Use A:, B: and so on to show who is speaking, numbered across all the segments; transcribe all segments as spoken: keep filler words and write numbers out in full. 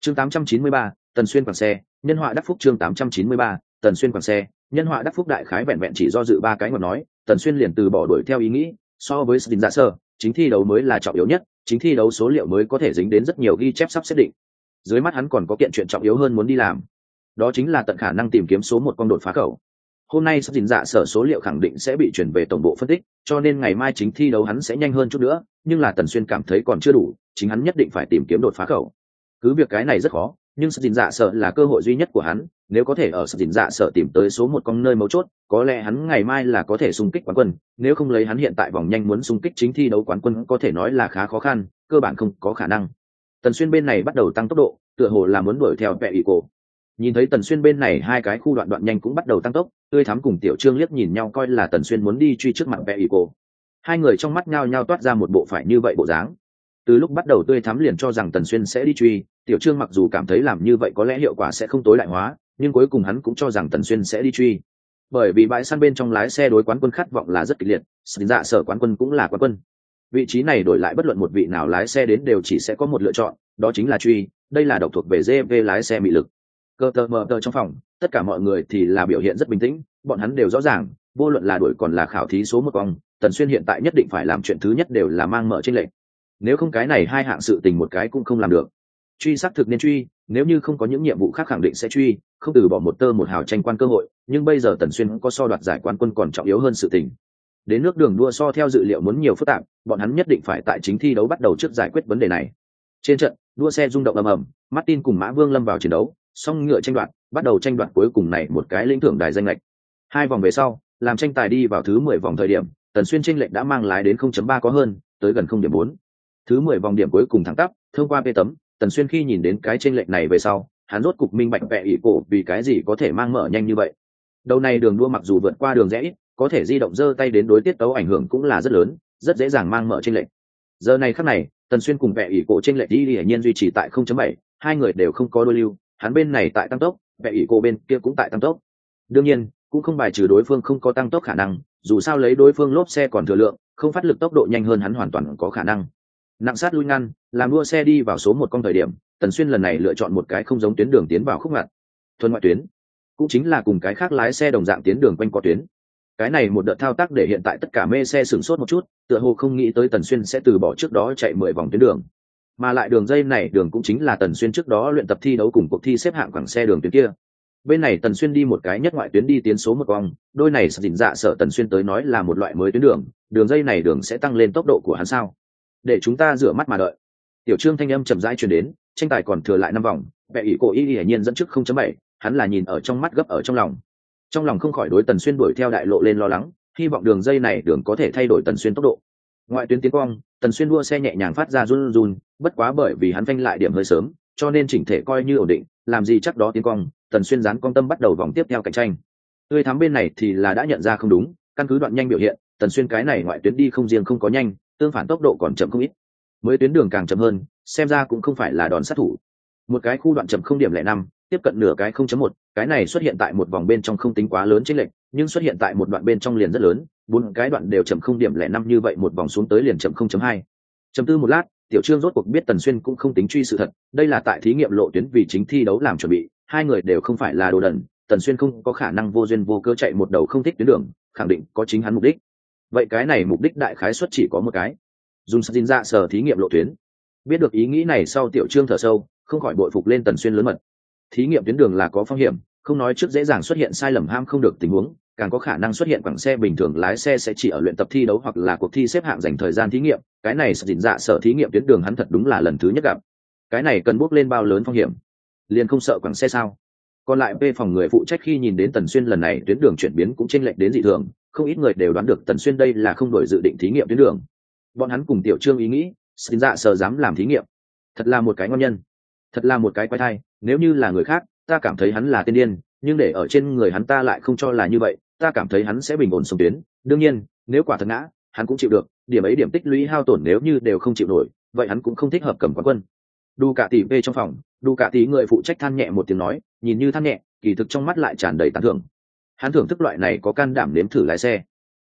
A: chương tám trăm chín mươi ba, Tần Xuyên quảng xe nhân họa đắc phúc. Chương tám trăm chín mươi ba, Tần Xuyên quảng xe nhân họa đắc phúc. Đại khái vẹn vẹn chỉ do dự ba cái ngọt nói, Tần Xuyên liền từ bỏ đuổi theo ý nghĩ. So với Stin dạ sơ, chính thi đấu mới là trọng yếu nhất, chính thi đấu số liệu mới có thể dính đến rất nhiều ghi chép sắp xếp định. Dưới mắt hắn còn có kiện chuyện trọng yếu hơn muốn đi làm, đó chính là tận khả năng tìm kiếm số một con đột phá khẩu. Hôm nay Stin dạ sở số liệu khẳng định sẽ bị chuyển về tổng bộ phân tích, cho nên ngày mai chính thi đấu hắn sẽ nhanh hơn chút nữa, nhưng là Tần Xuyên cảm thấy còn chưa đủ, chính hắn nhất định phải tìm kiếm đột phá khẩu. Cứ việc cái này rất khó, nhưng Stin dạ sở là cơ hội duy nhất của hắn, nếu có thể ở Stin dạ sở tìm tới số một con nơi mấu chốt, có lẽ hắn ngày mai là có thể xung kích quán quân, nếu không lấy hắn hiện tại vòng nhanh muốn xung kích chính thi đấu quán quân có thể nói là khá khó khăn, cơ bản không có khả năng. Tần Xuyên bên này bắt đầu tăng tốc độ, tựa hồ là muốn đuổi theo Vệ Ý Cổ. Nhìn thấy Tần Xuyên bên này hai cái khu đoạn đoạn nhanh cũng bắt đầu tăng tốc, Tươi Thắm cùng Tiểu Trương liếc nhìn nhau coi là Tần Xuyên muốn đi truy trước mặt Vệ Ý Cổ. Hai người trong mắt nhao nhao toát ra một bộ phải như vậy bộ dáng. Từ lúc bắt đầu Tươi Thắm liền cho rằng Tần Xuyên sẽ đi truy, Tiểu Trương mặc dù cảm thấy làm như vậy có lẽ hiệu quả sẽ không tối đại hóa, nhưng cuối cùng hắn cũng cho rằng Tần Xuyên sẽ đi truy. Bởi vì bãi săn bên trong lái xe đối quán quân khát vọng là rất kịch liệt, Stin dạ sở quán quân cũng là quán quân. Vị trí này đổi lại bất luận một vị nào lái xe đến đều chỉ sẽ có một lựa chọn, đó chính là truy, đây là độc thuộc về giê vê lái xe mị lực. Cơ tờ mờ tờ trong phòng, tất cả mọi người thì là biểu hiện rất bình tĩnh, bọn hắn đều rõ ràng, vô luận là đuổi còn là khảo thí số một vòng, Tần Xuyên hiện tại nhất định phải làm chuyện thứ nhất đều là mang mở chênh lệch. Nếu không cái này hai hạng sự tình một cái cũng không làm được. Truy xác thực nên truy, nếu như không có những nhiệm vụ khác khẳng định sẽ truy, không từ bỏ một tơ một hào tranh quan cơ hội, nhưng bây giờ Tần Xuyên có so đoạt giải quán quân còn trọng yếu hơn sự tình. Đến nước đường đua so theo dự liệu muốn nhiều phức tạp, bọn hắn nhất định phải tại chính thi đấu bắt đầu trước giải quyết vấn đề này. Trên trận, đua xe rung động ầm ầm, Martin cùng Mã Vương lâm vào chiến đấu, song ngựa tranh đoạt, bắt đầu tranh đoạt cuối cùng này một cái lĩnh thưởng đài danh lệch. Hai vòng về sau, làm tranh tài đi vào thứ mười vòng thời điểm, Tần Xuyên chênh lệch đã mang lái đến không chấm ba có hơn, tới gần không điểm bốn. Thứ mười vòng điểm cuối cùng thẳng tắp, thông qua bê tấm, Tần Xuyên khi nhìn đến cái chênh lệch này về sau, hắn rốt cục minh bạch Vệ Ý Cổ vì cái gì có thể mang mở nhanh như vậy. Đầu này đường đua mặc dù vượt qua đường rẽ ít, có thể di động giơ tay đến đối tiết tấu ảnh hưởng cũng là rất lớn, rất dễ dàng mang mở chênh lệch. Giờ này khắc này, Tần Xuyên cùng Vệ Ý Cổ chênh lệch đi hiển nhiên duy trì tại không chấm bảy, hai người đều không có đôi lưu, hắn bên này tại tăng tốc, Vệ Ý Cổ bên kia cũng tại tăng tốc. Đương nhiên, cũng không bài trừ đối phương không có tăng tốc khả năng, dù sao lấy đối phương lốp xe còn thừa lượng, không phát lực tốc độ nhanh hơn hắn hoàn toàn có khả năng. Nặng sát lui ngăn, làm đua xe đi vào số một con thời điểm, Tần Xuyên lần này lựa chọn một cái không giống tuyến đường tiến vào khúc ngặt, thuần ngoại tuyến, cũng chính là cùng cái khác lái xe đồng dạng tiến đường quanh co tuyến. Cái này một đợt thao tác để hiện tại tất cả mê xe sửng sốt một chút, tựa hồ không nghĩ tới Tần Xuyên sẽ từ bỏ trước đó chạy mười vòng tuyến đường, mà lại đường dây này đường cũng chính là Tần Xuyên trước đó luyện tập thi đấu cùng cuộc thi xếp hạng quảng xe đường tuyến kia. Bên này Tần Xuyên đi một cái nhất ngoại tuyến đi tiến số một vòng, đôi này Stin dạ sở Tần Xuyên tới nói là một loại mới tuyến đường, đường dây này đường sẽ tăng lên tốc độ của hắn sao? Để chúng ta rửa mắt mà đợi. Tiểu Trương thanh âm chậm rãi truyền đến, tranh tài còn thừa lại năm vòng, Vệ Ý Cổ y hiển nhiên dẫn trước không chấm bảy, hắn là nhìn ở trong mắt gấp ở trong lòng. Trong lòng không khỏi đối Tần Xuyên đuổi theo đại lộ lên lo lắng, hy vọng đường dây này đường có thể thay đổi Tần Xuyên tốc độ. Ngoại tuyến tiến quang, Tần Xuyên đua xe nhẹ nhàng phát ra run run, bất quá bởi vì hắn phanh lại điểm hơi sớm, cho nên chỉnh thể coi như ổn định, làm gì chắc đó tiến quang, Tần Xuyên dán con tâm bắt đầu vòng tiếp theo cạnh tranh. Tươi Thắm bên này thì là đã nhận ra không đúng, căn cứ đoạn nhanh biểu hiện, Tần Xuyên cái này ngoại tuyến đi không riêng không có nhanh, tương phản tốc độ còn chậm không ít. Mới tuyến đường càng chậm hơn, xem ra cũng không phải là đòn sát thủ. Một cái khu đoạn chậm không điểm lẻ năm, tiếp cận nửa cái không chấm một, cái này xuất hiện tại một vòng bên trong không tính quá lớn chênh lệch, nhưng xuất hiện tại một đoạn bên trong liền rất lớn, bốn cái đoạn đều chậm không điểm lẻ năm như vậy một vòng xuống tới liền chậm không chấm hai. Chậm tư một lát, Tiểu Trương rốt cuộc biết Tần Xuyên cũng không tính truy sự thật, đây là tại thí nghiệm lộ tuyến vì chính thi đấu làm chuẩn bị, hai người đều không phải là đồ đần, Tần Xuyên không có khả năng vô duyên vô cớ chạy một đầu không thích tuyến đường, khẳng định có chính hắn mục đích. Vậy cái này mục đích đại khái suất chỉ có một cái, dùng Stin dạ sở thí nghiệm lộ tuyến. Biết được ý nghĩ này sau, Tiểu Trương thở sâu, không khỏi bội phục lên Tần Xuyên lớn mật. Thí nghiệm tuyến đường là có phong hiểm, không nói trước dễ dàng xuất hiện sai lầm ham không được tình huống, càng có khả năng xuất hiện quảng xe bình thường lái xe sẽ chỉ ở luyện tập thi đấu hoặc là cuộc thi xếp hạng dành thời gian thí nghiệm, cái này Stin dạ sở thí nghiệm tuyến đường hắn thật đúng là lần thứ nhất gặp. Cái này cần bước lên bao lớn phong hiểm, liền không sợ quảng xe sao? Còn lại về phòng người phụ trách khi nhìn đến Tần Xuyên lần này tuyến đường chuyển biến cũng chênh lệch đến dị thường, không ít người đều đoán được Tần Xuyên đây là không đổi dự định thí nghiệm tuyến đường. Bọn hắn cùng Tiểu Trương ý nghĩ, Stin dạ sở dám làm thí nghiệm, thật là một cái ngon nhân, thật là một cái quái thai, nếu như là người khác ta cảm thấy hắn là tiên điên, nhưng để ở trên người hắn ta lại không cho là như vậy, ta cảm thấy hắn sẽ bình ổn sống tuyến. Đương nhiên nếu quả thật ngã hắn cũng chịu được, điểm ấy điểm tích lũy hao tổn nếu như đều không chịu nổi, vậy hắn cũng không thích hợp cầm quán quân. Đu Cả Tỷ về trong phòng, Đu Cả Tỷ người phụ trách than nhẹ một tiếng nói, nhìn như than nhẹ, kỳ thực trong mắt lại tràn đầy tán thưởng. Hắn thưởng thức loại này có can đảm nếm thử lái xe.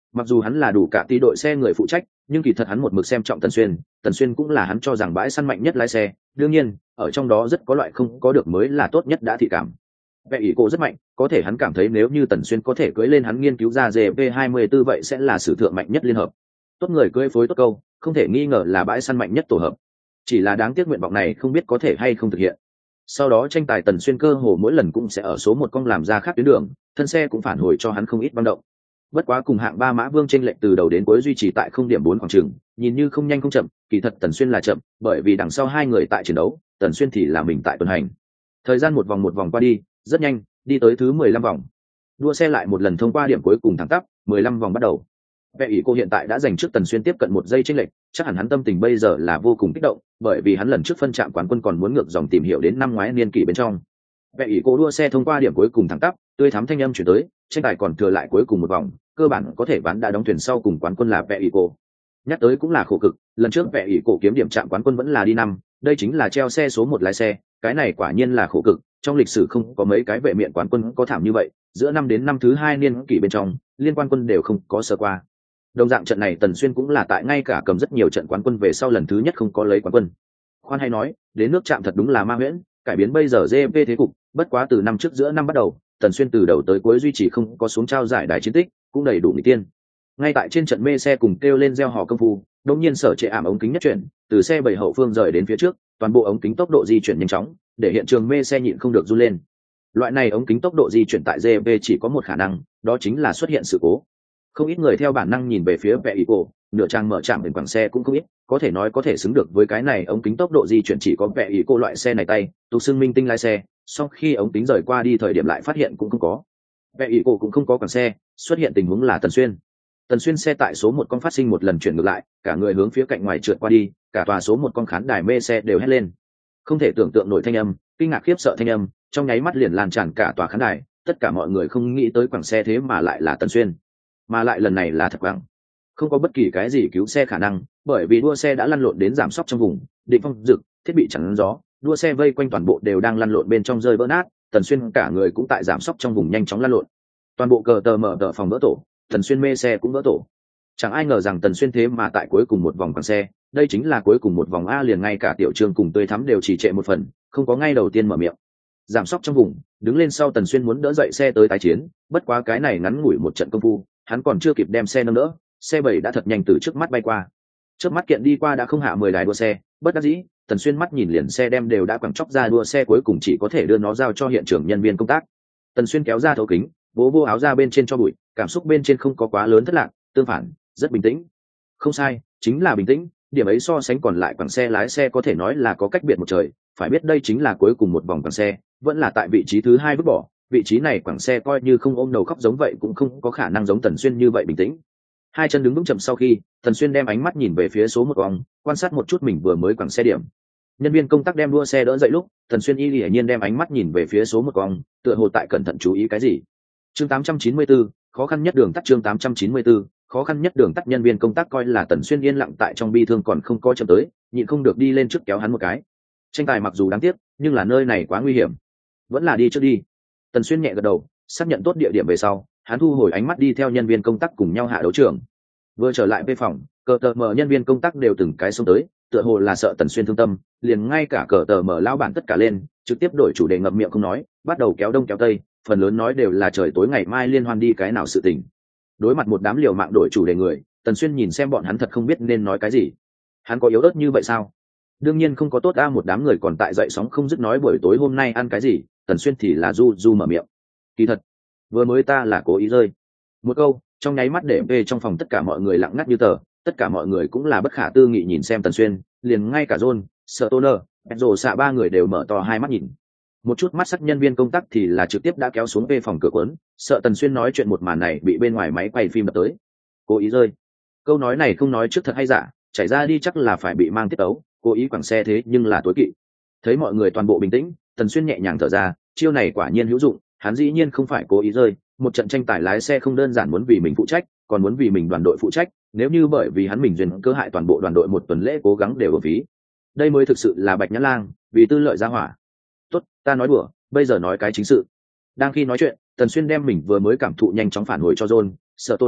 A: Mặc dù hắn là đủ cả tỷ đội xe người phụ trách, nhưng kỳ thật hắn một mực xem trọng Tần Xuyên, Tần Xuyên cũng là hắn cho rằng bãi săn mạnh nhất lái xe, đương nhiên, ở trong đó rất có loại không có được mới là tốt nhất đã thị cảm. Vẻ ý cô rất mạnh, có thể hắn cảm thấy nếu như Tần Xuyên có thể cưỡi lên hắn nghiên cứu ra giê pê hai mươi tư vậy sẽ là sử thượng mạnh nhất liên hợp. Tốt người cưỡi phối tốt câu, không thể nghi ngờ là bãi săn mạnh nhất tổ hợp. Chỉ là đáng tiếc nguyện vọng này không biết có thể hay không thực hiện. Sau đó tranh tài Tần Xuyên cơ hồ mỗi lần cũng sẽ ở số một con làm ra khác tuyến đường, thân xe cũng phản hồi cho hắn không ít băng động. Bất quá cùng hạng ba Mã Vương chênh lệch từ đầu đến cuối duy trì tại không điểm bốn khoảng trường, nhìn như không nhanh không chậm, kỳ thật Tần Xuyên là chậm, bởi vì đằng sau hai người tại chiến đấu, Tần Xuyên thì là mình tại tuần hành. Thời gian một vòng một vòng qua đi, rất nhanh, đi tới thứ mười lăm vòng. Đua xe lại một lần thông qua điểm cuối cùng thẳng tắp, mười lăm vòng bắt đầu. Vẻ ý cô hiện tại đã giành trước Tần Xuyên tiếp cận một giây chênh lệch, chắc hẳn hắn tâm tình bây giờ là vô cùng kích động, bởi vì hắn lần trước phân trạm quán quân còn muốn ngược dòng tìm hiểu đến năm ngoái niên kỷ bên trong. Vẻ ý cô đua xe thông qua điểm cuối cùng thẳng tắp, tươi thắm thanh âm chuyển tới, tranh tài còn thừa lại cuối cùng một vòng, cơ bản có thể ván đã đóng thuyền sau cùng quán quân là Vẻ ý cô. Nhắc tới cũng là khổ cực, lần trước Vẻ ý cô kiếm điểm trạm quán quân vẫn là đi năm, đây chính là treo xe số một lái xe, cái này quả nhiên là khổ cực, trong lịch sử không có mấy cái vệ miện quán quân có thảm như vậy, giữa năm đến năm thứ hai niên kỷ bên trong, liên quan quân đều không có sơ qua. Đồng dạng trận này Tần Xuyên cũng là tại ngay cả cầm rất nhiều trận quán quân về sau lần thứ nhất không có lấy quán quân. Khoan hay nói, đến nước chạm thật đúng là ma huyễn, cải biến bây giờ giê pê thế cục, bất quá từ năm trước giữa năm bắt đầu, Tần Xuyên từ đầu tới cuối duy trì không có xuống trao giải đài chiến tích, cũng đầy đủ người tiên. Ngay tại trên trận mê xe cùng kêu lên gieo hò công phu, đột nhiên sở trệ ảm ống kính nhất chuyển, từ xe bảy hậu phương rời đến phía trước, toàn bộ ống kính tốc độ di chuyển nhanh chóng, để hiện trường mê xe nhịn không được run lên. Loại này ống kính tốc độ di chuyển tại giê pê chỉ có một khả năng, đó chính là xuất hiện sự cố. Không ít người theo bản năng nhìn về phía Vẻ ý cô, nửa trang mở trạm đến quảng xe cũng không ít, có thể nói có thể xứng được với cái này ống kính tốc độ di chuyển chỉ có Vẻ ý cô loại xe này tay, tục xưng minh tinh lái xe, sau khi ống kính rời qua đi thời điểm lại phát hiện cũng không có. Vẻ ý cô cũng không có quảng xe, xuất hiện tình huống là Tần Xuyên. Tần Xuyên xe tại số một con phát sinh một lần chuyển ngược lại, cả người hướng phía cạnh ngoài trượt qua đi, cả tòa số một con khán đài mê xe đều hét lên. Không thể tưởng tượng nổi thanh âm, kinh ngạc khiếp sợ thanh âm, trong nháy mắt liền lan tràn cả tòa khán đài, tất cả mọi người không nghĩ tới quảng xe thế mà lại là Tần Xuyên. Mà lại lần này là thật quảng. Không có bất kỳ cái gì cứu xe khả năng, bởi vì đua xe đã lăn lộn đến giảm sóc trong vùng, định phong dực, thiết bị chắn gió, đua xe vây quanh toàn bộ đều đang lăn lộn bên trong rơi vỡ nát, Tần Xuyên cả người cũng tại giảm sóc trong vùng nhanh chóng lăn lộn. Toàn bộ cờ tờ mở tờ phòng vỡ tổ, Tần Xuyên mê xe cũng vỡ tổ. Chẳng ai ngờ rằng Tần Xuyên thế mà tại cuối cùng một vòng quảng xe, đây chính là cuối cùng một vòng A liền ngay cả Tiểu Trương cùng Tươi Thắm đều chỉ trệ một phần, không có ngay đầu tiên mở miệng. Giảm sóc trong vùng, đứng lên sau Tần Xuyên muốn đỡ dậy xe tới tái chiến, bất quá cái này ngắn ngủi một trận công phu, hắn còn chưa kịp đem xe nâng đỡ, xe bảy đã thật nhanh từ trước mắt bay qua. Trước mắt kiện đi qua đã không hạ mười đài đua xe, bất đắc dĩ, Tần Xuyên mắt nhìn liền xe đem đều đã quẳng chóc ra đua xe cuối cùng chỉ có thể đưa nó giao cho hiện trường nhân viên công tác. Tần Xuyên kéo ra thấu kính, vỗ vô áo ra bên trên cho bụi, cảm xúc bên trên không có quá lớn thất lạc, tương phản, rất bình tĩnh. Không sai, chính là bình tĩnh, điểm ấy so sánh còn lại quẳng xe lái xe có thể nói là có cách biệt một trời, phải biết đây chính là cuối cùng một vòng quẳng xe, vẫn là tại vị trí thứ hai vứt bỏ, vị trí này quẳng xe coi như không ôm đầu khóc giống vậy cũng không có khả năng giống Tần Xuyên như vậy bình tĩnh. Hai chân đứng vững chậm sau khi, Tần Xuyên đem ánh mắt nhìn về phía số một vòng, quan sát một chút mình vừa mới quẳng xe điểm. Nhân viên công tác đem đua xe đỡ dậy lúc, Tần Xuyên y hiển nhiên đem ánh mắt nhìn về phía số một vòng, tựa hồ tại cẩn thận chú ý cái gì. Chương tám trăm chín mươi tư, khó khăn nhất đường tắt chương tám trăm chín mươi tư, khó khăn nhất đường tắt nhân viên công tác coi là Tần Xuyên yên lặng tại trong bi thương còn không có chậm tới, nhịn không được đi lên trước kéo hắn một cái. Tranh tài mặc dù đáng tiếc, nhưng là nơi này quá nguy hiểm, vẫn là đi trước đi. Tần Xuyên nhẹ gật đầu, xác nhận tốt địa điểm về sau, hắn thu hồi ánh mắt đi theo nhân viên công tác cùng nhau hạ đấu trường. Vừa trở lại về phòng, cờ tờ mở nhân viên công tác đều từng cái xông tới, tựa hồ là sợ Tần Xuyên thương tâm, liền ngay cả cờ tờ mở lao bản tất cả lên, trực tiếp đổi chủ đề ngậm miệng không nói, bắt đầu kéo đông kéo tây, phần lớn nói đều là trời tối ngày mai liên hoan đi cái nào sự tình. Đối mặt một đám liều mạng đổi chủ đề người, Tần Xuyên nhìn xem bọn hắn thật không biết nên nói cái gì. Hắn có yếu ớt như vậy sao? Đương nhiên không có tốt a, một đám người còn tại dậy sóng không dứt nói buổi tối hôm nay ăn cái gì, Tần Xuyên thì là du du mở miệng. Kỳ thật, vừa mới ta là cố ý rơi một câu, trong nháy mắt để về trong phòng tất cả mọi người lặng ngắt như tờ, tất cả mọi người cũng là bất khả tư nghị nhìn xem Tần Xuyên, liền ngay cả John, Stoner, Pedro xạ ba người đều mở to hai mắt nhìn. Một chút mắt sắc nhân viên công tác thì là trực tiếp đã kéo xuống về phòng cửa cuốn, sợ Tần Xuyên nói chuyện một màn này bị bên ngoài máy quay phim đập tới. Cố ý rơi. Câu nói này không nói trước thật hay giả, chảy ra đi chắc là phải bị mang tiết ấu, cố ý quẳng xe thế nhưng là tối kỵ. Thấy mọi người toàn bộ bình tĩnh, Tần Xuyên nhẹ nhàng thở ra, chiêu này quả nhiên hữu dụng, hắn dĩ nhiên không phải cố ý rơi, một trận tranh tài lái xe không đơn giản muốn vì mình phụ trách, còn muốn vì mình đoàn đội phụ trách, nếu như bởi vì hắn mình duyên cơ hại toàn bộ đoàn đội một tuần lễ cố gắng đều ở phí. Đây mới thực sự là Bạch Nhã Lang, vì tư lợi ra hỏa. Tốt, ta nói đùa, bây giờ nói cái chính sự. Đang khi nói chuyện, Tần Xuyên đem mình vừa mới cảm thụ nhanh chóng phản hồi cho John, Stoner,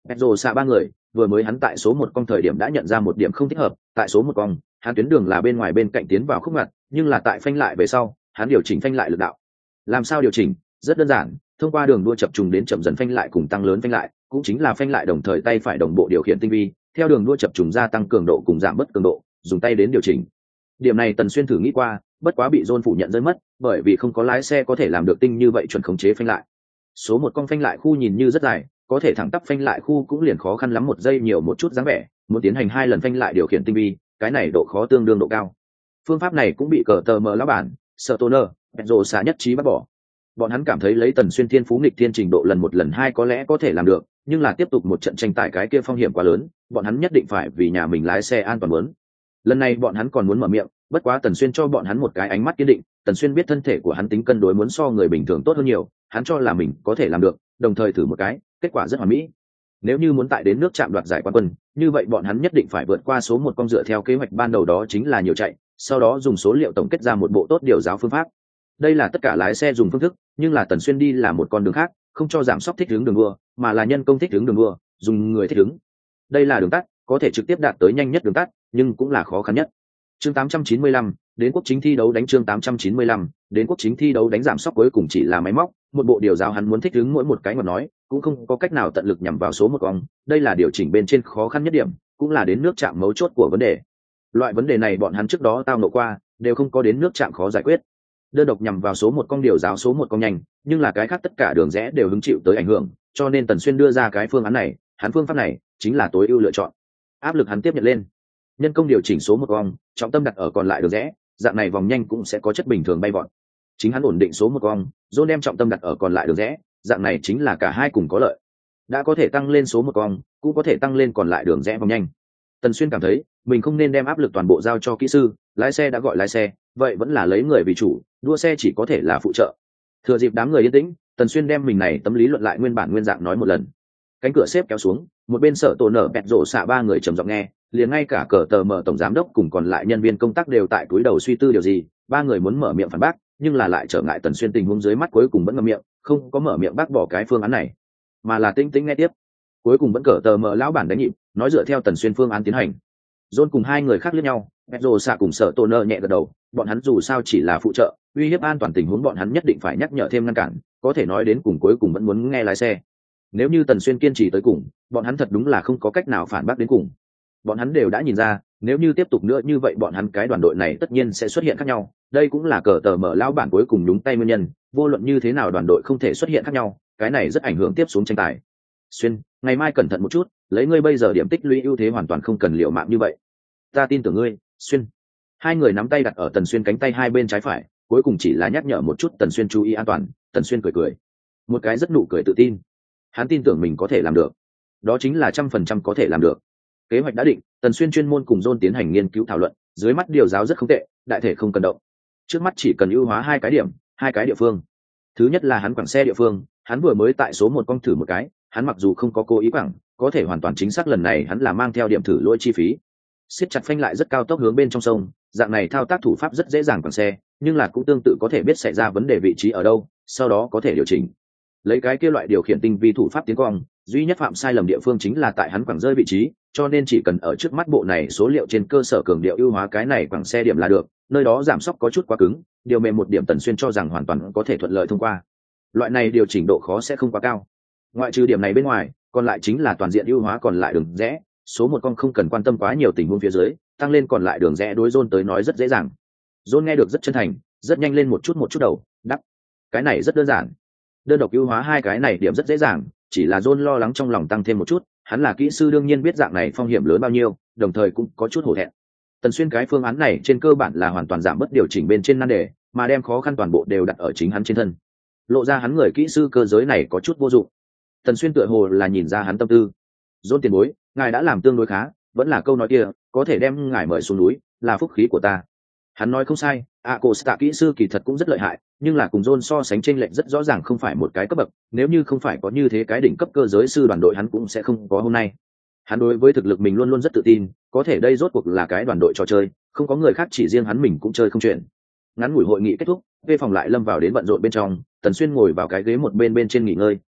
A: Pedro xạ ba người, vừa mới hắn tại số một con thời điểm đã nhận ra một điểm không thích hợp, tại số một con, hắn tuyến đường là bên ngoài bên cạnh tiến vào khúc ngặt, nhưng là tại phanh lại về sau, hắn điều chỉnh phanh lại lực đạo. Làm sao điều chỉnh? Rất đơn giản, thông qua đường đua chập trùng đến chậm dần phanh lại cùng tăng lớn phanh lại, cũng chính là phanh lại đồng thời tay phải đồng bộ điều khiển tinh vi, theo đường đua chập trùng gia tăng cường độ cùng giảm bớt cường độ, dùng tay đến điều chỉnh. Điểm này Tần Xuyên thử nghĩ qua, bất quá bị John phủ nhận rơi mất, bởi vì không có lái xe có thể làm được tinh như vậy chuẩn khống chế phanh lại. Số một con phanh lại khu nhìn như rất dài, có thể thẳng tắp phanh lại khu cũng liền khó khăn lắm một giây nhiều một chút dáng vẻ, muốn tiến hành hai lần phanh lại điều khiển tinh vi, cái này độ khó tương đương độ cao. Phương pháp này cũng bị cờ tờ mờ lão bản, Stoner, Pedro xạ nhất trí bác bỏ. Bọn hắn cảm thấy lấy Tần Xuyên thiên phú nghịch thiên trình độ lần một lần hai có lẽ có thể làm được, nhưng là tiếp tục một trận tranh tài cái kia phong hiểm quá lớn, bọn hắn nhất định phải vì nhà mình lái xe an toàn muốn. Lần này bọn hắn còn muốn mở miệng, bất quá Tần Xuyên cho bọn hắn một cái ánh mắt kiên định. Tần Xuyên biết thân thể của hắn tính cân đối muốn so người bình thường tốt hơn nhiều, hắn cho là mình có thể làm được, đồng thời thử một cái, kết quả rất hoàn mỹ. Nếu như muốn tại đến nước chạm đoạt giải quán quân, như vậy bọn hắn nhất định phải vượt qua số một con dựa theo kế hoạch ban đầu đó chính là nhiều chạy, sau đó dùng số liệu tổng kết ra một bộ tốt điều giáo phương pháp. Đây là tất cả lái xe dùng phương thức, nhưng là Tần Xuyên đi là một con đường khác, không cho giảm sóc thích ứng đường đua, mà là nhân công thích ứng đường đua, dùng người thích ứng. Đây là đường tắt, có thể trực tiếp đạt tới nhanh nhất đường tắt, nhưng cũng là khó khăn nhất. Chương tám trăm chín mươi lăm, đến quốc chính thi đấu đánh chương tám trăm chín mươi lăm, đến quốc chính thi đấu đánh giảm sóc cuối cùng chỉ là máy móc, một bộ điều giáo hắn muốn thích ứng mỗi một cái mà nói, cũng không có cách nào tận lực nhằm vào số một con, đây là điều chỉnh bên trên khó khăn nhất điểm, cũng là đến nước chạm mấu chốt của vấn đề. Loại vấn đề này bọn hắn trước đó tao nộ qua, đều không có đến nước chạm khó giải quyết. Đơn độc nhằm vào số một con điều giáo số một con nhanh, nhưng là cái khác tất cả đường rẽ đều hứng chịu tới ảnh hưởng, cho nên Tần Xuyên đưa ra cái phương án này, hắn phương pháp này chính là tối ưu lựa chọn. Áp lực hắn tiếp nhận lên, nhân công điều chỉnh số một con, trọng tâm đặt ở còn lại đường rẽ, dạng này vòng nhanh cũng sẽ có chất bình thường bay vọt. Chính hắn ổn định số một con, John đem trọng tâm đặt ở còn lại đường rẽ, dạng này chính là cả hai cùng có lợi. Đã có thể tăng lên số một con, cũng có thể tăng lên còn lại đường rẽ vòng nhanh. Tần Xuyên cảm thấy mình không nên đem áp lực toàn bộ giao cho kỹ sư, lái xe đã gọi lái xe, vậy vẫn là lấy người vì chủ, đua xe chỉ có thể là phụ trợ. Thừa dịp đám người yên tĩnh, Tần Xuyên đem mình này tấm lý luận lại nguyên bản nguyên dạng nói một lần. Cánh cửa xếp kéo xuống, một bên Sở Tổ nở bẹt rổ xạ ba người trầm giọng nghe, liền ngay cả cờ tờ mở tổng giám đốc cùng còn lại nhân viên công tác đều tại túi đầu suy tư điều gì, ba người muốn mở miệng phản bác, nhưng là lại trở ngại Tần Xuyên tình huống dưới mắt cuối cùng vẫn ngậm miệng, không có mở miệng bác bỏ cái phương án này, mà là tĩnh tĩnh nghe tiếp. Cuối cùng vẫn cờ tờ mở lão bản đánh nhịp, nói dựa theo Tần Xuyên phương án tiến hành. John cùng hai người khác liếc nhau, Pedro xạ cùng Sở Tổ nở nhẹ gật đầu, bọn hắn dù sao chỉ là phụ trợ, uy hiếp an toàn tình huống bọn hắn nhất định phải nhắc nhở thêm ngăn cản, có thể nói đến cùng cuối cùng vẫn muốn nghe lái xe. Nếu như Tần Xuyên kiên trì tới cùng, bọn hắn thật đúng là không có cách nào phản bác đến cùng. Bọn hắn đều đã nhìn ra, nếu như tiếp tục nữa như vậy bọn hắn cái đoàn đội này tất nhiên sẽ xuất hiện khác nhau, đây cũng là cờ tờ mở lão bản cuối cùng nhúng tay nguyên nhân, vô luận như thế nào đoàn đội không thể xuất hiện khác nhau, cái này rất ảnh hưởng tiếp xuống tranh tài. Xuyên, ngày mai cẩn thận một chút, lấy ngươi bây giờ điểm tích lũy ưu thế hoàn toàn không cần liều mạng như vậy. Ta tin tưởng ngươi, Xuyên. Hai người nắm tay đặt ở Tần Xuyên cánh tay hai bên trái phải, cuối cùng chỉ là nhắc nhở một chút Tần Xuyên chú ý an toàn. Tần Xuyên cười cười, một cái rất nụ cười tự tin. Hắn tin tưởng mình có thể làm được, đó chính là trăm phần trăm có thể làm được. Kế hoạch đã định, Tần Xuyên chuyên môn cùng John tiến hành nghiên cứu thảo luận, dưới mắt điều giáo rất không tệ, đại thể không cần động. Trước mắt chỉ cần ưu hóa hai cái điểm, hai cái địa phương. Thứ nhất là hắn quảng xe địa phương, hắn vừa mới tại số một con thử một cái, hắn mặc dù không có cố ý quảng, có thể hoàn toàn chính xác lần này hắn là mang theo điểm thử lỗi chi phí. Siết chặt phanh lại rất cao tốc hướng bên trong sông, dạng này thao tác thủ pháp rất dễ dàng quảng xe, nhưng là cũng tương tự có thể biết xảy ra vấn đề vị trí ở đâu, sau đó có thể điều chỉnh. Lấy cái kia loại điều khiển tinh vi thủ pháp tiến cong, duy nhất phạm sai lầm địa phương chính là tại hắn quảng rơi vị trí, cho nên chỉ cần ở trước mắt bộ này số liệu trên cơ sở cường điệu ưu hóa cái này quảng xe điểm là được, nơi đó giảm sóc có chút quá cứng, điều mềm một điểm Tần Xuyên cho rằng hoàn toàn có thể thuận lợi thông qua. Loại này điều chỉnh độ khó sẽ không quá cao. Ngoại trừ điểm này bên ngoài, còn lại chính là toàn diện ưu hóa còn lại đường rẽ, số một con không cần quan tâm quá nhiều tình huống phía dưới, tăng lên còn lại đường rẽ đối John tới nói rất dễ dàng. John nghe được rất chân thành, rất nhanh lên một chút một chút đầu, đắp. Cái này rất đơn giản. Đơn độc ưu hóa hai cái này điểm rất dễ dàng, chỉ là John lo lắng trong lòng tăng thêm một chút, hắn là kỹ sư đương nhiên biết dạng này phong hiểm lớn bao nhiêu, đồng thời cũng có chút hổ thẹn. Tần Xuyên cái phương án này trên cơ bản là hoàn toàn giảm bớt điều chỉnh bên trên nan đề, mà đem khó khăn toàn bộ đều đặt ở chính hắn trên thân. Lộ ra hắn người kỹ sư cơ giới này có chút vô dụng. Tần Xuyên tựa hồ là nhìn ra hắn tâm tư. John tiền bối, ngài đã làm tương đối khá, vẫn là câu nói kia, có thể đem ngài mời xuống núi, là phúc khí của ta. Hắn nói không sai, Acosta kỹ sư kỳ thật cũng rất lợi hại, nhưng là cùng John so sánh chênh lệch rất rõ ràng không phải một cái cấp bậc, nếu như không phải có như thế cái đỉnh cấp cơ giới sư đoàn đội hắn cũng sẽ không có hôm nay. Hắn đối với thực lực mình luôn luôn rất tự tin, có thể đây rốt cuộc là cái đoàn đội trò chơi, không có người khác chỉ riêng hắn mình cũng chơi không chuyện. Ngắn ngủi hội nghị kết thúc, về phòng lại lâm vào đến bận rộn bên trong, Tần Xuyên ngồi vào cái ghế một bên bên trên nghỉ ngơi,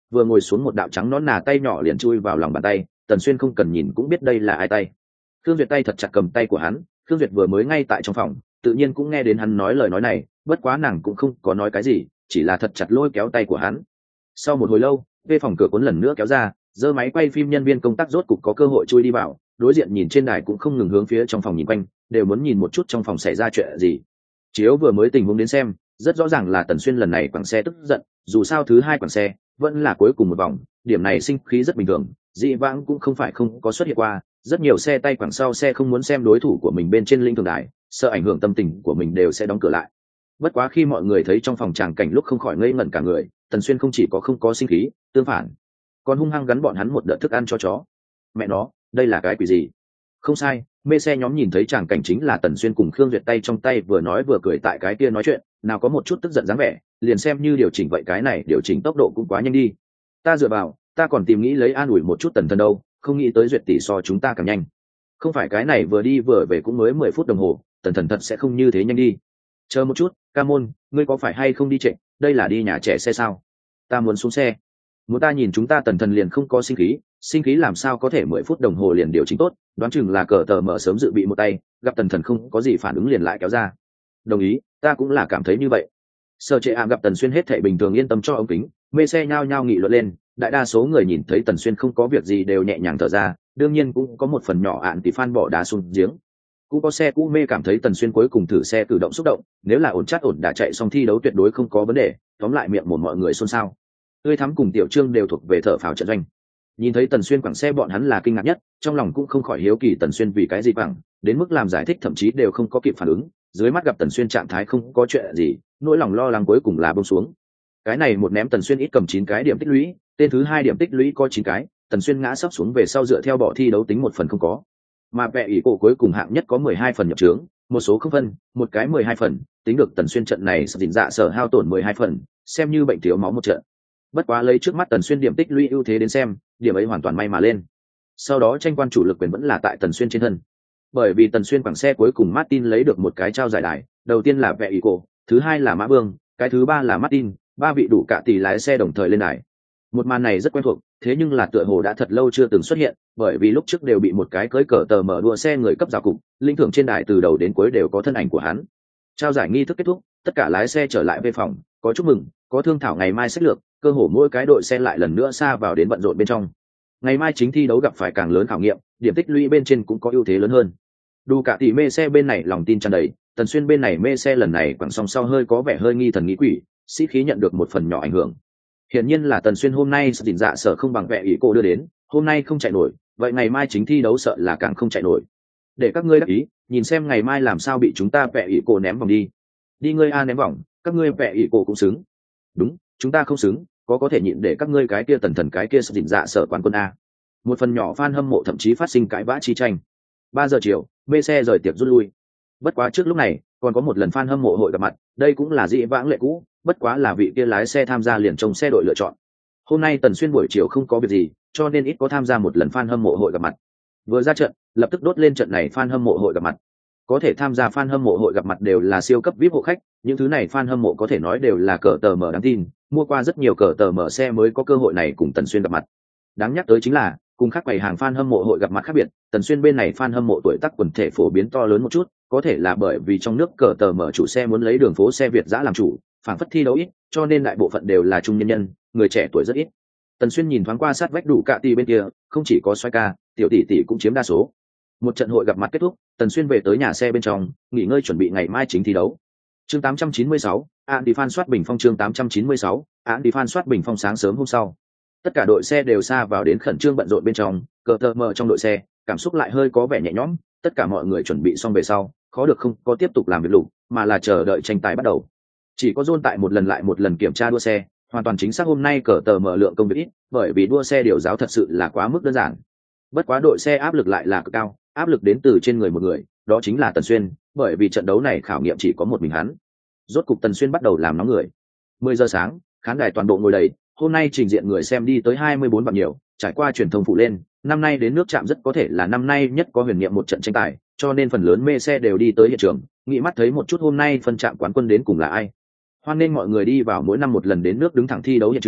A: vừa ngồi xuống một đạo trắng nón nà tay nhỏ liền chui vào lòng bàn tay, Tần Xuyên không cần nhìn cũng biết đây là ai tay. Khương Duyệt tay thật chặt cầm tay của hắn, Khương Duyệt vừa mới ngay tại trong phòng, tự nhiên cũng nghe đến hắn nói lời nói này, bất quá nàng cũng không có nói cái gì, chỉ là thật chặt lôi kéo tay của hắn. Sau một hồi lâu, về phòng cửa cuốn lần nữa kéo ra, giơ máy quay phim nhân viên công tác rốt cục có cơ hội chui đi vào, đối diện nhìn trên đài cũng không ngừng hướng phía trong phòng nhìn quanh, đều muốn nhìn một chút trong phòng xảy ra chuyện gì. Chiếu vừa mới tình huống đến xem, rất rõ ràng là Tần Xuyên lần này quẳng xe tức giận, dù sao thứ hai quẳng xe vẫn là cuối cùng một vòng, điểm này sinh khí rất bình thường, dị vãng cũng không phải không có xuất hiện qua, rất nhiều xe tay quẳng sau xe không muốn xem đối thủ của mình bên trên linh thường đài, sợ ảnh hưởng tâm tình của mình đều sẽ đóng cửa lại. Bất quá khi mọi người thấy trong phòng tràng cảnh lúc không khỏi ngây ngẩn cả người, Tần Xuyên không chỉ có không có sinh khí, tương phản còn hung hăng gắn bọn hắn một đợt thức ăn cho chó. Mẹ nó, đây là cái quỷ gì? Không sai, mê xe nhóm nhìn thấy tràng cảnh chính là Tần Xuyên cùng Khương Duyệt tay trong tay vừa nói vừa cười tại cái kia nói chuyện, nào có một chút tức giận dáng vẻ, liền xem như điều chỉnh vậy cái này điều chỉnh tốc độ cũng quá nhanh đi. Ta dựa vào, ta còn tìm nghĩ lấy an ủi một chút Tần Thần đâu, không nghĩ tới Duyệt tỷ so chúng ta càng nhanh. Không phải cái này vừa đi vừa về cũng mới mười phút đồng hồ, Tần Thần thật sẽ không như thế nhanh đi. Chờ một chút, ca môn, ngươi có phải hay không đi trệ, đây là đi nhà trẻ xe sao? Ta muốn xuống xe. Muốn ta nhìn chúng ta Tần Thần liền không có sinh khí, sinh khí làm sao có thể mười phút đồng hồ liền điều chỉnh tốt, đoán chừng là cờ tờ mở sớm dự bị một tay, gặp Tần Thần không có gì phản ứng liền lại kéo ra. Đồng ý, ta cũng là cảm thấy như vậy. Sở Trệ Ảm gặp Tần Xuyên hết thảy bình thường yên tâm cho ống kính, mê xe nhao nhao nghị luận lên, đại đa số người nhìn thấy Tần Xuyên không có việc gì đều nhẹ nhàng thở ra, đương nhiên cũng có một phần nhỏ ạn tỷ fan bỏ đá xuống giếng. Cũng có xe cũ mê cảm thấy Tần Xuyên cuối cùng thử xe tự động xúc động, nếu là ổn chắc ổn đã chạy xong thi đấu tuyệt đối không có vấn đề, tóm lại miệng một mọi người xôn xao. Tươi Thắm cùng Tiểu Trương đều thuộc về thở phào trận doanh. Nhìn thấy Tần Xuyên quẳng xe bọn hắn là kinh ngạc nhất, trong lòng cũng không khỏi hiếu kỳ Tần Xuyên vì cái gì quẳng, đến mức làm giải thích thậm chí đều không có kịp phản ứng, dưới mắt gặp Tần Xuyên trạng thái không có chuyện gì, nỗi lòng lo lắng cuối cùng là buông xuống. Cái này một ném Tần Xuyên ít cầm chín cái điểm tích lũy, tên thứ hai điểm tích lũy có chín cái, Tần Xuyên ngã sấp xuống về sau dựa theo bỏ thi đấu tính một phần không có. Mà Vệ ỷ cổ cuối cùng hạng nhất có mười hai phần nhập trướng, một số không phân, một cái mười hai phần, tính được Tần Xuyên trận này dịnh dạ sở hao tổn mười hai phần, xem như bệnh thiếu máu một trận. Bất quá lấy trước mắt Tần Xuyên điểm tích lũy ưu thế đến xem, điểm ấy hoàn toàn may mà lên. Sau đó tranh quan chủ lực quyền vẫn là tại Tần Xuyên trên thân, bởi vì Tần Xuyên quẳng xe cuối cùng Martin lấy được một cái trao giải đài, đầu tiên là Vệ ỷ cổ, thứ hai là Mã Vương, cái thứ ba là Martin, ba vị đủ cả tỷ lái xe đồng thời lên đài. Một màn này rất quen thuộc, thế nhưng là tựa hồ đã thật lâu chưa từng xuất hiện, bởi vì lúc trước đều bị một cái cưỡi cờ tờ mở đua xe người cấp rào cục, linh thưởng trên đài từ đầu đến cuối đều có thân ảnh của hắn. Trao giải nghi thức kết thúc, tất cả lái xe trở lại về phòng, có chúc mừng, có thương thảo ngày mai sách lược, cơ hồ mỗi cái đội xe lại lần nữa sa vào đến bận rộn bên trong. Ngày mai chính thi đấu gặp phải càng lớn khảo nghiệm, điểm tích lũy bên trên cũng có ưu thế lớn hơn. Đủ cả tỷ mê xe bên này lòng tin tràn đầy, Tần Xuyên bên này mê xe lần này quẳng song sau hơi có vẻ hơi nghi thần nghĩ quỷ, sĩ khí nhận được một phần nhỏ ảnh hưởng. Hiển nhiên là Tần Xuyên hôm nay dịnh dạ sở không bằng Vệ ỷ cổ đưa đến, hôm nay không chạy nổi, vậy ngày mai chính thi đấu sợ là càng không chạy nổi. Để các ngươi đắc ý, nhìn xem ngày mai làm sao bị chúng ta Vệ ỷ cổ ném vòng đi. Đi ngươi a ném vòng, các ngươi Vệ ỷ cổ cũng xứng. Đúng, chúng ta không xứng, có có thể nhịn để các ngươi cái kia Tần Thần cái kia dịnh dạ sở quán quân a. Một phần nhỏ fan hâm mộ thậm chí phát sinh cãi vã chi tranh. Ba giờ chiều, mê xe rời tiệc rút lui. Bất quá trước lúc này, còn có một lần fan hâm mộ hội gặp mặt, đây cũng là dĩ vãng lệ cũ, bất quá là vị kia lái xe tham gia liền trông xe đội lựa chọn. Hôm nay Tần Xuyên buổi chiều không có việc gì, cho nên ít có tham gia một lần fan hâm mộ hội gặp mặt. Vừa ra trận, lập tức đốt lên trận này fan hâm mộ hội gặp mặt. Có thể tham gia fan hâm mộ hội gặp mặt đều là siêu cấp vi ai pi hộ khách, những thứ này fan hâm mộ có thể nói đều là cờ tờ mở đáng tin, mua qua rất nhiều cờ tờ mở xe mới có cơ hội này cùng Tần Xuyên gặp mặt. Đáng nhắc tới chính là, cùng khác quầy hàng fan hâm mộ hội gặp mặt khác biệt, Tần Xuyên bên này fan hâm mộ tuổi tác quần thể phổ biến to lớn một chút, có thể là bởi vì trong nước cờ tờ mở chủ xe muốn lấy đường phố xe Việt giã làm chủ, phản phất thi đấu ít, cho nên đại bộ phận đều là trung nhân nhân, người trẻ tuổi rất ít. Tần Xuyên nhìn thoáng qua sát vách đủ cạ tỷ bên kia, không chỉ có xoay ca, tiểu tỷ tỷ cũng chiếm đa số. Một trận hội gặp mặt kết thúc, Tần Xuyên về tới nhà xe bên trong, nghỉ ngơi chuẩn bị ngày mai chính thi đấu. Chương tám trăm chín mươi sáu, án đi fan soát bình phong chương tám trăm chín mươi sáu, án đi fan soát bình phong sáng sớm hôm sau. Tất cả đội xe đều sa vào đến khẩn trương bận rộn bên trong, cờ tờ mờ trong đội xe, cảm xúc lại hơi có vẻ nhẹ nhõm, tất cả mọi người chuẩn bị xong về sau, khó được không có tiếp tục làm việc lục, mà là chờ đợi tranh tài bắt đầu. Chỉ có John tại một lần lại một lần kiểm tra đua xe, hoàn toàn chính xác hôm nay cờ tờ mở lượng công việc ít, bởi vì đua xe điều giáo thật sự là quá mức đơn giản. Bất quá đội xe áp lực lại là cực cao, áp lực đến từ trên người một người, đó chính là Tần Xuyên, bởi vì trận đấu này khảo nghiệm chỉ có một mình hắn. Rốt cục Tần Xuyên bắt đầu làm nóng người. mười giờ sáng, khán đài toàn bộ ngồi đầy, hôm nay trình diện người xem đi tới hai mươi bốn vạn nhiều, trải qua truyền thông phụ lên, năm nay đến nước Trạm rất có thể là năm nay nhất có huyền niệm một trận tranh tài, cho nên phần lớn mê xe đều đi tới hiện trường, nghĩ mắt thấy một chút hôm nay phân trạm quán quân đến cùng là ai. Hoan nên mọi người đi vào mỗi năm một lần đến nước đứng thẳng thi đấu hiện trường,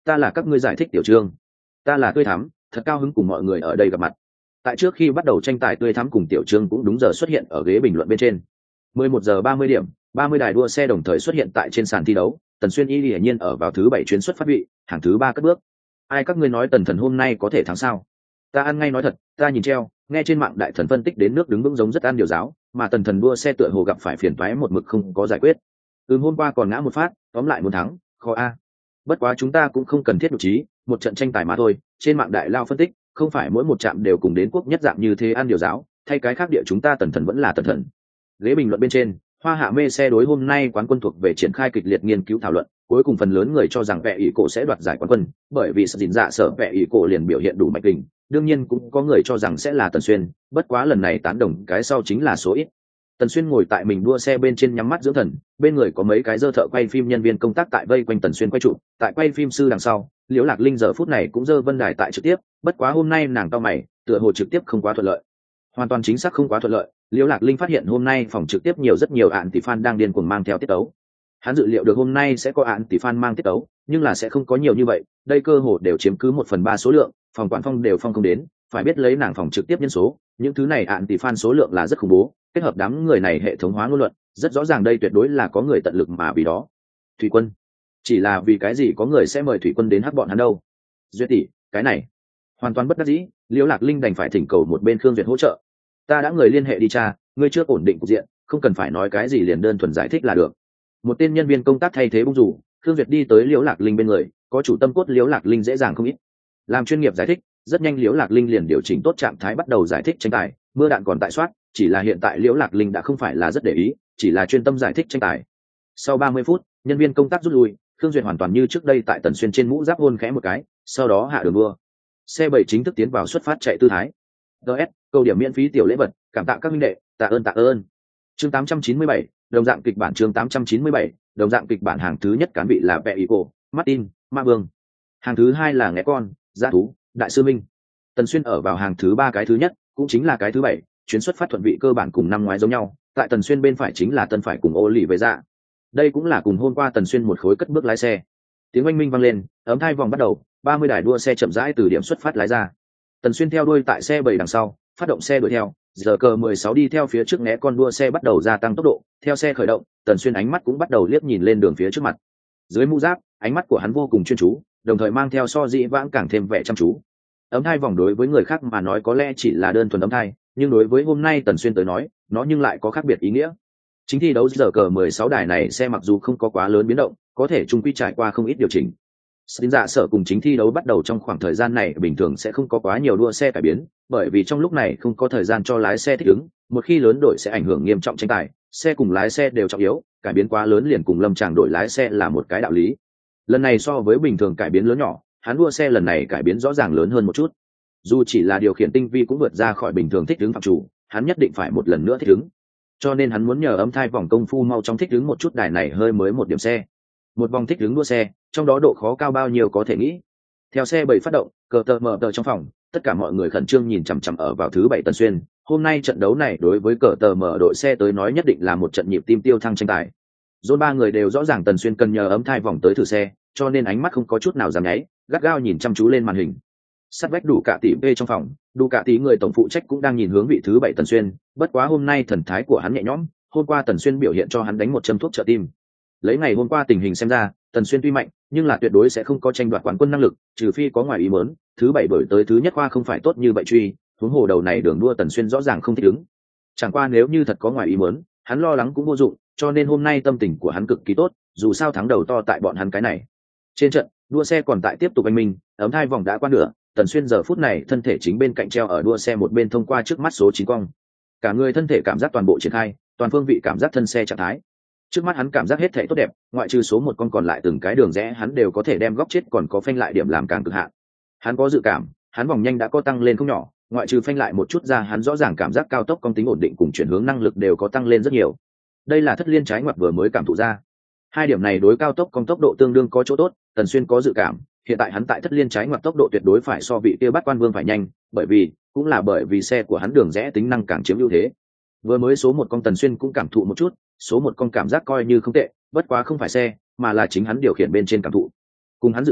A: ta là các ngươi giải thích tiểu trương. Ta là tươi thắm, thật cao hứng cùng mọi người ở đây gặp mặt. Tại trước khi bắt đầu tranh tài, tươi thắm cùng tiểu trương cũng đúng giờ xuất hiện ở ghế bình luận bên trên. mười một giờ ba mươi điểm, ba mươi đài đua xe đồng thời xuất hiện tại trên sàn thi đấu. Tần Xuyên y hiển nhiên ở vào thứ bảy chuyến xuất phát vị, hàng thứ ba cất bước. Ai các ngươi nói Tần Thần hôm nay có thể thắng sao? Ta ăn ngay nói thật, ta nhìn treo, nghe trên mạng đại thần phân tích đến nước đứng vững giống rất ăn điều giáo, mà Tần Thần đua xe tựa hồ gặp phải phiền toái một mực không có giải quyết. Ừm hôm qua còn ngã một phát, tóm lại muốn thắng, khó a. Bất quá chúng ta cũng không cần thiết đột trí, một trận tranh tài mà thôi. Trên mạng đại lao phân tích, không phải mỗi một trạm đều cùng đến quốc nhất dạng như thế ăn điều giáo, thay cái khác địa chúng ta Tần Thần vẫn là Tần Thần. Ghế bình luận bên trên, Hoa Hạ mê xe đối hôm nay quán quân thuộc về triển khai kịch liệt nghiên cứu thảo luận, cuối cùng phần lớn người cho rằng Vẽ ỷ cổ sẽ đoạt giải quán quân, bởi vì sự dình dạ sở Vẽ ỷ cổ liền biểu hiện đủ mạnh kình. Đương nhiên cũng có người cho rằng sẽ là Tần Xuyên, bất quá lần này tán đồng cái sau chính là số ít. Tần Xuyên ngồi tại mình đua xe bên trên nhắm mắt dưỡng thần, bên người có mấy cái dơ thợ quay phim nhân viên công tác tại vây quanh Tần Xuyên quay trụ, tại quay phim sư đằng sau, Liễu Lạc Linh giờ phút này cũng dơ vân đài tại trực tiếp, bất quá hôm nay nàng cau mày, tựa hồ trực tiếp không quá thuận lợi. Hoàn toàn chính xác không quá thuận lợi, Liễu Lạc Linh phát hiện hôm nay phòng trực tiếp nhiều rất nhiều ạn tỷ fan đang điên cuồng mang theo tiết tấu. Hắn dự liệu được hôm nay sẽ có ạn tỷ fan mang tiết tấu, nhưng là sẽ không có nhiều như vậy, đây cơ hồ đều chiếm cứ một phần ba số lượng, phòng quản phong đều phong không đến, phải biết lấy nàng phòng trực tiếp nhân số, những thứ này ạn tỷ fan số lượng là rất khủng bố, kết hợp đám người này hệ thống hóa ngôn luận, rất rõ ràng đây tuyệt đối là có người tận lực mà vì đó. Thủy Quân, chỉ là vì cái gì có người sẽ mời Thủy Quân đến hắc bọn hắn đâu? Duyệt tỷ, cái này hoàn toàn bất đắc dĩ, Liễu Lạc Linh đành phải thỉnh cầu một bên Khương Duyệt hỗ trợ. Ta đã người liên hệ đi tra, ngươi chưa ổn định cục diện, không cần phải nói cái gì liền đơn thuần giải thích là được. Một tên nhân viên công tác thay thế bung rủ, Khương Duyệt đi tới Liễu Lạc Linh bên người, có chủ tâm cốt Liễu Lạc Linh dễ dàng không ít. Làm chuyên nghiệp giải thích, rất nhanh Liễu Lạc Linh liền điều chỉnh tốt trạng thái bắt đầu giải thích tranh tài, mưa đạn còn tại soát, chỉ là hiện tại Liễu Lạc Linh đã không phải là rất để ý, chỉ là chuyên tâm giải thích tranh tài. Sau ba mươi phút, nhân viên công tác rút lui, Khương Duyệt hoàn toàn như trước đây tại Tần Xuyên trên mũ giáp hôn khẽ một cái, sau đó hạ đường đua. Xe bảy chính thức tiến vào xuất phát chạy tư thái. đê ét, câu điểm miễn phí tiểu lễ vật, cảm tạ các minh đệ, tạ ơn tạ ơn. Chương tám trăm chín mươi bảy, đồng dạng kịch bản chương tám trăm chín mươi bảy, đồng dạng kịch bản hàng thứ nhất cán vị là Vẽ ỷ cổ, Martin, Ma Vương. Hàng thứ hai là Nghé Con, Dã Thú, Đại Sư Minh. Tần Xuyên ở vào hàng thứ ba cái thứ nhất, cũng chính là cái thứ bảy, chuyến xuất phát thuận vị cơ bản cùng năm ngoái giống nhau, tại Tần Xuyên bên phải chính là Tân phải cùng Ô Lì về dạ. Đây cũng là cùng hôm qua Tần Xuyên một khối cất bước lái xe. Tiếng oanh minh vang lên, ấm thai vòng bắt đầu, ba mươi đài đua xe chậm rãi từ điểm xuất phát lái ra. Tần Xuyên theo đuôi tại xe bảy đằng sau, phát động xe đuổi theo, giờ cờ mười sáu đi theo phía trước Nghé Con đua xe bắt đầu gia tăng tốc độ, theo xe khởi động, Tần Xuyên ánh mắt cũng bắt đầu liếc nhìn lên đường phía trước mặt. Dưới mũ giáp, ánh mắt của hắn vô cùng chuyên chú, đồng thời mang theo so dĩ vãng càng thêm vẻ chăm chú. Ấm thai vòng đối với người khác mà nói có lẽ chỉ là đơn thuần ấm thai, nhưng đối với hôm nay Tần Xuyên tới nói, nó nhưng lại có khác biệt ý nghĩa. Chính thi đấu giờ cờ mười sáu đài này xe mặc dù không có quá lớn biến động, có thể chung quy trải qua không ít điều chỉnh. Xin dạ sở cùng chính thi đấu bắt đầu trong khoảng thời gian này bình thường sẽ không có quá nhiều đua xe cải biến, bởi vì trong lúc này không có thời gian cho lái xe thích ứng, một khi lớn đổi sẽ ảnh hưởng nghiêm trọng tranh tài, xe cùng lái xe đều trọng yếu, cải biến quá lớn liền cùng lâm tràng đổi lái xe là một cái đạo lý. Lần này so với bình thường cải biến lớn nhỏ, hắn đua xe lần này cải biến rõ ràng lớn hơn một chút. Dù chỉ là điều khiển tinh vi cũng vượt ra khỏi bình thường thích ứng phạm chủ, hắn nhất định phải một lần nữa thích ứng. Cho nên hắn muốn nhờ âm thai vòng công phu mau chóng thích ứng một chút đài này hơi mới một điểm xe. Một vòng thích ứng đua xe, trong đó độ khó cao bao nhiêu có thể nghĩ. Theo xe bảy phát động, cờ tờ mở tờ trong phòng, tất cả mọi người khẩn trương nhìn chằm chằm ở vào thứ bảy Tần Xuyên. Hôm nay trận đấu này đối với cờ tờ mở đội xe tới nói nhất định là một trận nhịp tim tiêu thăng tranh tài. Dôn ba người đều rõ ràng Tần Xuyên cần nhờ ấm thai vòng tới thử xe, cho nên ánh mắt không có chút nào dám nháy, gắt gao nhìn chăm chú lên màn hình. Sát vách đủ cả tỷ v trong phòng, đủ cả tỷ người tổng phụ trách cũng đang nhìn hướng vị thứ bảy Tần Xuyên, bất quá hôm nay thần thái của hắn nhẹ nhõm, hôm qua Tần Xuyên biểu hiện cho hắn đánh một châm thuốc trợ tim. Lấy ngày hôm qua tình hình xem ra, Tần Xuyên tuy mạnh, nhưng là tuyệt đối sẽ không có tranh đoạt quán quân năng lực, trừ phi có ngoài ý muốn, thứ bảy đổi tới thứ nhất khoa không phải tốt như vậy truy, huống hồ đầu này đường đua Tần Xuyên rõ ràng không thích ứng. Chẳng qua nếu như thật có ngoài ý muốn, hắn lo lắng cũng vô dụng, cho nên hôm nay tâm tình của hắn cực kỳ tốt, dù sao thắng đầu to tại bọn hắn cái này. Trên trận, đua xe còn tại tiếp tục anh minh, ấm hai vòng đã qua nửa, Tần Xuyên giờ phút này thân thể chính bên cạnh treo ở đua xe một bên thông qua trước mắt số chín cong. Cả người thân thể cảm giác toàn bộ triển khai, toàn phương vị cảm giác thân xe trạng thái. Trước mắt hắn cảm giác hết thể tốt đẹp, ngoại trừ số một con còn lại từng cái đường rẽ hắn đều có thể đem góc chết còn có phanh lại điểm làm càng cực hạn. Hắn có dự cảm, hắn vòng nhanh đã có tăng lên không nhỏ, ngoại trừ phanh lại một chút ra hắn rõ ràng cảm giác cao tốc công tính ổn định cùng chuyển hướng năng lực đều có tăng lên rất nhiều. Đây là thất liên trái ngoặt vừa mới cảm thụ ra. Hai điểm này đối cao tốc công tốc độ tương đương có chỗ tốt, Tần Xuyên có dự cảm, hiện tại hắn tại thất liên trái ngoặt tốc độ tuyệt đối phải so vị kia Bát Quan Vương phải nhanh, bởi vì, cũng là bởi vì xe của hắn đường rẽ tính năng càng chiếm ưu thế. Vừa mới số một con Tần Xuyên cũng cảm thụ một chút, số một con cảm giác coi như không tệ, bất quá không phải xe, mà là chính hắn điều khiển bên trên cảm thụ. Cùng hắn dự đoán,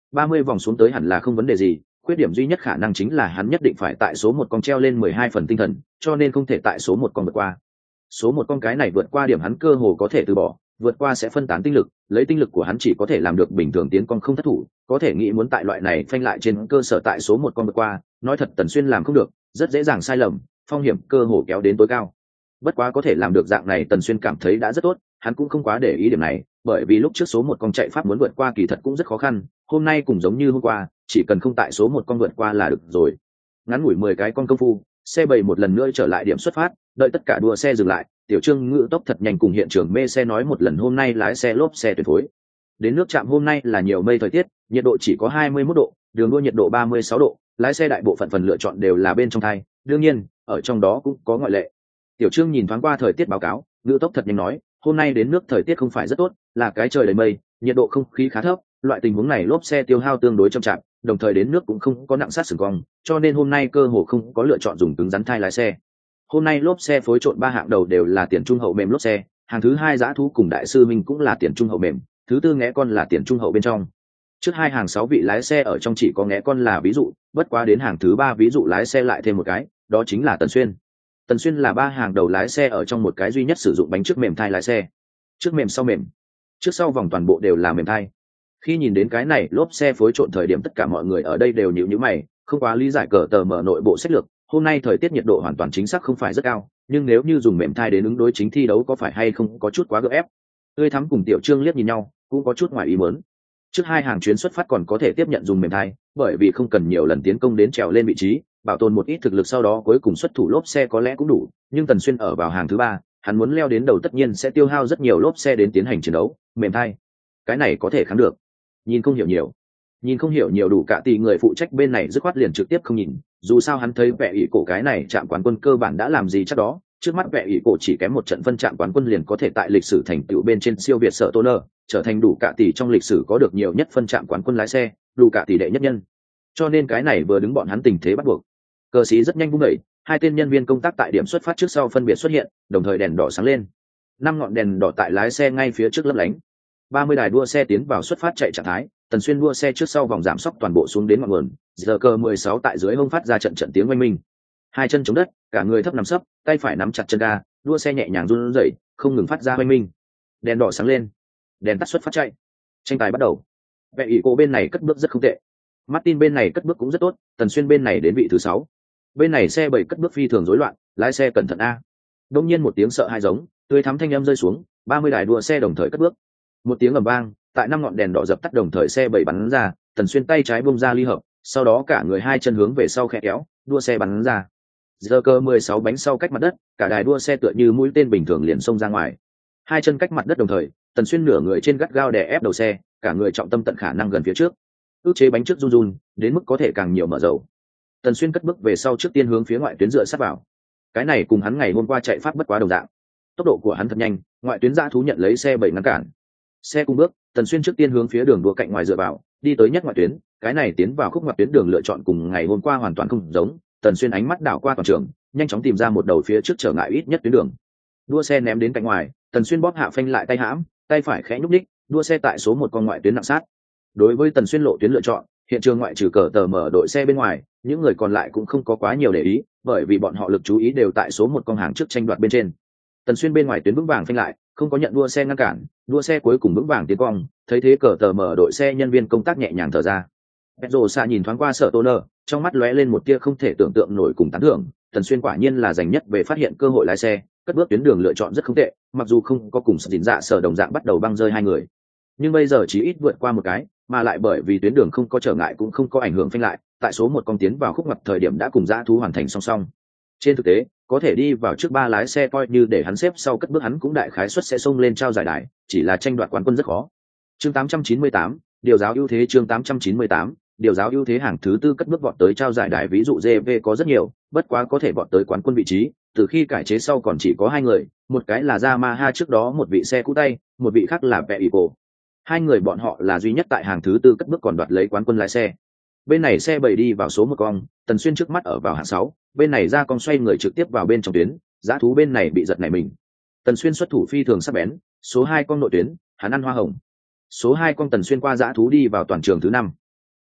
A: ba mươi vòng xuống tới hẳn là không vấn đề gì, khuyết điểm duy nhất khả năng chính là hắn nhất định phải tại số một con treo lên mười hai phần tinh thần, cho nên không thể tại số một con vượt qua. Số một con cái này vượt qua điểm hắn cơ hồ có thể từ bỏ, vượt qua sẽ phân tán tinh lực, lấy tinh lực của hắn chỉ có thể làm được bình thường tiến con không thất thủ, có thể nghĩ muốn tại loại này phanh lại trên cơ sở tại số một con vượt qua, nói thật Tần Xuyên làm không được, rất dễ dàng sai lầm, phong hiểm cơ hồ kéo đến tối cao. Bất quá có thể làm được dạng này Tần Xuyên cảm thấy đã rất tốt, hắn cũng không quá để ý điểm này, bởi vì lúc trước số một con chạy pháp muốn vượt qua kỳ thật cũng rất khó khăn, hôm nay cũng giống như hôm qua, chỉ cần không tại số một con vượt qua là được rồi. Ngắn ngủi mười cái con công phu, xe bảy một lần nữa trở lại điểm xuất phát, đợi tất cả đua xe dừng lại, Tiểu Trương ngự tốc thật nhanh cùng hiện trường mê xe nói một lần hôm nay lái xe lốp xe tuyệt phối. Đến nước trạm hôm nay là nhiều mây thời tiết, nhiệt độ chỉ có hai mươi mốt độ, đường đua nhiệt độ ba mươi sáu độ, lái xe đại bộ phận phần lựa chọn đều là bên trong thai, đương nhiên, ở trong đó cũng có ngoại lệ. Tiểu Trương nhìn thoáng qua thời tiết báo cáo, ngự tốc thật nhanh nói, hôm nay đến nước thời tiết không phải rất tốt, là cái trời đầy mây, nhiệt độ không khí khá thấp, loại tình huống này lốp xe tiêu hao tương đối chậm chạp, đồng thời đến nước cũng không có nặng sát sừng cong, cho nên hôm nay cơ hồ không có lựa chọn dùng cứng rắn thai lái xe. Hôm nay lốp xe phối trộn ba hạng đầu đều là tiền trung hậu mềm lốp xe, hàng thứ hai Dã Thú cùng Đại sư Minh cũng là tiền trung hậu mềm, thứ tư Ngẽ Con là tiền trung hậu bên trong. Trước hai hàng sáu vị lái xe ở trong chỉ có Ngẽ Con là ví dụ, bất quá đến hàng thứ ba ví dụ lái xe lại thêm một cái, đó chính là Tần Xuyên. Tần Xuyên là ba hàng đầu lái xe ở trong một cái duy nhất sử dụng bánh trước mềm thai lái xe. Trước mềm sau mềm, trước sau vòng toàn bộ đều là mềm thai. Khi nhìn đến cái này lốp xe phối trộn thời điểm tất cả mọi người ở đây đều nhíu nhíu mày, không quá lý giải cờ tờ mở nội bộ sách lược. Hôm nay thời tiết nhiệt độ hoàn toàn chính xác không phải rất cao, nhưng nếu như dùng mềm thai đến ứng đối chính thi đấu có phải hay không có chút quá gượng ép. Tươi Thắm cùng Tiểu Trương liếc nhìn nhau, cũng có chút ngoài ý muốn. Trước hai hàng chuyến xuất phát còn có thể tiếp nhận dùng mềm thai, bởi vì không cần nhiều lần tiến công đến trèo lên vị trí, bảo tồn một ít thực lực sau đó cuối cùng xuất thủ lốp xe có lẽ cũng đủ. Nhưng Tần Xuyên ở vào hàng thứ ba, hắn muốn leo đến đầu tất nhiên sẽ tiêu hao rất nhiều lốp xe đến tiến hành chiến đấu, mềm thai, cái này có thể kháng được. Nhìn không hiểu nhiều, nhìn không hiểu nhiều đủ cả tỷ người phụ trách bên này dứt khoát liền trực tiếp không nhìn, dù sao hắn thấy vẻ ỷ cổ cái này chạm quán quân cơ bản đã làm gì chắc đó, trước mắt vẻ ỷ cổ chỉ kém một trận phân chạm quán quân liền có thể tại lịch sử thành tựu bên trên siêu việt sở Toner, trở thành đủ cả tỷ trong lịch sử có được nhiều nhất phân chạm quán quân lái xe, đủ cả tỷ đệ nhất nhân. Cho nên cái này vừa đứng bọn hắn tình thế bắt buộc. Cờ sĩ rất nhanh vung đẩy, hai tên nhân viên công tác tại điểm xuất phát trước sau phân biệt xuất hiện, đồng thời đèn đỏ sáng lên. Năm ngọn đèn đỏ tại lái xe ngay phía trước lấp lánh. ba mươi đài đua xe tiến vào xuất phát chạy trạng thái, Tần Xuyên đua xe trước sau vòng giảm sóc toàn bộ xuống đến ngọn nguồn, giờ cờ mười sáu tại dưới hông phát ra trận trận tiếng oanh minh. Hai chân chống đất, cả người thấp nằm sấp, tay phải nắm chặt chân ga, đua xe nhẹ nhàng run rẩy, không ngừng phát ra oanh minh. Đèn đỏ sáng lên, đèn tắt xuất phát chạy. Tranh tài bắt đầu. Vẻ ỷ cổ bên này cất bước rất không tệ. Martin bên này cất bước cũng rất tốt, Tần Xuyên bên này đến vị thứ sáu. Bên này xe bảy cất bước phi thường rối loạn, lái xe cẩn thận a. Đột nhiên một tiếng sợ hai giống, Tươi Thắm thanh âm rơi xuống, ba mươi đài đua xe đồng thời cất bước. Một tiếng ầm vang, tại năm ngọn đèn đỏ dập tắt đồng thời xe bảy bắn ra, Tần Xuyên tay trái bung ra ly hợp, sau đó cả người hai chân hướng về sau khẽ kéo, đua xe bắn ra. Giờ cơ mười sáu bánh sau cách mặt đất, cả đài đua xe tựa như mũi tên bình thường liền xông ra ngoài. Hai chân cách mặt đất đồng thời, Tần Xuyên nửa người trên gắt gao đè ép đầu xe, cả người trọng tâm tận khả năng gần phía trước. Ước chế bánh trước run run, đến mức có thể càng nhiều mở dầu. Tần Xuyên cất bước về sau trước tiên hướng phía ngoại tuyến dựa sát vào. Cái này cùng hắn ngày hôm qua chạy pháp bất quá đồng dạng. Tốc độ của hắn thật nhanh, ngoại tuyến Dã Thú nhận lấy xe bảy ngăn cản. Xe cùng bước, Tần Xuyên trước tiên hướng phía đường đua cạnh ngoài dựa vào, đi tới nhất ngoại tuyến, cái này tiến vào khúc ngoặt tuyến đường lựa chọn cùng ngày hôm qua hoàn toàn không giống. Tần Xuyên ánh mắt đảo qua toàn trường, nhanh chóng tìm ra một đầu phía trước trở ngại ít nhất tuyến đường. Đua xe ném đến cạnh ngoài, Tần Xuyên bóp hạ phanh lại tay hãm, tay phải khẽ nhúc nhích, đua xe tại số một con ngoại tuyến nặng sát. Đối với Tần Xuyên lộ tuyến lựa chọn, hiện trường ngoại trừ cờ tờ mở đội xe bên ngoài, những người còn lại cũng không có quá nhiều để ý, bởi vì bọn họ lực chú ý đều tại số một con hàng trước tranh đoạt bên trên. Tần Xuyên bên ngoài tuyến vững vàng phanh lại, không có nhận đua xe ngăn cản, đua xe cuối cùng vững vàng tiến cong, thấy thế cờ tờ mở đội xe nhân viên công tác nhẹ nhàng thở ra. Pedro xa nhìn thoáng qua Sở Toner, trong mắt lóe lên một tia không thể tưởng tượng nổi cùng tán thưởng, Tần Xuyên quả nhiên là giành nhất về phát hiện cơ hội lái xe, cất bước tuyến đường lựa chọn rất không tệ, mặc dù không có cùng Dĩnh Dạ Sở đồng dạng bắt đầu băng rơi hai người, nhưng bây giờ chỉ ít vượt qua một cái, mà lại bởi vì tuyến đường không có trở ngại cũng không có ảnh hưởng phanh lại, tại số một con tiến vào khúc ngoặt thời điểm đã cùng Dã Thú hoàn thành song song. Trên thực tế, có thể đi vào trước ba lái xe coi như để hắn xếp sau cất bước hắn cũng đại khái suất sẽ xông lên trao giải đài, chỉ là tranh đoạt quán quân rất khó. Chương tám trăm chín mươi tám, điều giáo ưu thế chương tám trăm chín mươi tám, điều giáo ưu thế hàng thứ tư cất bước vọt tới trao giải đài ví dụ giê vê có rất nhiều, bất quá có thể vọt tới quán quân vị trí, từ khi cải chế sau còn chỉ có hai người, một cái là Yamaha trước đó một vị xe cũ tay, một vị khác là Peico. Hai người bọn họ là duy nhất tại hàng thứ tư cất bước còn đoạt lấy quán quân lái xe. Bên này xe bảy đi vào số một con, Tần Xuyên trước mắt ở vào hạng sáu, bên này ra con xoay người trực tiếp vào bên trong tuyến, Dã Thú bên này bị giật nảy mình. Tần Xuyên xuất thủ phi thường sắc bén, số hai con nội tuyến, hắn ăn hoa hồng. Số hai con Tần Xuyên qua Dã Thú đi vào toàn trường thứ năm.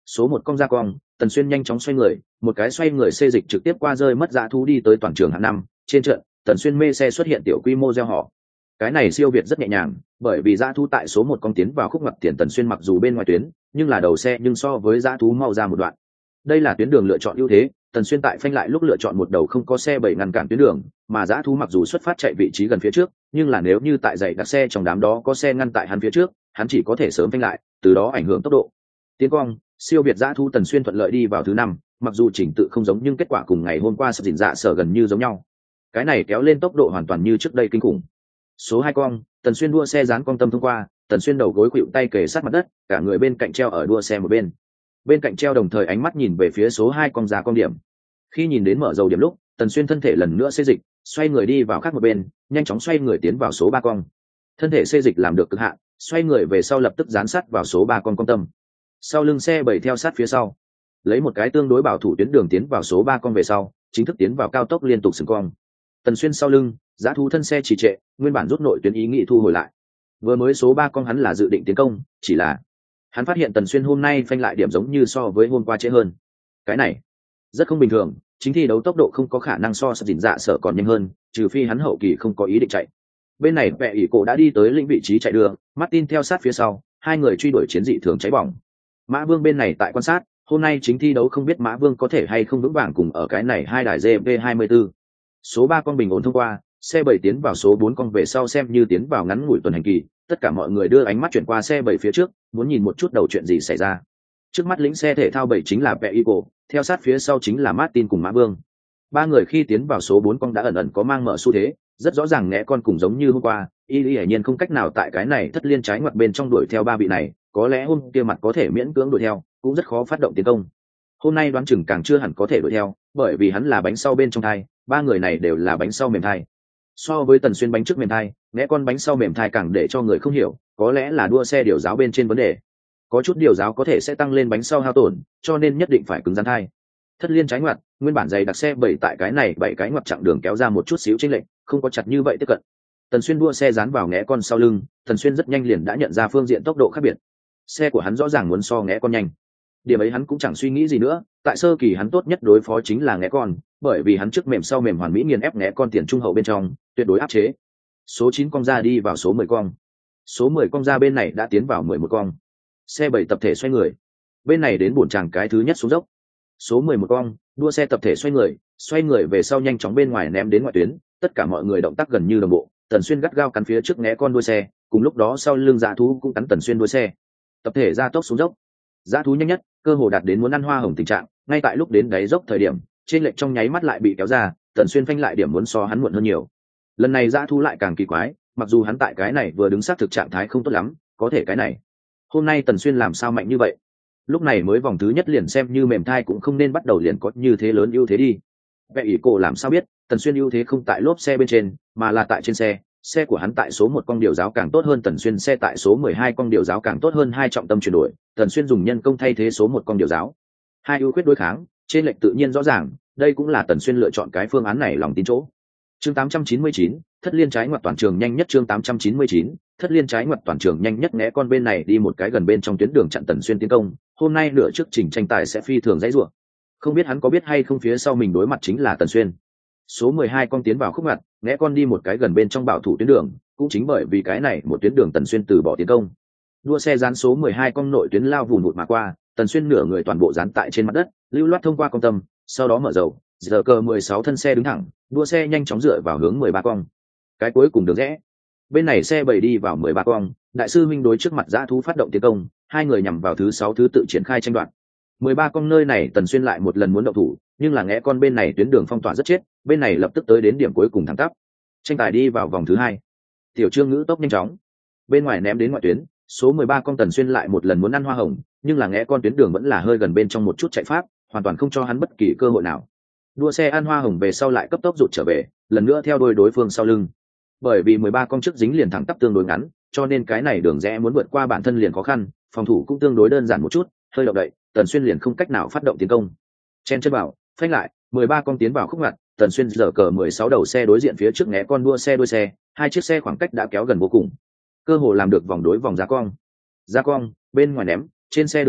A: số một cong ra cong, Tần Xuyên nhanh chóng xoay người, một cái xoay người xê dịch trực tiếp qua rơi mất dã thú đi tới toàn trường hạng năm. Trên trận, Tần Xuyên mê xe xuất hiện tiểu quy mô gieo họ. Cái này siêu việt rất nhẹ nhàng, bởi vì dã thú tại số một cong tiến vào khúc ngoặt tiền Tần Xuyên mặc dù bên ngoài tuyến, nhưng là đầu xe nhưng so với dã thú mau ra một đoạn. Đây là tuyến đường lựa chọn ưu thế, Tần Xuyên tại phanh lại lúc lựa chọn một đầu không có xe bảy ngăn cản tuyến đường, mà dã thú mặc dù xuất phát chạy vị trí gần phía trước, nhưng là nếu như tại dãy đặc xe trong đám đó có xe ngăn tại hắn phía trước, hắn chỉ có thể sớm phanh lại, từ đó ảnh hưởng tốc độ. Tiến cong, siêu việt dã thú Tần Xuyên thuận lợi đi vào thứ năm, mặc dù chỉnh tự không giống nhưng kết quả cùng ngày hôm qua sập dình dạ sở gần như giống nhau. Cái này kéo lên tốc độ hoàn toàn như trước đây kinh khủng. Số hai cong, Tần Xuyên đua xe dán cong tâm thông qua, Tần Xuyên đầu gối khuỵu tay kề sát mặt đất, cả người bên cạnh treo ở đua xe một bên. Bên cạnh treo đồng thời ánh mắt nhìn về phía số hai cong ra cong điểm. Khi nhìn đến mở dầu điểm lúc, Tần Xuyên thân thể lần nữa xê dịch, xoay người đi vào khác một bên, nhanh chóng xoay người tiến vào số ba cong. Thân thể xê dịch làm được cực hạn, xoay người về sau lập tức dán sát vào số ba cong cong tâm. Sau lưng xe bảy theo sát phía sau, lấy một cái tương đối bảo thủ tuyến đường tiến vào số ba cong về sau, chính thức tiến vào cao tốc liên tục sừng cong. Tần Xuyên sau lưng, dã thú thân xe trì trệ, nguyên bản rút nội tuyến ý nghĩ thu hồi lại. Vừa mới số ba cong hắn là dự định tiến công, chỉ là hắn phát hiện Tần Xuyên hôm nay phanh lại điểm giống như so với hôm qua trễ hơn. Cái này rất không bình thường, chính thi đấu tốc độ không có khả năng so sánh dình dạ sở còn nhanh hơn, trừ phi hắn hậu kỳ không có ý định chạy. Bên này Vệ ỷ cổ đã đi tới lĩnh vị trí chạy đường, Martin theo sát phía sau, hai người truy đuổi chiến dị thường cháy bỏng. Mã Vương bên này tại quan sát, hôm nay chính thi đấu không biết Mã Vương có thể hay không vững vàng cùng ở cái này hai đài G P hai mươi tư. Số ba con bình ổn thông qua, xe bảy tiến vào số bốn con về sau xem như tiến vào ngắn ngủi tuần hành kỳ, tất cả mọi người đưa ánh mắt chuyển qua xe bảy phía trước, muốn nhìn một chút đầu chuyện gì xảy ra. Trước mắt lĩnh xe thể thao bảy chính là Vệ ỷ cổ, theo sát phía sau chính là Martin cùng Mã Vương. Ba người khi tiến vào số bốn con đã ẩn ẩn có mang mở xu thế, rất rõ ràng ngẽ con cùng giống như hôm qua, y y hiển nhiên không cách nào tại cái này thất liên trái ngoặt bên trong đuổi theo ba vị này, có lẽ hôm kia mặt có thể miễn cưỡng đuổi theo, cũng rất khó phát động tiến công. Hôm nay đoán chừng càng chưa hẳn có thể đuổi theo, bởi vì hắn là bánh sau bên trong thai, ba người này đều là bánh sau mềm thai. So với Tần Xuyên bánh trước mềm thai, ngẽ con bánh sau mềm thai càng để cho người không hiểu, có lẽ là đua xe điều giáo bên trên vấn đề. Có chút điều giáo có thể sẽ tăng lên bánh sau hao tổn, cho nên nhất định phải cứng rắn thai. Thất liên trái ngoặt, nguyên bản dày đặc xe bảy tại cái này bảy cái ngoặt chặng đường kéo ra một chút xíu chênh lệch, không có chặt như vậy tiếp cận. Tần Xuyên đua xe dán vào ngẽ con sau lưng, Tần Xuyên rất nhanh liền đã nhận ra phương diện tốc độ khác biệt. Xe của hắn rõ ràng muốn so ngẽ con nhanh. Điểm ấy hắn cũng chẳng suy nghĩ gì nữa, tại sơ kỳ hắn tốt nhất đối phó chính là ngẽ con, bởi vì hắn trước mềm sau mềm hoàn mỹ nghiền ép ngẽ con tiền trung hậu bên trong, tuyệt đối áp chế. Số chín con ra đi vào số mười con. Số mười con ra bên này đã tiến vào mười một con. Xe bảy tập thể xoay người. Bên này đến bổn tràng cái thứ nhất xuống dốc. Số mười một con, đua xe tập thể xoay người, xoay người về sau nhanh chóng bên ngoài ném đến ngoại tuyến, tất cả mọi người động tác gần như đồng bộ. Tần Xuyên gắt gao cắn phía trước ngẽ con đuôi xe, cùng lúc đó sau lưng dã thú cũng cắn Tần Xuyên đuôi xe. Tập thể ra tốc xuống dốc. Dã thú nhanh nhất, cơ hồ đạt đến muốn ăn hoa hồng tình trạng, ngay tại lúc đến đáy dốc thời điểm, trên lệch trong nháy mắt lại bị kéo ra, Tần Xuyên phanh lại điểm muốn so hắn muộn hơn nhiều. Lần này dã thú lại càng kỳ quái, mặc dù hắn tại cái này vừa đứng sát thực trạng thái không tốt lắm, có thể cái này, hôm nay Tần Xuyên làm sao mạnh như vậy? Lúc này mới vòng thứ nhất liền xem như mềm thai cũng không nên bắt đầu liền có như thế lớn ưu thế đi. Vệ ỷ cổ làm sao biết, Tần Xuyên ưu thế không tại lốp xe bên trên, mà là tại trên xe. Xe của hắn tại số một con điều giáo càng tốt hơn Tần Xuyên, xe tại số mười hai con điều giáo càng tốt hơn, hai trọng tâm chuyển đổi, Tần Xuyên dùng nhân công thay thế số một con điều giáo. Hai ưu khuyết đối kháng, trên lệch tự nhiên rõ ràng, đây cũng là Tần Xuyên lựa chọn cái phương án này lòng tin chỗ. Chương tám trăm chín mươi chín, thất liên trái ngoặt toàn trường nhanh nhất. Chương tám trăm chín mươi chín, thất liên trái ngoặt toàn trường nhanh nhất. Né con bên này đi một cái gần bên trong tuyến đường chặn Tần Xuyên tiến công, hôm nay nửa trước trình tranh tài sẽ phi thường dãy rủa. Không biết hắn có biết hay không phía sau mình đối mặt chính là Tần Xuyên. Số mười hai con tiến vào khúc ngoặt, né con đi một cái gần bên trong bảo thủ tuyến đường, cũng chính bởi vì cái này một tuyến đường Tần Xuyên từ bỏ tiến công. Đua xe dán số mười hai con nội tuyến lao vùn vụt mà qua, Tần Xuyên nửa người toàn bộ dán tại trên mặt đất, lưu loát thông qua con tâm, sau đó mở dầu, giờ cờ mười sáu thân xe đứng thẳng, đua xe nhanh chóng dựa vào hướng mười ba con. Cái cuối cùng đường rẽ. Bên này xe bảy đi vào mười ba con, đại sư minh đối trước mặt dã thú phát động tiến công, hai người nhằm vào thứ sáu thứ tự triển khai tranh đoạt. mười ba con nơi này Tần Xuyên lại một lần muốn động thủ, nhưng là ngẽ con bên này tuyến đường phong tỏa rất chết, bên này lập tức tới đến điểm cuối cùng thẳng tắp. Tranh tài đi vào vòng thứ hai. Tiểu Trương ngữ tốc nhanh chóng. Bên ngoài ném đến ngoại tuyến, số mười ba con Tần Xuyên lại một lần muốn ăn hoa hồng, nhưng là ngẽ con tuyến đường vẫn là hơi gần bên trong một chút chạy pháp, hoàn toàn không cho hắn bất kỳ cơ hội nào. Đua xe ăn hoa hồng về sau lại cấp tốc rụt trở về, lần nữa theo đuôi đối phương sau lưng. Bởi vì mười ba con trước dính liền thẳng tắp tương đối ngắn, cho nên cái này đường rẽ muốn vượt qua bản thân liền khó khăn, phòng thủ cũng tương đối đơn giản một chút, hơi động đậy, Tần Xuyên liền không cách nào phát động tiến công. Chen chân vào, phanh lại, mười ba con tiến vào khúc ngoặt, Tần Xuyên giở cờ mười sáu đầu xe đối diện phía trước né con đua xe đuôi xe, hai chiếc xe khoảng cách đã kéo gần vô cùng. Cơ hồ làm được vòng đối vòng ra cong. Ra cong, bên ngoài ném, trên xe đường bay,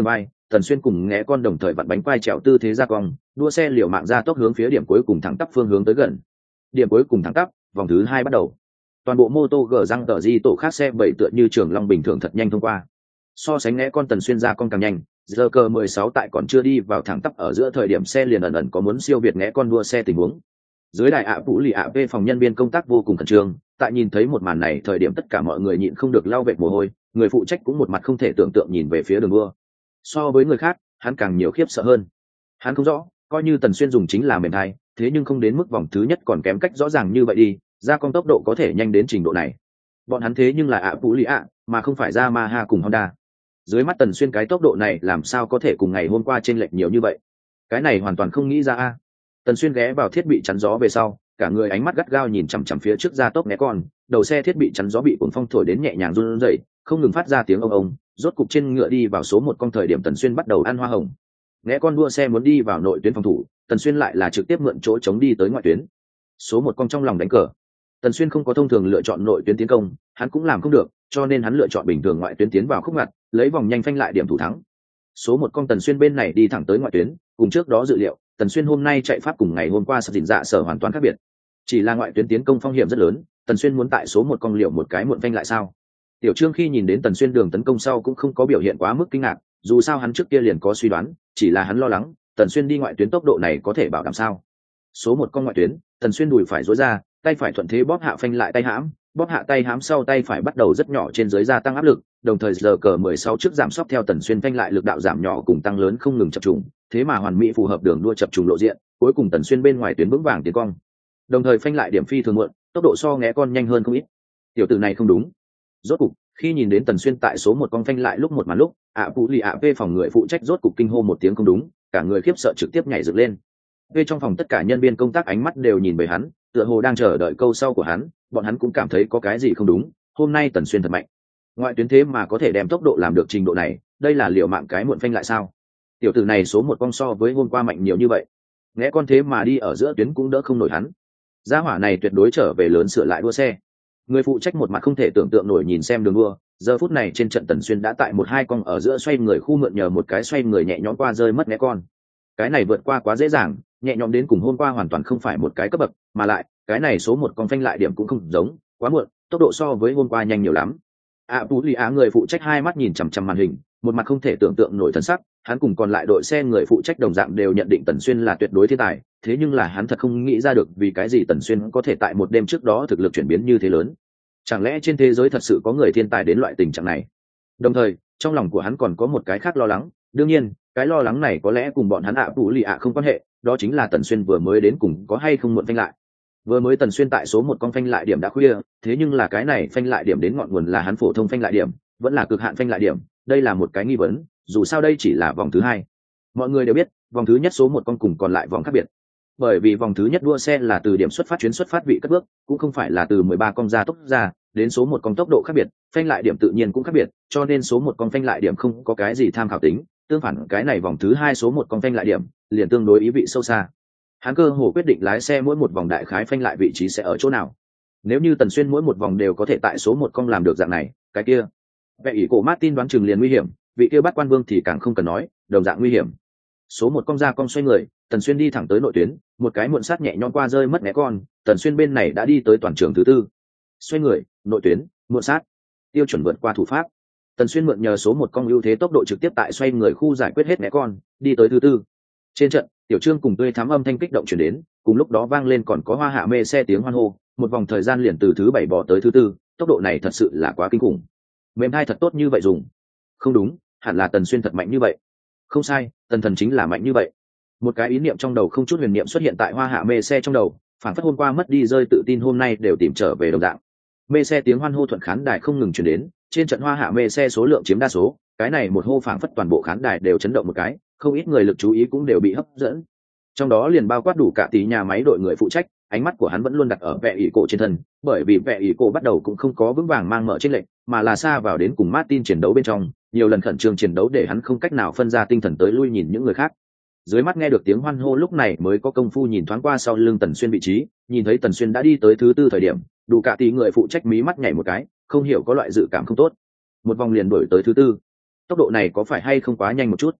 A: Tần Xuyên cùng Ngẽ Con đồng thời vặn bánh quai trèo tư thế ra cong, đua xe liều mạng ra tốc hướng phía điểm cuối cùng thẳng tắp phương hướng tới gần. Điểm cuối cùng thẳng tắp, vòng thứ hai bắt đầu. Toàn bộ mô tô gờ răng tờ di tổ khác xe bảy tựa như trường long bình thường thật nhanh thông qua. So sánh Ngẽ Con Tần Xuyên ra con càng nhanh, giờ cờ mười sáu tại còn chưa đi vào thẳng tắp ở giữa thời điểm xe liền ẩn ẩn có muốn siêu việt Ngẽ Con đua xe tình huống. Dưới đài ạ vũ lì ạ về phòng nhân viên công tác vô cùng khẩn trương, tại nhìn thấy một màn này thời điểm tất cả mọi người nhịn không được lau vệt mồ hôi, người phụ trách cũng một mặt không thể tưởng tượng nhìn về phía đường đua. So với người khác, hắn càng nhiều khiếp sợ hơn. Hắn không rõ, coi như Tần Xuyên dùng chính là mềm thai, thế nhưng không đến mức vòng thứ nhất còn kém cách rõ ràng như vậy đi, ra con tốc độ có thể nhanh đến trình độ này. Bọn hắn thế nhưng là ạ vũ lì ạ, mà không phải Yamaha cùng Honda. Dưới mắt Tần Xuyên cái tốc độ này làm sao có thể cùng ngày hôm qua chênh lệch nhiều như vậy? Cái này hoàn toàn không nghĩ ra a. Tần Xuyên ghé vào thiết bị chắn gió về sau, cả người ánh mắt gắt gao nhìn chằm chằm phía trước ra tốc Né Con, đầu xe thiết bị chắn gió bị cuồng phong thổi đến nhẹ nhàng run rẩy, không ngừng phát ra tiếng ông ông, rốt cục trên ngựa đi vào số một con thời điểm Tần Xuyên bắt đầu ăn hoa hồng. Né Con đua xe muốn đi vào nội tuyến phòng thủ, Tần Xuyên lại là trực tiếp mượn chỗ chống đi tới ngoại tuyến. Số một con trong lòng đánh cờ. Tần Xuyên không có thông thường lựa chọn nội tuyến tiến công, hắn cũng làm không được, cho nên hắn lựa chọn bình thường ngoại tuyến tiến vào khúc ngặt, lấy vòng nhanh phanh lại điểm thủ thắng. Số một con Tần Xuyên bên này đi thẳng tới ngoại tuyến, cùng trước đó dự liệu, Tần Xuyên hôm nay chạy pháp cùng ngày hôm qua sập dịn dạ sở hoàn toàn khác biệt. Chỉ là ngoại tuyến tiến công phong hiểm rất lớn, Tần Xuyên muốn tại số một con liệu một cái muộn phanh lại sao? Tiểu Trương khi nhìn đến Tần Xuyên đường tấn công sau cũng không có biểu hiện quá mức kinh ngạc, dù sao hắn trước kia liền có suy đoán, chỉ là hắn lo lắng, Tần Xuyên đi ngoại tuyến tốc độ này có thể bảo đảm sao? Số một con ngoại tuyến, Tần Xuyên đùi phải duỗi ra, tay phải thuận thế bóp hạ phanh lại tay hãm, bóp hạ tay hãm sau tay phải bắt đầu rất nhỏ trên dưới gia tăng áp lực, đồng thời giờ cờ mười sáu trước giảm sóc theo Tần Xuyên phanh lại lực đạo giảm nhỏ cùng tăng lớn không ngừng chập trùng, thế mà hoàn mỹ phù hợp đường đua chập trùng lộ diện, cuối cùng Tần Xuyên bên ngoài tuyến vững vàng tiến cong. Đồng thời phanh lại điểm phi thường muộn, tốc độ so Né Con nhanh hơn không ít. Tiểu tử này không đúng. Rốt cục, khi nhìn đến Tần Xuyên tại số một con phanh lại lúc một màn lúc, ạ phụ lì ạ về phòng người phụ trách rốt cục kinh hô một tiếng không đúng, cả người khiếp sợ trực tiếp nhảy dựng lên. Về trong phòng tất cả nhân viên công tác ánh mắt đều nhìn về hắn, tựa hồ đang chờ đợi câu sau của hắn, bọn hắn cũng cảm thấy có cái gì không đúng, hôm nay Tần Xuyên thật mạnh. Ngoại tuyến thế mà có thể đem tốc độ làm được trình độ này, đây là liệu mạng cái muộn phanh lại sao? Tiểu tử này số một con so với hôm qua mạnh nhiều như vậy. Nghe con thế mà đi ở giữa tuyến cũng đỡ không nổi hắn. Gia hỏa này tuyệt đối trở về lớn sửa lại đua xe. Người phụ trách một mặt không thể tưởng tượng nổi nhìn xem đường đua, giờ phút này trên trận Tần Xuyên đã tại một hai con ở giữa xoay người khu mượn nhờ một cái xoay người nhẹ nhõm qua rơi mất Né Con. Cái này vượt qua quá dễ dàng, nhẹ nhõm đến cùng hôm qua hoàn toàn không phải một cái cấp bậc, mà lại cái này số một con phanh lại điểm cũng không giống, quá muộn, tốc độ so với hôm qua nhanh nhiều lắm. À tú lì á người phụ trách hai mắt nhìn chằm chằm màn hình, một mặt không thể tưởng tượng nổi thần sắc, hắn cùng còn lại đội xe người phụ trách đồng dạng đều nhận định Tần Xuyên là tuyệt đối thiên tài, thế nhưng là hắn thật không nghĩ ra được vì cái gì Tần Xuyên có thể tại một đêm trước đó thực lực chuyển biến như thế lớn. Chẳng lẽ trên thế giới thật sự có người thiên tài đến loại tình trạng này? Đồng thời, trong lòng của hắn còn có một cái khác lo lắng, đương nhiên, cái lo lắng này có lẽ cùng bọn hắn ạ tú lì ạ không quan hệ, đó chính là Tần Xuyên vừa mới đến cùng có hay không muộn phanh lại. Vừa mới Tần Xuyên tại số một con phanh lại điểm đã khuya, thế nhưng là cái này phanh lại điểm đến ngọn nguồn là hắn phổ thông phanh lại điểm, vẫn là cực hạn phanh lại điểm, đây là một cái nghi vấn, dù sao đây chỉ là vòng thứ hai. Mọi người đều biết, vòng thứ nhất số một con cùng còn lại vòng khác biệt. Bởi vì vòng thứ nhất đua xe là từ điểm xuất phát chuyến xuất phát vị cất bước, cũng không phải là từ mười ba con ra tốc ra, đến số một con tốc độ khác biệt, phanh lại điểm tự nhiên cũng khác biệt, cho nên số một con phanh lại điểm không có cái gì tham khảo tính, tương phản cái này vòng thứ hai số một con phanh lại điểm, liền tương đối ý vị sâu xa. Hắn cơ hồ quyết định lái xe mỗi một vòng đại khái phanh lại vị trí sẽ ở chỗ nào. Nếu như Tần Xuyên mỗi một vòng đều có thể tại số một con làm được dạng này, cái kia, vậy ý cổ Martin đoán chừng liền nguy hiểm, vị kia bắt quan vương thì càng không cần nói, đồng dạng nguy hiểm. Số một con ra con xoay người, Tần Xuyên đi thẳng tới nội tuyến, một cái muộn sát nhẹ nhõm qua rơi mất Né Con, Tần Xuyên bên này đã đi tới toàn trường thứ tư. Xoay người, nội tuyến, muộn sát, tiêu chuẩn vượt qua thủ pháp. Tần Xuyên mượn nhờ số một con ưu thế tốc độ trực tiếp tại xoay người khu giải quyết hết Né Con, đi tới thứ tư. Trên trận, Tiểu Trương cùng tươi thắm âm thanh kích động truyền đến, cùng lúc đó vang lên còn có hoa hạ mê xe tiếng hoan hô, một vòng thời gian liền từ thứ bảy bỏ tới thứ tư, tốc độ này thật sự là quá kinh khủng. Mềm thai thật tốt như vậy dùng. Không đúng, hẳn là Tần Xuyên thật mạnh như vậy. Không sai, Tần Thần chính là mạnh như vậy. Một cái ý niệm trong đầu không chút huyền niệm xuất hiện tại hoa hạ mê xe trong đầu, phản phất hôm qua mất đi rơi tự tin hôm nay đều tìm trở về đồng dạng. Mê xe tiếng hoan hô thuận khán đài không ngừng truyền đến, trên trận hoa hạ mê xe số lượng chiếm đa số, cái này một hô phản phất toàn bộ khán đài đều chấn động một cái, không ít người lực chú ý cũng đều bị hấp dẫn. Trong đó liền bao quát đủ cả tí nhà máy đội người phụ trách, ánh mắt của hắn vẫn luôn đặt ở vẻ ỷ cổ trên thân, bởi vì vẻ ỷ cổ bắt đầu cũng không có vững vàng mang mở trên lệnh, mà là xa vào đến cùng Martin chiến đấu bên trong, nhiều lần khẩn trương chiến đấu để hắn không cách nào phân ra tinh thần tới lui nhìn những người khác. Dưới mắt nghe được tiếng hoan hô lúc này mới có công phu nhìn thoáng qua sau lưng Tần Xuyên vị trí, nhìn thấy Tần Xuyên đã đi tới thứ tư thời điểm, đủ cả tí người phụ trách mí mắt nhảy một cái, không hiểu có loại dự cảm không tốt. Một vòng liền đuổi tới thứ tư. Tốc độ này có phải hay không quá nhanh một chút?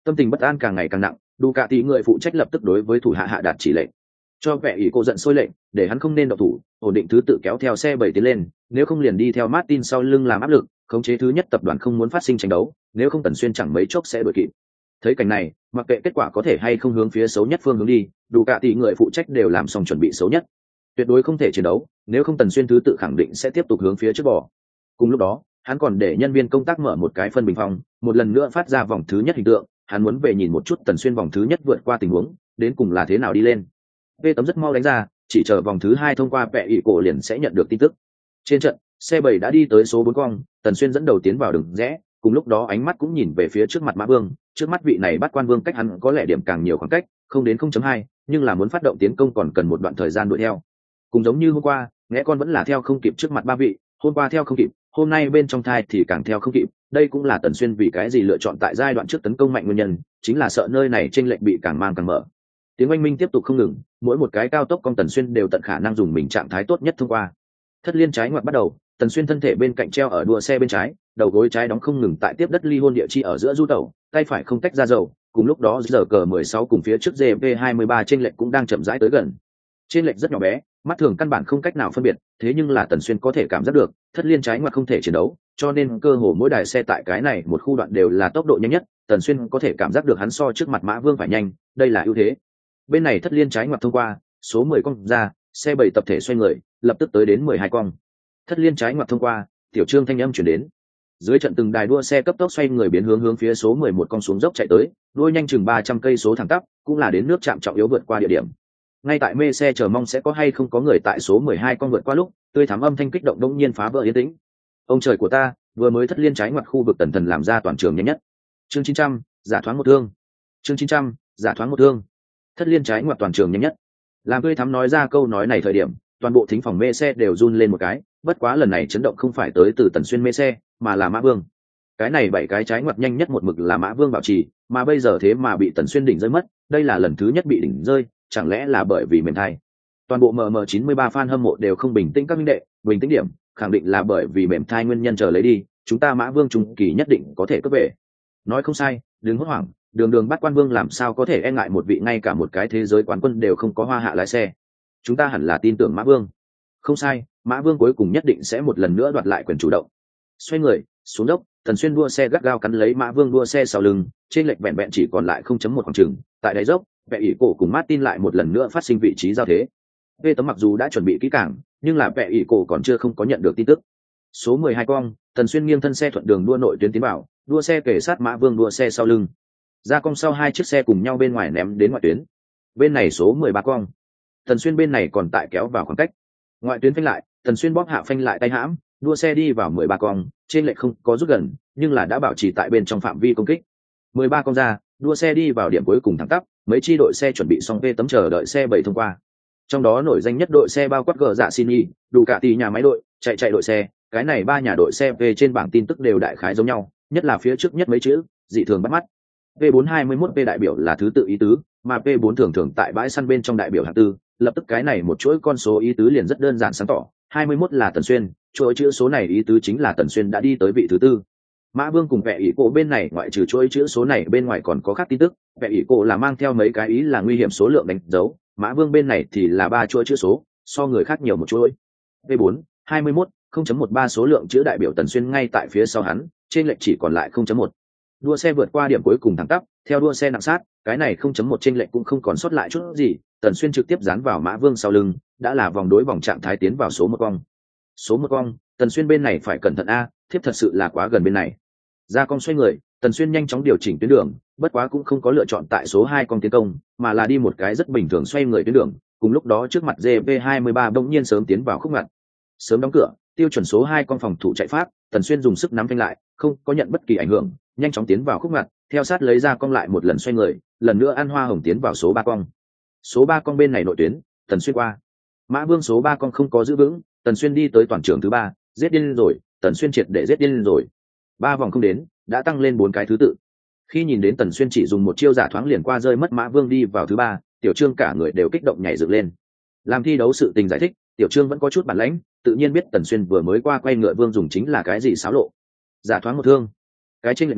A: Tâm tình bất an càng ngày càng nặng, đủ cả tỷ người phụ trách lập tức đối với thủ hạ hạ đạt chỉ lệnh, cho vẻ ỷ cô giận sôi lệnh để hắn không nên động thủ, ổn định thứ tự kéo theo xe bảy tiến lên, nếu không liền đi theo Martin sau lưng làm áp lực, khống chế thứ nhất tập đoàn không muốn phát sinh tranh đấu, nếu không Tần Xuyên chẳng mấy chốc sẽ đuổi kịp. Thấy cảnh này, mặc kệ kết quả có thể hay không hướng phía xấu nhất phương hướng đi, đủ cả tỷ người phụ trách đều làm xong chuẩn bị xấu nhất, tuyệt đối không thể chiến đấu, nếu không Tần Xuyên thứ tự khẳng định sẽ tiếp tục hướng phía trước bò. Cùng lúc đó, hắn còn để nhân viên công tác mở một cái phân bình phong, một lần nữa phát ra vòng thứ nhất hình tượng, hắn muốn về nhìn một chút Tần Xuyên vòng thứ nhất vượt qua tình huống, đến cùng là thế nào đi lên. Vê tấm rất mau đánh ra, chỉ chờ vòng thứ hai thông qua vẽ ỷ cổ liền sẽ nhận được tin tức. Trên trận, xe bảy đã đi tới số bốn cong, Tần Xuyên dẫn đầu tiến vào đường rẽ, cùng lúc đó ánh mắt cũng nhìn về phía trước mặt Mã Vương, trước mắt vị này bắt quan vương cách hắn có lẽ điểm càng nhiều khoảng cách, không đến không chấm hai, nhưng là muốn phát động tiến công còn cần một đoạn thời gian đuổi theo. Cùng giống như hôm qua, ngẽ con vẫn là theo không kịp trước mặt ba vị, hôm qua theo không kịp, hôm nay bên trong thai thì càng theo không kịp, đây cũng là Tần Xuyên vì cái gì lựa chọn tại giai đoạn trước tấn công mạnh nguyên nhân, chính là sợ nơi này chênh lệch bị càng mang càng mở. Tiếng oanh minh tiếp tục không ngừng, mỗi một cái cao tốc cong Tần Xuyên đều tận khả năng dùng mình trạng thái tốt nhất thông qua. Thất liên trái ngoặt bắt đầu, Tần Xuyên thân thể bên cạnh treo ở đua xe bên trái, đầu gối trái đóng không ngừng tại tiếp đất ly hôn địa chi ở giữa du tẩu, tay phải không tách ra dầu, cùng lúc đó giờ cờ mười sáu cùng phía trước giê vê hai mươi ba trên lệch cũng đang chậm rãi tới gần. Trên lệch rất nhỏ bé, mắt thường căn bản không cách nào phân biệt, thế nhưng là Tần Xuyên có thể cảm giác được, thất liên trái ngoặt không thể chiến đấu, cho nên cơ hồ mỗi đài xe tại cái này một khu đoạn đều là tốc độ nhanh nhất, Tần Xuyên có thể cảm giác được hắn so trước mặt Mã Vương phải nhanh, đây là ưu thế. Bên này thất liên trái ngoặt thông qua, số mười cong ra, xe bảy tập thể xoay người, lập tức tới đến mười hai cong. Thất liên trái ngoặt thông qua, tiểu trương thanh âm chuyển đến. Dưới trận từng đài đua xe cấp tốc xoay người biến hướng hướng phía số mười một cong xuống dốc chạy tới, đua nhanh chừng ba trăm cây số thẳng tắp, cũng là đến nước chạm trọng yếu vượt qua địa điểm. Ngay tại mê xe chờ mong sẽ có hay không có người tại số mười hai con vượt qua lúc, tươi thắm âm thanh kích động đống nhiên phá vỡ yên tĩnh. Ông trời của ta, vừa mới thất liên trái ngoặt khu vực Tần Thần làm ra toàn trường nhanh nhất. Chương chín trăm, giả thoáng một thương. Chương chín trăm, giả thoáng một thương. Thất liên trái ngoặt toàn trường nhanh nhất. Làm tươi thắm nói ra câu nói này thời điểm, toàn bộ thính phòng mê xe đều run lên một cái, bất quá lần này chấn động không phải tới từ Tần Xuyên mê xe, mà là Mã Vương. Cái này bảy cái trái ngoặt nhanh nhất một mực là Mã Vương bảo trì, mà bây giờ thế mà bị Tần Xuyên đỉnh rơi mất, đây là lần thứ nhất bị đỉnh rơi, chẳng lẽ là bởi vì mềm thai. Toàn bộ em em chín mươi ba fan hâm mộ đều không bình tĩnh các minh đệ, bình tĩnh điểm, khẳng định là bởi vì mềm thai nguyên nhân, chờ lấy đi, chúng ta Mã Vương trung kỳ nhất định có thể cướp về. Nói không sai, đừng hốt hoảng, đường đường bắt quan vương làm sao có thể e ngại một vị ngay cả một cái thế giới quán quân đều không có hoa hạ lái xe. Chúng ta hẳn là tin tưởng Mã Vương. Không sai, Mã Vương cuối cùng nhất định sẽ một lần nữa đoạt lại quyền chủ động. Xoay người xuống dốc, Tần Xuyên đua xe gắt gao cắn lấy Mã Vương đua xe sau lưng, trên lệch vẹn vẹn chỉ còn lại không chấm một khoảng chừng. Tại đáy dốc, Vẽ ỷ cổ cùng Martin lại một lần nữa phát sinh vị trí giao thế. Vê tấm mặc dù đã chuẩn bị kỹ càng, nhưng là Vẽ ỷ cổ còn chưa không có nhận được tin tức. Số mười hai cong, Tần Xuyên nghiêng thân xe thuận đường đua nội tuyến tiến vào, đua xe kề sát Mã Vương đua xe sau lưng. Ra cong sau hai chiếc xe cùng nhau bên ngoài ném đến ngoại tuyến. Bên này số mười ba cong, Tần Xuyên bên này còn tại kéo vào khoảng cách. Ngoại tuyến phanh lại, Tần Xuyên bóp hạ phanh lại tay hãm, đua xe đi vào mười ba cong, trên lệch không có rút gần, nhưng là đã bảo trì tại bên trong phạm vi công kích. mười ba cong ra, đua xe đi vào điểm cuối cùng thẳng tắp, mấy chi đội xe chuẩn bị xong vê tấm chờ đợi xe bảy thông qua. Trong đó nổi danh nhất đội xe bao quát gờ dạ xin y, đủ cả tỷ nhà máy đội, chạy chạy đội xe, cái này ba nhà đội xe về trên bảng tin tức đều đại khái giống nhau, nhất là phía trước nhất mấy chữ, dị thường bắt mắt. V bốn hai mươi mốt V đại biểu là thứ tự ý tứ, mà V bốn thường thường tại bãi săn bên trong đại biểu hạng tư, lập tức cái này một chuỗi con số ý tứ liền rất đơn giản sáng tỏ, hai mươi mốt là Tần Xuyên, chuỗi chữ số này ý tứ chính là Tần Xuyên đã đi tới vị thứ tư. Mã Vương cùng Vẽ ỷ cổ bên này ngoại trừ chuỗi chữ số này bên ngoài còn có khác tin tức, Vẽ ỷ cổ là mang theo mấy cái ý là nguy hiểm số lượng đánh dấu, Mã Vương bên này thì là ba chuỗi chữ số, so người khác nhiều một chuỗi. V bốn hai mươi mốt không chấm một ba số lượng chữ đại biểu Tần Xuyên ngay tại phía sau hắn, trên lệch chỉ còn lại không chấm một. Đua xe vượt qua điểm cuối cùng thẳng tắp, theo đua xe nặng sát, cái này không chấm một trên lệch cũng không còn sót lại chút gì, Tần Xuyên trực tiếp dán vào Mã Vương sau lưng, đã là vòng đối vòng trạng thái tiến vào số một cong. Số một cong, Tần Xuyên bên này phải cẩn thận a, thiếp thật sự là quá gần bên này. Ra cong xoay người, Tần Xuyên nhanh chóng điều chỉnh tuyến đường, bất quá cũng không có lựa chọn tại số hai cong tiến công, mà là đi một cái rất bình thường xoay người tuyến đường, cùng lúc đó trước mặt giê vê hai mươi ba bỗng nhiên sớm tiến vào khúc ngặt. Sớm đóng cửa, tiêu chuẩn số hai con phòng thủ chạy pháp, Tần Xuyên dùng sức nắm phanh lại, không có nhận bất kỳ ảnh hưởng, nhanh chóng tiến vào khúc ngặt, theo sát lấy ra cong lại một lần xoay người, lần nữa ăn hoa hồng tiến vào số ba cong. Số ba cong bên này nội tuyến, Tần Xuyên qua. Mã Vương số ba cong không có giữ vững, Tần Xuyên đi tới toàn trường thứ ba, giết điên rồi, Tần Xuyên triệt để giết điên rồi. Ba vòng không đến, đã tăng lên bốn cái thứ tự. Khi nhìn đến Tần Xuyên chỉ dùng một chiêu giả thoáng liền qua rơi mất Mã Vương đi vào thứ ba, Tiểu Trương cả người đều kích động nhảy dựng lên. Làm thi đấu sự tình giải thích, Tiểu Trương vẫn có chút bản lãnh, tự nhiên biết Tần Xuyên vừa mới qua quay ngựa Vương dùng chính là cái gì xáo lộ. Giả thoáng một thương. Cái chênh lệch này,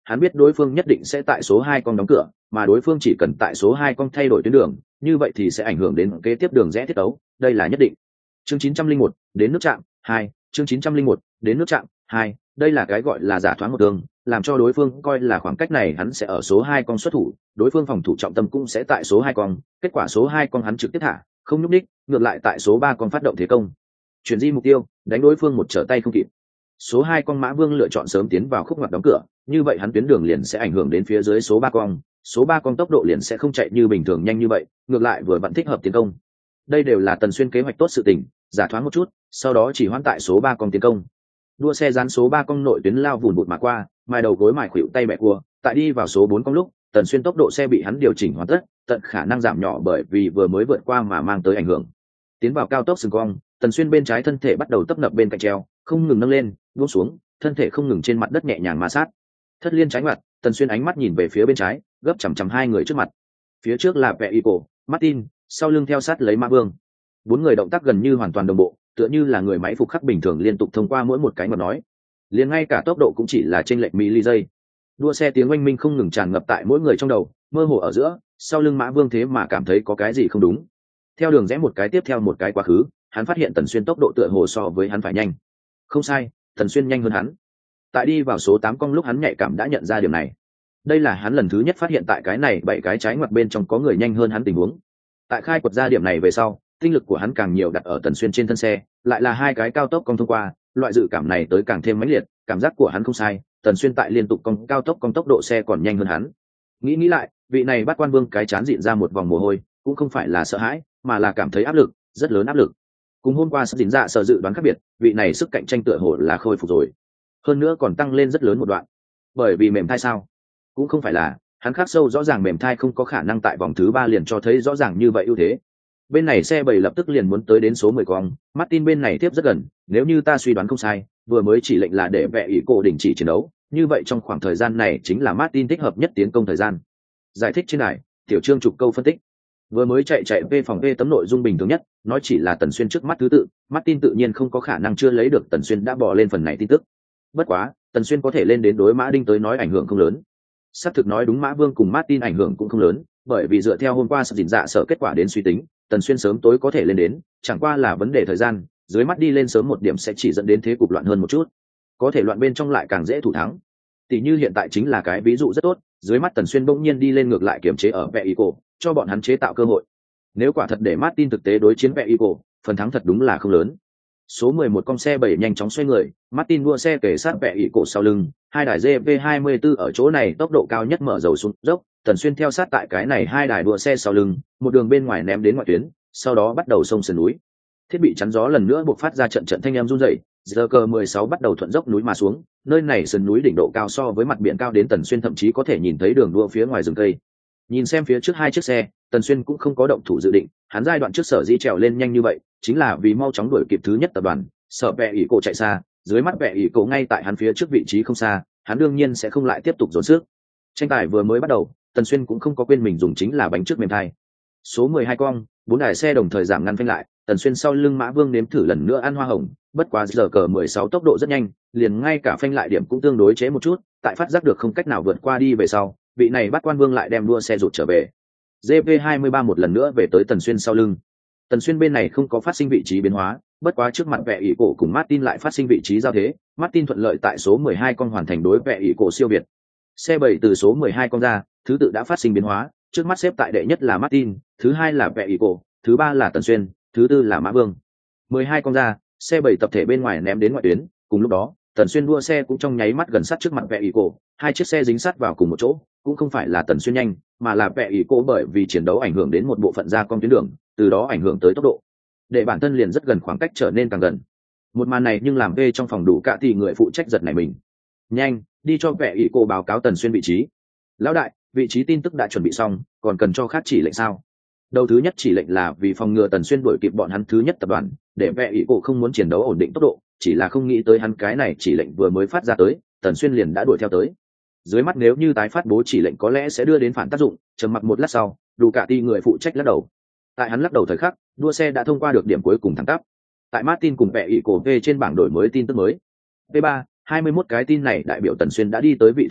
A: hắn biết đối phương nhất định sẽ tại số hai con đóng cửa, mà đối phương chỉ cần tại số hai con thay đổi tuyến đường, như vậy thì sẽ ảnh hưởng đến kế tiếp đường rẽ thiết đấu, đây là nhất định. Chương chín trăm linh một, đến nước chạm hai, chương chín trăm linh một, đến nước chạm hai, đây là cái gọi là giả thoáng một đường, làm cho đối phương coi là khoảng cách này hắn sẽ ở số hai con xuất thủ, đối phương phòng thủ trọng tâm cũng sẽ tại số hai con, kết quả số hai con hắn trực tiếp thả, không nhúc đích, ngược lại tại số ba con phát động thế công. Chuyển di mục tiêu, đánh đối phương một trở tay không kịp. Số hai con Mã Vương lựa chọn sớm tiến vào khúc ngoặt đóng cửa, như vậy hắn tuyến đường liền sẽ ảnh hưởng đến phía dưới số ba con, số ba con tốc độ liền sẽ không chạy như bình thường nhanh như vậy, ngược lại vừa vẫn thích hợp tiến công. Đây đều là Tần Xuyên kế hoạch tốt sự tình, giả thoáng một chút, sau đó chỉ hoãn tại số ba con tiến công. Đua xe dán số ba con nội tuyến lao vùn vụt mà qua, mai đầu gối mài khuỵu tay bẻ cua, tại đi vào số bốn con lúc, Tần Xuyên tốc độ xe bị hắn điều chỉnh hoàn tất, tận khả năng giảm nhỏ bởi vì vừa mới vượt qua mà mang tới ảnh hưởng. Tiến vào cao tốc sừng cong, Tần Xuyên bên trái thân thể bắt đầu tấp nập bên cạnh treo, không ngừng nâng lên, buông xuống, thân thể không ngừng trên mặt đất nhẹ nhàng ma sát. Thất liên trái mặt, Tần Xuyên ánh mắt nhìn về phía bên trái, gấp chằm chằm hai người trước mặt. Phía trước là Veiko, Martin, sau lưng theo sát lấy Mã Vương. Bốn người động tác gần như hoàn toàn đồng bộ, tựa như là người máy phục khắc bình thường liên tục thông qua mỗi một cái mà nói. Liền ngay cả tốc độ cũng chỉ là chênh lệch mili giây. Đua xe tiếng oanh minh không ngừng tràn ngập tại mỗi người trong đầu, mơ hồ ở giữa, sau lưng Mã Vương thế mà cảm thấy có cái gì không đúng. Theo đường rẽ một cái tiếp theo một cái quá khứ, hắn phát hiện Tần Xuyên tốc độ tựa hồ so với hắn phải nhanh. Không sai, Tần Xuyên nhanh hơn hắn. Tại đi vào số tám con lúc hắn nhạy cảm đã nhận ra điều này. Đây là hắn lần thứ nhất phát hiện tại cái này bảy cái trái ngoặt bên trong có người nhanh hơn hắn tình huống. Tại khai quật ra điểm này về sau, tinh lực của hắn càng nhiều đặt ở Tần Xuyên trên thân xe, lại là hai cái cao tốc cong thông qua, loại dự cảm này tới càng thêm mãnh liệt, cảm giác của hắn không sai, Tần Xuyên tại liên tục cong cao tốc cong tốc độ xe còn nhanh hơn hắn. Nghĩ nghĩ lại, vị này bắt quan vương cái chán dịn ra một vòng mồ hôi, cũng không phải là sợ hãi, mà là cảm thấy áp lực, rất lớn áp lực. Cùng hôm qua sắp dính dạ sở dự đoán khác biệt, vị này sức cạnh tranh tựa hồ là khôi phục rồi, hơn nữa còn tăng lên rất lớn một đoạn. Bởi vì mềm thai sao? Cũng không phải là, hắn khắc sâu rõ ràng mềm thai không có khả năng tại vòng thứ ba liền cho thấy rõ ràng như vậy ưu thế. Bên này xe bảy lập tức liền muốn tới đến số mười con, Martin bên này tiếp rất gần, nếu như ta suy đoán không sai, vừa mới chỉ lệnh là để vẽ ý cổ đình chỉ chiến đấu, như vậy trong khoảng thời gian này chính là Martin thích hợp nhất tiến công thời gian. Giải thích trên này, tiểu trương trục câu phân tích. Vừa mới chạy chạy về phòng về tấm nội dung bình thường nhất, nói chỉ là Tần Xuyên trước mắt thứ tự, Martin tự nhiên không có khả năng chưa lấy được Tần Xuyên đã bỏ lên phần này tin tức. Bất quá, Tần Xuyên có thể lên đến đối Mã Đinh tới nói ảnh hưởng không lớn. Xác thực nói đúng, Mã Vương cùng Martin ảnh hưởng cũng không lớn, bởi vì dựa theo hôm qua sự dình dạ sở kết quả đến suy tính, Tần Xuyên sớm tối có thể lên đến, chẳng qua là vấn đề thời gian, dưới mắt đi lên sớm một điểm sẽ chỉ dẫn đến thế cục loạn hơn một chút. Có thể loạn bên trong lại càng dễ thủ thắng. Tỷ như hiện tại chính là cái ví dụ rất tốt, dưới mắt Tần Xuyên bỗng nhiên đi lên ngược lại kiểm chế ở vẽ ý cổ, cho bọn hắn chế tạo cơ hội. Nếu quả thật để Martin thực tế đối chiến vẽ ý cổ, phần thắng thật đúng là không lớn. Số mười một con xe bảy nhanh chóng xoay người, Martin đua xe kề sát vẽ ý cổ sau lưng, hai đài giê vê hai mươi tư ở chỗ này tốc độ cao nhất mở dầu xuống dốc, Tần Xuyên theo sát tại cái này hai đài đua xe sau lưng, một đường bên ngoài ném đến ngoại tuyến, sau đó bắt đầu xông sườn núi. Thiết bị chắn gió lần nữa buộc phát ra trận trận thanh âm rung rẩy, giờ cờ mười sáu bắt đầu thuận dốc núi mà xuống, nơi này sườn núi đỉnh độ cao so với mặt biển cao đến Tần Xuyên thậm chí có thể nhìn thấy đường đua phía ngoài rừng cây. Nhìn xem phía trước hai chiếc xe, Tần Xuyên cũng không có động thủ dự định, hắn giai đoạn trước sở dĩ trèo lên nhanh như vậy, chính là vì mau chóng đuổi kịp thứ nhất tập đoàn, sợ vẽ ỷ cổ chạy xa, dưới mắt vẽ ỷ cổ ngay tại hắn phía trước vị trí không xa, hắn đương nhiên sẽ không lại tiếp tục dồn sức. Tranh tài vừa mới bắt đầu, Tần Xuyên cũng không có quên mình dùng chính là bánh trước mềm thai. Số mười hai con, bốn đài xe đồng thời giảm ngăn phanh lại, Tần Xuyên sau lưng Mã Vương nếm thử lần nữa ăn hoa hồng, bất quá giờ cờ mười sáu tốc độ rất nhanh, liền ngay cả phanh lại điểm cũng tương đối chế một chút, tại phát giác được không cách nào vượt qua đi về sau, vị này bắt quan vương lại đem đua xe rụt trở về. giê vê hai mươi ba một lần nữa về tới Tần Xuyên sau lưng. Tần Xuyên bên này không có phát sinh vị trí biến hóa, bất quá trước mặt vẽ ỷ cổ cùng Martin lại phát sinh vị trí giao thế, Martin thuận lợi tại số mười hai con hoàn thành đối vẽ ỷ cổ siêu việt. Xe bảy từ số mười hai con ra, thứ tự đã phát sinh biến hóa, trước mắt xếp tại đệ nhất là Martin, thứ hai là vẽ ỷ cổ, thứ ba là Tần Xuyên, thứ tư là Mã Vương. mười hai con ra, xe bảy tập thể bên ngoài ném đến ngoại tuyến, cùng lúc đó, Tần Xuyên đua xe cũng trong nháy mắt gần sát trước mặt vẽ ỷ cổ, hai chiếc xe dính sát vào cùng một chỗ, cũng không phải là Tần Xuyên nhanh, mà là vẽ ỷ cổ bởi vì chiến đấu ảnh hưởng đến một bộ phận ra con tuyến đường, từ đó ảnh hưởng tới tốc độ. Để bản thân liền rất gần, khoảng cách trở nên càng gần. Một màn này nhưng làm vê trong phòng đủ cả thì người phụ trách giật này mình. Nhanh, đi cho vẽ ỷ cổ báo cáo Tần Xuyên vị trí. Lão đại, vị trí tin tức đã chuẩn bị xong, còn cần cho khác chỉ lệnh sao? Đầu thứ nhất chỉ lệnh là vì phòng ngừa Tần Xuyên đuổi kịp bọn hắn thứ nhất tập đoàn, để vẽ ỷ cổ không muốn chiến đấu ổn định tốc độ, chỉ là không nghĩ tới hắn cái này chỉ lệnh vừa mới phát ra tới, Tần Xuyên liền đã đuổi theo tới. Dưới mắt nếu như tái phát bố chỉ lệnh có lẽ sẽ đưa đến phản tác dụng, trầm mặc một lát sau, đủ cả ti người phụ trách lắc đầu. Tại hắn lắc đầu thời khắc, đua xe đã thông qua được điểm cuối cùng thẳng tắp. Tại Martin cùng vẽ ỷ cổ V trên bảng đổi mới tin tức mới. V ba, hai mươi mốt cái tin này đại biểu Tần Xuyên đã đi tới vị thứ ba,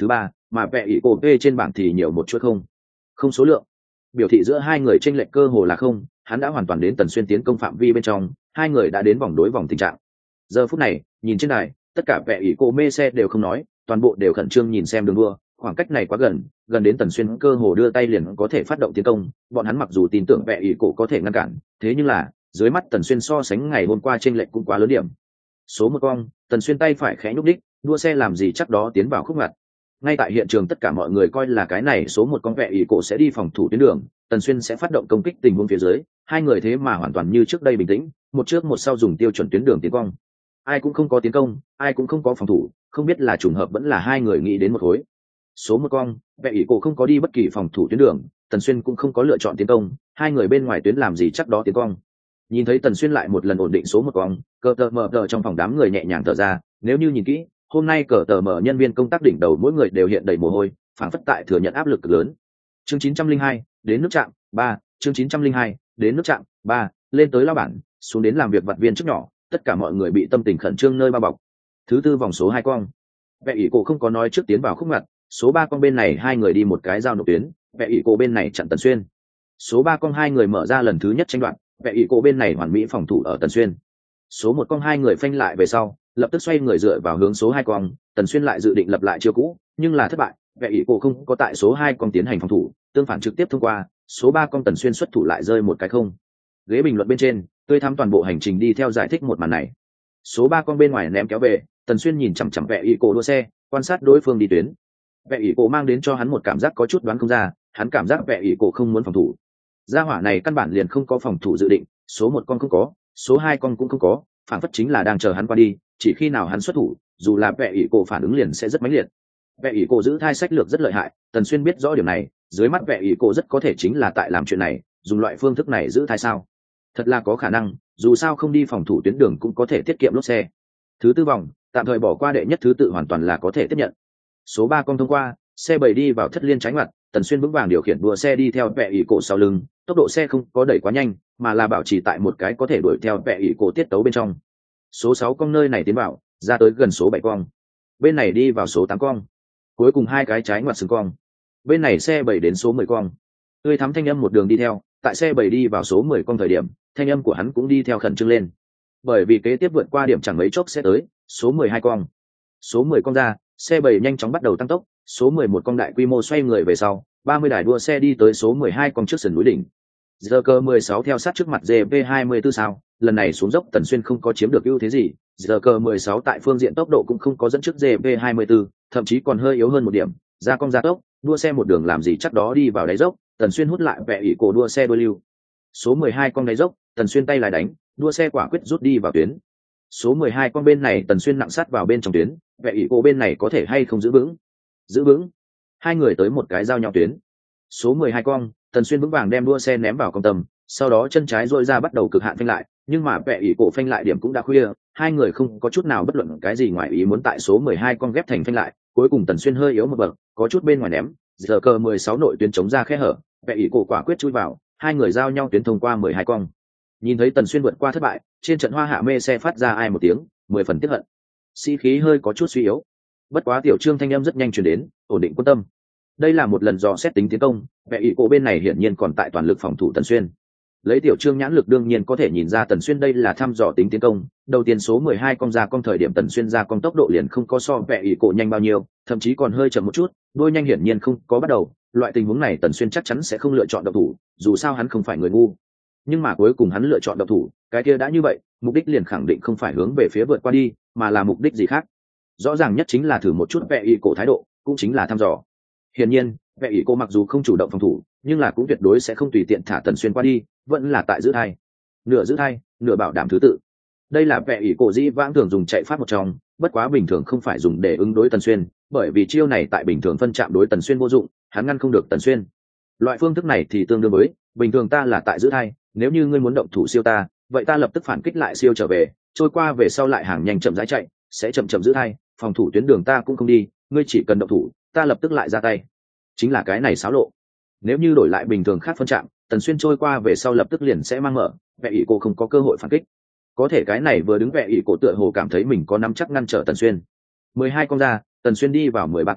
A: mà vẽ ỷ cổ p trên bảng thì nhiều một chút không không số lượng, biểu thị giữa hai người chênh lệch cơ hồ là không. Hắn đã hoàn toàn đến Tần Xuyên tiến công phạm vi bên trong, hai người đã đến vòng đối vòng tình trạng. Giờ phút này nhìn trên đài, tất cả vẽ ỷ cổ mê xe đều không nói, toàn bộ đều khẩn trương nhìn xem đường đua. Khoảng cách này quá gần, gần đến Tần Xuyên cơ hồ đưa tay liền có thể phát động tiến công. Bọn hắn mặc dù tin tưởng vẽ ỷ cổ có thể ngăn cản, thế nhưng là dưới mắt Tần Xuyên so sánh ngày hôm qua chênh lệch cũng quá lớn điểm. Số một cong, Tần Xuyên tay phải khẽ nhúc đích, đua xe làm gì chắc đó tiến vào khúc ngoặt. Ngay tại hiện trường tất cả mọi người coi là cái này số một con vẽ ỷ cổ sẽ đi phòng thủ tuyến đường, Tần Xuyên sẽ phát động công kích tình huống phía dưới. Hai người thế mà hoàn toàn như trước đây bình tĩnh, một trước một sau dùng tiêu chuẩn tuyến đường tiến công. Ai cũng không có tiến công, ai cũng không có phòng thủ, không biết là trùng hợp vẫn là hai người nghĩ đến một khối. Số một con vẽ ỷ cổ không có đi bất kỳ phòng thủ tuyến đường, Tần Xuyên cũng không có lựa chọn tiến công, hai người bên ngoài tuyến làm gì chắc đó tiến công. Nhìn thấy Tần Xuyên lại một lần ổn định số một con, cờ tờ mờ tờ trong phòng đám người nhẹ nhàng thở ra. Nếu như nhìn kỹ, hôm nay cờ tờ mở nhân viên công tác đỉnh đầu mỗi người đều hiện đầy mồ hôi, phảng phất tại thừa nhận áp lực cực lớn. Chương chín trăm linh hai đến nước trạm ba, chương chín trăm linh hai đến nước trạm ba, lên tới lao bản, xuống đến làm việc vặt viên trước nhỏ, tất cả mọi người bị tâm tình khẩn trương nơi bao bọc. Thứ tư vòng số hai con, vẽ ỷ cổ không có nói trước tiến vào khúc ngặt, số ba con bên này hai người đi một cái giao nộp tuyến, vẽ ỷ cổ bên này chặn Tần Xuyên. Số ba con hai người mở ra lần thứ nhất tranh đoạt, vẽ ỷ cổ bên này hoàn mỹ phòng thủ ở Tần Xuyên. Số một con hai người phanh lại về sau, lập tức xoay người dựa vào hướng số hai con. Tần Xuyên lại dự định lập lại chiêu cũ, nhưng là thất bại. Vẽ ỷ cổ không có tại số hai con tiến hành phòng thủ, tương phản trực tiếp thông qua. Số ba con Tần Xuyên xuất thủ lại rơi một cái không. Ghế bình luận bên trên, tôi thăm toàn bộ hành trình đi theo giải thích một màn này. Số ba con bên ngoài ném kéo về, Tần Xuyên nhìn chằm chằm vẽ ỷ cổ đua xe, quan sát đối phương đi tuyến. Vẽ ỷ cổ mang đến cho hắn một cảm giác có chút đoán không ra, hắn cảm giác vẽ ỷ cổ không muốn phòng thủ. Gia hỏa này căn bản liền không có phòng thủ dự định, số một con không có, số hai con cũng không có, phản phất chính là đang chờ hắn qua đi, chỉ khi nào hắn xuất thủ, dù là vẽ ỷ cổ phản ứng liền sẽ rất mãnh liệt. Vẽ ỷ cổ giữ thai sách lược rất lợi hại, Tần Xuyên biết rõ điểm này, dưới mắt vẽ ỷ cổ rất có thể chính là tại làm chuyện này, dùng loại phương thức này giữ thai sao? Thật là có khả năng, dù sao không đi phòng thủ tuyến đường cũng có thể tiết kiệm lốp xe. Thứ tư vòng, tạm thời bỏ qua đệ nhất thứ tự hoàn toàn là có thể tiếp nhận. Số ba con thông qua, xe bảy đi vào thất liên trái ngoặt, Tần Xuyên vững vàng điều khiển đua xe đi theo vẽ ỷ cổ sau lưng, tốc độ xe không có đẩy quá nhanh, mà là bảo trì tại một cái có thể đuổi theo vẽ ỷ cổ tiết tấu bên trong. Số sáu con nơi này tiến vào, ra tới gần số bảy con. Bên này đi vào số tám con. Cuối cùng hai cái trái ngoặt xứng con. Bên này xe bảy đến số mười con. Tươi thắm thanh âm một đường đi theo, tại xe bảy đi vào số mười con thời điểm, thanh âm của hắn cũng đi theo khẩn trương lên. Bởi vì kế tiếp vượt qua điểm chẳng mấy chốc sẽ tới, số mười hai con. Số mười con ra, xe bảy nhanh chóng bắt đầu tăng tốc, số mười một con đại quy mô xoay người về sau, ba mươi đài đua xe đi tới số mười hai con trước sườn núi đỉnh. giê ca mười sáu theo sát trước mặt giê pê hai mươi tư sao, lần này xuống dốc Tần Xuyên không có chiếm được ưu thế gì, giê ca mười sáu tại phương diện tốc độ cũng không có dẫn trước giê pê hai mươi tư, thậm chí còn hơi yếu hơn một điểm, ra cong ra tốc, đua xe một đường làm gì chắc đó đi vào đáy dốc, Tần Xuyên hút lại vẽ ỷ cổ đua xe đuôi lưu. Số mười hai con đáy dốc, Tần Xuyên tay lại đánh, đua xe quả quyết rút đi vào tuyến. Số mười hai con bên này Tần Xuyên nặng sát vào bên trong tuyến, vẽ ỷ cổ bên này có thể hay không giữ vững? Giữ vững. Hai người tới một cái giao nhau tuyến. Số mười hai con, Tần Xuyên vững vàng đem đua xe ném vào công tâm, sau đó chân trái dội ra bắt đầu cực hạn phanh lại, nhưng mà vẽ ỷ cổ phanh lại điểm cũng đã khuya, hai người không có chút nào bất luận cái gì ngoài ý muốn tại số mười hai con ghép thành phanh lại, cuối cùng Tần Xuyên hơi yếu một bậc, có chút bên ngoài ném, giờ cờ mười sáu nội tuyến chống ra khe hở, vẽ ỷ cổ quả quyết chui vào, hai người giao nhau tuyến thông qua mười hai con. Nhìn thấy Tần Xuyên vượt qua thất bại, trên trận hoa hạ mê xe phát ra ai một tiếng, mười phần tiếc hận. Sĩ khí hơi có chút suy yếu. Bất quá tiểu trương thanh âm rất nhanh truyền đến, ổn định quân tâm. Đây là một lần dò xét tính tiến công, vẽ ỷ cổ bên này hiển nhiên còn tại toàn lực phòng thủ Tần Xuyên. Lấy tiểu trương nhãn lực đương nhiên có thể nhìn ra Tần Xuyên đây là thăm dò tính tiến công. Đầu tiên số mười hai con ra con thời điểm Tần Xuyên ra con tốc độ liền không có so vẽ ỷ cổ nhanh bao nhiêu, thậm chí còn hơi chậm một chút, đuôi nhanh hiển nhiên không có bắt đầu. Loại tình huống này Tần Xuyên chắc chắn sẽ không lựa chọn động thủ, dù sao hắn không phải người ngu. Nhưng mà cuối cùng hắn lựa chọn động thủ, cái kia đã như vậy, mục đích liền khẳng định không phải hướng về phía vượt qua đi, mà là mục đích gì khác. Rõ ràng nhất chính là thử một chút vẽ ỷ cổ thái độ, cũng chính là thăm dò. Hiển nhiên, vẽ ỷ cổ mặc dù không chủ động phòng thủ, nhưng là cũng tuyệt đối sẽ không tùy tiện thả Tần Xuyên qua đi, vẫn là tại giữ thai, nửa giữ thai, nửa bảo đảm thứ tự. Đây là vẽ ỷ cổ dĩ vãng thường dùng chạy phát một trong, bất quá bình thường không phải dùng để ứng đối Tần Xuyên, bởi vì chiêu này tại bình thường phân chạm đối Tần Xuyên vô dụng, hắn ngăn không được Tần Xuyên. Loại phương thức này thì tương đương với, bình thường ta là tại giữ thai, nếu như ngươi muốn động thủ siêu ta, vậy ta lập tức phản kích lại siêu trở về, trôi qua về sau lại hàng nhanh chậm rãi chạy, sẽ chậm chậm giữ thai, phòng thủ tuyến đường ta cũng không đi, ngươi chỉ cần động thủ, ta lập tức lại ra tay. Chính là cái này xáo lộ. Nếu như đổi lại bình thường khác phân chạm, Tần Xuyên trôi qua về sau lập tức liền sẽ mang mở, vẽ ỷ cổ không có cơ hội phản kích. Có thể cái này vừa đứng vẽ ỷ cổ tựa hồ cảm thấy mình có nắm chắc ngăn trở Tần Xuyên. mười hai con ra, Tần Xuyên đi vào mười ba con,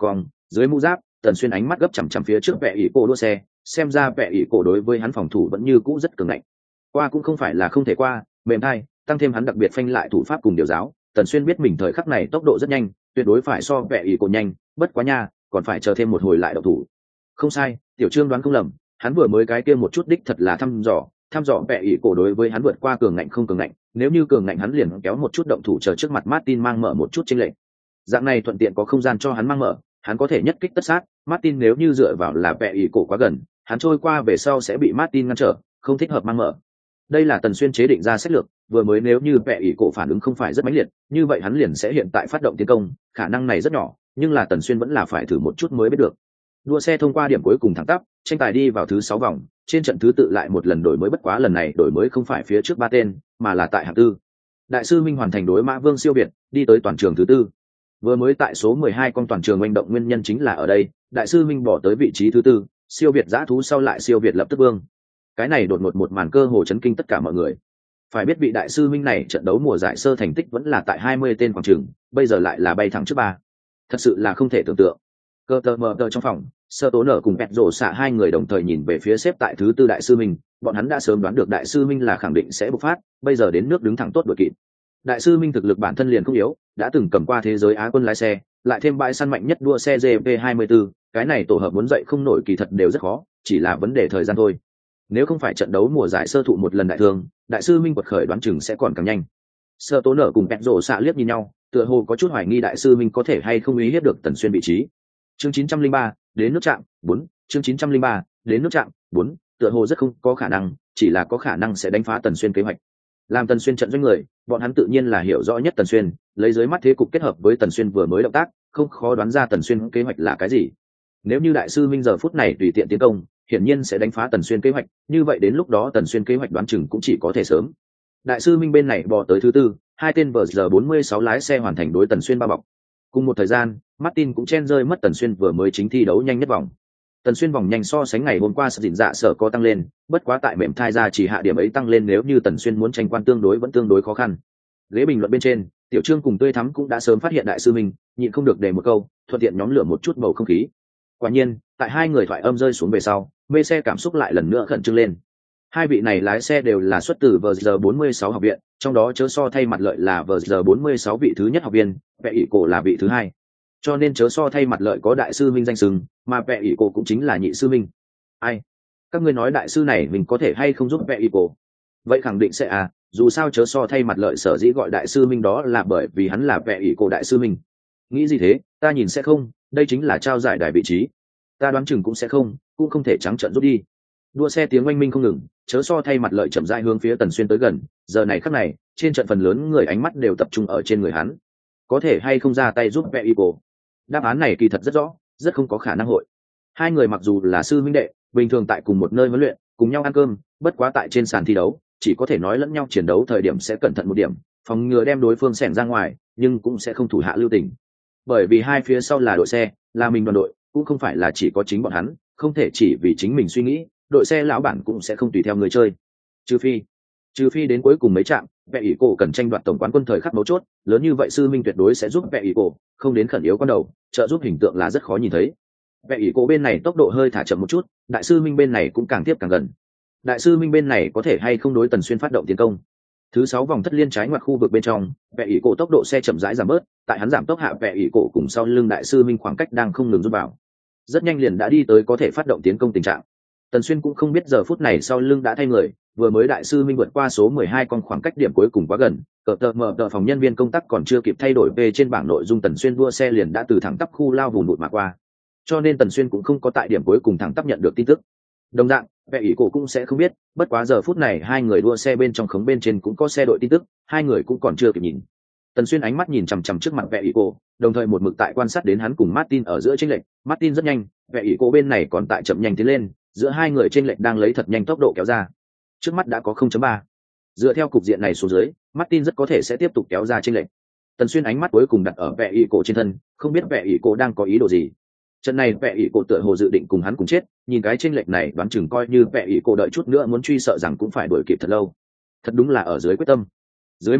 A: Dưới mũ giáp, Tần Xuyên ánh mắt gấp chằm chằm phía trước vẻ ỷ cổ đua xe, xem ra vẻ ỷ cổ đối với hắn phòng thủ vẫn như cũ rất cường ngạnh. Qua cũng không phải là không thể qua, mềm thay, tăng thêm hắn đặc biệt phanh lại thủ pháp cùng điều giáo, Tần Xuyên biết mình thời khắc này tốc độ rất nhanh, tuyệt đối phải so vẻ ỷ cổ nhanh, bất quá nha, còn phải chờ thêm một hồi lại động thủ. Không sai, Tiểu Trương đoán không lầm, hắn vừa mới cái kia một chút đích thật là thăm dò, thăm dò vẻ ỷ cổ đối với hắn vượt qua cường ngạnh không cường ngạnh, nếu như cường ngạnh hắn liền kéo một chút động thủ chờ trước mặt Martin mang mở một chút chênh lệch. Dạng này thuận tiện có không gian cho hắn mang mở, hắn có thể nhất kích tất sát. Martin nếu như dựa vào là vẻ ỷ cổ quá gần, hắn trôi qua về sau sẽ bị Martin ngăn trở, không thích hợp mang mở. Đây là Tần Xuyên chế định ra sách lược, vừa mới nếu như vẻ ỷ cổ phản ứng không phải rất mãnh liệt, như vậy hắn liền sẽ hiện tại phát động tiến công, khả năng này rất nhỏ, nhưng là Tần Xuyên vẫn là phải thử một chút mới biết được. Đua xe thông qua điểm cuối cùng thẳng tắp, tranh tài đi vào thứ sáu vòng, trên trận thứ tự lại một lần đổi mới, bất quá lần này đổi mới không phải phía trước ba tên, mà là tại hạng tư. Đại sư Minh hoàn thành đối mã Vương siêu việt, đi tới toàn trường thứ tư. Vừa mới tại số mười hai con toàn trường oanh động nguyên nhân chính là ở đây, đại sư Minh bỏ tới vị trí thứ tư, siêu việt dã thú sau lại siêu việt lập tức vương. Cái này đột ngột một màn cơ hồ chấn kinh tất cả mọi người. Phải biết vị đại sư Minh này trận đấu mùa giải sơ thành tích vẫn là tại hai mươi tên quảng trường, bây giờ lại là bay thẳng trước ba. Thật sự là không thể tưởng tượng. Cơ tờ mờ tờ trong phòng, Sơ Tố Nở cùng Pẹt Rổ xạ hai người đồng thời nhìn về phía xếp tại thứ tư đại sư Minh, bọn hắn đã sớm đoán được đại sư Minh là khẳng định sẽ bộc phát, bây giờ đến nước đứng thẳng tốt đội kịp. Đại sư Minh thực lực bản thân liền không yếu, đã từng cầm qua thế giới Á quân lái xe, lại thêm bãi săn mạnh nhất đua xe giê pê hai mươi tư, cái này tổ hợp muốn dậy không nổi kỳ thật đều rất khó, chỉ là vấn đề thời gian thôi. Nếu không phải trận đấu mùa giải sơ thụ một lần đại thương, đại sư Minh quật khởi đoán chừng sẽ còn càng nhanh. Sơ Tố Nở cùng Pẹt Rổ xạ liếc nhìn nhau, tựa hồ có chút hoài nghi đại sư Minh có thể hay không uy hiếp được Tần Xuyên vị trí. Chương chín trăm lẻ ba, đến nước chạm, bốn, chương chín trăm lẻ ba, đến nước chạm, bốn, tựa hồ rất không có khả năng, chỉ là có khả năng sẽ đánh phá Tần Xuyên kế hoạch. Làm Tần Xuyên trận doanh người, bọn hắn tự nhiên là hiểu rõ nhất Tần Xuyên, lấy dưới mắt thế cục kết hợp với Tần Xuyên vừa mới động tác, không khó đoán ra Tần Xuyên kế hoạch là cái gì. Nếu như đại sư Minh giờ phút này tùy tiện tiến công, hiển nhiên sẽ đánh phá Tần Xuyên kế hoạch, như vậy đến lúc đó Tần Xuyên kế hoạch đoán chừng cũng chỉ có thể sớm. Đại sư Minh bên này bò tới thứ tư, hai tên vờ giờ bốn mươi sáu lái xe hoàn thành đối Tần Xuyên bao bọc. Cùng một thời gian, Martin cũng chen rơi mất Tần Xuyên vừa mới chính thi đấu nhanh nhất vòng. Tần Xuyên vòng nhanh so sánh ngày hôm qua sự dịnh dạ sở có tăng lên, bất quá tại mềm thai ra chỉ hạ điểm ấy tăng lên nếu như Tần Xuyên muốn tranh quan tương đối vẫn tương đối khó khăn. Ghế bình luận bên trên, Tiểu Trương cùng Tươi Thắm cũng đã sớm phát hiện đại sư Minh, nhịn không được đề một câu, thuận tiện nhóm lửa một chút bầu không khí. Quả nhiên, tại hai người thoại âm rơi xuống về sau, mê xe cảm xúc lại lần nữa khẩn trương lên. Hai vị này lái xe đều là xuất từ vờ giờ bốn mươi sáu học viện, trong đó chớ so thay mặt lợi là vờ giờ bốn mươi sáu vị thứ nhất học viên, vẻ ỷ cổ là vị thứ hai. Cho nên chớ so thay mặt lợi có đại sư Minh danh xưng, mà vẻ ỷ cổ cũng chính là nhị sư Minh. Ai? Các ngươi nói đại sư này mình có thể hay không giúp vẻ ỷ cổ? Vậy khẳng định sẽ à, dù sao chớ so thay mặt lợi sở dĩ gọi đại sư Minh đó là bởi vì hắn là vẻ ỷ cổ đại sư Minh. Nghĩ gì thế, ta nhìn sẽ không, đây chính là trao giải đài vị trí. Ta đoán chừng cũng sẽ không, cũng không thể trắng trợn rút đi. Đua xe tiếng oanh minh không ngừng, chớ so thay mặt lợi chậm rãi hướng phía Tần Xuyên tới gần, giờ này khắc này, trên trận phần lớn người ánh mắt đều tập trung ở trên người hắn. Có thể hay không ra tay giúp vẻ ỷ cổ? Đáp án này kỳ thật rất rõ, rất không có khả năng hội. Hai người mặc dù là sư huynh đệ, bình thường tại cùng một nơi huấn luyện, cùng nhau ăn cơm, bất quá tại trên sàn thi đấu, chỉ có thể nói lẫn nhau chiến đấu thời điểm sẽ cẩn thận một điểm, phòng ngừa đem đối phương xẻng ra ngoài, nhưng cũng sẽ không thủ hạ lưu tình. Bởi vì hai phía sau là đội xe, là mình đoàn đội, cũng không phải là chỉ có chính bọn hắn, không thể chỉ vì chính mình suy nghĩ, đội xe lão bản cũng sẽ không tùy theo người chơi. Trừ phi, trừ phi đến cuối cùng mấy trạm, vẻ ỷ cổ cần tranh đoạt tổng quán quân thời khắc mấu chốt, lớn như vậy sư minh tuyệt đối sẽ giúp vẻ ỷ cổ, không đến khẩn yếu con đầu, trợ giúp hình tượng là rất khó nhìn thấy. Vẻ ỷ cổ bên này tốc độ hơi thả chậm một chút, đại sư minh bên này cũng càng tiếp càng gần. Đại sư minh bên này có thể hay không đối Tần Xuyên phát động tiến công. Thứ sáu vòng thất liên trái ngoặt khu vực bên trong, vẻ ỷ cổ tốc độ xe chậm rãi giảm bớt, tại hắn giảm tốc hạ vẻ ỷ cổ cùng sau lưng đại sư minh khoảng cách đang không ngừng rút vào. Rất nhanh liền đã đi tới có thể phát động tiến công tình trạng. Tần Xuyên cũng không biết giờ phút này sau lưng đã thay người, vừa mới đại sư minh vượt qua số mười hai con khoảng cách điểm cuối cùng quá gần, cờ tờ mở tờ phòng nhân viên công tác còn chưa kịp thay đổi về trên bảng nội dung Tần Xuyên đua xe liền đã từ thẳng tắp khu lao vùng vụt mà qua. Cho nên Tần Xuyên cũng không có tại điểm cuối cùng thẳng tắp nhận được tin tức. Đồng dạng, vẻ ỷ cổ cũng sẽ không biết, bất quá giờ phút này hai người đua xe bên trong khống bên trên cũng có xe đội tin tức, hai người cũng còn chưa kịp nhìn. Tần Xuyên ánh mắt nhìn chằm chằm trước mặt vẻ ỷ cổ, đồng thời một mực tại quan sát đến hắn cùng Martin ở giữa chênh lệch, Martin rất nhanh, vẻ ỷ cổ bên này còn tại chậm nhanh tiến lên, giữa hai người chênh lệch đang lấy thật nhanh tốc độ kéo ra. Trước mắt đã có không chấm ba. Dựa theo cục diện này xuống dưới, Martin rất có thể sẽ tiếp tục kéo ra chênh lệch. Tần Xuyên ánh mắt cuối cùng đặt ở vẻ ỷ cổ trên thân, không biết vẻ ỷ cổ đang có ý đồ gì. Trận này vẻ ỷ cổ tựa hồ dự định cùng hắn cùng chết, nhìn cái chênh lệch này đoán chừng coi như vẻ ỷ cổ đợi chút nữa muốn truy sợ rằng cũng phải đuổi kịp thật lâu. Thật đúng là ở dưới quyết tâm. Dưới mũ giáp,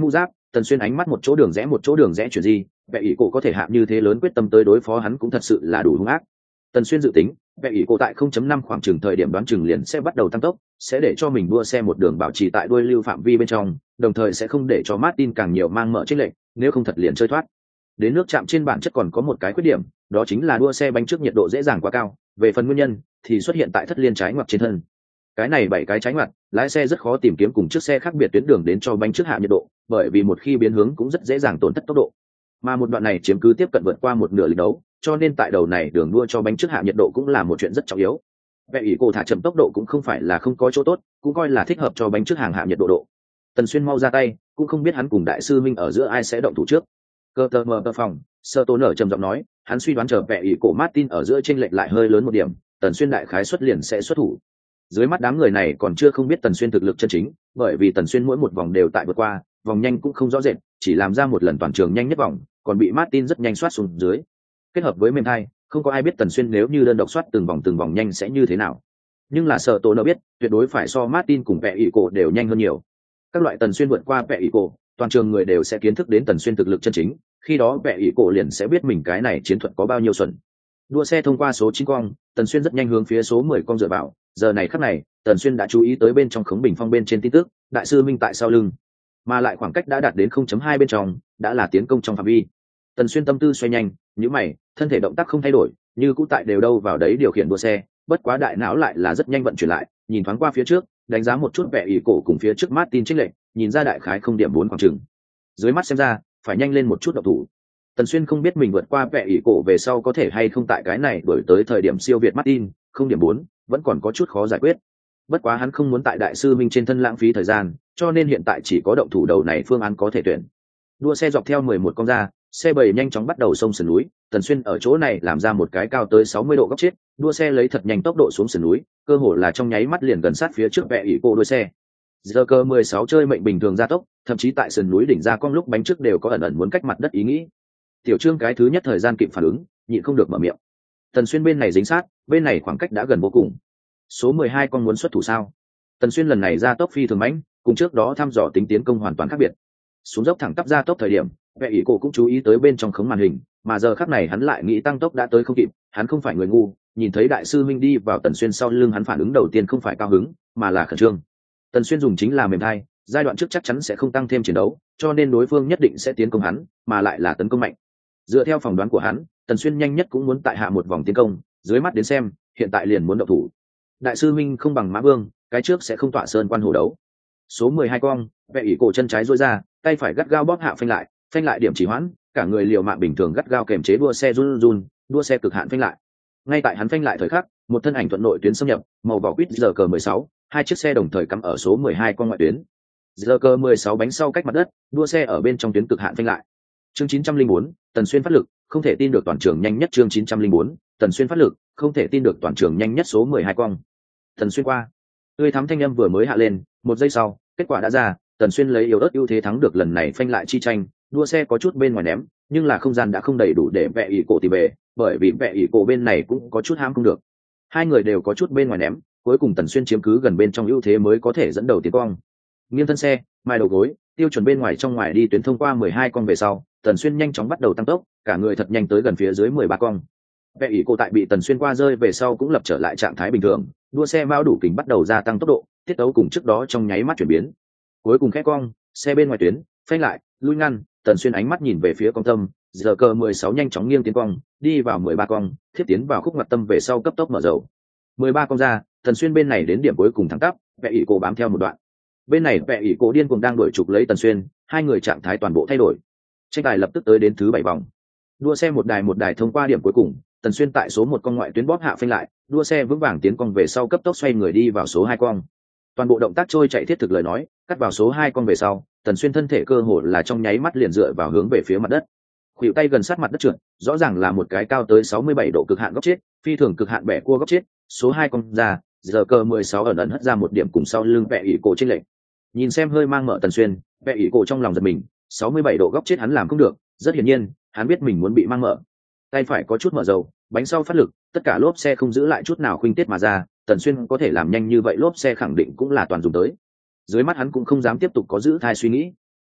A: Tần Xuyên ánh mắt một chỗ đường rẽ một chỗ đường rẽ chuyển gì, vẻ ý cổ có thể hạ như thế lớn quyết tâm tới đối phó hắn cũng thật sự là đủ hung ác. Tần Xuyên dự tính, vẻ ý cổ tại không chấm năm khoảng chừng thời điểm đoán chừng liền sẽ bắt đầu tăng tốc, sẽ để cho mình đua xe một đường bảo trì tại đuôi lưu phạm vi bên trong, đồng thời sẽ không để cho Martin càng nhiều mang mở chênh lệch, nếu không thật liền chơi thoát. Đến nước chạm trên bản chất còn có một cái khuyết điểm, đó chính là đua xe bánh trước nhiệt độ dễ dàng quá cao, về phần nguyên nhân thì xuất hiện tại thất liên trái ngoặt trên thân. Cái này bảy cái trái ngoặt, lái xe rất khó tìm kiếm cùng chiếc xe khác biệt tuyến đường đến cho bánh trước hạ nhiệt độ, bởi vì một khi biến hướng cũng rất dễ dàng tổn thất tốc độ. Mà một đoạn này chiếm cứ tiếp cận vượt qua một nửa lịch đấu, cho nên tại đầu này đường đua cho bánh trước hạ nhiệt độ cũng là một chuyện rất trọng yếu. Vẻ ý cổ thả chậm tốc độ cũng không phải là không có chỗ tốt, cũng coi là thích hợp cho bánh trước hàng hạ nhiệt độ độ. Tần Xuyên mau ra tay, cũng không biết hắn cùng đại sư Minh ở giữa ai sẽ động thủ trước. Cơ tơ mờ tơ phòng, Sơ Tô nở trầm giọng nói, hắn suy đoán chờ vẻ ý cổ Martin ở giữa chênh lệch lại hơi lớn một điểm, Tần Xuyên đại khái xuất liền sẽ xuất thủ. Dưới mắt đám người này còn chưa không biết Tần Xuyên thực lực chân chính, bởi vì Tần Xuyên mỗi một vòng đều tại vượt qua, vòng nhanh cũng không rõ rệt, chỉ làm ra một lần toàn trường nhanh nhất vòng, còn bị Martin rất nhanh soát xuống dưới. Kết hợp với mềm thai, không có ai biết Tần Xuyên nếu như đơn độc soát từng vòng từng vòng nhanh sẽ như thế nào. Nhưng là Sở Tô nở biết, tuyệt đối phải so Martin cùng vẻ ý cổ đều nhanh hơn nhiều. Các loại Tần Xuyên vượt qua vẻ ý cổ, toàn trường người đều sẽ kiến thức đến Tần Xuyên thực lực chân chính, khi đó vẻ ý cổ liền sẽ biết mình cái này chiến thuật có bao nhiêu xuẩn. Đua xe thông qua số chín cong, Tần Xuyên rất nhanh hướng phía số mười cong dựa vào, giờ này khắc này, Tần Xuyên đã chú ý tới bên trong khống bình phong bên trên tin tức, đại sư Minh tại sau lưng, mà lại khoảng cách đã đạt đến không chấm hai bên trong, đã là tiến công trong phạm vi. Tần Xuyên tâm tư xoay nhanh, nhíu mày, thân thể động tác không thay đổi, như cũ tại đều đâu vào đấy điều khiển đua xe, bất quá đại não lại là rất nhanh vận chuyển lại, nhìn thoáng qua phía trước, đánh giá một chút vẻ ý cổ cùng phía trước Martin chênh lệch, nhìn ra đại khái không điểm bốn khoảng chừng. Dưới mắt xem ra, phải nhanh lên một chút động thủ. Tần Xuyên không biết mình vượt qua vẻ ý cổ về sau có thể hay không tại cái này đổi tới thời điểm siêu việt Martin, không điểm bốn, vẫn còn có chút khó giải quyết. Bất quá hắn không muốn tại đại sư Minh trên thân lãng phí thời gian, cho nên hiện tại chỉ có động thủ đầu này phương án có thể tuyển. Đua xe dọc theo mười một con ra, xe bảy nhanh chóng bắt đầu xông sườn núi, Tần Xuyên ở chỗ này làm ra một cái cao tới sáu mươi độ góc chết, đua xe lấy thật nhanh tốc độ xuống sườn núi, cơ hồ là trong nháy mắt liền gần sát phía trước vẻ ý cổ đuôi xe. Giờ cơ mười sáu chơi mệnh bình thường gia tốc, thậm chí tại sườn núi đỉnh ra con lúc bánh trước đều có ẩn ẩn muốn cách mặt đất ý nghĩ. Tiểu Trương cái thứ nhất thời gian kịp phản ứng, nhịn không được mở miệng. Tần Xuyên bên này dính sát, bên này khoảng cách đã gần vô cùng. Số mười hai con muốn xuất thủ sao? Tần Xuyên lần này ra tốc phi thường mãnh, cùng trước đó thăm dò tính tiến công hoàn toàn khác biệt. Xuống dốc thẳng tắp ra tốc thời điểm, vẻ ý cổ cũng chú ý tới bên trong khống màn hình, mà giờ khắc này hắn lại nghĩ tăng tốc đã tới không kịp, hắn không phải người ngu, nhìn thấy đại sư Minh đi vào Tần Xuyên sau lưng hắn phản ứng đầu tiên không phải cao hứng, mà là khẩn trương. Tần Xuyên dùng chính là mềm thai, giai đoạn trước chắc chắn sẽ không tăng thêm chiến đấu, cho nên đối phương nhất định sẽ tiến công hắn, mà lại là tấn công mạnh. Dựa theo phỏng đoán của hắn, Tần Xuyên nhanh nhất cũng muốn tại hạ một vòng tiến công, dưới mắt đến xem, hiện tại liền muốn động thủ. Đại sư Minh không bằng Mã Vương, cái trước sẽ không tọa sơn quan hổ đấu. Số mười hai cong, vẻ ý cổ chân trái duỗi ra, tay phải gắt gao bóp hạ phanh lại, phanh lại điểm chỉ hoãn, cả người liều mạng bình thường gắt gao kềm chế đua xe run run, đua xe cực hạn phanh lại. Ngay tại hắn phanh lại thời khắc, một thân ảnh thuận nội tuyến xâm nhập, màu vỏ quýt giờ cờ mười sáu, hai chiếc xe đồng thời cắm ở số mười hai con ngoại tuyến. Giờ cờ mười sáu bánh sau cách mặt đất, đua xe ở bên trong tuyến cực hạn phanh lại. Chương chín trăm linh bốn, Tần Xuyên phát lực, không thể tin được toàn trường nhanh nhất chương chín trăm linh bốn, Tần Xuyên phát lực, không thể tin được toàn trường nhanh nhất số mười hai con. Tần Xuyên qua. Tươi thắm thanh âm vừa mới hạ lên, một giây sau, kết quả đã ra, Tần Xuyên lấy yếu ớt ưu thế thắng được lần này phanh lại chi tranh, đua xe có chút bên ngoài ném, nhưng là không gian đã không đầy đủ để vẽ ý cổ tìm về, bởi vì vẽ ý cổ bên này cũng có chút ham không được. Hai người đều có chút bên ngoài ném, cuối cùng Tần Xuyên chiếm cứ gần bên trong ưu thế mới có thể dẫn đầu tiến cong. Nghiêng thân xe, mai đầu gối, tiêu chuẩn bên ngoài trong ngoài đi tuyến thông qua mười hai con về sau, Tần Xuyên nhanh chóng bắt đầu tăng tốc, cả người thật nhanh tới gần phía dưới mười ba con. Vẽ ý cổ tại bị Tần Xuyên qua rơi về sau cũng lập trở lại trạng thái bình thường, đua xe mao đủ kính bắt đầu gia tăng tốc độ, tiết tấu cùng trước đó trong nháy mắt chuyển biến. Cuối cùng khẽ cong, xe bên ngoài tuyến, phanh lại, lui ngăn, Tần Xuyên ánh mắt nhìn về phía con tâm, giờ cờ mười sáu nhanh chóng nghiêng tiến cong, đi vào mười ba cong, thiết tiến vào khúc ngoặt tâm về sau cấp tốc mở dầu. mười ba cong ra, Tần Xuyên bên này đến điểm cuối cùng thẳng tắp, vẽ ý cổ bám theo một đoạn. Bên này vẽ ý cổ điên cuồng đang đuổi trục lấy Tần Xuyên, hai người trạng thái toàn bộ thay đổi. Tranh tài lập tức tới đến thứ bảy vòng. Đua xe một đài một đài thông qua điểm cuối cùng, Tần Xuyên tại số một con ngoại tuyến bóp hạ phanh lại, đua xe vững vàng tiến cong về sau cấp tốc xoay người đi vào số hai cong. Toàn bộ động tác trôi chạy thiết thực lời nói, cắt vào số hai con về sau, Tần Xuyên thân thể cơ hồ là trong nháy mắt liền dựa vào hướng về phía mặt đất. Khuỷu tay gần sát mặt đất trượt, rõ ràng là một cái cao tới sáu mươi bảy độ cực hạn góc chết, phi thường cực hạn bẻ cua góc chết, số hai con ra, giờ cờ mười sáu ẩn ẩn hất ra một điểm cùng sau lưng bẻ ỷ cổ trên lệnh. Nhìn xem hơi mang mở Tần Xuyên, bẻ ỷ cổ trong lòng giật mình, sáu mươi bảy độ góc chết hắn làm không được, rất hiển nhiên, hắn biết mình muốn bị mang mở. Tay phải có chút mở dầu, bánh sau phát lực, tất cả lốp xe không giữ lại chút nào khuynh tiết mà ra, Tần Xuyên có thể làm nhanh như vậy lốp xe khẳng định cũng là toàn dùng tới. Dưới mắt hắn cũng không dám tiếp tục có giữ thai suy nghĩ.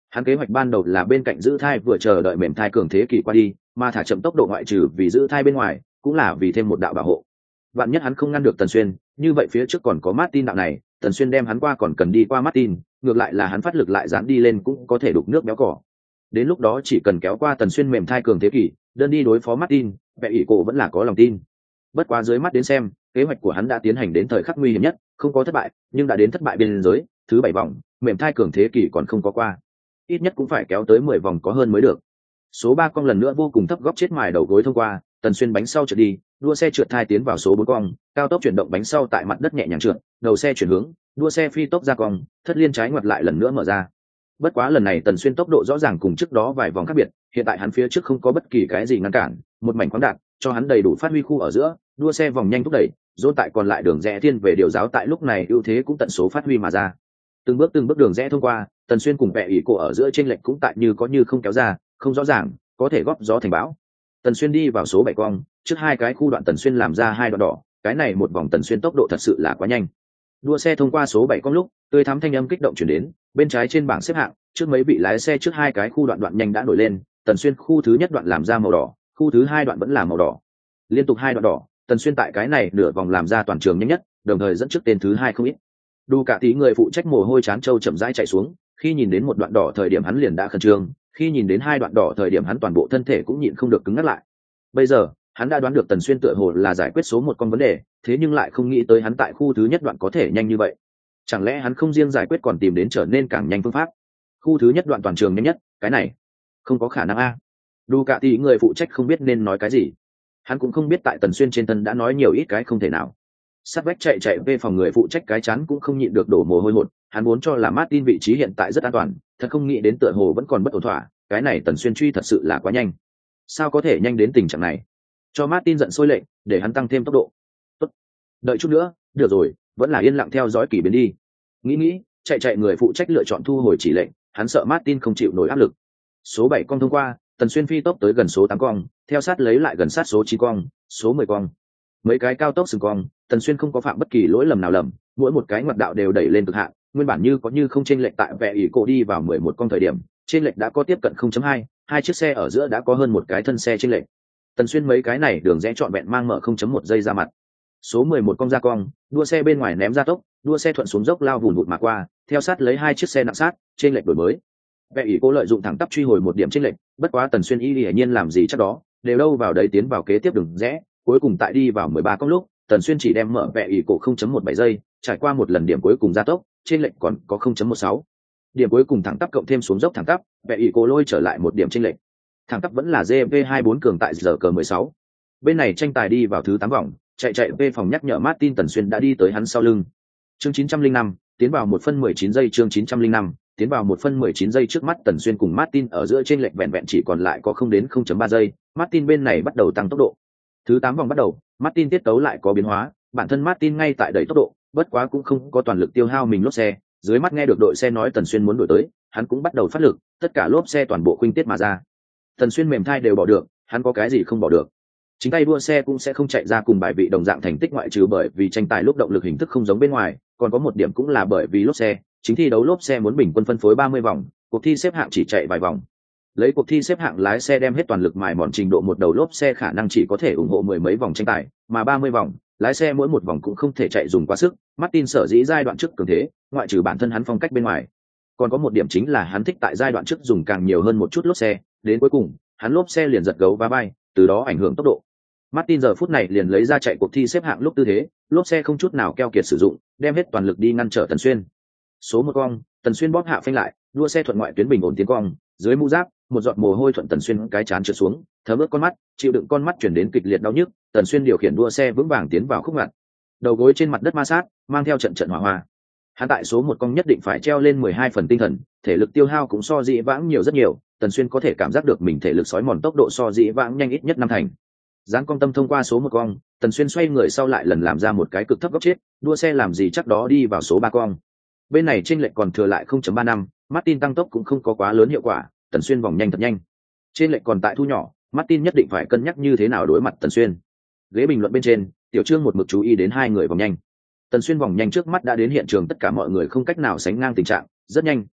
A: Hắn kế hoạch ban đầu là bên cạnh giữ thai vừa chờ đợi mềm thai cường thế kỳ qua đi, mà thả chậm tốc độ ngoại trừ vì giữ thai bên ngoài, cũng là vì thêm một đạo bảo hộ. Vạn nhất hắn không ngăn được Tần Xuyên, như vậy phía trước còn có Martin đạo này, Tần Xuyên đem hắn qua còn cần đi qua Martin, ngược lại là hắn phát lực lại dán đi lên cũng có thể đục nước béo cỏ. Đến lúc đó chỉ cần kéo qua Tần Xuyên mềm thai cường thế kỷ, đơn đi đối phó Martin, vẻ ỷ cổ vẫn là có lòng tin. Bất quá dưới mắt đến xem, kế hoạch của hắn đã tiến hành đến thời khắc nguy hiểm nhất, không có thất bại, nhưng đã đến thất bại biên giới, thứ bảy vòng, mềm thai cường thế kỷ còn không có qua. Ít nhất cũng phải kéo tới mười vòng có hơn mới được. Số ba cong lần nữa vô cùng thấp góc chết mài đầu gối thông qua, Tần Xuyên bánh sau trượt đi, đua xe trượt thai tiến vào số bốn cong, cao tốc chuyển động bánh sau tại mặt đất nhẹ nhàng trượt, đầu xe chuyển hướng, đua xe phi tốc ra cong, thất liên trái ngoặt lại lần nữa mở ra. Bất quá lần này Tần Xuyên tốc độ rõ ràng cùng trước đó vài vòng khác biệt, hiện tại hắn phía trước không có bất kỳ cái gì ngăn cản, một mảnh khoáng đạn, cho hắn đầy đủ phát huy khu ở giữa, đua xe vòng nhanh thúc đẩy, dồn tại còn lại đường rẽ thiên về điều giáo tại lúc này ưu thế cũng tận số phát huy mà ra. Từng bước từng bước đường rẽ thông qua, Tần Xuyên cùng vẻ ỷ cổ ở giữa chênh lệch cũng tại như có như không kéo ra, không rõ ràng, có thể góp gió thành bão. Tần Xuyên đi vào số bảy cong, trước hai cái khu đoạn Tần Xuyên làm ra hai đoạn đỏ, cái này một vòng Tần Xuyên tốc độ thật sự là quá nhanh. Đua xe thông qua số bảy cong lúc, tươi thắm thanh âm kích động truyền đến, bên trái trên bảng xếp hạng, trước mấy vị lái xe trước hai cái khu đoạn đoạn nhanh đã nổi lên, Tần Xuyên khu thứ nhất đoạn làm ra màu đỏ, khu thứ hai đoạn vẫn là màu đỏ. Liên tục hai đoạn đỏ, Tần Xuyên tại cái này nửa vòng làm ra toàn trường nhanh nhất, đồng thời dẫn trước tên thứ hai không ít. Đủ cả tí người phụ trách mồ hôi chán trâu chậm rãi chạy xuống, khi nhìn đến một đoạn đỏ thời điểm hắn liền đã khẩn trương, khi nhìn đến hai đoạn đỏ thời điểm hắn toàn bộ thân thể cũng nhịn không được cứng ngắt lại. Bây giờ, hắn đã đoán được Tần Xuyên tựa hồ là giải quyết số một con vấn đề, thế nhưng lại không nghĩ tới hắn tại khu thứ nhất đoạn có thể nhanh như vậy. Chẳng lẽ hắn không riêng giải quyết còn tìm đến trở nên càng nhanh phương pháp? Khu thứ nhất đoạn toàn trường nhanh nhất, cái này không có khả năng a. Đủ cả tí người phụ trách không biết nên nói cái gì. Hắn cũng không biết tại Tần Xuyên trên thân đã nói nhiều ít cái không thể nào. Sát vách chạy chạy về phòng người phụ trách cái chán cũng không nhịn được đổ mồ hôi hột, hắn muốn cho là Martin vị trí hiện tại rất an toàn, thật không nghĩ đến tựa hồ vẫn còn bất ổn thỏa, cái này Tần Xuyên truy thật sự là quá nhanh. Sao có thể nhanh đến tình trạng này? Cho Martin giận sôi lệnh, để hắn tăng thêm tốc độ. Tốt, đợi chút nữa, được rồi, vẫn là yên lặng theo dõi kỳ biến đi. Nghĩ nghĩ, chạy chạy người phụ trách lựa chọn thu hồi chỉ lệnh, hắn sợ Martin không chịu nổi áp lực. Số bảy cong thông qua, Tần Xuyên phi tốc tới gần số tám cong, theo sát lấy lại gần sát số chín cong, số mười cong. Mấy cái cao tốc sừng cong, Tần Xuyên không có phạm bất kỳ lỗi lầm nào lầm, mỗi một cái ngoặt đạo đều đẩy lên cực hạn, nguyên bản như có như không chênh lệch tại vẻ ỷ cổ đi vào mười một cong thời điểm, chênh lệch đã có tiếp cận không chấm hai, hai chiếc xe ở giữa đã có hơn một cái thân xe chênh lệch. Tần Xuyên mấy cái này đường rẽ trọn vẹn mang mở không chấm một giây ra mặt. Số mười một cong ra cong, đua xe bên ngoài ném ra tốc, đua xe thuận xuống dốc lao vùn vụt mà qua, theo sát lấy hai chiếc xe nặng sát, chênh lệch đổi mới. Vẻ ỷ cổ lợi dụng thẳng tắp truy hồi một điểm chênh lệch, bất quá Tần Xuyên y hiển nhiên làm gì chắc đó, đều đâu vào đấy tiến vào kế tiếp đường rẽ, cuối cùng tại đi vào mười ba cong lúc, Tần Xuyên chỉ đem mở vẻ ỷ cổ không chấm một bảy giây, trải qua một lần điểm cuối cùng gia tốc, trên lệch còn có không chấm một sáu. Điểm cuối cùng thẳng tắp cộng thêm xuống dốc thẳng tắp, vẻ ỷ cổ lôi trở lại một điểm trên lệch. Thẳng tắp vẫn là giê vê hai mươi bốn cường tại giờ cờ mười sáu. Bên này tranh tài đi vào thứ tám vòng, chạy chạy về phòng nhắc nhở Martin Tần Xuyên đã đi tới hắn sau lưng. Chương chín trăm linh năm, tiến vào một phân mười chín giây chương chín trăm linh năm, tiến vào một phân mười chín giây trước mắt Tần Xuyên cùng Martin ở giữa trên lệch vẹn vẹn chỉ còn lại có không đến không chấm ba giây, Martin bên này bắt đầu tăng tốc độ. Thứ tám vòng bắt đầu, Martin tiết tấu lại có biến hóa, bản thân Martin ngay tại đẩy tốc độ, bất quá cũng không có toàn lực tiêu hao mình lốp xe, dưới mắt nghe được đội xe nói Tần Xuyên muốn đổi tới, hắn cũng bắt đầu phát lực, tất cả lốp xe toàn bộ khuynh tiết mà ra. Tần Xuyên mềm thai đều bỏ được, hắn có cái gì không bỏ được. Chính tay đua xe cũng sẽ không chạy ra cùng bài vị đồng dạng thành tích ngoại trừ bởi vì tranh tài lúc động lực hình thức không giống bên ngoài, còn có một điểm cũng là bởi vì lốp xe, chính thi đấu lốp xe muốn bình quân phân phối ba mươi vòng, cuộc thi xếp hạng chỉ chạy vài vòng. Lấy cuộc thi xếp hạng lái xe đem hết toàn lực mài mòn trình độ một đầu lốp xe khả năng chỉ có thể ủng hộ mười mấy vòng tranh tài, mà ba mươi vòng, lái xe mỗi một vòng cũng không thể chạy dùng quá sức. Martin sở dĩ giai đoạn trước cường thế, ngoại trừ bản thân hắn phong cách bên ngoài, còn có một điểm chính là hắn thích tại giai đoạn trước dùng càng nhiều hơn một chút lốp xe, đến cuối cùng, hắn lốp xe liền giật gấu va bay, từ đó ảnh hưởng tốc độ. Martin giờ phút này liền lấy ra chạy cuộc thi xếp hạng lúc tư thế, lốp xe không chút nào keo kiệt sử dụng, đem hết toàn lực đi ngăn trở Tần Xuyên. Số một cong, Tần Xuyên bóp hạ phanh lại, đua xe thuận ngoại tuyến bình ổn tiến cong, dưới mũ giáp, một giọt mồ hôi thuận Tần Xuyên cái chán trượt xuống, thấm ướt con mắt, chịu đựng con mắt chuyển đến kịch liệt đau nhức, Tần Xuyên điều khiển đua xe vững vàng tiến vào khúc ngặt. Đầu gối trên mặt đất ma sát, mang theo trận trận hỏa hoa. Hắn tại số một cong nhất định phải treo lên mười hai phần tinh thần, thể lực tiêu hao cũng so dĩ vãng nhiều rất nhiều, Tần Xuyên có thể cảm giác được mình thể lực sói mòn tốc độ so dĩ vãng nhanh ít nhất năm thành. Giáng cong tâm thông qua số một cong, Tần Xuyên xoay người sau lại lần làm ra một cái cực thấp góc chết, đua xe làm gì chắc đó đi vào số ba cong. Bên này chênh lệch còn thừa lại không chấm ba năm, Martin tăng tốc cũng không có quá lớn hiệu quả, Tần Xuyên vòng nhanh thật nhanh. Trên lệch còn tại thu nhỏ, Martin nhất định phải cân nhắc như thế nào đối mặt Tần Xuyên. Ghế bình luận bên trên, Tiểu Trương một mực chú ý đến hai người vòng nhanh. Tần Xuyên vòng nhanh trước mắt đã đến hiện trường tất cả mọi người không cách nào sánh ngang tình trạng, rất nhanh,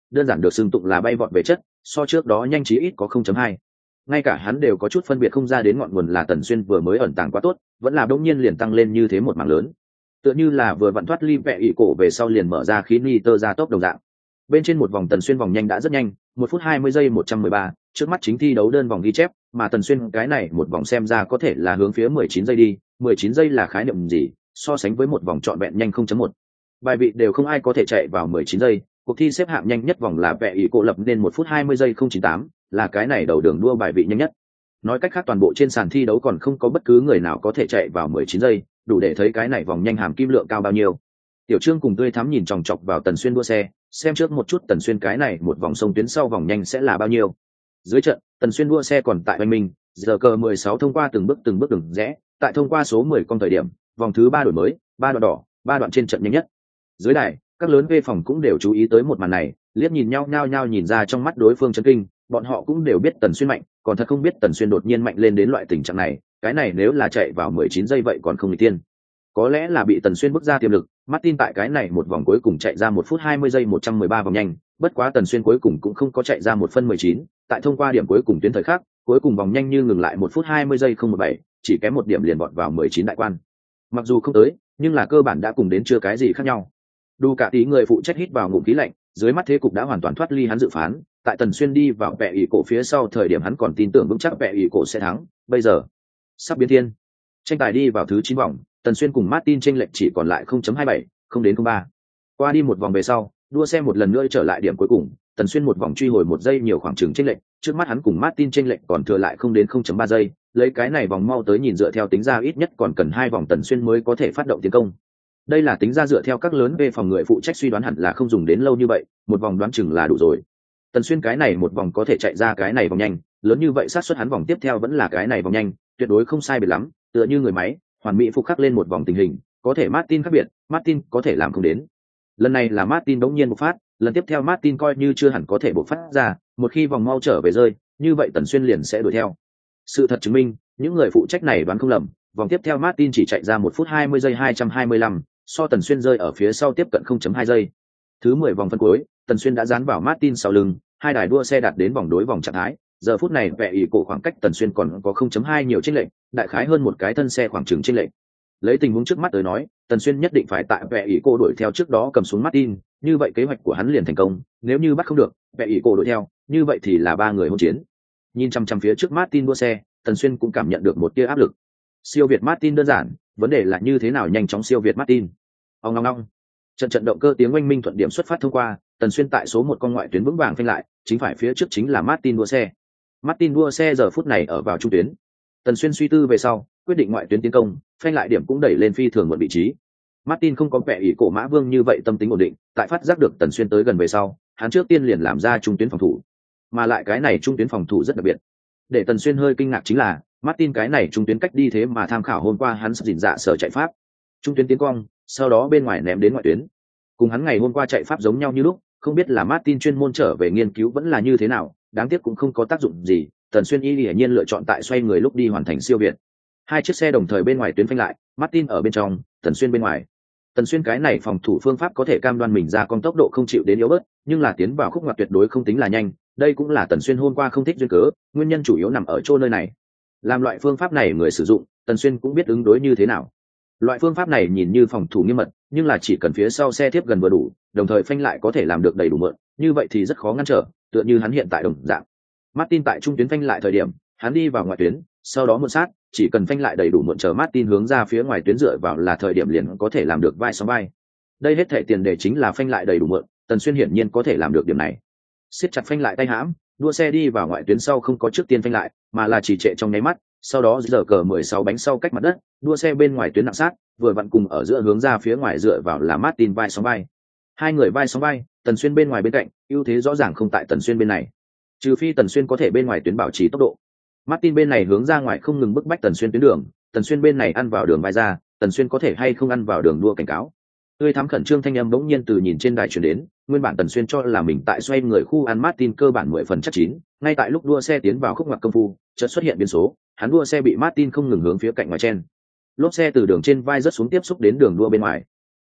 A: đơn giản được xưng tụng là bay vọt về chất, so trước đó nhanh chí ít có không chấm hai. Ngay cả hắn đều có chút phân biệt không ra đến ngọn nguồn là Tần Xuyên vừa mới ẩn tàng quá tốt, vẫn là đột nhiên liền tăng lên như thế một mảng lớn. Tựa như là vừa vặn thoát ly vẹ ỷ cổ về sau liền mở ra khí nitơ ra tốc đồng dạng. Bên trên một vòng Tần Xuyên vòng nhanh đã rất nhanh, một phút hai mươi giây một trăm mười ba, trước mắt chính thi đấu đơn vòng ghi chép, mà Tần Xuyên cái này một vòng xem ra có thể là hướng phía mười chín giây đi, mười chín giây là khái niệm gì, so sánh với một vòng trọn vẹn nhanh không chấm một. Bài vị đều không ai có thể chạy vào mười chín giây, cuộc thi xếp hạng nhanh nhất vòng là vẹ ỷ cổ lập nên một phút hai mươi giây không chín tám, là cái này đầu đường đua bài vị nhanh nhất. Nói cách khác toàn bộ trên sàn thi đấu còn không có bất cứ người nào có thể chạy vào mười chín giây, đủ để thấy cái này vòng nhanh hàm kim lượng cao bao nhiêu. Tiểu Trương cùng Tươi Thắm nhìn chòng chọc vào Tần Xuyên đua xe, xem trước một chút Tần Xuyên cái này một vòng sông tuyến sau vòng nhanh sẽ là bao nhiêu. Dưới trận, Tần Xuyên đua xe còn tại oanh minh, giờ cờ mười sáu thông qua từng bước từng bước đường rẽ, tại thông qua số mười con thời điểm, vòng thứ ba đổi mới, ba đoạn đỏ, ba đoạn trên trận nhanh nhất. Dưới đài, các lớn vê phòng cũng đều chú ý tới một màn này, liếc nhìn nhau nhau nhau nhìn ra trong mắt đối phương chấn kinh, bọn họ cũng đều biết Tần Xuyên mạnh, còn thật không biết Tần Xuyên đột nhiên mạnh lên đến loại tình trạng này, cái này nếu là chạy vào mười chín giây vậy còn không nghịch tiên. Có lẽ là bị Tần Xuyên bước ra tiềm lực, Martin tại cái này một vòng cuối cùng chạy ra một phút hai mươi giây một trăm mười ba vòng nhanh, bất quá Tần Xuyên cuối cùng cũng không có chạy ra một phân mười chín, tại thông qua điểm cuối cùng tuyến thời khắc, cuối cùng vòng nhanh như ngừng lại một phút hai mươi giây không một bảy, chỉ kém một điểm liền vọt vào mười chín đại quan. Mặc dù không tới, nhưng là cơ bản đã cùng đến chưa cái gì khác nhau. Đủ cả tí người phụ trách hít vào ngụm khí lạnh, dưới mắt thế cục đã hoàn toàn thoát ly hắn dự phán, tại Tần Xuyên đi vào vẹ ỷ cổ phía sau thời điểm hắn còn tin tưởng vững chắc vẹ ỷ cổ sẽ thắng, bây giờ sắp biến thiên. Tranh tài đi vào thứ chín vòng, Tần Xuyên cùng Martin chênh lệch chỉ còn lại không chấm hai bảy, không đến không ba. Qua đi một vòng về sau, đua xe một lần nữa trở lại điểm cuối cùng, Tần Xuyên một vòng truy hồi một giây nhiều khoảng chừng chênh lệch, trước mắt hắn cùng Martin chênh lệch còn thừa lại không đến không chấm ba giây, lấy cái này vòng mau tới nhìn dựa theo tính ra ít nhất còn cần hai vòng Tần Xuyên mới có thể phát động tiến công. Đây là tính ra dựa theo các lớn về phòng người phụ trách suy đoán hẳn là không dùng đến lâu như vậy, một vòng đoán chừng là đủ rồi. Tần Xuyên cái này một vòng có thể chạy ra cái này vòng nhanh, lớn như vậy xác suất hắn vòng tiếp theo vẫn là cái này vòng nhanh, tuyệt đối không sai biệt lắm, tựa như người máy, hoàn mỹ phục khắc lên một vòng tình hình, có thể Martin khác biệt, Martin có thể làm không đến. Lần này là Martin đống nhiên bộc phát, lần tiếp theo Martin coi như chưa hẳn có thể bộc phát ra, một khi vòng mau trở về rơi, như vậy Tần Xuyên liền sẽ đuổi theo. Sự thật chứng minh, những người phụ trách này đoán không lầm, vòng tiếp theo Martin chỉ chạy ra một phút hai mươi giây hai trăm hai mươi lăm, so Tần Xuyên rơi ở phía sau tiếp cận không chấm hai giây. Thứ mười vòng phân cuối, Tần Xuyên đã dán vào Martin sau lưng, hai đài đua xe đạt đến vòng đối vòng trạng thái, giờ phút này vẹ ỷ cổ khoảng cách Tần Xuyên còn có không chấm hai nhiều chênh lệch, đại khái hơn một cái thân xe khoảng chừng chênh lệch. Lấy tình huống trước mắt tới nói, Tần Xuyên nhất định phải tại vẹ ỷ cổ đuổi theo trước đó cầm xuống Martin, như vậy kế hoạch của hắn liền thành công, nếu như bắt không được, vẹ ỷ cổ đuổi theo, như vậy thì là ba người hỗn chiến. Nhìn chăm chăm phía trước Martin đua xe, Tần Xuyên cũng cảm nhận được một tia áp lực. Siêu việt Martin đơn giản, vấn đề là như thế nào nhanh chóng siêu việt Martin. Ông ngong ngong. Trận trận động cơ tiếng oanh minh thuận điểm xuất phát thông qua, Tần Xuyên tại số một con ngoại tuyến vững vàng phanh lại, chính phải phía trước chính là Martin đua xe. Martin đua xe giờ phút này ở vào trung tuyến. Tần Xuyên suy tư về sau, quyết định ngoại tuyến tiến công, phanh lại điểm cũng đẩy lên phi thường một vị trí. Martin không có vẻ ỷ cổ Mã Vương như vậy tâm tính ổn định, tại phát giác được Tần Xuyên tới gần về sau, hắn trước tiên liền làm ra trung tuyến phòng thủ. Mà lại cái này trung tuyến phòng thủ rất đặc biệt. Để Tần Xuyên hơi kinh ngạc chính là, Martin cái này trung tuyến cách đi thế mà tham khảo hôm qua hắn sắp dỉn dạ sở chạy pháp. Trung tuyến tiến công, sau đó bên ngoài ném đến ngoại tuyến. Cùng hắn ngày hôm qua chạy pháp giống nhau như lúc, không biết là Martin chuyên môn trở về nghiên cứu vẫn là như thế nào, đáng tiếc cũng không có tác dụng gì, Tần Xuyên y hiển nhiên lựa chọn tại xoay người lúc đi hoàn thành siêu việt. Hai chiếc xe đồng thời bên ngoài tuyến phanh lại, Martin ở bên trong, Tần Xuyên bên ngoài. Tần Xuyên cái này phòng thủ phương pháp có thể cam đoan mình ra con tốc độ không chịu đến yếu bớt, nhưng là tiến vào khúc ngoặt tuyệt đối không tính là nhanh, đây cũng là Tần Xuyên hôm qua không thích duyên cớ, nguyên nhân chủ yếu nằm ở chỗ nơi này. Làm loại phương pháp này người sử dụng, Tần Xuyên cũng biết ứng đối như thế nào. Loại phương pháp này nhìn như phòng thủ nghiêm mật, nhưng là chỉ cần phía sau xe tiếp gần vừa đủ, đồng thời phanh lại có thể làm được đầy đủ mượn, như vậy thì rất khó ngăn trở, tựa như hắn hiện tại đồng dạng. Martin tại trung tuyến phanh lại thời điểm, hắn đi vào ngoại tuyến, sau đó mượn sát, chỉ cần phanh lại đầy đủ mượn chờ Martin hướng ra phía ngoài tuyến dựa vào là thời điểm liền có thể làm được vai sóng vai. Đây hết thể tiền đề chính là phanh lại đầy đủ mượn, Tần Xuyên hiển nhiên có thể làm được điểm này. Siết chặt phanh lại tay hãm, đua xe đi vào ngoại tuyến sau không có trước tiên phanh lại, mà là chỉ trệ trong nháy mắt, sau đó giờ cờ mười sáu bánh sau cách mặt đất, đua xe bên ngoài tuyến nặng sát, vừa vặn cùng ở giữa hướng ra phía ngoài dựa vào là Martin vai sóng vai. Hai người vai sóng vai, Tần Xuyên bên ngoài bên cạnh, ưu thế rõ ràng không tại Tần Xuyên bên này. Trừ phi Tần Xuyên có thể bên ngoài tuyến bảo trì tốc độ. Martin bên này hướng ra ngoài không ngừng bức bách Tần Xuyên tuyến đường, Tần Xuyên bên này ăn vào đường vai ra, Tần Xuyên có thể hay không ăn vào đường đua cảnh cáo. Tươi thắm khẩn trương thanh âm bỗng nhiên từ nhìn trên đài truyền đến, nguyên bản Tần Xuyên cho là mình tại xoay người khu ăn Martin cơ bản mười phần chắc chín, ngay tại lúc đua xe tiến vào khúc ngoặt công phu, chợt xuất hiện biến số, hắn đua xe bị Martin không ngừng hướng phía cạnh ngoài chen. Lốp xe từ đường trên vai rớt xuống tiếp xúc đến đường đua bên ngoài.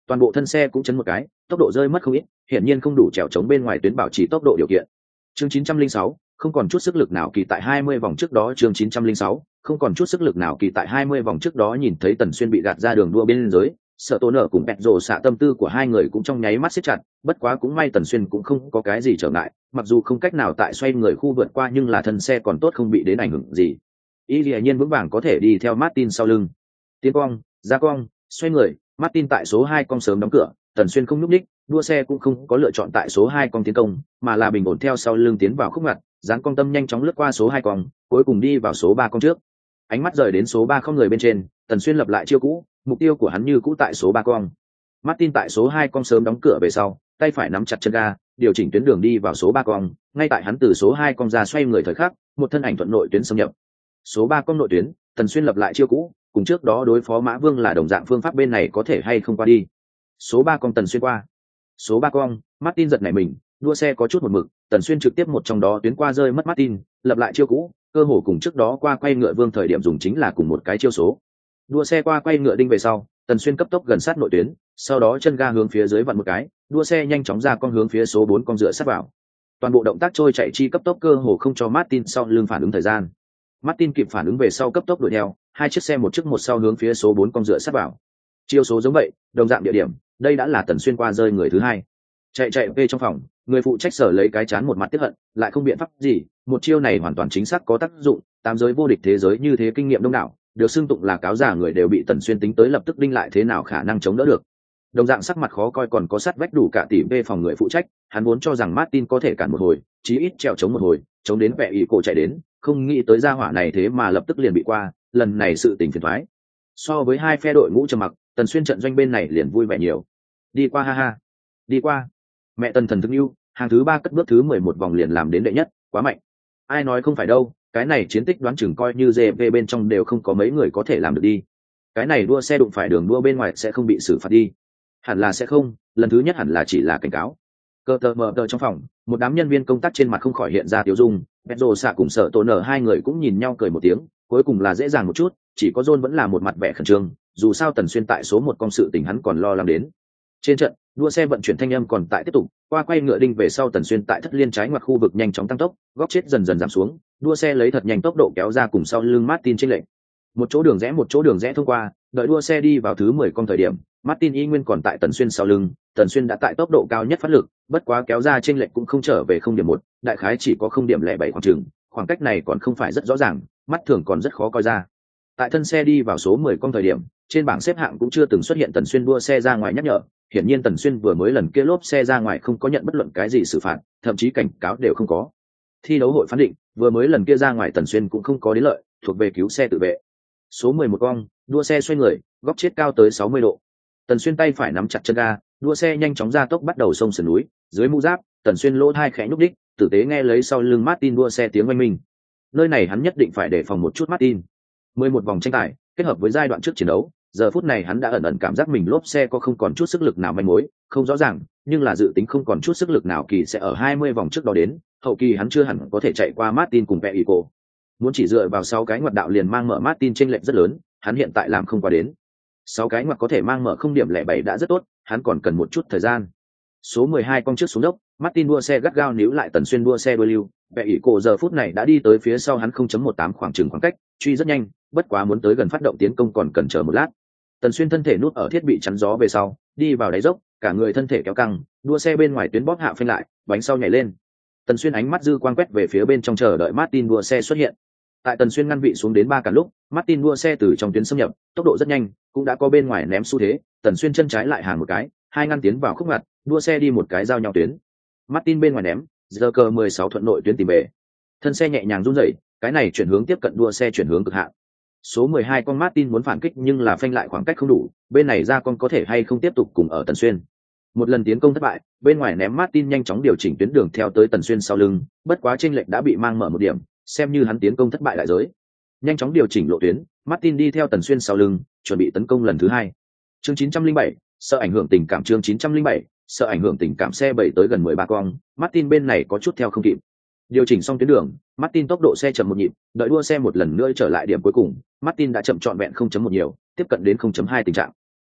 A: toàn bộ thân xe cũng chấn một cái, tốc độ rơi mất không ít, hiển nhiên không đủ trèo chống bên ngoài tuyến bảo trì tốc độ điều kiện. Chương chín trăm linh sáu, không còn chút sức lực nào kỳ tại hai mươi vòng trước đó. Chương chín trăm linh sáu, không còn chút sức lực nào kỳ tại hai mươi vòng trước đó. Nhìn thấy Tần Xuyên bị gạt ra đường đua bên dưới, Sở Tố Nở cùng Bẹt Rồ xạ tâm tư của hai người cũng trong nháy mắt siết chặt, bất quá cũng may Tần Xuyên cũng không có cái gì trở ngại, mặc dù không cách nào tại xoay người khu vượt qua nhưng là thân xe còn tốt không bị đến ảnh hưởng gì. Y Lệ Nhiên vững vàng có thể đi theo Martin sau lưng. Tiến cong, ra cong, xoay người, Martin tại số hai cong sớm đóng cửa, Tần Xuyên không nhúc nhích, đua xe cũng không có lựa chọn tại số hai cong tiến công, mà là bình ổn theo sau lưng tiến vào khúc ngặt, dán cong tâm nhanh chóng lướt qua số hai cong, cuối cùng đi vào số ba cong trước. Ánh mắt rời đến số ba không người bên trên, Tần Xuyên lập lại chiêu cũ, mục tiêu của hắn như cũ tại số ba cong. Martin tại số hai cong sớm đóng cửa về sau, tay phải nắm chặt chân ga, điều chỉnh tuyến đường đi vào số ba cong, ngay tại hắn từ số hai cong ra xoay người thời khắc, một thân ảnh thuận nội tuyến xâm nhập. Số ba cong nội tuyến, Tần Xuyên lập lại chiêu cũ, cùng trước đó đối phó Mã Vương là đồng dạng phương pháp, bên này có thể hay không qua đi. Số ba cong Tần Xuyên qua. Số ba cong, Martin giật nảy mình, đua xe có chút một mực, Tần Xuyên trực tiếp một trong đó tuyến qua rơi mất Martin, lập lại chiêu cũ, cơ hồ cùng trước đó qua quay ngựa Vương thời điểm dùng chính là cùng một cái chiêu số. Đua xe qua quay ngựa đinh về sau, Tần Xuyên cấp tốc gần sát nội tuyến, sau đó chân ga hướng phía dưới vặn một cái, đua xe nhanh chóng ra con hướng phía số bốn con dựa sát vào. Toàn bộ động tác trôi chạy chi cấp tốc cơ hồ không cho Martin sau lưng phản ứng thời gian. Martin kịp phản ứng về sau cấp tốc đuổi theo, hai chiếc xe một trước một sau hướng phía số bốn con dựa sát vào. Chiêu số giống vậy, đồng dạng địa điểm, đây đã là Tần Xuyên qua rơi người thứ hai. Chạy chạy về trong phòng, người phụ trách sở lấy cái chán một mặt tiếc hận, lại không biện pháp gì, một chiêu này hoàn toàn chính xác có tác dụng, tám giới vô địch thế giới như thế kinh nghiệm đông đảo, được xưng tụng là cáo giả người đều bị Tần Xuyên tính tới lập tức đinh lại thế nào khả năng chống đỡ được. Đồng dạng sắc mặt khó coi còn có sát vách đủ cả tỷ về phòng người phụ trách, hắn vốn cho rằng Martin có thể cản một hồi, chí ít trèo chống một hồi, chống đến vẻ ý cổ chạy đến, không nghĩ tới gia hỏa này thế mà lập tức liền bị qua, lần này sự tình phiền toái. So với hai phe đội ngũ trầm mặc, Tần Xuyên trận doanh bên này liền vui vẻ nhiều. Đi qua ha ha, đi qua. Mẹ Tần thần thương yêu, hàng thứ ba cất bước thứ mười một vòng liền làm đến đệ nhất, quá mạnh. Ai nói không phải đâu, cái này chiến tích đoán chừng coi như giê vê bên trong đều không có mấy người có thể làm được đi. Cái này đua xe đụng phải đường đua bên ngoài sẽ không bị xử phạt đi. Hẳn là sẽ không, lần thứ nhất hẳn là chỉ là cảnh cáo. Cơ tờ mờ tờ trong phòng, một đám nhân viên công tác trên mặt không khỏi hiện ra tiêu dung, Pedro xạ cùng Sở Tổ Nở hai người cũng nhìn nhau cười một tiếng, cuối cùng là dễ dàng một chút, chỉ có John vẫn là một mặt vẻ khẩn trương, dù sao Tần Xuyên tại số một công sự tình hắn còn lo lắng đến. Trên trận, đua xe vận chuyển thanh âm còn tại tiếp tục, qua quay ngựa đinh về sau Tần Xuyên tại thất liên trái ngoặt khu vực nhanh chóng tăng tốc, góc chết dần dần giảm xuống, đua xe lấy thật nhanh tốc độ kéo ra cùng sau lưng Martin trên lệnh. Một chỗ đường rẽ một chỗ đường rẽ thông qua, đợi đua xe đi vào thứ mười con thời điểm, Martin y nguyên còn tại Tần Xuyên sau lưng, Tần Xuyên đã tại tốc độ cao nhất phát lực, bất quá kéo ra trên lệnh cũng không trở về không điểm một, đại khái chỉ có không điểm lẻ bảy khoảng chừng, khoảng cách này còn không phải rất rõ ràng, mắt thường còn rất khó coi ra. Tại thân xe đi vào số mười con thời điểm, trên bảng xếp hạng cũng chưa từng xuất hiện Tần Xuyên đua xe ra ngoài nhắc nhở, hiển nhiên Tần Xuyên vừa mới lần kia lốp xe ra ngoài không có nhận bất luận cái gì xử phạt, thậm chí cảnh cáo đều không có. Thi đấu hội phán định, vừa mới lần kia ra ngoài Tần Xuyên cũng không có đến lợi, thuộc về cứu xe tự vệ. Số mười một con, đua xe xoay người, góc chết cao tới sáu mươi độ. Tần Xuyên tay phải nắm chặt chân ga, đua xe nhanh chóng ra tốc bắt đầu xông sườn núi, dưới mũ giáp, Tần Xuyên lỗ hai khẽ nhúc đích, tử tế nghe lấy sau lưng Martin đua xe tiếng oanh minh. Nơi này hắn nhất định phải đề phòng một chút Martin. mười một vòng tranh tài, kết hợp với giai đoạn trước chiến đấu, giờ phút này hắn đã ẩn ẩn cảm giác mình lốp xe có không còn chút sức lực nào manh mối, không rõ ràng, nhưng là dự tính không còn chút sức lực nào kỳ sẽ ở hai mươi vòng trước đó đến, hậu kỳ hắn chưa hẳn có thể chạy qua Martin cùng Perico. Muốn chỉ dựa vào sáu cái ngoặt đạo liền mang mở Martin chênh lệch rất lớn, hắn hiện tại làm không qua đến. sáu cái ngoặt có thể mang mở không điểm lẻ bảy đã rất tốt, hắn còn cần một chút thời gian. Số mười hai con trước xuống dốc, Martin đua xe gắt gao níu lại Tần Xuyên đua xe đuôi lưu, Perico giờ phút này đã đi tới phía sau hắn không chấm một tám khoảng chừng khoảng cách, truy rất nhanh, bất quá muốn tới gần phát động tiến công còn cần chờ một lát. Tần Xuyên thân thể nút ở thiết bị chắn gió về sau, đi vào đáy dốc, cả người thân thể kéo căng, đua xe bên ngoài tuyến bóp hạ phanh lại, bánh sau nhảy lên. Tần Xuyên ánh mắt dư quang quét về phía bên trong chờ đợi Martin đua xe xuất hiện. Tại Tần Xuyên ngăn vị xuống đến ba cả lúc, Martin đua xe từ trong tuyến xâm nhập, tốc độ rất nhanh, cũng đã có bên ngoài ném xu thế, Tần Xuyên chân trái lại hàng một cái, hai ngăn tiến vào khúc mặt, đua xe đi một cái giao nhau tuyến. Martin bên ngoài ném, giờ cờ mười sáu thuận nội tuyến tìm về. Thân xe nhẹ nhàng rung rẩy, cái này chuyển hướng tiếp cận đua xe chuyển hướng cực hạn. Số mười hai con Martin muốn phản kích nhưng là phanh lại khoảng cách không đủ, bên này ra con có thể hay không tiếp tục cùng ở Tần Xuyên. Một lần tiến công thất bại, bên ngoài ném Martin nhanh chóng điều chỉnh tuyến đường theo tới Tần Xuyên sau lưng, bất quá chênh lệch đã bị mang mở một điểm, xem như hắn tiến công thất bại đại giới. Nhanh chóng điều chỉnh lộ tuyến, Martin đi theo Tần Xuyên sau lưng, chuẩn bị tấn công lần thứ hai. Chương chín trăm linh bảy, sợ ảnh hưởng tình cảm chương chín trăm linh bảy, sợ ảnh hưởng tình cảm xe bảy tới gần mười ba con, Martin bên này có chút theo không kịp. Điều chỉnh xong tuyến đường, Martin tốc độ xe chậm một nhịp, đợi đua xe một lần nữa trở lại điểm cuối cùng, Martin đã chậm trọn vẹn không chấm một nhiều, tiếp cận đến không chấm hai tình trạng.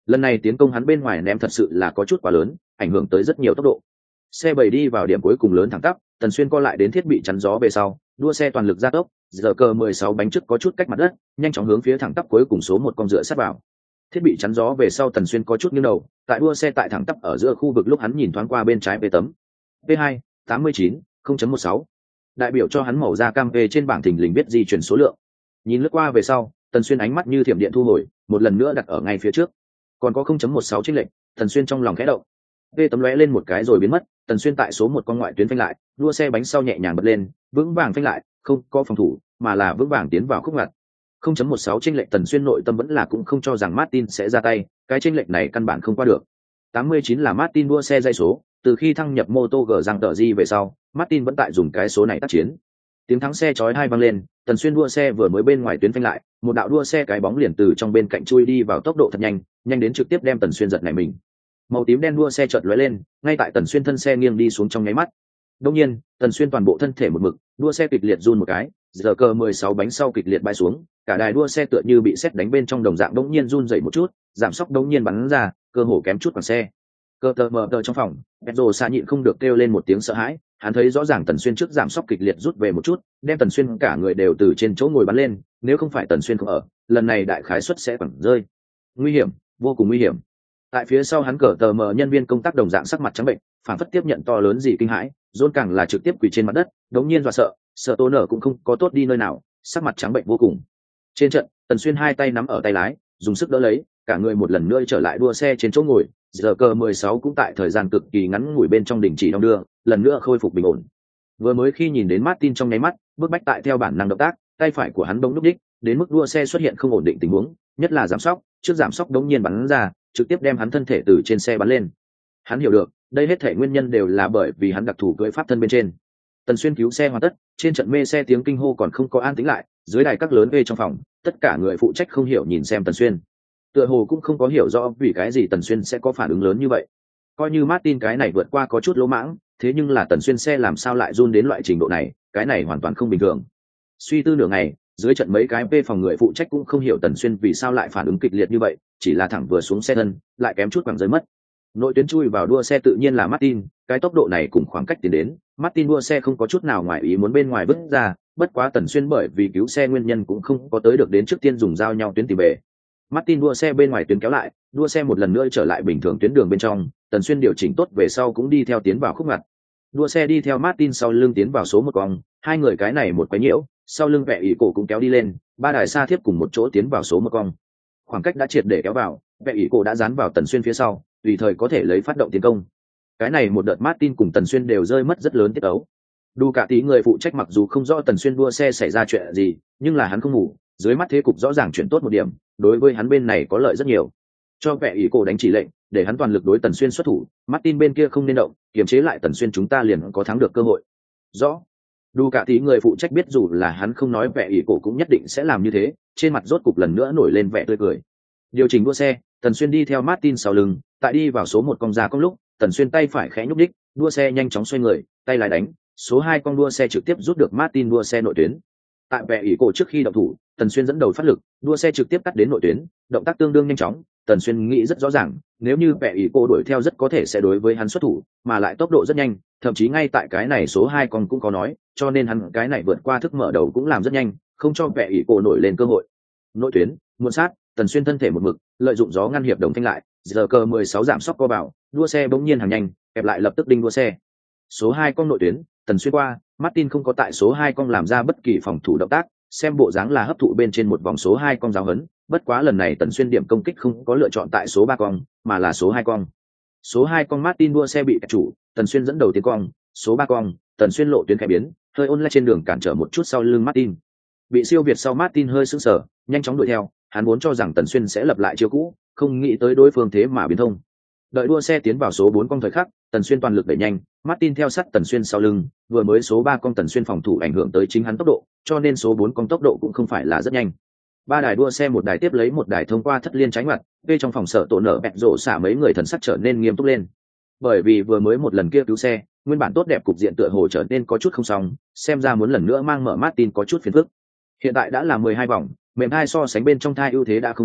A: Lần này tiến công hắn bên ngoài ném thật sự là có chút quá lớn, ảnh hưởng tới rất nhiều tốc độ. Xe bảy đi vào điểm cuối cùng lớn thẳng tắp, Tần Xuyên co lại đến thiết bị chắn gió về sau, đua xe toàn lực gia tốc, giờ cờ mười sáu bánh trước có chút cách mặt đất, nhanh chóng hướng phía thẳng tắp cuối cùng số một con dựa sát vào. Thiết bị chắn gió về sau, Tần Xuyên có chút nghiêng đầu, tại đua xe tại thẳng tắp ở giữa khu vực lúc hắn nhìn thoáng qua bên trái về tấm. P hai, tám mươi chín, không chấm mười sáu. Đại biểu cho hắn màu da cam về trên bảng thình lình biết di chuyển số lượng. Nhìn lướt qua về sau, Tần Xuyên ánh mắt như thiểm điện thu hồi, một lần nữa đặt ở ngay phía trước. Còn có không chấm mười sáu chênh lệch, Tần Xuyên trong lòng khẽ động. Vê tấm lóe lên một cái rồi biến mất, Tần Xuyên tại số một con ngoại tuyến phanh lại, đua xe bánh sau nhẹ nhàng bật lên, vững vàng phanh lại, không có phòng thủ, mà là vững vàng tiến vào khúc ngoặt. không chấm mười sáu chênh lệch Tần Xuyên nội tâm vẫn là cũng không cho rằng Martin sẽ ra tay, cái chênh lệch này căn bản không qua được. tám mươi chín là Martin đua xe dây số, từ khi thăng nhập Moto G Giang tờ Di về sau, Martin vẫn tại dùng cái số này tác chiến. Tiếng thắng xe chói tai vang lên, Tần Xuyên đua xe vừa mới bên ngoài tuyến phanh lại, một đạo đua xe cái bóng liền từ trong bên cạnh chui đi vào tốc độ thật nhanh, nhanh đến trực tiếp đem Tần Xuyên giật nảy mình. Màu tím đen đua xe chợt lóe lên, ngay tại Tần Xuyên thân xe nghiêng đi xuống trong nháy mắt. Đương nhiên, Tần Xuyên toàn bộ thân thể một mực, đua xe kịch liệt run một cái, giờ cờ mười sáu bánh sau kịch liệt bay xuống, cả đài đua xe tựa như bị sét đánh bên trong đồng dạng đống nhiên run rẩy một chút, giảm sóc đống nhiên bắn ra, cơ hồ kém chút bằng xe. Cơ tờ mờ tờ trong phòng, Pedro xa nhịn không được kêu lên một tiếng sợ hãi, hắn thấy rõ ràng Tần Xuyên trước giảm sóc kịch liệt rút về một chút, đem Tần Xuyên cả người đều từ trên chỗ ngồi bắn lên, nếu không phải Tần Xuyên không ở, lần này đại khái suất sẽ quẳng rơi. Nguy hiểm, vô cùng nguy hiểm. Tại phía sau hắn cờ tờ mờ nhân viên công tác đồng dạng sắc mặt trắng bệnh, phản phất tiếp nhận to lớn gì kinh hãi, John càng là trực tiếp quỳ trên mặt đất, đống nhiên dọa sợ, sợ Tô nở cũng không có tốt đi nơi nào, sắc mặt trắng bệnh vô cùng. Trên trận, Tần Xuyên hai tay nắm ở tay lái, dùng sức đỡ lấy, cả người một lần nữa trở lại đua xe trên chỗ ngồi, giờ cờ mười sáu cũng tại thời gian cực kỳ ngắn ngủi bên trong đình chỉ đong đưa, lần nữa khôi phục bình ổn. Vừa mới khi nhìn đến Martin trong nháy mắt, bước bách tại theo bản năng động tác, tay phải của hắn bỗng lúc đích, đến mức đua xe xuất hiện không ổn định tình huống, nhất là giảm sóc, trước giảm sóc đống nhiên bắn ra, trực tiếp đem hắn thân thể từ trên xe bắn lên. Hắn hiểu được, đây hết thể nguyên nhân đều là bởi vì hắn đặc thù cưỡi pháp thân bên trên. Tần Xuyên cứu xe hoàn tất, trên trận mê xe tiếng kinh hô còn không có an tĩnh lại, dưới đài các lớn về trong phòng, tất cả người phụ trách không hiểu nhìn xem Tần Xuyên. Tựa hồ cũng không có hiểu rõ vì cái gì Tần Xuyên sẽ có phản ứng lớn như vậy. Coi như Martin cái này vượt qua có chút lỗ mãng, thế nhưng là Tần Xuyên xe làm sao lại run đến loại trình độ này, cái này hoàn toàn không bình thường. Suy tư nửa ngày, dưới trận mấy cái về phòng người phụ trách cũng không hiểu Tần Xuyên vì sao lại phản ứng kịch liệt như vậy, chỉ là thẳng vừa xuống xe thân, lại kém chút quẳng rơi mất. Nội tuyến chui vào đua xe tự nhiên là Martin, cái tốc độ này cùng khoảng cách tiến đến, Martin đua xe không có chút nào ngoài ý muốn bên ngoài bứt ra, bất quá Tần Xuyên bởi vì cứu xe nguyên nhân cũng không có tới được đến trước tiên dùng dao nhau tuyến tìm về. Martin đua xe bên ngoài tuyến kéo lại, đua xe một lần nữa trở lại bình thường tuyến đường bên trong, Tần Xuyên điều chỉnh tốt về sau cũng đi theo tiến vào khúc ngặt. Đua xe đi theo Martin sau lưng tiến vào số một cong, hai người cái này một cái nhiễu, sau lưng Vẹ ỷ cổ cũng kéo đi lên, ba đài xa thiếp cùng một chỗ tiến vào số một cong. Khoảng cách đã triệt để kéo vào, Vẹ ỷ cổ đã dán vào Tần Xuyên phía sau, tùy thời có thể lấy phát động tiến công. Cái này một đợt Martin cùng Tần Xuyên đều rơi mất rất lớn tiết tấu. Đủ cả tí người phụ trách mặc dù không rõ Tần Xuyên đua xe xảy ra chuyện gì, nhưng là hắn không ngủ, dưới mắt thế cục rõ ràng chuyển tốt một điểm, đối với hắn bên này có lợi rất nhiều. Cho Vẹ ỷ cổ đánh chỉ lệnh, để hắn toàn lực đối Tần Xuyên xuất thủ, Martin bên kia không nên động, kiềm chế lại Tần Xuyên chúng ta liền có thắng được cơ hội. Rõ. Đủ cả tí người phụ trách biết dù là hắn không nói Vẹ ỷ cổ cũng nhất định sẽ làm như thế, trên mặt rốt cục lần nữa nổi lên vẻ tươi cười. Điều chỉnh đua xe, Tần Xuyên đi theo Martin sau lưng, tại đi vào số một cong ra cong lúc, Tần Xuyên tay phải khẽ nhúc đích, đua xe nhanh chóng xoay người, tay lái đánh, số hai cong đua xe trực tiếp rút được Martin đua xe nội tuyến. Tại Vẹ ỷ cổ trước khi động thủ, Tần Xuyên dẫn đầu phát lực, đua xe trực tiếp cắt đến nội tuyến, động tác tương đương nhanh chóng, Tần Xuyên nghĩ rất rõ ràng, nếu như Vẹ ỷ cổ đuổi theo rất có thể sẽ đối với hắn xuất thủ, mà lại tốc độ rất nhanh, thậm chí ngay tại cái này số hai cong cũng có nói, cho nên hắn cái này vượt qua thức mở đầu cũng làm rất nhanh, không cho Vẹ ỷ cổ nổi lên cơ hội. Nội tuyến, muộn sát, Tần Xuyên thân thể một mực, lợi dụng gió ngăn hiệp đồng thanh lại, giờ cờ mười sáu giảm sóc co vào, đua xe bỗng nhiên hàng nhanh, kẹp lại lập tức đinh đua xe. Số hai cong nội tuyến, Tần Xuyên qua, Martin không có tại số hai cong làm ra bất kỳ phòng thủ động tác, xem bộ dáng là hấp thụ bên trên một vòng số hai cong giáo hấn, bất quá lần này Tần Xuyên điểm công kích không có lựa chọn tại số ba cong, mà là số hai cong. Số hai cong Martin đua xe bị kẹp chủ, Tần Xuyên dẫn đầu tiến cong, số ba cong, Tần Xuyên lộ tuyến khẽ biến, hơi ôn lại trên đường cản trở một chút sau lưng Martin. Bị siêu việt sau Martin hơi sững sờ, nhanh chóng đuổi theo, hắn vốn cho rằng Tần Xuyên sẽ lập lại chiêu cũ, không nghĩ tới đối phương thế mà biến thông. Đợi đua xe tiến vào số bốn cong thời khắc, Tần Xuyên toàn lực đẩy nhanh, Martin theo sát Tần Xuyên sau lưng, vừa mới số ba cong Tần Xuyên phòng thủ ảnh hưởng tới chính hắn tốc độ, cho nên số bốn cong tốc độ cũng không phải là rất nhanh. Ba đài đua xe một đài tiếp lấy một đài thông qua thất liên trái ngoặt, về trong phòng sở tổ nở bẹt rộ xả mấy người thần sắc trở nên nghiêm túc lên. Bởi vì vừa mới một lần kia cứu xe, nguyên bản tốt đẹp cục diện tựa hồ trở nên có chút không xong, xem ra muốn lần nữa mang mở Martin có chút phiền phức. Hiện tại đã là mười hai vòng, mềm thai so sánh bên trong thai ưu thế đã không lớn,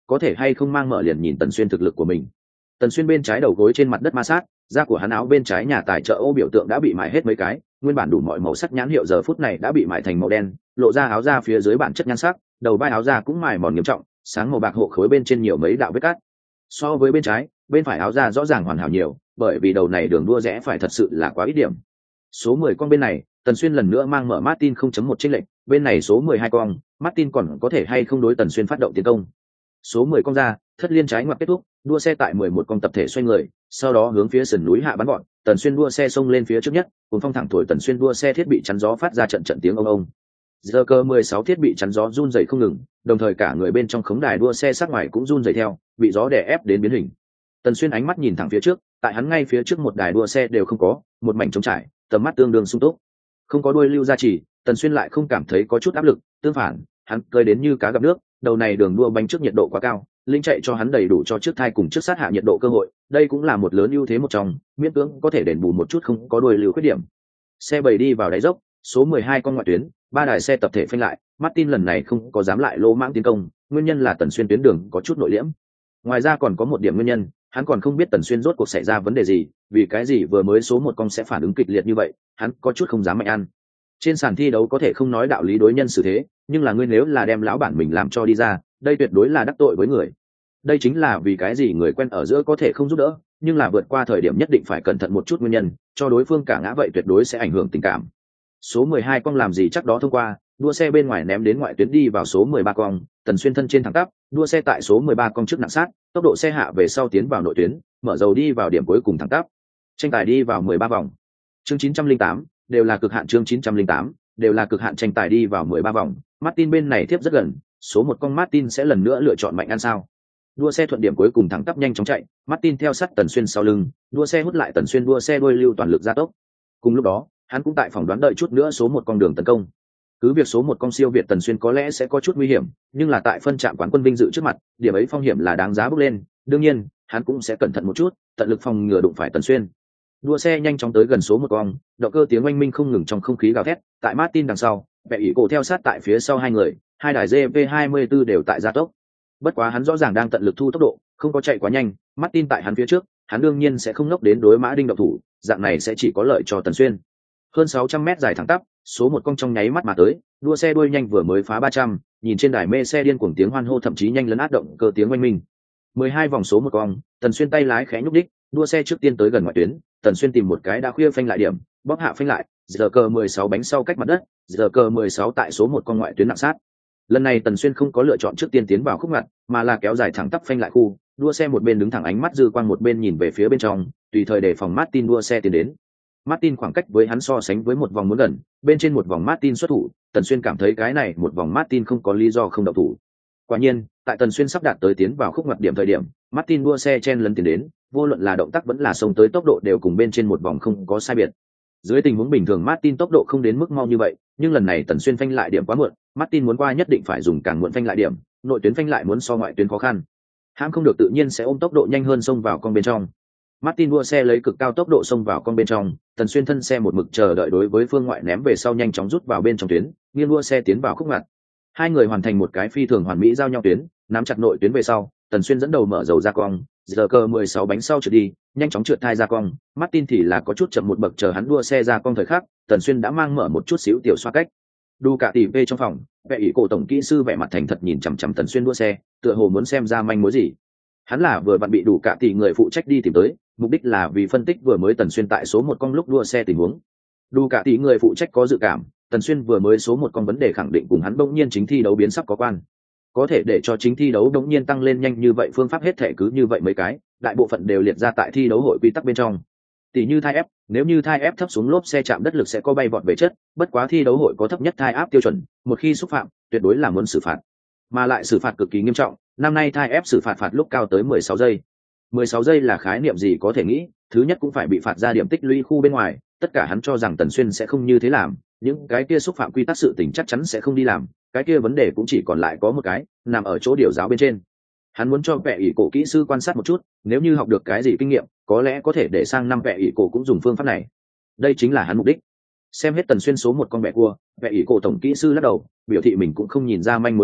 A: có thể hay không mang mở liền nhìn Tần Xuyên thực lực của mình. Tần Xuyên bên trái đầu gối trên mặt đất ma sát, da của hắn áo bên trái nhà tài trợ ô biểu tượng đã bị mài hết mấy cái, nguyên bản đủ mọi màu sắc nhãn hiệu giờ phút này đã bị mài thành màu đen, lộ ra áo da phía dưới bản chất nhan sắc, đầu vai áo da cũng mài mòn nghiêm trọng, sáng màu bạc hộ khối bên trên nhiều mấy đạo vết cắt. So với bên trái, bên phải áo da rõ ràng hoàn hảo nhiều, bởi vì đầu này đường đua rẽ phải thật sự là quá ít điểm. Số mười con bên này, Tần Xuyên lần nữa mang mở Martin không chấm một chênh lệch, bên này số mười hai con, Martin còn có thể hay không đối Tần Xuyên phát động tiến công. Số mười con ra, thất liên trái ngoặt kết thúc, đua xe tại mười một con tập thể xoay người, sau đó hướng phía sườn núi hạ bắn gọn, Tần Xuyên đua xe xông lên phía trước nhất, cuốn phong thẳng thổi Tần Xuyên đua xe thiết bị chắn gió phát ra trận trận tiếng ông ông. Giờ cơ mười sáu thiết bị chắn gió run rẩy không ngừng, đồng thời cả người bên trong khống đài đua xe sát ngoài cũng run rẩy theo, bị gió đè ép đến biến hình. Tần Xuyên ánh mắt nhìn thẳng phía trước, tại hắn ngay phía trước một đài đua xe đều không có, một mảnh trống trải, tầm mắt tương đương sung túc. Không có đuôi lưu gia trì, Tần Xuyên lại không cảm thấy có chút áp lực, tương phản, hắn cười đến như cá gặp nước, đầu này đường đua bánh trước nhiệt độ quá cao, linh chạy cho hắn đầy đủ cho trước thai cùng trước sát hạ nhiệt độ cơ hội, đây cũng là một lớn ưu thế một trong, miễn cưỡng có thể đền bù một chút không có đuôi lưu khuyết điểm. Xe bảy đi vào đáy dốc, số mười hai con ngoại tuyến, ba đài xe tập thể phanh lại, Martin lần này không có dám lại lỗ mãng tiến công, nguyên nhân là Tần Xuyên tuyến đường có chút nội liễm. Ngoài ra còn có một điểm nguyên nhân, hắn còn không biết Tần Xuyên rốt cuộc xảy ra vấn đề gì, vì cái gì vừa mới số một con sẽ phản ứng kịch liệt như vậy, hắn có chút không dám mạnh ăn. Trên sàn thi đấu có thể không nói đạo lý đối nhân xử thế, nhưng là ngươi nếu là đem lão bản mình làm cho đi ra, đây tuyệt đối là đắc tội với người. Đây chính là vì cái gì người quen ở giữa có thể không giúp đỡ, nhưng là vượt qua thời điểm nhất định phải cẩn thận một chút nguyên nhân, cho đối phương cả ngã vậy tuyệt đối sẽ ảnh hưởng tình cảm. Số mười hai con làm gì chắc đó thông qua, đua xe bên ngoài ném đến ngoại tuyến đi vào số mười ba con, Tần Xuyên thân trên thẳng tắp, đua xe tại số mười ba con trước nặng sát, tốc độ xe hạ về sau tiến vào nội tuyến, mở dầu đi vào điểm cuối cùng thẳng tắp. Tranh tài đi vào mười ba vòng. Chương chín trăm lẻ tám, đều là cực hạn chương chín trăm lẻ tám, đều là cực hạn tranh tài đi vào mười ba vòng. Martin bên này tiếp rất gần, số một con Martin sẽ lần nữa lựa chọn mạnh ăn sao. Đua xe thuận điểm cuối cùng thẳng tắp nhanh chóng chạy, Martin theo sát Tần Xuyên sau lưng, đua xe hút lại Tần Xuyên đua xe đuôi lưu toàn lực gia tốc. Cùng lúc đó, hắn cũng tại phòng đoán đợi chút nữa số một con đường tấn công. Cứ việc số một con siêu việt Tần Xuyên có lẽ sẽ có chút nguy hiểm, nhưng là tại phân trạm quán quân vinh dự trước mặt, điểm ấy phong hiểm là đáng giá bước lên, đương nhiên, hắn cũng sẽ cẩn thận một chút, tận lực phòng ngừa đụng phải Tần Xuyên. Đua xe nhanh chóng tới gần số một con, động cơ tiếng oanh minh không ngừng trong không khí gào thét, tại Martin đằng sau, Bẹ ỷ cổ theo sát tại phía sau hai người, hai đài giê vê hai mươi tư đều tại gia tốc. Bất quá hắn rõ ràng đang tận lực thu tốc độ, không có chạy quá nhanh, Martin tại hắn phía trước, hắn đương nhiên sẽ không nốc đến đối mã đinh động thủ, dạng này sẽ chỉ có lợi cho Tần Xuyên. Hơn sáu trăm mét dài thẳng tắp, số một con trong nháy mắt mà tới, đua xe đuôi nhanh vừa mới phá ba trăm, nhìn trên đài mê xe điên cuồng tiếng hoan hô thậm chí nhanh lấn át động cơ tiếng oanh minh. mười hai vòng số một con, Tần Xuyên tay lái khẽ nhúc đích, đua xe trước tiên tới gần ngoại tuyến, Tần Xuyên tìm một cái đã khuya phanh lại điểm, bóp hạ phanh lại, giờ cờ mười sáu bánh sau cách mặt đất, giờ cờ mười sáu tại số một con ngoại tuyến nặng sát. Lần này Tần Xuyên không có lựa chọn trước tiên tiến vào khúc ngặt, mà là kéo dài thẳng tắp phanh lại khu, đua xe một bên đứng thẳng ánh mắt dư quang một bên nhìn về phía bên trong, tùy thời để phòng Martin đua xe tiến đến. Martin khoảng cách với hắn so sánh với một vòng muốn gần, bên trên một vòng Martin xuất thủ, Tần Xuyên cảm thấy cái này một vòng Martin không có lý do không động thủ. Quả nhiên, tại Tần Xuyên sắp đạt tới tiến vào khúc ngoặt điểm thời điểm, Martin đua xe chen lấn tiến đến, vô luận là động tác vẫn là xông tới tốc độ đều cùng bên trên một vòng không có sai biệt. Dưới tình huống bình thường Martin tốc độ không đến mức mau như vậy, nhưng lần này Tần Xuyên phanh lại điểm quá muộn, Martin muốn qua nhất định phải dùng càng muộn phanh lại điểm, nội tuyến phanh lại muốn so ngoại tuyến khó khăn. Hãm không được tự nhiên sẽ ôm tốc độ nhanh hơn xông vào con bên trong. Martin đua xe lấy cực cao tốc độ xông vào con bên trong, Tần Xuyên thân xe một mực chờ đợi đối với phương ngoại ném về sau nhanh chóng rút vào bên trong tuyến, nghiêng đua xe tiến vào khúc ngặt. Hai người hoàn thành một cái phi thường hoàn mỹ giao nhau tuyến, nắm chặt nội tuyến về sau, Tần Xuyên dẫn đầu mở dầu ra cong, giờ cơ mười sáu bánh sau trượt đi, nhanh chóng trượt thai ra cong, Martin thì là có chút chậm một bậc chờ hắn đua xe ra cong thời khắc, Tần Xuyên đã mang mở một chút xíu tiểu xoa cách. Đu cả tỷ về trong phòng, Vệ ỷ cổ tổng kỹ sư vẻ mặt thành thật nhìn chằm chằm Tần Xuyên đua xe, tựa hồ muốn xem ra manh mối gì. Hắn là vừa vặn bị đủ cả tỷ người phụ trách đi tìm tới, mục đích là vì phân tích vừa mới Tần Xuyên tại số một con lúc đua xe tình huống. Đủ cả tỷ người phụ trách có dự cảm, Tần Xuyên vừa mới số một con vấn đề khẳng định cùng hắn bỗng nhiên chính thi đấu biến sắp có quan. Có thể để cho chính thi đấu bỗng nhiên tăng lên nhanh như vậy phương pháp hết thể cứ như vậy mấy cái, đại bộ phận đều liệt ra tại thi đấu hội quy tắc bên trong. Tỷ như thai ép, nếu như thai ép thấp xuống lốp xe chạm đất lực sẽ có bay vọt về chất, bất quá thi đấu hội có thấp nhất thai áp tiêu chuẩn, một khi xúc phạm, tuyệt đối là muốn xử phạt. Mà lại xử phạt cực kỳ nghiêm trọng, năm nay thai ép xử phạt phạt lúc cao tới mười sáu giây. mười sáu giây là khái niệm gì có thể nghĩ, thứ nhất cũng phải bị phạt ra điểm tích lũy khu bên ngoài, tất cả hắn cho rằng Tần Xuyên sẽ không như thế làm, những cái kia xúc phạm quy tắc sự tình chắc chắn sẽ không đi làm, cái kia vấn đề cũng chỉ còn lại có một cái, nằm ở chỗ điều giáo bên trên. Hắn muốn cho Vệ ỷ cổ kỹ sư quan sát một chút, nếu như học được cái gì kinh nghiệm, có lẽ có thể để sang năm Vệ ỷ cổ cũng dùng phương pháp này. Đây chính là hắn mục đích. Xem hết Tần Xuyên số một con bẹ cua, Vệ ỷ cổ tổng kỹ sư lắc đầu, biểu thị mình cũng không nhìn ra manh mối gì,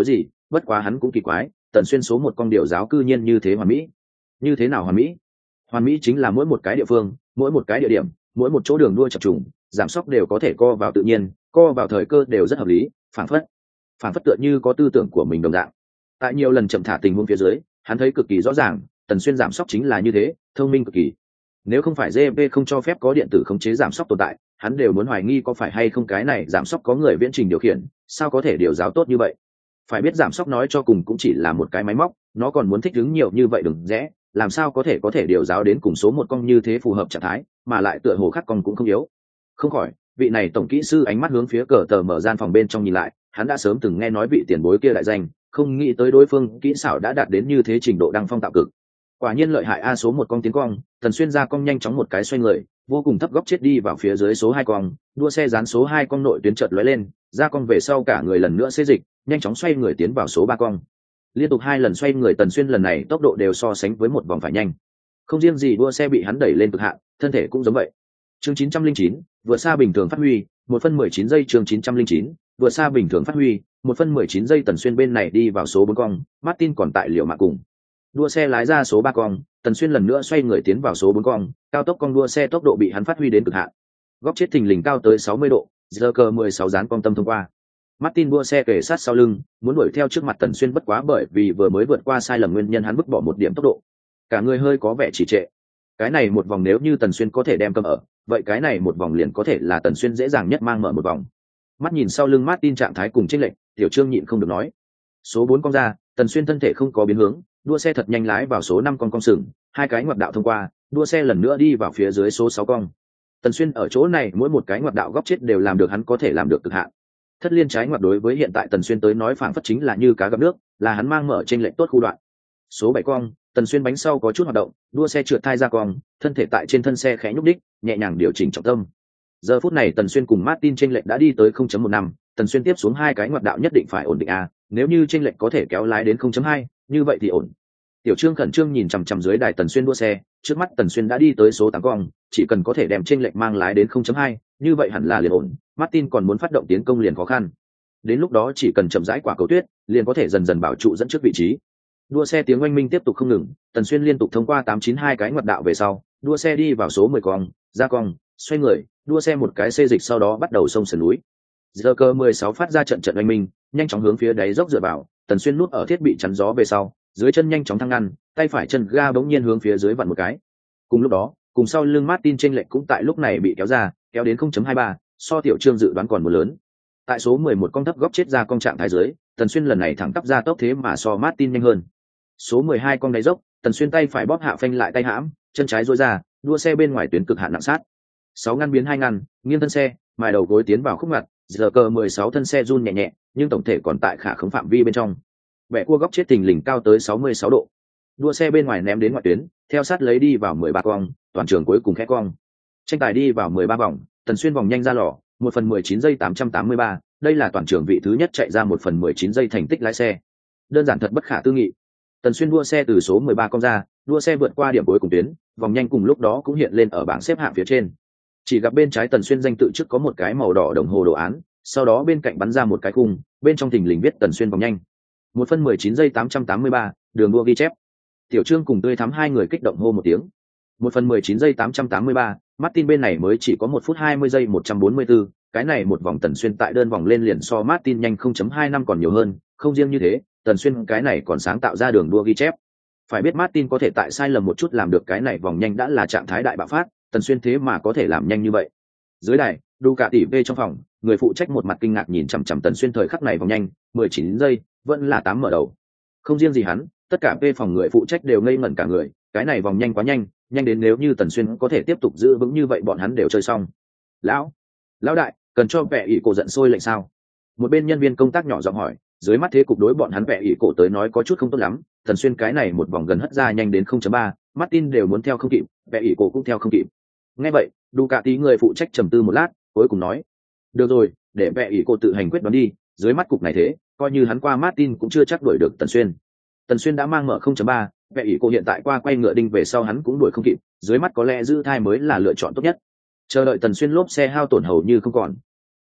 A: bất quá hắn cũng kỳ quái, Tần Xuyên số một con điều giáo cư nhiên như thế hoàn mỹ. Như thế nào hoàn mỹ? Hoàn mỹ chính là mỗi một cái địa phương, mỗi một cái địa điểm, mỗi một chỗ đường đua chập trùng, giảm sóc đều có thể co vào tự nhiên, co vào thời cơ đều rất hợp lý, phảng phất phảng phất tựa như có tư tưởng của mình đồng dạng. Tại nhiều lần chậm thả tình huống phía dưới, hắn thấy cực kỳ rõ ràng, Tần Xuyên giảm sóc chính là như thế, thông minh cực kỳ. Nếu không phải giê pê không cho phép có điện tử khống chế giảm sóc tồn tại, hắn đều muốn hoài nghi có phải hay không cái này giảm sóc có người viễn trình điều khiển, sao có thể điều giáo tốt như vậy. Phải biết giảm sóc nói cho cùng cũng chỉ là một cái máy móc, nó còn muốn thích ứng nhiều như vậy đừng rẽ, làm sao có thể có thể điều giáo đến cùng số một con như thế phù hợp trạng thái, mà lại tựa hồ khác con cũng không yếu. Không khỏi, vị này tổng kỹ sư ánh mắt hướng phía cờ tờ mở gian phòng bên trong nhìn lại, hắn đã sớm từng nghe nói vị tiền bối kia đại danh, không nghĩ tới đối phương kỹ xảo đã đạt đến như thế trình độ đăng phong tạo cực. Quả nhiên lợi hại a. Số một con tiến cong, Tần Xuyên ra cong nhanh chóng một cái xoay người, vô cùng thấp góc chết đi vào phía dưới số hai cong, đua xe dán số hai cong nội tuyến chợt lóe lên, ra cong về sau cả người lần nữa xê dịch, nhanh chóng xoay người tiến vào số ba cong. Liên tục hai lần xoay người, Tần Xuyên lần này tốc độ đều so sánh với một vòng phải nhanh. Không riêng gì đua xe bị hắn đẩy lên cực hạn, thân thể cũng giống vậy. Chương chín trăm linh chín, vượt xa bình thường phát huy, một phân mười chín giây. Chương chín trăm linh chín, vượt xa bình thường phát huy, một phân mười chín giây. Tần Xuyên bên này đi vào số bốn cong, Martin còn tại liệu mạng cùng. Đua xe lái ra số ba cong, Tần Xuyên lần nữa xoay người tiến vào số bốn cong, cao tốc cong đua xe tốc độ bị hắn phát huy đến cực hạn. Góc chết thình lình cao tới sáu mươi độ, giờ cơ mười sáu dán cong tâm thông qua. Martin đua xe kề sát sau lưng, muốn đuổi theo trước mặt Tần Xuyên, bất quá bởi vì vừa mới vượt qua sai lầm nguyên nhân hắn vứt bỏ một điểm tốc độ. Cả người hơi có vẻ trì trệ. Cái này một vòng nếu như Tần Xuyên có thể đem cầm ở, vậy cái này một vòng liền có thể là Tần Xuyên dễ dàng nhất mang mở một vòng. Mắt nhìn sau lưng Martin trạng thái cùng chênh lệch, Tiểu Trương nhịn không được nói. Số bốn cong ra, Tần Xuyên thân thể không có biến hướng, đua xe thật nhanh lái vào số năm con cong sừng, hai cái ngoặt đạo thông qua, đua xe lần nữa đi vào phía dưới số sáu cong. Tần Xuyên ở chỗ này mỗi một cái ngoặt đạo góc chết đều làm được hắn có thể làm được cực hạn. Thất liên trái ngoặt đối với hiện tại Tần Xuyên tới nói phảng phất chính là như cá gặp nước, là hắn mang mở chênh lệch tốt khu đoạn. Số bảy cong, Tần Xuyên bánh sau có chút hoạt động, đua xe trượt thai ra cong, thân thể tại trên thân xe khẽ nhúc đích, nhẹ nhàng điều chỉnh trọng tâm. Giờ phút này Tần Xuyên cùng Martin chênh lệch đã đi tới không chấm một năm, Tần Xuyên tiếp xuống hai cái ngoặt đạo nhất định phải ổn định a, nếu như chênh lệch có thể kéo lái đến không chấm hai, như vậy thì ổn. Tiểu Trương khẩn trương nhìn chằm chằm dưới đài Tần Xuyên đua xe, trước mắt Tần Xuyên đã đi tới số tám cong, chỉ cần có thể đem chênh lệch mang lái đến không chấm hai, như vậy hẳn là liền ổn, Martin còn muốn phát động tiến công liền khó khăn. Đến lúc đó chỉ cần chậm rãi quả cầu tuyết, liền có thể dần dần bảo trụ dẫn trước vị trí. Đua xe tiếng oanh minh tiếp tục không ngừng, Tần Xuyên liên tục thông qua tám chín hai cái ngoặt đạo về sau, đua xe đi vào số mười cong, ra cong, xoay người, đua xe một cái xê dịch sau đó bắt đầu xông sườn núi. Giờ cơ mười sáu phát ra trận trận oanh minh, nhanh chóng hướng phía đáy dốc dựa vào, Tần Xuyên núp ở thiết bị chắn gió về sau, dưới chân nhanh chóng thăng ngăn, tay phải chân ga bỗng nhiên hướng phía dưới vặn một cái. Cùng lúc đó, cùng sau lưng Martin chênh lệch cũng tại lúc này bị kéo ra, kéo đến không chấm hai ba, so Tiểu Trương dự đoán còn một lớn. Tại số mười một cong thấp góc chết ra cong trạng thái dưới, Tần Xuyên lần này thẳng tắp ra tốc thế mà so Martin nhanh hơn. Số mười hai cong đáy dốc, Tần Xuyên tay phải bóp hạ phanh lại tay hãm, chân trái duỗi ra, đua xe bên ngoài tuyến cực hạn nặng sát. Sáu ngăn biến hai ngăn, nghiêng thân xe, mài đầu gối tiến vào khúc ngặt, giờ cờ mười sáu thân xe run nhẹ nhẹ, nhưng tổng thể còn tại khả khống phạm vi bên trong. Bẻ cua góc chết thình lình cao tới sáu mươi sáu độ. Đua xe bên ngoài ném đến ngoại tuyến, theo sát lấy đi vào mười ba cong, toàn trường cuối cùng khẽ cong. Tranh tài đi vào mười ba vòng, Tần Xuyên vòng nhanh ra lò, một phần mười chín giây tám trăm tám mươi ba, đây là toàn trường vị thứ nhất chạy ra một phần mười chín giây thành tích lái xe. Đơn giản thật bất khả tư nghị. Tần Xuyên đua xe từ số mười ba cong ra, đua xe vượt qua điểm cuối cùng tuyến, vòng nhanh cùng lúc đó cũng hiện lên ở bảng xếp hạng phía trên. Chỉ gặp bên trái Tần Xuyên danh tự trước có một cái màu đỏ đồng hồ đồ án, sau đó bên cạnh bắn ra một cái khung, bên trong thình lình viết Tần Xuyên vòng nhanh. một phân mười chín giây tám trăm tám mươi ba, đường đua ghi chép. Tiểu Trương cùng Tươi Thắm hai người kích động hô một tiếng. một phân mười chín giây tám trăm tám mươi ba, Martin bên này mới chỉ có một phút hai mươi giây một trăm bốn mươi tư, cái này một vòng Tần Xuyên tại đơn vòng lên liền so Martin nhanh không chấm hai năm còn nhiều hơn, không riêng như thế, Tần Xuyên cái này còn sáng tạo ra đường đua ghi chép. Phải biết Martin có thể tại sai lầm một chút làm được cái này vòng nhanh đã là trạng thái đại bạo phát, Tần Xuyên thế mà có thể làm nhanh như vậy. Dưới đài, Ducati V trong phòng, người phụ trách một mặt kinh ngạc nhìn chằm chằm Tần Xuyên thời khắc này vòng nhanh, mười chín giây, vẫn là tám mở đầu. Không riêng gì hắn, tất cả V phòng người phụ trách đều ngây ngẩn cả người, cái này vòng nhanh quá nhanh, nhanh đến nếu như Tần Xuyên có thể tiếp tục giữ vững như vậy bọn hắn đều chơi xong. Lão, lão đại, cần cho vẻ ỷ cổ giận sôi lệnh sao? Một bên nhân viên công tác nhỏ giọng hỏi, dưới mắt thế cục đối bọn hắn vẻ ỷ cổ tới nói có chút không tốt lắm, Tần Xuyên cái này một vòng gần hất ra nhanh đến không chấm ba, Martin đều muốn theo không kịp, vẻ ỷ cổ cũng theo không kịp. Nghe vậy, Ducati người phụ trách trầm tư một lát, cuối cùng nói: "Được rồi, để vẻ ỷ cổ tự hành quyết đoán đi, dưới mắt cục này thế, coi như hắn qua Martin cũng chưa chắc đuổi được Tần Xuyên." Tần Xuyên đã mang mở không chấm ba, vẻ ỷ cổ hiện tại qua quay ngựa đinh về sau hắn cũng đuổi không kịp, dưới mắt có lẽ giữ thai mới là lựa chọn tốt nhất. Chờ đợi Tần Xuyên lốp xe hao tổn hầu như không còn.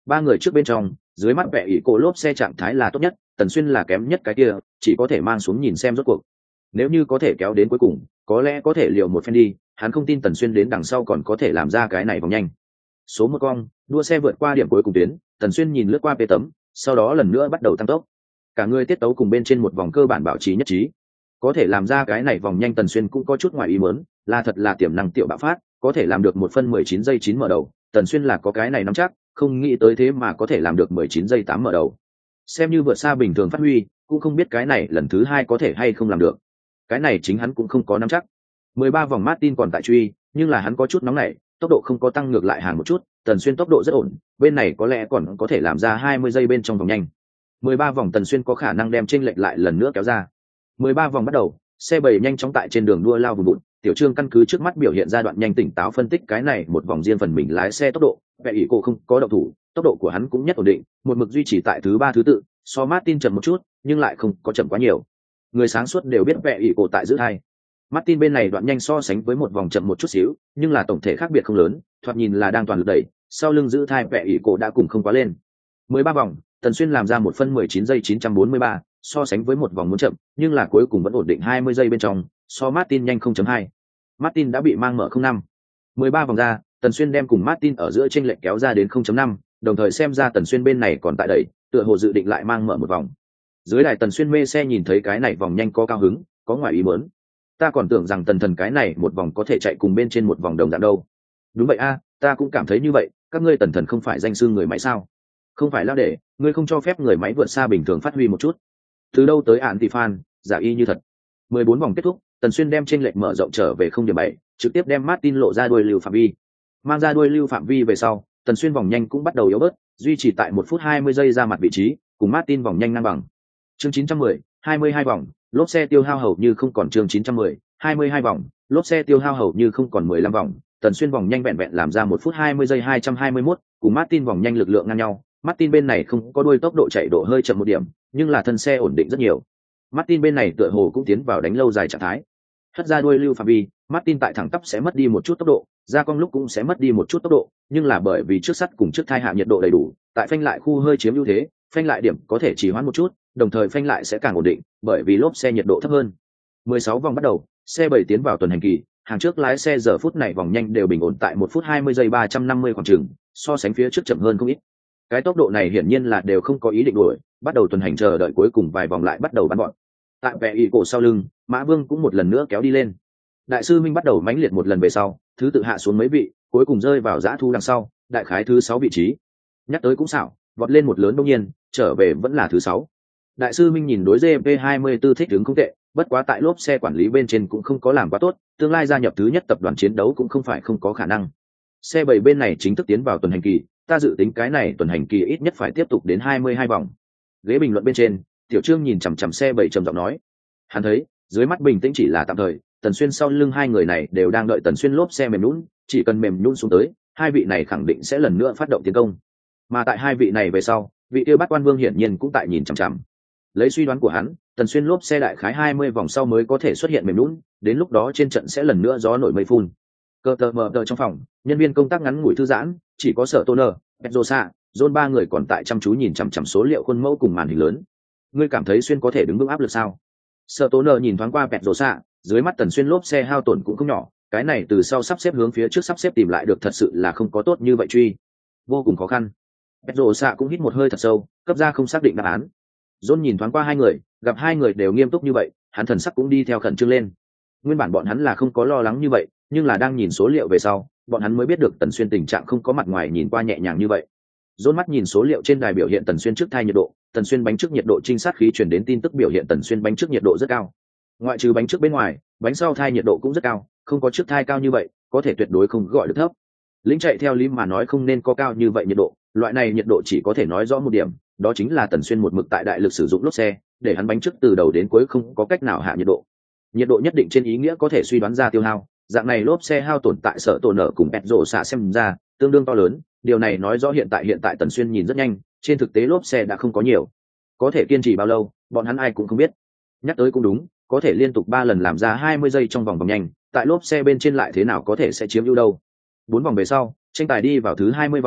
A: ba người trước bên trong, dưới mắt vẻ ỷ cổ lốp xe trạng thái là tốt nhất, Tần Xuyên là kém nhất cái kia, chỉ có thể mang xuống nhìn xem rốt cuộc. Nếu như có thể kéo đến cuối cùng, có lẽ có thể liều một phen đi, hắn không tin Tần Xuyên đến đằng sau còn có thể làm ra cái này vòng nhanh. Số một cong, đua xe vượt qua điểm cuối cùng tuyến, Tần Xuyên nhìn lướt qua pê tấm, sau đó lần nữa bắt đầu tăng tốc. Cả người tiết tấu cùng bên trên một vòng cơ bản bảo trì nhất trí. Có thể làm ra cái này vòng nhanh Tần Xuyên cũng có chút ngoài ý muốn, là thật là tiềm năng tiểu bạo phát, có thể làm được một phân mười chín giây chín mở đầu, Tần Xuyên là có cái này nắm chắc, không nghĩ tới thế mà có thể làm được mười chín giây tám mở đầu. Xem như vượt xa bình thường phát huy, cũng không biết cái này lần thứ hai có thể hay không làm được. Cái này chính hắn cũng không có nắm chắc. mười ba vòng Martin còn tại truy, nhưng là hắn có chút nóng nảy, tốc độ không có tăng ngược lại hàng một chút, Tần Xuyên tốc độ rất ổn, bên này có lẽ còn có thể làm ra hai mươi giây bên trong vòng nhanh. mười ba vòng Tần Xuyên có khả năng đem chênh lệch lại lần nữa kéo ra. mười ba vòng bắt đầu, xe bảy nhanh chóng tại trên đường đua lao vùn vụt, Tiểu Trương căn cứ trước mắt biểu hiện ra đoạn nhanh tỉnh táo phân tích cái này một vòng riêng phần mình lái xe tốc độ, vẻ ỷ cổ không có động thủ, tốc độ của hắn cũng nhất ổn định, một mực duy trì tại thứ ba thứ tự, so Martin chậm một chút, nhưng lại không có chậm quá nhiều. Người sáng suốt đều biết vẻ ỷ cổ tại giữ thai. Martin bên này đoạn nhanh so sánh với một vòng chậm một chút xíu, nhưng là tổng thể khác biệt không lớn, thoạt nhìn là đang toàn lực đẩy, sau lưng giữ thai vẻ ỷ cổ đã cùng không quá lên. mười ba vòng, Tần Xuyên làm ra một phân mười chín giây chín trăm bốn mươi ba, so sánh với một vòng muốn chậm, nhưng là cuối cùng vẫn ổn định hai mươi giây bên trong, so Martin nhanh không chấm hai. Martin đã bị mang mở không năm. mười ba vòng ra, Tần Xuyên đem cùng Martin ở giữa chênh lệch kéo ra đến không chấm năm, đồng thời xem ra Tần Xuyên bên này còn tại đẩy, tựa hồ dự định lại mang mở một vòng. Dưới đài Tần Xuyên mê xe nhìn thấy cái này vòng nhanh có cao hứng, có ngoài ý muốn. Ta còn tưởng rằng Tần Thần cái này một vòng có thể chạy cùng bên trên một vòng đồng dạng đâu. Đúng vậy a, ta cũng cảm thấy như vậy, các ngươi Tần Thần không phải danh xưng người máy sao? Không phải lao để, ngươi không cho phép người máy vượt xa bình thường phát huy một chút. Từ đâu tới ạn tỷ fan, giả y như thật. mười bốn vòng kết thúc, Tần Xuyên đem chênh lệch mở rộng trở về không điểm bảy, trực tiếp đem Martin lộ ra đuôi lưu phạm vi. Mang ra đuôi lưu phạm vi về sau, Tần Xuyên vòng nhanh cũng bắt đầu yếu bớt, duy trì tại một phút hai mươi giây ra mặt vị trí, cùng Martin vòng nhanh ngang bằng. Chương chín trăm mười, hai mươi hai vòng, lốp xe tiêu hao hầu như không còn chương chín trăm mười, hai mươi hai vòng, lốp xe tiêu hao hầu như không còn mười lăm vòng, Tần Xuyên vòng nhanh vẹn vẹn làm ra một phút hai mươi giây hai trăm hai mươi mốt, cùng Martin vòng nhanh lực lượng ngang nhau. Martin bên này không có đuôi tốc độ chạy độ hơi chậm một điểm, nhưng là thân xe ổn định rất nhiều. Martin bên này tựa hồ cũng tiến vào đánh lâu dài trạng thái. Hất ra đuôi lưu phạm vi, Martin tại thẳng tắp sẽ mất đi một chút tốc độ, ra cong lúc cũng sẽ mất đi một chút tốc độ, nhưng là bởi vì trước sắt cùng trước thai hạ nhiệt độ đầy đủ, tại phanh lại khu hơi chiếm ưu thế, phanh lại điểm có thể trì hoãn một chút, đồng thời phanh lại sẽ càng ổn định, bởi vì lốp xe nhiệt độ thấp hơn. mười sáu vòng bắt đầu, xe bảy tiến vào tuần hành kỳ, hàng trước lái xe giờ phút này vòng nhanh đều bình ổn tại một phút hai mươi giây ba trăm năm mươi khoảng chừng, so sánh phía trước chậm hơn không ít. Cái tốc độ này hiển nhiên là đều không có ý định đuổi, bắt đầu tuần hành chờ đợi cuối cùng vài vòng lại bắt đầu bắn gọn. Tại vẻ ỷ cổ sau lưng, Mã Vương cũng một lần nữa kéo đi lên. Đại sư Minh bắt đầu mãnh liệt một lần về sau, thứ tự hạ xuống mấy vị, cuối cùng rơi vào giã thu đằng sau, đại khái thứ sáu vị trí. Nhắc tới cũng xảo, vọt lên một lớn đông nhiên, trở về vẫn là thứ sáu. Đại sư Minh nhìn đối giê pê hai mươi tư thích ứng không tệ, bất quá tại lốp xe quản lý bên trên cũng không có làm quá tốt, tương lai gia nhập thứ nhất tập đoàn chiến đấu cũng không phải không có khả năng. Xe bảy bên này chính thức tiến vào tuần hành kỳ, ta dự tính cái này tuần hành kỳ ít nhất phải tiếp tục đến hai mươi hai vòng. Ghế bình luận bên trên, Tiểu Trương nhìn chằm chằm xe bảy trầm giọng nói, hắn thấy dưới mắt bình tĩnh chỉ là tạm thời, Tần Xuyên sau lưng hai người này đều đang đợi Tần Xuyên lốp xe mềm nhũn, chỉ cần mềm nhũn xuống tới, hai vị này khẳng định sẽ lần nữa phát động tiến công. Mà tại hai vị này về sau, vị tiêu Bát Quan Vương hiển nhiên cũng tại nhìn chằm chằm. Lấy suy đoán của hắn, Tần Xuyên lốp xe đại khái hai mươi vòng sau mới có thể xuất hiện mềm nhũn, đến lúc đó trên trận sẽ lần nữa gió nổi mây phun. Cơ tờ mờ tờ trong phòng, nhân viên công tác ngắn ngủi thư giãn, chỉ có Sở Toner, Pedrosa, John ba người còn tại chăm chú nhìn chằm chằm số liệu khuôn mẫu cùng màn hình lớn. Ngươi cảm thấy Xuyên có thể đứng vững áp lực sao? Sở Toner nhìn thoáng qua Pedrosa, dưới mắt Tần Xuyên lốp xe hao tổn cũng không nhỏ, cái này từ sau sắp xếp hướng phía trước sắp xếp tìm lại được thật sự là không có tốt như vậy truy, vô cùng khó khăn. Pedrosa cũng hít một hơi thật sâu, cấp ra không xác định đáp án. John nhìn thoáng qua hai người, gặp hai người đều nghiêm túc như vậy, hắn thần sắc cũng đi theo khẩn trương lên. Nguyên bản bọn hắn là không có lo lắng như vậy, nhưng là đang nhìn số liệu về sau, bọn hắn mới biết được Tần Xuyên tình trạng không có mặt ngoài nhìn qua nhẹ nhàng như vậy. John mắt nhìn số liệu trên đài biểu hiện Tần Xuyên trước thai nhiệt độ, Tần Xuyên bánh trước nhiệt độ trinh sát khí truyền đến tin tức biểu hiện Tần Xuyên bánh trước nhiệt độ rất cao. Ngoại trừ bánh trước bên ngoài, bánh sau thai nhiệt độ cũng rất cao, không có trước thai cao như vậy, có thể tuyệt đối không gọi được thấp. Lính chạy theo lý mà nói không nên có cao như vậy nhiệt độ, loại này nhiệt độ chỉ có thể nói rõ một điểm, đó chính là Tần Xuyên một mực tại đại lực sử dụng lốp xe, để hắn bánh trước từ đầu đến cuối không có cách nào hạ nhiệt độ. Nhiệt độ nhất định trên ý nghĩa có thể suy đoán ra tiêu hao, dạng này lốp xe hao tổn tại Sở Tổn nở cùng bẹt rổ xạ xem ra tương đương to lớn, điều này nói rõ hiện tại hiện tại Tần Xuyên nhìn rất nhanh, trên thực tế lốp xe đã không có nhiều, có thể kiên trì bao lâu bọn hắn ai cũng không biết. Nhắc tới cũng đúng, có thể liên tục ba lần làm ra hai mươi giây trong vòng vòng nhanh, tại lốp xe bên trên lại thế nào có thể sẽ chiếm ưu đâu. Bốn vòng về sau, tranh tài đi vào thứ hai mươi vòng,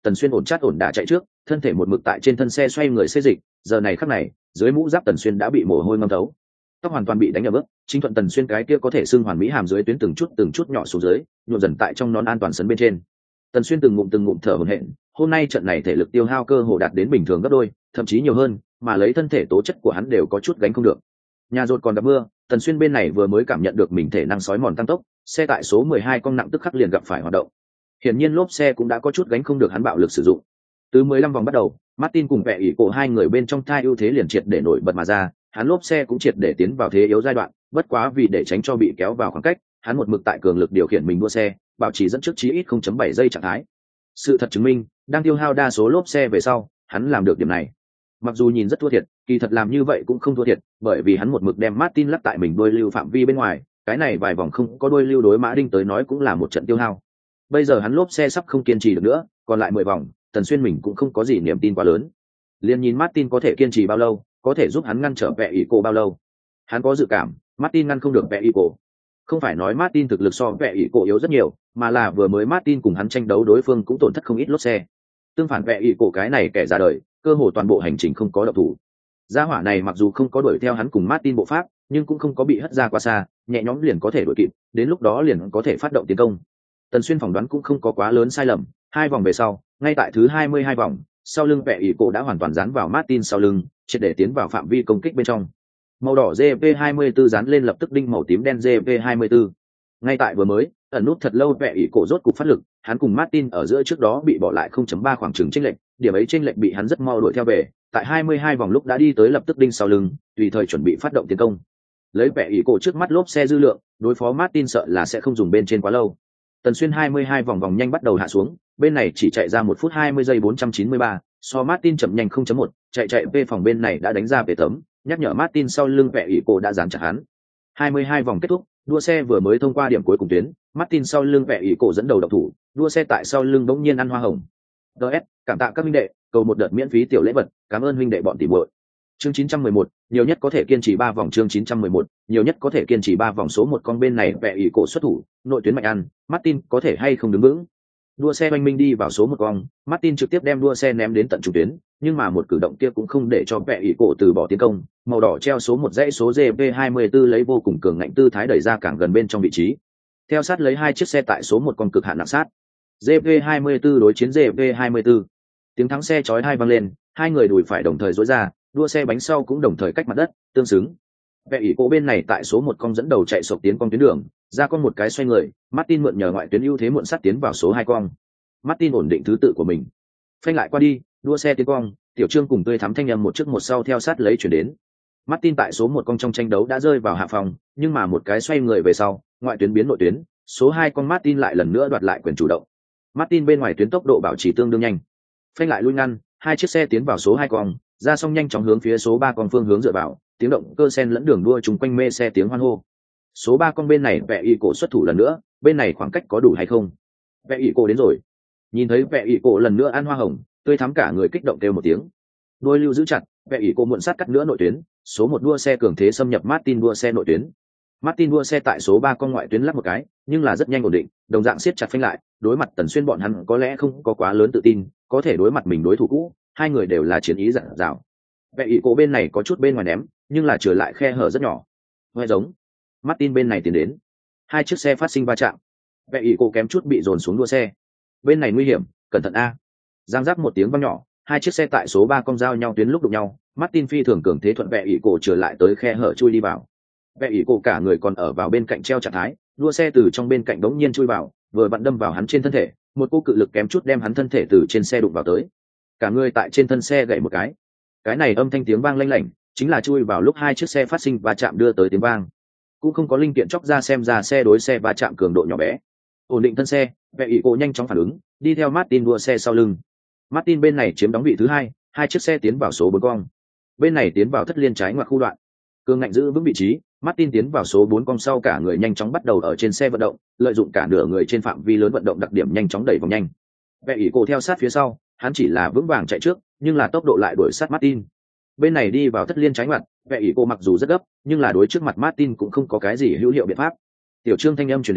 A: Tần Xuyên ổn chát ổn đả chạy trước, thân thể một mực tại trên thân xe xoay người xê dịch, giờ này khắc này, dưới mũ giáp Tần Xuyên đã bị mồ hôi ngâm thấu, tóc hoàn toàn bị đánh ở bước, chính thuận Tần Xuyên cái kia có thể xưng hoàn mỹ hàm dưới tuyến từng chút từng chút nhỏ xuống dưới, nhuộm dần tại trong nón an toàn sấn bên trên. Tần Xuyên từng ngụm từng ngụm thở hổn hển, hôm nay trận này thể lực tiêu hao cơ hồ đạt đến bình thường gấp đôi, thậm chí nhiều hơn, mà lấy thân thể tố chất của hắn đều có chút gánh không được. Nhà rột còn gặp mưa, Tần Xuyên bên này vừa mới cảm nhận được mình thể năng sói mòn tăng tốc, xe tại số mười hai con nặng tức khắc liền gặp phải hoạt động. Hiển nhiên lốp xe cũng đã có chút gánh không được hắn bạo lực sử dụng. Từ mười lăm vòng bắt đầu, Martin cùng vẻ ỷ cổ hai người bên trong thai ưu thế liền triệt để nổi bật mà ra, hắn lốp xe cũng triệt để tiến vào thế yếu giai đoạn, bất quá vì để tránh cho bị kéo vào khoảng cách, hắn một mực tại cường lực điều khiển mình đua xe, bảo trì dẫn trước chí ít không phẩy bảy giây trạng thái. Sự thật chứng minh, đang tiêu hao đa số lốp xe về sau, hắn làm được điểm này. Mặc dù nhìn rất thua thiệt, kỳ thật làm như vậy cũng không thua thiệt, bởi vì hắn một mực đem Martin lắc tại mình đuôi lưu phạm vi bên ngoài, cái này vài vòng không có đuôi lưu đối Mã Đinh tới nói cũng là một trận tiêu hao. Bây giờ hắn lốp xe sắp không kiên trì được nữa, còn lại mười vòng, Tần Xuyên mình cũng không có gì niềm tin quá lớn. Liên nhìn Martin có thể kiên trì bao lâu, có thể giúp hắn ngăn trở vẻ ỷ cổ bao lâu. Hắn có dự cảm, Martin ngăn không được vẻ ỷ cổ. Không phải nói Martin thực lực so vẻ ỷ cổ yếu rất nhiều, mà là vừa mới Martin cùng hắn tranh đấu đối phương cũng tổn thất không ít lốp xe. Tương phản vẻ ỷ cổ cái này kẻ ra đời, cơ hồ toàn bộ hành trình không có động thủ. Gia hỏa này mặc dù không có đuổi theo hắn cùng Martin bộ pháp, nhưng cũng không có bị hất ra quá xa, nhẹ nhõm liền có thể đuổi kịp, đến lúc đó liền có thể phát động tiến công. Tần Xuyên phỏng đoán cũng không có quá lớn sai lầm, hai vòng về sau, ngay tại thứ hai mươi hai vòng, sau lưng vẻ ỷ cổ đã hoàn toàn dán vào Martin sau lưng, triệt để tiến vào phạm vi công kích bên trong. Màu đỏ G P hai mươi tư dán lên lập tức đinh màu tím đen G P hai mươi tư. Ngay tại vừa mới, ẩn nút thật lâu vẻ ỷ cổ rốt cục phát lực, hắn cùng Martin ở giữa trước đó bị bỏ lại không chấm ba khoảng chừng chênh lệch, điểm ấy chênh lệch bị hắn rất mau đuổi theo về, tại hai mươi hai vòng lúc đã đi tới lập tức đinh sau lưng, tùy thời chuẩn bị phát động tiến công. Lấy vẻ ỷ cổ trước mắt lốp xe dư lượng, đối phó Martin sợ là sẽ không dùng bên trên quá lâu. Tần Xuyên hai mươi hai vòng vòng nhanh bắt đầu hạ xuống, bên này chỉ chạy ra một phút hai mươi giây bốn trăm chín mươi ba, so Martin chậm nhanh không chấm một, chạy chạy về phòng bên này đã đánh ra về tấm, nhắc nhở Martin sau lưng vẻ ỷ cổ đã dán chặt hắn. hai mươi hai vòng kết thúc, đua xe vừa mới thông qua điểm cuối cùng tuyến, Martin sau lưng vẻ ỷ cổ dẫn đầu động thủ, đua xe tại sau lưng bỗng nhiên ăn hoa hồng. đê ét, cảm tạ các huynh đệ, cầu một đợt miễn phí tiểu lễ vật, cảm ơn huynh đệ bọn tỷ muội. Chương chín trăm mười một, nhiều nhất có thể kiên trì ba vòng. Chương chín trăm mười một, nhiều nhất có thể kiên trì ba vòng. Số một con bên này vẻ ỷ cổ xuất thủ, nội tuyến mạnh ăn, Martin có thể hay không đứng vững. Đua xe oanh minh đi vào số một con, Martin trực tiếp đem đua xe ném đến tận trung tuyến, nhưng mà một cử động kia cũng không để cho vẻ ỷ cổ từ bỏ tiến công, màu đỏ treo số một dãy số G P hai mươi tư lấy vô cùng cường ngạnh tư thái đẩy ra cảng gần bên trong vị trí. Theo sát lấy hai chiếc xe tại số một con cực hạn nặng sát. G P hai mươi tư đối chiến G P hai mươi tư. Tiếng thắng xe chói hai vang lên, hai người đùi phải đồng thời duỗi ra, đua xe bánh sau cũng đồng thời cách mặt đất, tương xứng. Vẻ ỷ cổ bên này tại số một con dẫn đầu chạy sộc tiến con tuyến đường, ra con một cái xoay người, Martin mượn nhờ ngoại tuyến ưu thế muộn sát tiến vào số hai con. Martin ổn định thứ tự của mình, phanh lại qua đi, đua xe tiến con, Tiểu Trương cùng tươi thắm thanh âm một trước một sau theo sát lấy chuyển đến. Martin tại số một con trong tranh đấu đã rơi vào hạ phòng, nhưng mà một cái xoay người về sau, ngoại tuyến biến nội tuyến, số hai con Martin lại lần nữa đoạt lại quyền chủ động. Martin bên ngoài tuyến tốc độ bảo trì tương đương nhanh, phanh lại lui ngăn, hai chiếc xe tiến vào số hai con, ra xong nhanh chóng hướng phía số ba con phương hướng dựa vào, tiếng động cơ sen lẫn đường đua chung quanh mê xe tiếng hoan hô. Số ba con bên này vẻ ỷ cổ xuất thủ lần nữa, bên này khoảng cách có đủ hay không? Vẻ ỷ cổ đến rồi. Nhìn thấy vẻ ỷ cổ lần nữa ăn hoa hồng, tươi thắm cả người kích động kêu một tiếng. Đuôi lưu giữ chặt, vẻ ỷ cổ muộn sát cắt nữa nội tuyến, số một đua xe cường thế xâm nhập Martin đua xe nội tuyến. Martin đua xe tại số ba con ngoại tuyến lắp một cái, nhưng là rất nhanh ổn định, đồng dạng siết chặt phanh lại, đối mặt Tần Xuyên bọn hắn có lẽ không có quá lớn tự tin, có thể đối mặt mình đối thủ cũ, hai người đều là chiến ý dạt dào. Vẻ ỷ cổ bên này có chút bên ngoài ném, nhưng là trở lại khe hở rất nhỏ. Nghe giống. Martin bên này tiến đến, hai chiếc xe phát sinh va chạm, vẻ ỷ cổ kém chút bị dồn xuống đua xe. Bên này nguy hiểm, cẩn thận a. Giang giáp một tiếng vang nhỏ, hai chiếc xe tại số ba con giao nhau tuyến lúc đụng nhau, Martin phi thường cường thế thuận vẻ ỷ cổ trở lại tới khe hở chui đi vào. Vẻ ỷ cổ cả người còn ở vào bên cạnh treo trạng thái, đua xe từ trong bên cạnh đống nhiên chui vào, vừa vặn đâm vào hắn trên thân thể, một cú cự lực kém chút đem hắn thân thể từ trên xe đụng vào tới. Cả người tại trên thân xe gãy một cái. Cái này âm thanh tiếng vang lanh lảnh, chính là chui vào lúc hai chiếc xe phát sinh va chạm đưa tới tiếng vang. Cũng không có linh kiện chóc ra xem ra xe đối xe va chạm cường độ nhỏ bé. Ổn định thân xe, vẻ ỷ cổ nhanh chóng phản ứng, đi theo Martin đua xe sau lưng. Martin bên này chiếm đóng vị thứ hai, hai chiếc xe tiến vào số bốn con. Bên này tiến vào thất liên trái ngoặt khu đoạn. Cường ngạnh giữ vững vị trí, Martin tiến vào số bốn con sau cả người nhanh chóng bắt đầu ở trên xe vận động, lợi dụng cả nửa người trên phạm vi lớn vận động đặc điểm nhanh chóng đẩy vòng nhanh. Vẻ ỷ cổ theo sát phía sau, hắn chỉ là vững vàng chạy trước, nhưng là tốc độ lại đuổi sát Martin. Bên này đi vào thất liên trái ngoặt, vẻ ỷ cổ mặc dù rất gấp, nhưng là đối trước mặt Martin cũng không có cái gì hữu hiệu biện pháp. Tiểu Trương thanh âm truyền đến,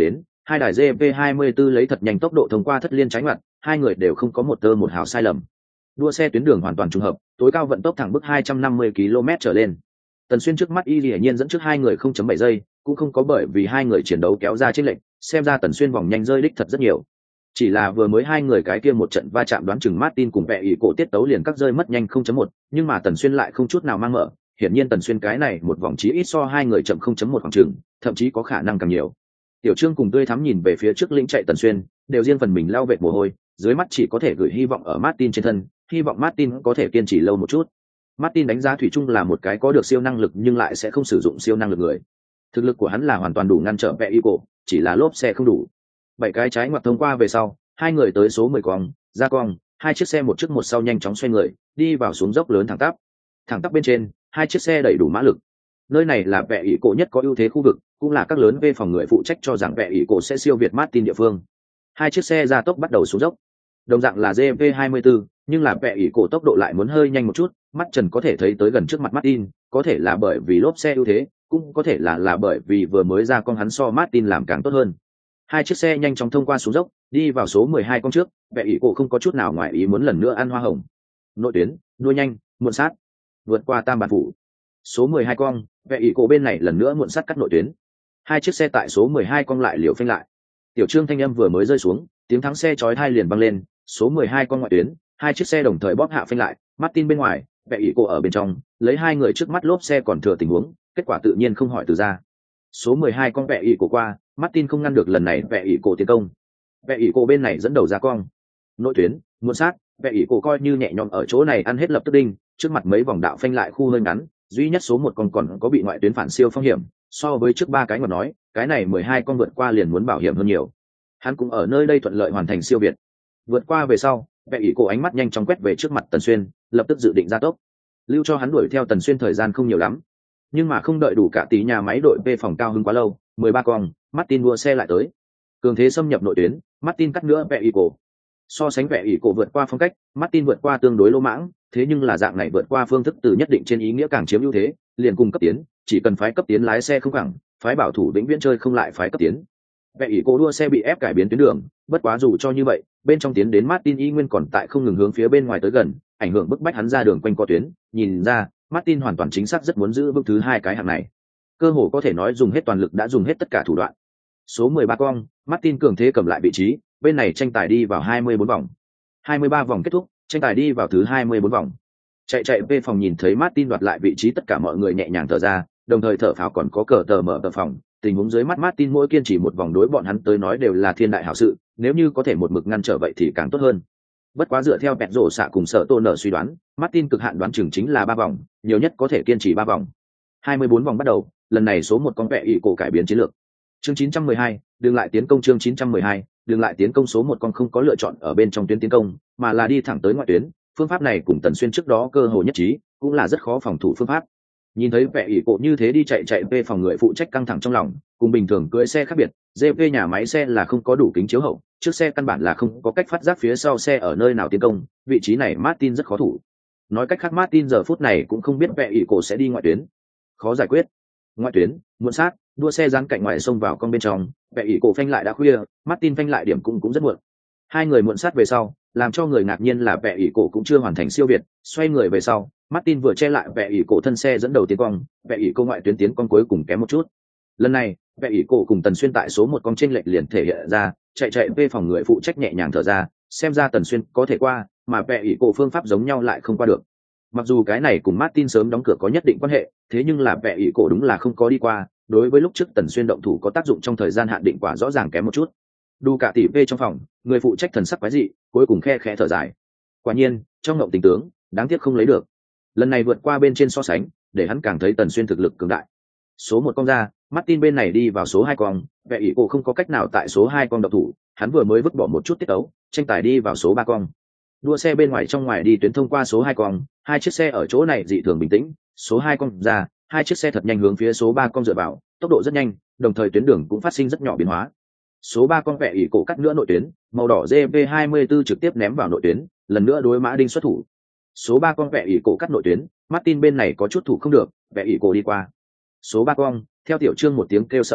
A: Hai đài giê pê hai mươi tư lấy thật nhanh tốc độ thông qua thất liên trái ngoặt, hai người đều không có một tơ một hào sai lầm. Đua xe tuyến đường hoàn toàn trùng hợp, tối cao vận tốc thẳng bức hai trăm năm mươi ki lô mét trở lên. Tần Xuyên trước mắt y hiển nhiên dẫn trước hai người không chấm bảy giây, cũng không có bởi vì hai người chiến đấu kéo ra chênh lệch, xem ra Tần Xuyên vòng nhanh rơi đích thật rất nhiều. Chỉ là vừa mới hai người cái kia một trận va chạm đoán chừng Martin cùng vẽ ý cổ tiết tấu liền cắt rơi mất nhanh không chấm một, nhưng mà Tần Xuyên lại không chút nào mang mở, hiển nhiên Tần Xuyên cái này một vòng chí ít so hai người chậm không chấm một khoảng chừng, thậm chí có khả năng càng nhiều. Tiểu Trương cùng Tươi Thắm nhìn về phía trước lĩnh chạy Tần Xuyên, đều riêng phần mình lau vệt mồ hôi, dưới mắt chỉ có thể gửi hy vọng ở Martin trên thân, hy vọng Martin có thể kiên trì lâu một chút. Martin đánh giá thủy chung là một cái có được siêu năng lực nhưng lại sẽ không sử dụng siêu năng lực người. Thực lực của hắn là hoàn toàn đủ ngăn trở vẽ ý cổ, chỉ là lốp xe không đủ. Bảy cái trái ngoặt thông qua về sau, hai người tới số mười cong, ra cong, hai chiếc xe một trước một sau nhanh chóng xoay người, đi vào xuống dốc lớn thẳng tắp. Thẳng tắp bên trên, hai chiếc xe đầy đủ mã lực. Nơi này là vẽ ý cổ nhất có ưu thế khu vực, cũng là các lớn về phòng người phụ trách cho rằng vẽ ý cổ sẽ siêu việt Martin địa phương. Hai chiếc xe ra tốc bắt đầu xuống dốc. Đồng dạng là giê pê hai mươi tư, nhưng là vẽ ý cổ tốc độ lại muốn hơi nhanh một chút, mắt trần có thể thấy tới gần trước mặt Martin, có thể là bởi vì lốp xe ưu thế, cũng có thể là là bởi vì vừa mới ra con hắn so Martin làm càng tốt hơn. Hai chiếc xe nhanh chóng thông qua xuống dốc, đi vào số mười hai con trước, vẽ ý cổ không có chút nào ngoài ý muốn lần nữa ăn hoa hồng. Nội tuyến, đua nhanh, muộn sát, vượt qua tam bản phủ. Số mười hai con, vẽ ý cổ bên này lần nữa muộn sát cắt nội tuyến. Hai chiếc xe tại số mười hai con lại liều phanh lại. Tiểu Trương thanh âm vừa mới rơi xuống, tiếng thắng xe chói tai liền vang lên, số mười hai con ngoại tuyến, hai chiếc xe đồng thời bóp hạ phanh lại, Martin bên ngoài, vẽ ý cổ ở bên trong, lấy hai người trước mắt lốp xe còn thừa tình huống, kết quả tự nhiên không hỏi từ ra. Số mười hai con vẽ ý cổ qua, Martin không ngăn được lần này vẽ ý cổ tiến công. Vẽ ý cổ bên này dẫn đầu ra cong. Nội tuyến, muộn sát, vẽ ý cổ coi như nhẹ nhõm ở chỗ này ăn hết lập tức đinh, trước mặt mấy vòng đạo phanh lại khu hơi ngắn, duy nhất số một con còn có bị ngoại tuyến phản siêu phong hiểm, so với trước ba cái mà nói, cái này mười hai con vượt qua liền muốn bảo hiểm hơn nhiều. Hắn cũng ở nơi đây thuận lợi hoàn thành siêu việt. Vượt qua về sau, vẽ ý cổ ánh mắt nhanh chóng quét về trước mặt Tần Xuyên, lập tức dự định ra tốc, lưu cho hắn đuổi theo Tần Xuyên thời gian không nhiều lắm. Nhưng mà không đợi đủ cả tí nhà máy đội P phòng cao hứng quá lâu, mười ba con, Martin đua xe lại tới. Cường thế xâm nhập nội tuyến, Martin cắt nữa vẽ ý cổ. So sánh vẽ ý cổ vượt qua phong cách, Martin vượt qua tương đối lỗ mãng, thế nhưng là dạng này vượt qua phương thức từ nhất định trên ý nghĩa càng chiếm ưu thế, liền cùng cấp tiến, chỉ cần phái cấp tiến lái xe không cẳng, phái bảo thủ vĩnh viễn chơi không lại phái cấp tiến. Vẽ ý cổ đua xe bị ép cải biến tuyến đường, bất quá dù cho như vậy, bên trong tiến đến Martin y nguyên còn tại không ngừng hướng phía bên ngoài tới gần, ảnh hưởng bức bách hắn ra đường quanh co tuyến, nhìn ra, Martin hoàn toàn chính xác rất muốn giữ vững thứ hai cái hạng này. Cơ hồ có thể nói dùng hết toàn lực đã dùng hết tất cả thủ đoạn. Số mười ba con, Martin cường thế cầm lại vị trí, bên này tranh tài đi vào hai mươi bốn vòng. hai mươi ba vòng kết thúc, tranh tài đi vào thứ hai mươi bốn vòng. Chạy chạy về phòng nhìn thấy Martin đoạt lại vị trí, tất cả mọi người nhẹ nhàng thở ra, đồng thời thở phào còn có cờ tờ mở tờ phòng. Tình huống dưới mắt Martin mỗi kiên trì một vòng đối bọn hắn tới nói đều là thiên đại hảo sự, nếu như có thể một mực ngăn trở vậy thì càng tốt hơn. Bất quá dựa theo bẹt rổ xạ cùng sợ tô nở suy đoán, Martin cực hạn đoán chừng chính là ba vòng, nhiều nhất có thể kiên trì ba vòng. hai mươi bốn vòng bắt đầu, lần này số một con vẽ ý cổ cải biến chiến lược. Chương chín trăm mười hai, đừng lại tiến công chương chín trăm mười hai, đừng lại tiến công số một con không có lựa chọn ở bên trong tuyến tiến công, mà là đi thẳng tới ngoại tuyến, phương pháp này cùng Tần Xuyên trước đó cơ hội nhất trí, cũng là rất khó phòng thủ phương pháp. Nhìn thấy vẽ ý cổ như thế đi chạy chạy về phòng người phụ trách căng thẳng trong lòng, cùng bình thường cưỡi xe khác biệt, giê pê nhà máy xe là không có đủ kính chiếu hậu, trước xe căn bản là không có cách phát giác phía sau xe ở nơi nào tiến công, vị trí này Martin rất khó thủ. Nói cách khác Martin giờ phút này cũng không biết vẽ ý cổ sẽ đi ngoại tuyến, khó giải quyết. Ngoại tuyến, muộn sát, đua xe dán cạnh ngoài sông vào con bên trong, vẽ ý cổ phanh lại đã khuya, Martin phanh lại điểm cũng cũng rất muộn. Hai người muộn sát về sau, làm cho người ngạc nhiên là vẽ ý cổ cũng chưa hoàn thành siêu việt, xoay người về sau, Martin vừa che lại vẽ ý cổ thân xe dẫn đầu tiến cong, vẽ ý cổ ngoại tuyến tiến con cuối cùng kém một chút. Lần này, vẽ ý cổ cùng Tần Xuyên tại số một con chênh lệch liền thể hiện ra, chạy chạy về phòng người phụ trách nhẹ nhàng thở ra, xem ra Tần Xuyên có thể qua, mà vẽ ý cổ phương pháp giống nhau lại không qua được. Mặc dù cái này cùng Martin sớm đóng cửa có nhất định quan hệ, thế nhưng là vẽ ý cổ đúng là không có đi qua, đối với lúc trước Tần Xuyên động thủ có tác dụng trong thời gian hạn định quả rõ ràng kém một chút. Đủ cả tỷ vê trong phòng, người phụ trách thần sắc quái dị, cuối cùng khe khẽ thở dài. Quả nhiên, trong ngộng tình tướng, đáng tiếc không lấy được. Lần này vượt qua bên trên so sánh, để hắn càng thấy Tần Xuyên thực lực cường đại. Số một con ra, Martin bên này đi vào số hai con, vẽ ý cổ không có cách nào tại số hai con độc thủ, hắn vừa mới vứt bỏ một chút tiết tấu, tranh tài đi vào số ba con. Đua xe bên ngoài trong ngoài đi tuyến thông qua số hai con, hai chiếc xe ở chỗ này dị thường bình tĩnh, số hai con ra, hai chiếc xe thật nhanh hướng phía số ba con dựa vào, tốc độ rất nhanh, đồng thời tuyến đường cũng phát sinh rất nhỏ biến hóa. Số ba con vẽ ý cổ cắt nữa nội tuyến, màu đỏ giê pê hai mươi tư trực tiếp ném vào nội tuyến, lần nữa đối mã đinh xuất thủ. Số ba con vẽ ý cổ cắt nội tuyến, Martin bên này có chút thủ không được, vẽ ý cổ đi qua. Số ba con, theo Tiểu Trương một tiếng kêu sợ hãi,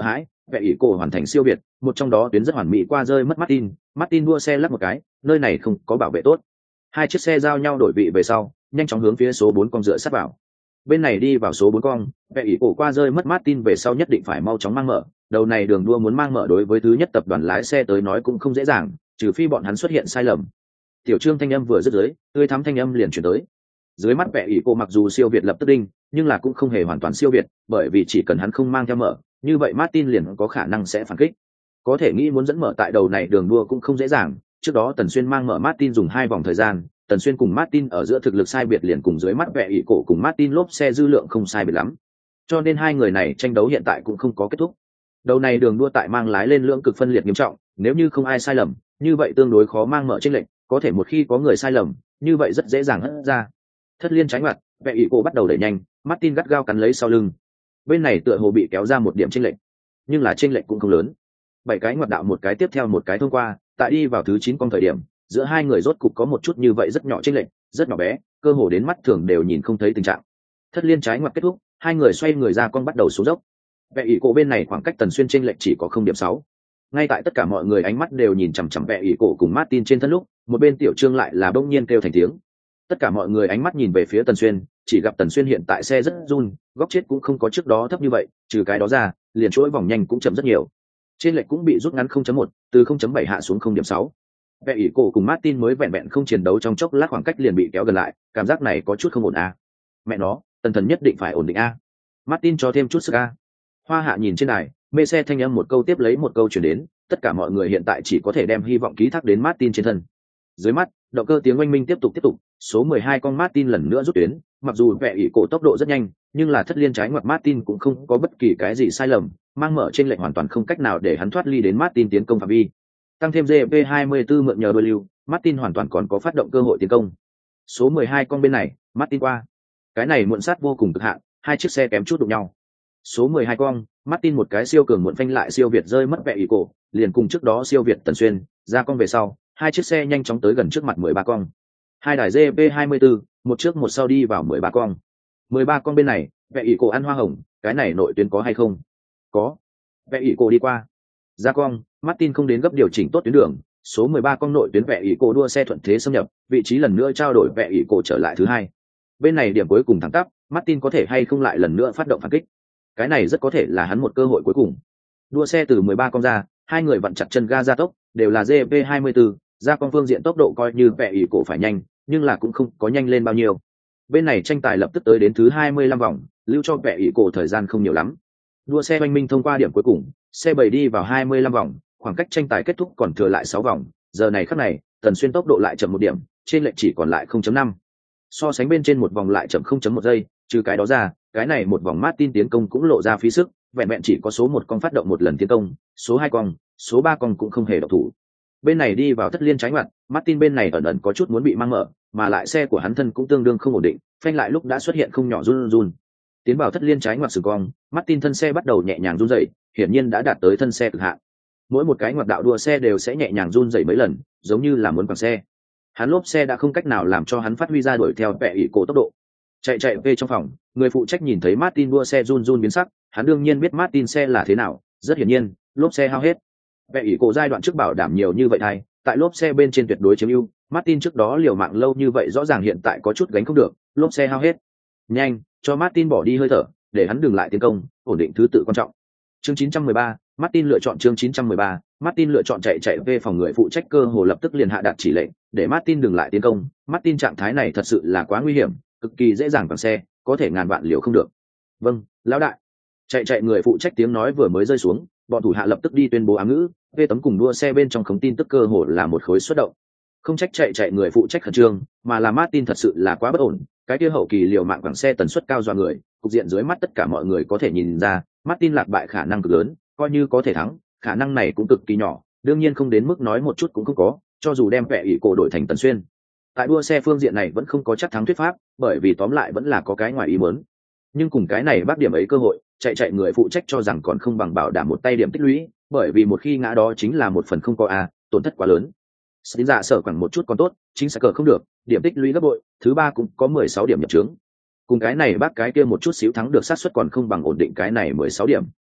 A: vẽ ỷ cổ hoàn thành siêu việt, một trong đó tuyến rất hoàn mỹ qua rơi mất Martin, Martin đua xe lắc một cái, nơi này không có bảo vệ tốt. Hai chiếc xe giao nhau đổi vị về sau, nhanh chóng hướng phía số bốn con dựa sát vào. Bên này đi vào số bốn con, vẽ ỷ cổ qua rơi mất Martin về sau nhất định phải mau chóng mang mở, đầu này đường đua muốn mang mở đối với thứ nhất tập đoàn lái xe tới nói cũng không dễ dàng, trừ phi bọn hắn xuất hiện sai lầm. Tiểu Trương thanh âm vừa dứt dưới, tươi thắm thanh âm liền chuyển tới. Dưới mắt vẽ ỷ cổ mặc dù siêu việt lập tức đinh, nhưng là cũng không hề hoàn toàn siêu việt, bởi vì chỉ cần hắn không mang theo mở, như vậy Martin liền có khả năng sẽ phản kích. Có thể nghĩ muốn dẫn mở tại đầu này đường đua cũng không dễ dàng, trước đó Tần Xuyên mang mở Martin dùng hai vòng thời gian, Tần Xuyên cùng Martin ở giữa thực lực sai biệt liền cùng dưới mắt vẽ ỷ cổ cùng Martin lốp xe dư lượng không sai biệt lắm. Cho nên hai người này tranh đấu hiện tại cũng không có kết thúc. Đầu này đường đua tại mang lái lên lưỡng cực phân liệt nghiêm trọng, nếu như không ai sai lầm, như vậy tương đối khó mang mở chênh lệch, có thể một khi có người sai lầm, như vậy rất dễ dàng hất ra. Thất liên trái ngoặt, vẽ ỷ cổ bắt đầu đẩy nhanh, Martin gắt gao cắn lấy sau lưng. Bên này tựa hồ bị kéo ra một điểm chênh lệch, nhưng là chênh lệch cũng không lớn. Bảy cái ngoặt đạo một cái tiếp theo một cái thông qua, tại đi vào thứ chín con thời điểm, giữa hai người rốt cục có một chút như vậy rất nhỏ chênh lệch, rất nhỏ bé, cơ hồ đến mắt thường đều nhìn không thấy tình trạng. Thất liên trái ngoặt kết thúc, hai người xoay người ra con bắt đầu xuống dốc. Vẽ ỷ cổ bên này khoảng cách Tần Xuyên chênh lệch chỉ có không điểm sáu. Ngay tại tất cả mọi người ánh mắt đều nhìn chằm chằm vẽ ỷ cổ cùng Martin trên thân lúc, một bên Tiểu Trương lại là bỗng nhiên kêu thành tiếng. Tất cả mọi người ánh mắt nhìn về phía Tần Xuyên, chỉ gặp Tần Xuyên hiện tại xe rất run, góc chết cũng không có trước đó thấp như vậy, trừ cái đó ra, liền chuỗi vòng nhanh cũng chậm rất nhiều. Trên lệch cũng bị rút ngắn không chấm một, từ không chấm bảy hạ xuống không điểm sáu. Vẽ ỷ cổ cùng Martin mới vẹn vẹn không chiến đấu trong chốc lát khoảng cách liền bị kéo gần lại, cảm giác này có chút không ổn a. Mẹ nó, Tần Thần nhất định phải ổn định a. Martin cho thêm chút sức a. Hoa Hạ nhìn trên đài, mê xe thanh âm một câu tiếp lấy một câu truyền đến, tất cả mọi người hiện tại chỉ có thể đem hy vọng ký thác đến Martin trên thân. Dưới mắt, động cơ tiếng oanh minh tiếp tục tiếp tục, số mười hai con Martin lần nữa rút tuyến, mặc dù vẽ ỷ cổ tốc độ rất nhanh, nhưng là thất liên trái ngoặt Martin cũng không có bất kỳ cái gì sai lầm, mang mở trên lệnh hoàn toàn không cách nào để hắn thoát ly đến Martin tiến công phạm vi. Tăng thêm giê pê hai mươi tư mượn nhờ đôi lưu, Martin hoàn toàn còn có phát động cơ hội tiến công. Số mười hai con bên này, Martin qua. Cái này muộn sát vô cùng cực hạn, hai chiếc xe kém chút đụng nhau. Số mười hai con, Martin một cái siêu cường muộn phanh lại siêu việt rơi mất vẽ ỷ cổ, liền cùng trước đó siêu việt Tần Xuyên, ra con về sau, hai chiếc xe nhanh chóng tới gần trước mặt mười ba con. Hai đài giê pê hai mươi tư, một trước một sau đi vào mười ba con. mười ba con bên này, vẽ ỷ cổ ăn hoa hồng, cái này nội tuyến có hay không? Có. Vẽ ỷ cổ đi qua. Ra con, Martin không đến gấp điều chỉnh tốt tuyến đường, số mười ba con nội tuyến vẽ ỷ cổ đua xe thuận thế xâm nhập, vị trí lần nữa trao đổi vẽ ỷ cổ trở lại thứ hai. Bên này điểm cuối cùng thẳng tắp, Martin có thể hay không lại lần nữa phát động phản kích. Cái này rất có thể là hắn một cơ hội cuối cùng. Đua xe từ mười ba con ra, hai người vặn chặt chân ga gia tốc, đều là giê pê hai mươi tư, ra con phương diện tốc độ coi như vẽ ỷ cổ phải nhanh, nhưng là cũng không có nhanh lên bao nhiêu. Bên này tranh tài lập tức tới đến thứ hai mươi lăm vòng, lưu cho vẽ ỷ cổ thời gian không nhiều lắm. Đua xe oanh minh thông qua điểm cuối cùng, xe bảy đi vào hai mươi lăm vòng, khoảng cách tranh tài kết thúc còn thừa lại sáu vòng, giờ này khắc này, Tần Xuyên tốc độ lại chậm một điểm, trên lệch chỉ còn lại không chấm năm. So sánh bên trên một vòng lại chậm không chấm một giây, trừ cái đó ra, cái này một vòng Martin tiến công cũng lộ ra phí sức, vẹn vẹn chỉ có số một con phát động một lần tiến công, số hai con, số ba con cũng không hề động thủ. Bên này đi vào thất liên trái ngoặt, Martin bên này ẩn ẩn có chút muốn bị mang mở, mà lại xe của hắn thân cũng tương đương không ổn định, phanh lại lúc đã xuất hiện không nhỏ run run. Tiến vào thất liên trái ngoặt sừng cong, Martin thân xe bắt đầu nhẹ nhàng run rẩy, hiển nhiên đã đạt tới thân xe cực hạn. Mỗi một cái ngoặt đạo đua xe đều sẽ nhẹ nhàng run rẩy mấy lần, giống như là muốn quẳng xe. Hắn lốp xe đã không cách nào làm cho hắn phát huy ra đuổi theo vẽ ỷ cổ tốc độ. Chạy chạy về trong phòng, người phụ trách nhìn thấy Martin đua xe run run biến sắc, hắn đương nhiên biết Martin xe là thế nào, rất hiển nhiên, lốp xe hao hết. Vẽ ỷ cổ giai đoạn trước bảo đảm nhiều như vậy thay, tại lốp xe bên trên tuyệt đối chiếm ưu, Martin trước đó liều mạng lâu như vậy rõ ràng hiện tại có chút gánh không được, lốp xe hao hết. Nhanh, cho Martin bỏ đi hơi thở, để hắn dừng lại tiến công, ổn định thứ tự quan trọng. Chương chín trăm mười ba, Martin lựa chọn chương chín trăm mười ba, Martin lựa chọn chạy chạy về phòng người phụ trách cơ hồ lập tức liền hạ đạt chỉ lệnh, để Martin dừng lại tiến công. Martin trạng thái này thật sự là quá nguy hiểm, cực kỳ dễ dàng bằng xe, có thể ngàn vạn liều không được. Vâng, lão đại. Chạy chạy người phụ trách tiếng nói vừa mới rơi xuống, bọn thủ hạ lập tức đi tuyên bố ám ngữ, về tấm cùng đua xe bên trong khống tin tức cơ hồ là một khối xuất động. Không trách chạy chạy người phụ trách khẩn trương, mà là Martin thật sự là quá bất ổn, cái kia hậu kỳ liều mạng bằng xe tần suất cao dọa người, cục diện dưới mắt tất cả mọi người có thể nhìn ra, Martin lạc bại khả năng cực lớn, coi như có thể thắng, khả năng này cũng cực kỳ nhỏ, đương nhiên không đến mức nói một chút cũng không có, cho dù đem vẻ ỷ cổ đổi thành Tần Xuyên. Tại đua xe phương diện này vẫn không có chắc thắng thuyết pháp, bởi vì tóm lại vẫn là có cái ngoài ý muốn. Nhưng cùng cái này bác điểm ấy cơ hội, chạy chạy người phụ trách cho rằng còn không bằng bảo đảm một tay điểm tích lũy, bởi vì một khi ngã đó chính là một phần không có a, tổn thất quá lớn. Xin dạ sở khoảng một chút còn tốt, chính xác cờ không được, điểm tích lũy gấp bội, thứ ba cũng có mười sáu điểm nhập trướng. Cùng cái này bác cái kia một chút xíu thắng được xác suất còn không bằng ổn định cái này mười sáu điểm.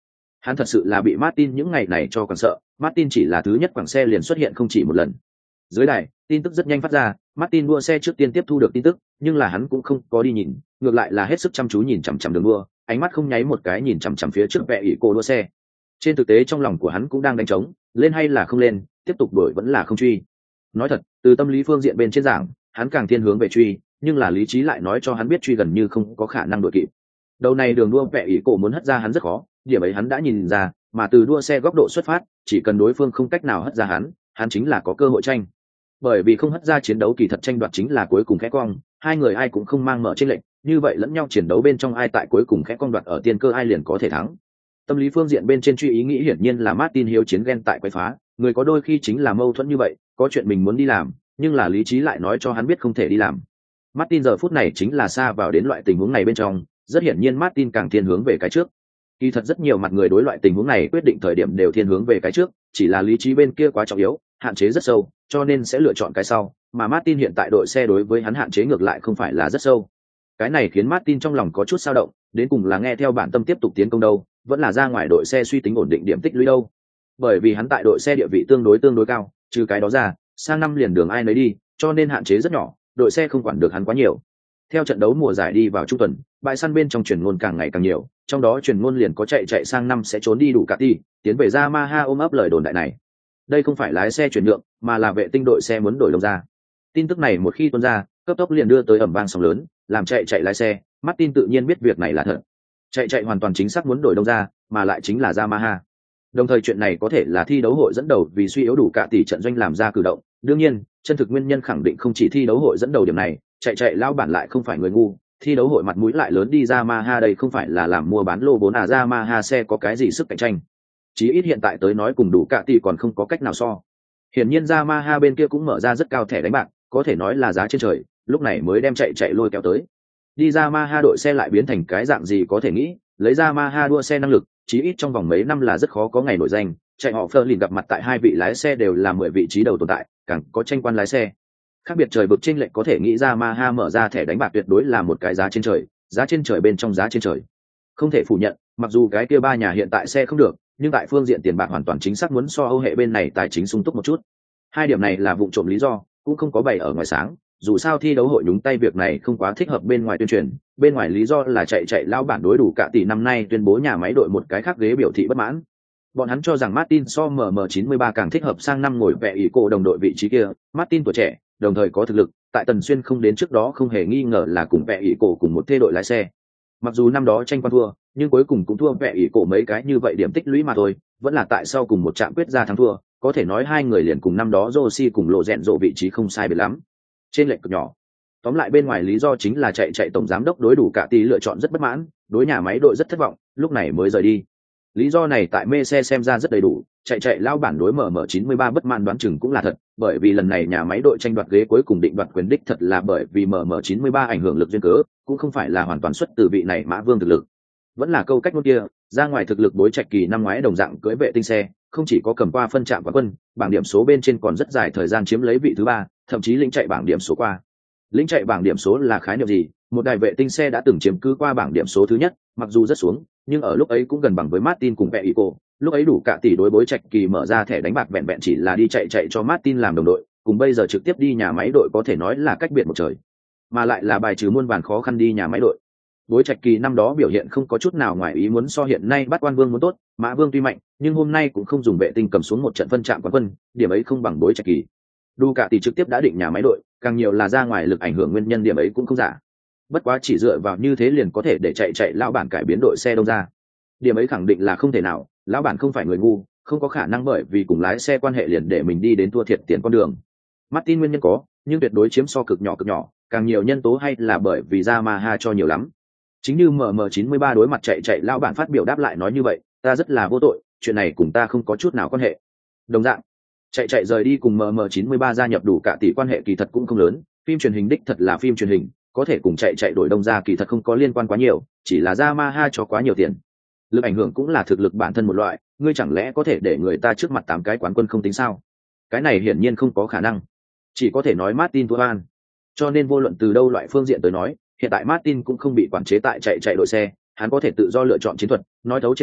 A: Hắn thật sự là bị Martin những ngày này cho còn sợ, Martin chỉ là thứ nhất quảng xe liền xuất hiện không chỉ một lần. Dưới đài, tin tức rất nhanh phát ra, Martin đua xe trước tiên tiếp thu được tin tức, nhưng là hắn cũng không có đi nhìn, ngược lại là hết sức chăm chú nhìn chằm chằm đường đua, ánh mắt không nháy một cái nhìn chằm chằm phía trước vẻ ỷ cô đua xe. Trên thực tế trong lòng của hắn cũng đang đánh trống, lên hay là không lên, tiếp tục đuổi vẫn là không truy. Nói thật, từ tâm lý phương diện bên trên giảng, hắn càng thiên hướng về truy, nhưng là lý trí lại nói cho hắn biết truy gần như không có khả năng đuổi kịp. Đầu này đường đua vẻ ỷ cô muốn hất ra hắn rất khó, điểm ấy hắn đã nhìn ra, mà từ đua xe góc độ xuất phát, chỉ cần đối phương không cách nào hất ra hắn, hắn chính là có cơ hội tranh. Bởi vì không hất ra chiến đấu kỳ thật tranh đoạt chính là cuối cùng khẽ cong, hai người ai cũng không mang mở trên lệnh, như vậy lẫn nhau chiến đấu bên trong ai tại cuối cùng khẽ cong đoạt ở tiên cơ ai liền có thể thắng. Tâm lý phương diện bên trên truy ý nghĩ hiển nhiên là Martin hiếu chiến ghen tại quấy phá, người có đôi khi chính là mâu thuẫn như vậy, có chuyện mình muốn đi làm, nhưng là lý trí lại nói cho hắn biết không thể đi làm. Martin giờ phút này chính là xa vào đến loại tình huống này bên trong, rất hiển nhiên Martin càng thiên hướng về cái trước. Kỳ thật rất nhiều mặt người đối loại tình huống này quyết định thời điểm đều thiên hướng về cái trước, chỉ là lý trí bên kia quá trọng yếu, hạn chế rất sâu, cho nên sẽ lựa chọn cái sau, mà Martin hiện tại đội xe đối với hắn hạn chế ngược lại không phải là rất sâu. Cái này khiến Martin trong lòng có chút dao động, đến cùng là nghe theo bản tâm tiếp tục tiến công đâu, vẫn là ra ngoài đội xe suy tính ổn định điểm tích lũy đâu. Bởi vì hắn tại đội xe địa vị tương đối tương đối cao, trừ cái đó ra, sang năm liền đường ai nấy đi, cho nên hạn chế rất nhỏ, đội xe không quản được hắn quá nhiều. Theo trận đấu mùa giải đi vào trung tuần, bãi săn bên trong truyền ngôn càng ngày càng nhiều, trong đó truyền ngôn liền có chạy chạy sang năm sẽ trốn đi đủ cả ti, tiến về Yamaha ôm ấp lời đồn đại này. Đây không phải lái xe chuyển nhượng, mà là vệ tinh đội xe muốn đổi lông ra. Tin tức này một khi tuôn ra, cấp tốc liền đưa tới ầm vang sóng lớn, làm chạy chạy lái xe, Martin tự nhiên biết việc này là thật. Chạy chạy hoàn toàn chính xác muốn đổi lông ra, mà lại chính là Yamaha. Đồng thời chuyện này có thể là thi đấu hội dẫn đầu vì suy yếu đủ cả tỷ trận doanh làm ra cử động. Đương nhiên, chân thực nguyên nhân khẳng định không chỉ thi đấu hội dẫn đầu điểm này, chạy chạy lao bản lại không phải người ngu, thi đấu hội mặt mũi lại lớn đi Yamaha đây không phải là làm mua bán lô vốn à Yamaha xe có cái gì sức cạnh tranh. Chí ít hiện tại tới nói cùng đủ cả tỷ còn không có cách nào so. Hiển nhiên Yamaha bên kia cũng mở ra rất cao thẻ đánh bạc, có thể nói là giá trên trời, lúc này mới đem chạy chạy lôi kéo tới. Đi Yamaha đội xe lại biến thành cái dạng gì có thể nghĩ, lấy Yamaha đua xe năng lực, chí ít trong vòng mấy năm là rất khó có ngày nổi danh, chạy họ Fleur liền gặp mặt tại hai vị lái xe đều là mười vị trí đầu tồn tại, càng có tranh quan lái xe. Khác biệt trời vực trên lệnh có thể nghĩ Yamaha mở ra thẻ đánh bạc tuyệt đối là một cái giá trên trời, giá trên trời bên trong giá trên trời. Không thể phủ nhận, mặc dù cái kia ba nhà hiện tại xe không được, nhưng tại phương diện tiền bạc hoàn toàn chính xác muốn so Âu hệ bên này tài chính sung túc một chút. Hai điểm này là vụ trộm lý do, cũng không có bày ở ngoài sáng, dù sao thi đấu hội nhúng tay việc này không quá thích hợp bên ngoài tuyên truyền, bên ngoài lý do là chạy chạy lao bản đối đủ cả tỷ năm nay tuyên bố nhà máy đội một cái khác ghế biểu thị bất mãn. Bọn hắn cho rằng Martin so em em chín mươi ba càng thích hợp sang năm ngồi vẽ ỷ cổ đồng đội vị trí kia, Martin tuổi trẻ, đồng thời có thực lực, tại Tần Xuyên không đến trước đó không hề nghi ngờ là cùng vẽ ỷ cổ cùng một thê đội lái xe. Mặc dù năm đó tranh quan thua, nhưng cuối cùng cũng thua vẽ ỷ cổ mấy cái như vậy điểm tích lũy mà thôi, vẫn là tại sau cùng một trận quyết ra thắng thua, có thể nói hai người liền cùng năm đó Rossi cùng lộ rèn rộ vị trí không sai biệt lắm. Trên lệch cực nhỏ. Tóm lại bên ngoài lý do chính là chạy chạy tổng giám đốc đối đủ cả tỷ lựa chọn rất bất mãn, đối nhà máy đội rất thất vọng, lúc này mới rời đi. Lý do này tại mê xe xem ra rất đầy đủ, chạy chạy lao bản đối em em chín mươi ba bất mãn đoán chừng cũng là thật, bởi vì lần này nhà máy đội tranh đoạt ghế cuối cùng định đoạt quyền đích thật là bởi vì em em chín mươi ba ảnh hưởng lực duyên cớ, cũng không phải là hoàn toàn xuất từ vị này Mã Vương thực lực. Vẫn là câu cách ngôn kia, ra ngoài thực lực đối Trạch Kỳ năm ngoái đồng dạng cưỡi vệ tinh xe, không chỉ có cầm qua phân trạm quán quân, bảng điểm số bên trên còn rất dài thời gian chiếm lấy vị thứ ba, thậm chí lĩnh chạy bảng điểm số qua. Lĩnh chạy bảng điểm số là khái niệm gì? Một đài vệ tinh xe đã từng chiếm cứ qua bảng điểm số thứ nhất, mặc dù rất xuống, nhưng ở lúc ấy cũng gần bằng với Martin cùng Vehicle, lúc ấy đủ cả tỷ đối bối Trạch Kỳ mở ra thẻ đánh bạc vẹn vẹn chỉ là đi chạy chạy cho Martin làm đồng đội, cùng bây giờ trực tiếp đi nhà máy đội có thể nói là cách biệt một trời, mà lại là bài trừ muôn vàn khó khăn đi nhà máy đội. Bối Trạch Kỳ năm đó biểu hiện không có chút nào ngoài ý muốn so hiện nay bắt quan vương muốn tốt, Mã Vương tuy mạnh, nhưng hôm nay cũng không dùng vệ tinh cầm xuống một trận phân trạm quán quân, điểm ấy không bằng Bối Trạch Kỳ. Đủ cả tỷ trực tiếp đã định nhà máy đội, càng nhiều là ra ngoài lực ảnh hưởng nguyên nhân điểm ấy cũng không giả. Bất quá chỉ dựa vào như thế liền có thể để chạy chạy lão bản cải biến đội xe đông ra. Điểm ấy khẳng định là không thể nào, lão bản không phải người ngu, không có khả năng bởi vì cùng lái xe quan hệ liền để mình đi đến thua thiệt tiền con đường. Martin nguyên nhân có, nhưng tuyệt đối chiếm so cực nhỏ cực nhỏ, càng nhiều nhân tố hay là bởi vì Yamaha cho nhiều lắm. Chính như em em chín mươi ba đối mặt chạy chạy lão bản phát biểu đáp lại nói như vậy, ta rất là vô tội, chuyện này cùng ta không có chút nào quan hệ. Đồng dạng, chạy chạy rời đi cùng em em chín mươi ba gia nhập đủ cả tỷ quan hệ kỳ thật cũng không lớn, phim truyền hình đích thật là phim truyền hình, có thể cùng chạy chạy đổi đông ra kỳ thật không có liên quan quá nhiều, chỉ là Yamaha cho quá nhiều tiền. Lực ảnh hưởng cũng là thực lực bản thân một loại, ngươi chẳng lẽ có thể để người ta trước mặt tám cái quán quân không tính sao? Cái này hiển nhiên không có khả năng. Chỉ có thể nói Martin thua an. Cho nên vô luận từ đâu loại phương diện tới nói, hiện tại Martin cũng không bị quản chế tại chạy chạy đội xe, hắn có thể tự do lựa chọn chiến thuật, nói thấu triệt điểm,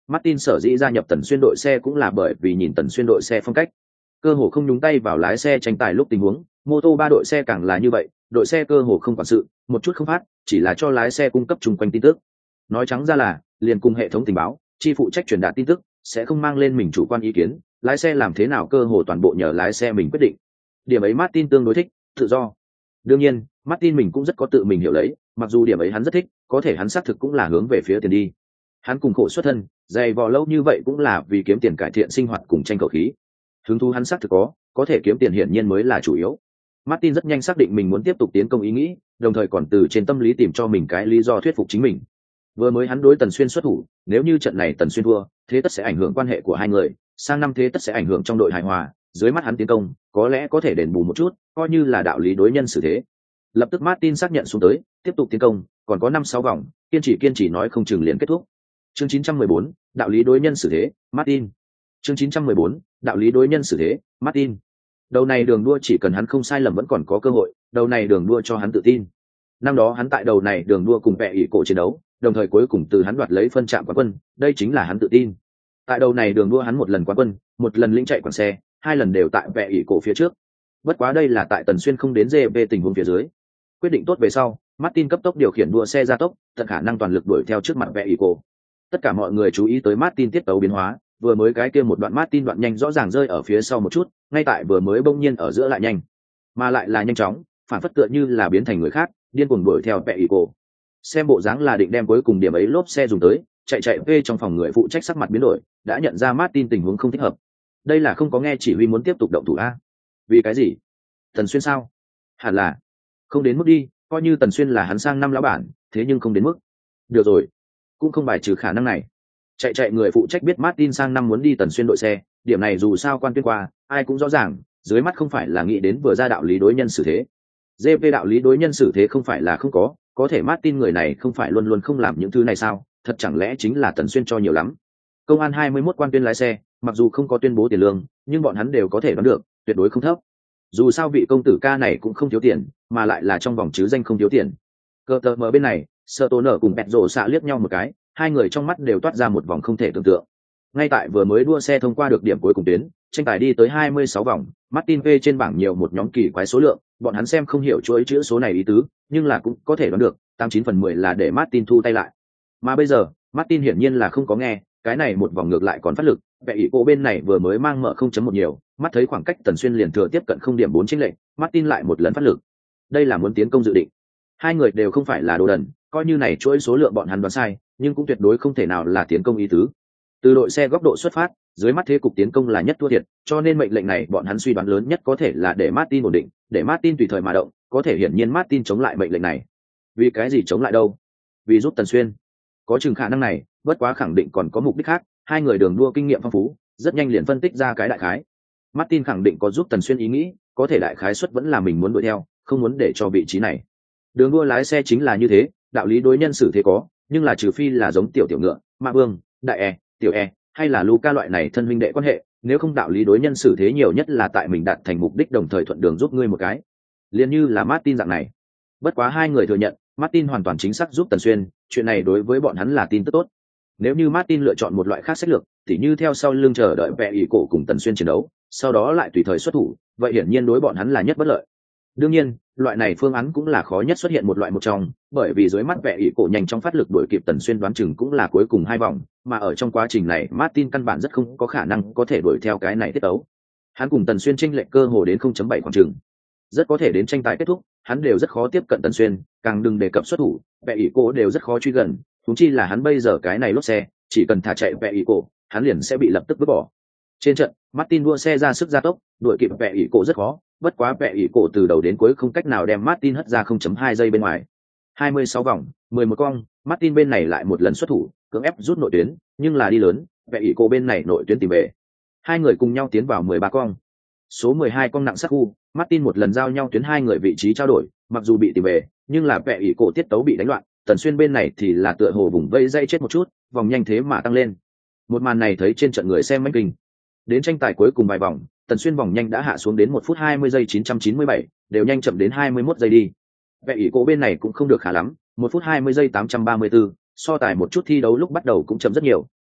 A: Martin sở dĩ gia nhập Tần Xuyên đội xe cũng là bởi vì nhìn Tần Xuyên đội xe phong cách, cơ hồ không nhúng tay vào lái xe tranh tài lúc tình huống, mô tô ba đội xe càng là như vậy, đội xe cơ hồ không quản sự, một chút không phát, chỉ là cho lái xe cung cấp chung quanh tin tức. Nói trắng ra là, liền cùng hệ thống tình báo, chi phụ trách truyền đạt tin tức, sẽ không mang lên mình chủ quan ý kiến, lái xe làm thế nào cơ hồ toàn bộ nhờ lái xe mình quyết định. Điểm ấy Martin tương đối thích, tự do. Đương nhiên, Martin mình cũng rất có tự mình hiểu lấy, mặc dù điểm ấy hắn rất thích, có thể hắn xác thực cũng là hướng về phía tiền đi. Hắn cùng khổ xuất thân, dày vò lâu như vậy cũng là vì kiếm tiền cải thiện sinh hoạt cùng tranh cầu khí. Hứng thú hắn xác thực có, có thể kiếm tiền hiển nhiên mới là chủ yếu. Martin rất nhanh xác định mình muốn tiếp tục tiến công ý nghĩ, đồng thời còn từ trên tâm lý tìm cho mình cái lý do thuyết phục chính mình. Vừa mới hắn đối Tần Xuyên xuất thủ, nếu như trận này Tần Xuyên thua, thế tất sẽ ảnh hưởng quan hệ của hai người, sang năm thế tất sẽ ảnh hưởng trong đội hài hòa, dưới mắt hắn tiến công, có lẽ có thể đền bù một chút, coi như là đạo lý đối nhân xử thế. Lập tức Martin xác nhận xuống tới, tiếp tục tiến công, còn có năm sáu vòng, kiên trì kiên trì nói không chừng liền kết thúc. Chương chín trăm mười bốn, đạo lý đối nhân xử thế, Martin. Chương chín trăm mười bốn, đạo lý đối nhân xử thế, Martin. Đầu này đường đua chỉ cần hắn không sai lầm vẫn còn có cơ hội, đầu này đường đua cho hắn tự tin. Năm đó hắn tại đầu này đường đua cùng Pẹ ỷ cổ chiến đấu, đồng thời cuối cùng từ hắn đoạt lấy phân trạm quán quân, đây chính là hắn tự tin. Tại đầu này đường đua hắn một lần quán quân, một lần lĩnh chạy quảng xe, hai lần đều tại Pẹ ỷ cổ phía trước. Bất quá đây là tại Tần Xuyên không đến giê vê tình huống phía dưới. Quyết định tốt về sau, Martin cấp tốc điều khiển đua xe ra tốc, tận khả năng toàn lực đuổi theo trước mặt Pẹ ỷ cổ. Tất cả mọi người chú ý tới Martin tiết tấu biến hóa, vừa mới cái kia một đoạn Martin đoạn nhanh rõ ràng rơi ở phía sau một chút, ngay tại vừa mới bỗng nhiên ở giữa lại nhanh, mà lại là nhanh chóng, phản phất tựa như là biến thành người khác, điên cuồng đuổi theo Pẹ ỷ cổ. Xem bộ dáng là định đem cuối cùng điểm ấy lốp xe dùng tới, chạy chạy về trong phòng người phụ trách sắc mặt biến đổi, đã nhận ra Martin tình huống không thích hợp. Đây là không có nghe chỉ huy muốn tiếp tục động thủ a? Vì cái gì? Tần Xuyên sao? Hẳn là không đến mức đi, coi như Tần Xuyên là hắn sang năm lão bản, thế nhưng không đến mức. Được rồi, cũng không bài trừ khả năng này. Chạy chạy người phụ trách biết Martin sang năm muốn đi Tần Xuyên đội xe, điểm này dù sao quan tuyên qua, ai cũng rõ ràng, dưới mắt không phải là nghĩ đến vừa ra đạo lý đối nhân xử thế. giê pê đạo lý đối nhân xử thế không phải là không có, có thể Martin người này không phải luôn luôn không làm những thứ này sao, thật chẳng lẽ chính là Tần Xuyên cho nhiều lắm. Công an hai mươi mốt quan tuyên lái xe, mặc dù không có tuyên bố tiền lương, nhưng bọn hắn đều có thể đoán được, tuyệt đối không thấp. Dù sao vị công tử ca này cũng không thiếu tiền, mà lại là trong vòng chứ danh không thiếu tiền. Cơ tờ mở bên này, Sợ Tổ Nở cùng Bẹt Rồ xạ liếc nhau một cái, hai người trong mắt đều toát ra một vòng không thể tưởng tượng. Ngay tại vừa mới đua xe thông qua được điểm cuối cùng tuyến, tranh tài đi tới hai mươi sáu vòng, Martin V trên bảng nhiều một nhóm kỳ quái số lượng, bọn hắn xem không hiểu chuỗi chữ số này ý tứ, nhưng là cũng có thể đoán được, tám chín phần mười là để Martin thu tay lại. Mà bây giờ, Martin hiển nhiên là không có nghe, cái này một vòng ngược lại còn phát lực, Pẹ ỷ cổ bên này vừa mới mang mở không chấm một nhiều, mắt thấy khoảng cách Tần Xuyên liền thừa tiếp cận không điểm bốn chênh lệch, Martin lại một lần phát lực. Đây là muốn tiến công dự định. Hai người đều không phải là đồ đần, coi như này chuỗi số lượng bọn hắn đoán sai, nhưng cũng tuyệt đối không thể nào là tiến công ý tứ. Từ đội xe góc độ xuất phát, dưới mắt thế cục tiến công là nhất thua thiệt, cho nên mệnh lệnh này bọn hắn suy đoán lớn nhất có thể là để Martin ổn định, để Martin tùy thời mà động, có thể hiển nhiên Martin chống lại mệnh lệnh này. Vì cái gì chống lại đâu? Vì giúp Tần Xuyên. Có chừng khả năng này, bất quá khẳng định còn có mục đích khác, hai người đường đua kinh nghiệm phong phú, rất nhanh liền phân tích ra cái đại khái. Martin khẳng định có giúp Tần Xuyên ý nghĩ, có thể đại khái suất vẫn là mình muốn đuổi theo, không muốn để cho vị trí này. Đường đua lái xe chính là như thế, đạo lý đối nhân xử thế có, nhưng là trừ phi là giống tiểu tiểu ngựa, Mã Vương, Đại E, Tiểu E, hay là Luca loại này thân huynh đệ quan hệ, nếu không đạo lý đối nhân xử thế nhiều nhất là tại mình đạt thành mục đích đồng thời thuận đường giúp ngươi một cái. Liên như là Martin dạng này. Bất quá hai người thừa nhận, Martin hoàn toàn chính xác giúp Tần Xuyên, chuyện này đối với bọn hắn là tin tức tốt. Nếu như Martin lựa chọn một loại khác sách lược, tỉ như theo sau lưng chờ đợi Pẹ ỷ cổ cùng Tần Xuyên chiến đấu, sau đó lại tùy thời xuất thủ, vậy hiển nhiên đối bọn hắn là nhất bất lợi. Đương nhiên, loại này phương án cũng là khó nhất xuất hiện một loại một trong, bởi vì dưới mắt Pẹ ỷ cổ nhanh chóng phát lực đuổi kịp Tần Xuyên đoán chừng cũng là cuối cùng hai vòng, mà ở trong quá trình này Martin căn bản rất không có khả năng có thể đuổi theo cái này tiết tấu. Hắn cùng Tần Xuyên chênh lệch cơ hồ đến không chấm bảy khoảng chừng, rất có thể đến tranh tài kết thúc, hắn đều rất khó tiếp cận Tần Xuyên, càng đừng đề cập xuất thủ, Pẹ ỷ cổ đều rất khó truy gần, huống chi là hắn bây giờ cái này lốp xe, chỉ cần thả chạy Pẹ ỷ cổ, hắn liền sẽ bị lập tức vứt bỏ. Trên trận, Martin đua xe ra sức gia tốc, đuổi kịp Pẹ ỷ cổ rất khó, bất quá Pẹ ỷ cổ từ đầu đến cuối không cách nào đem Martin hất ra không chấm hai giây bên ngoài. hai mươi sáu vòng, mười một cong, Martin bên này lại một lần xuất thủ, cưỡng ép rút nội tuyến, nhưng là đi lớn, Pẹ ỷ cổ bên này nội tuyến tìm về. Hai người cùng nhau tiến vào mười ba cong. Số mười hai cong nặng sát khu, Martin một lần giao nhau tuyến hai người vị trí trao đổi, mặc dù bị tìm về, nhưng là Pẹ ỷ cổ tiết tấu bị đánh loạn, Tần Xuyên bên này thì là tựa hồ vùng vây dây chết một chút, vòng nhanh thế mà tăng lên. Một màn này thấy trên trận người xem mãnh kinh. Đến tranh tài cuối cùng vài vòng, Tần Xuyên vòng nhanh đã hạ xuống đến một phút hai mươi giây chín trăm chín mươi bảy, đều nhanh chậm đến hai mươi mốt giây đi. Pẹ ỷ cổ bên này cũng không được khá lắm, một phút hai mươi giây tám trăm ba mươi tư, so tài một chút thi đấu lúc bắt đầu cũng chậm rất nhiều,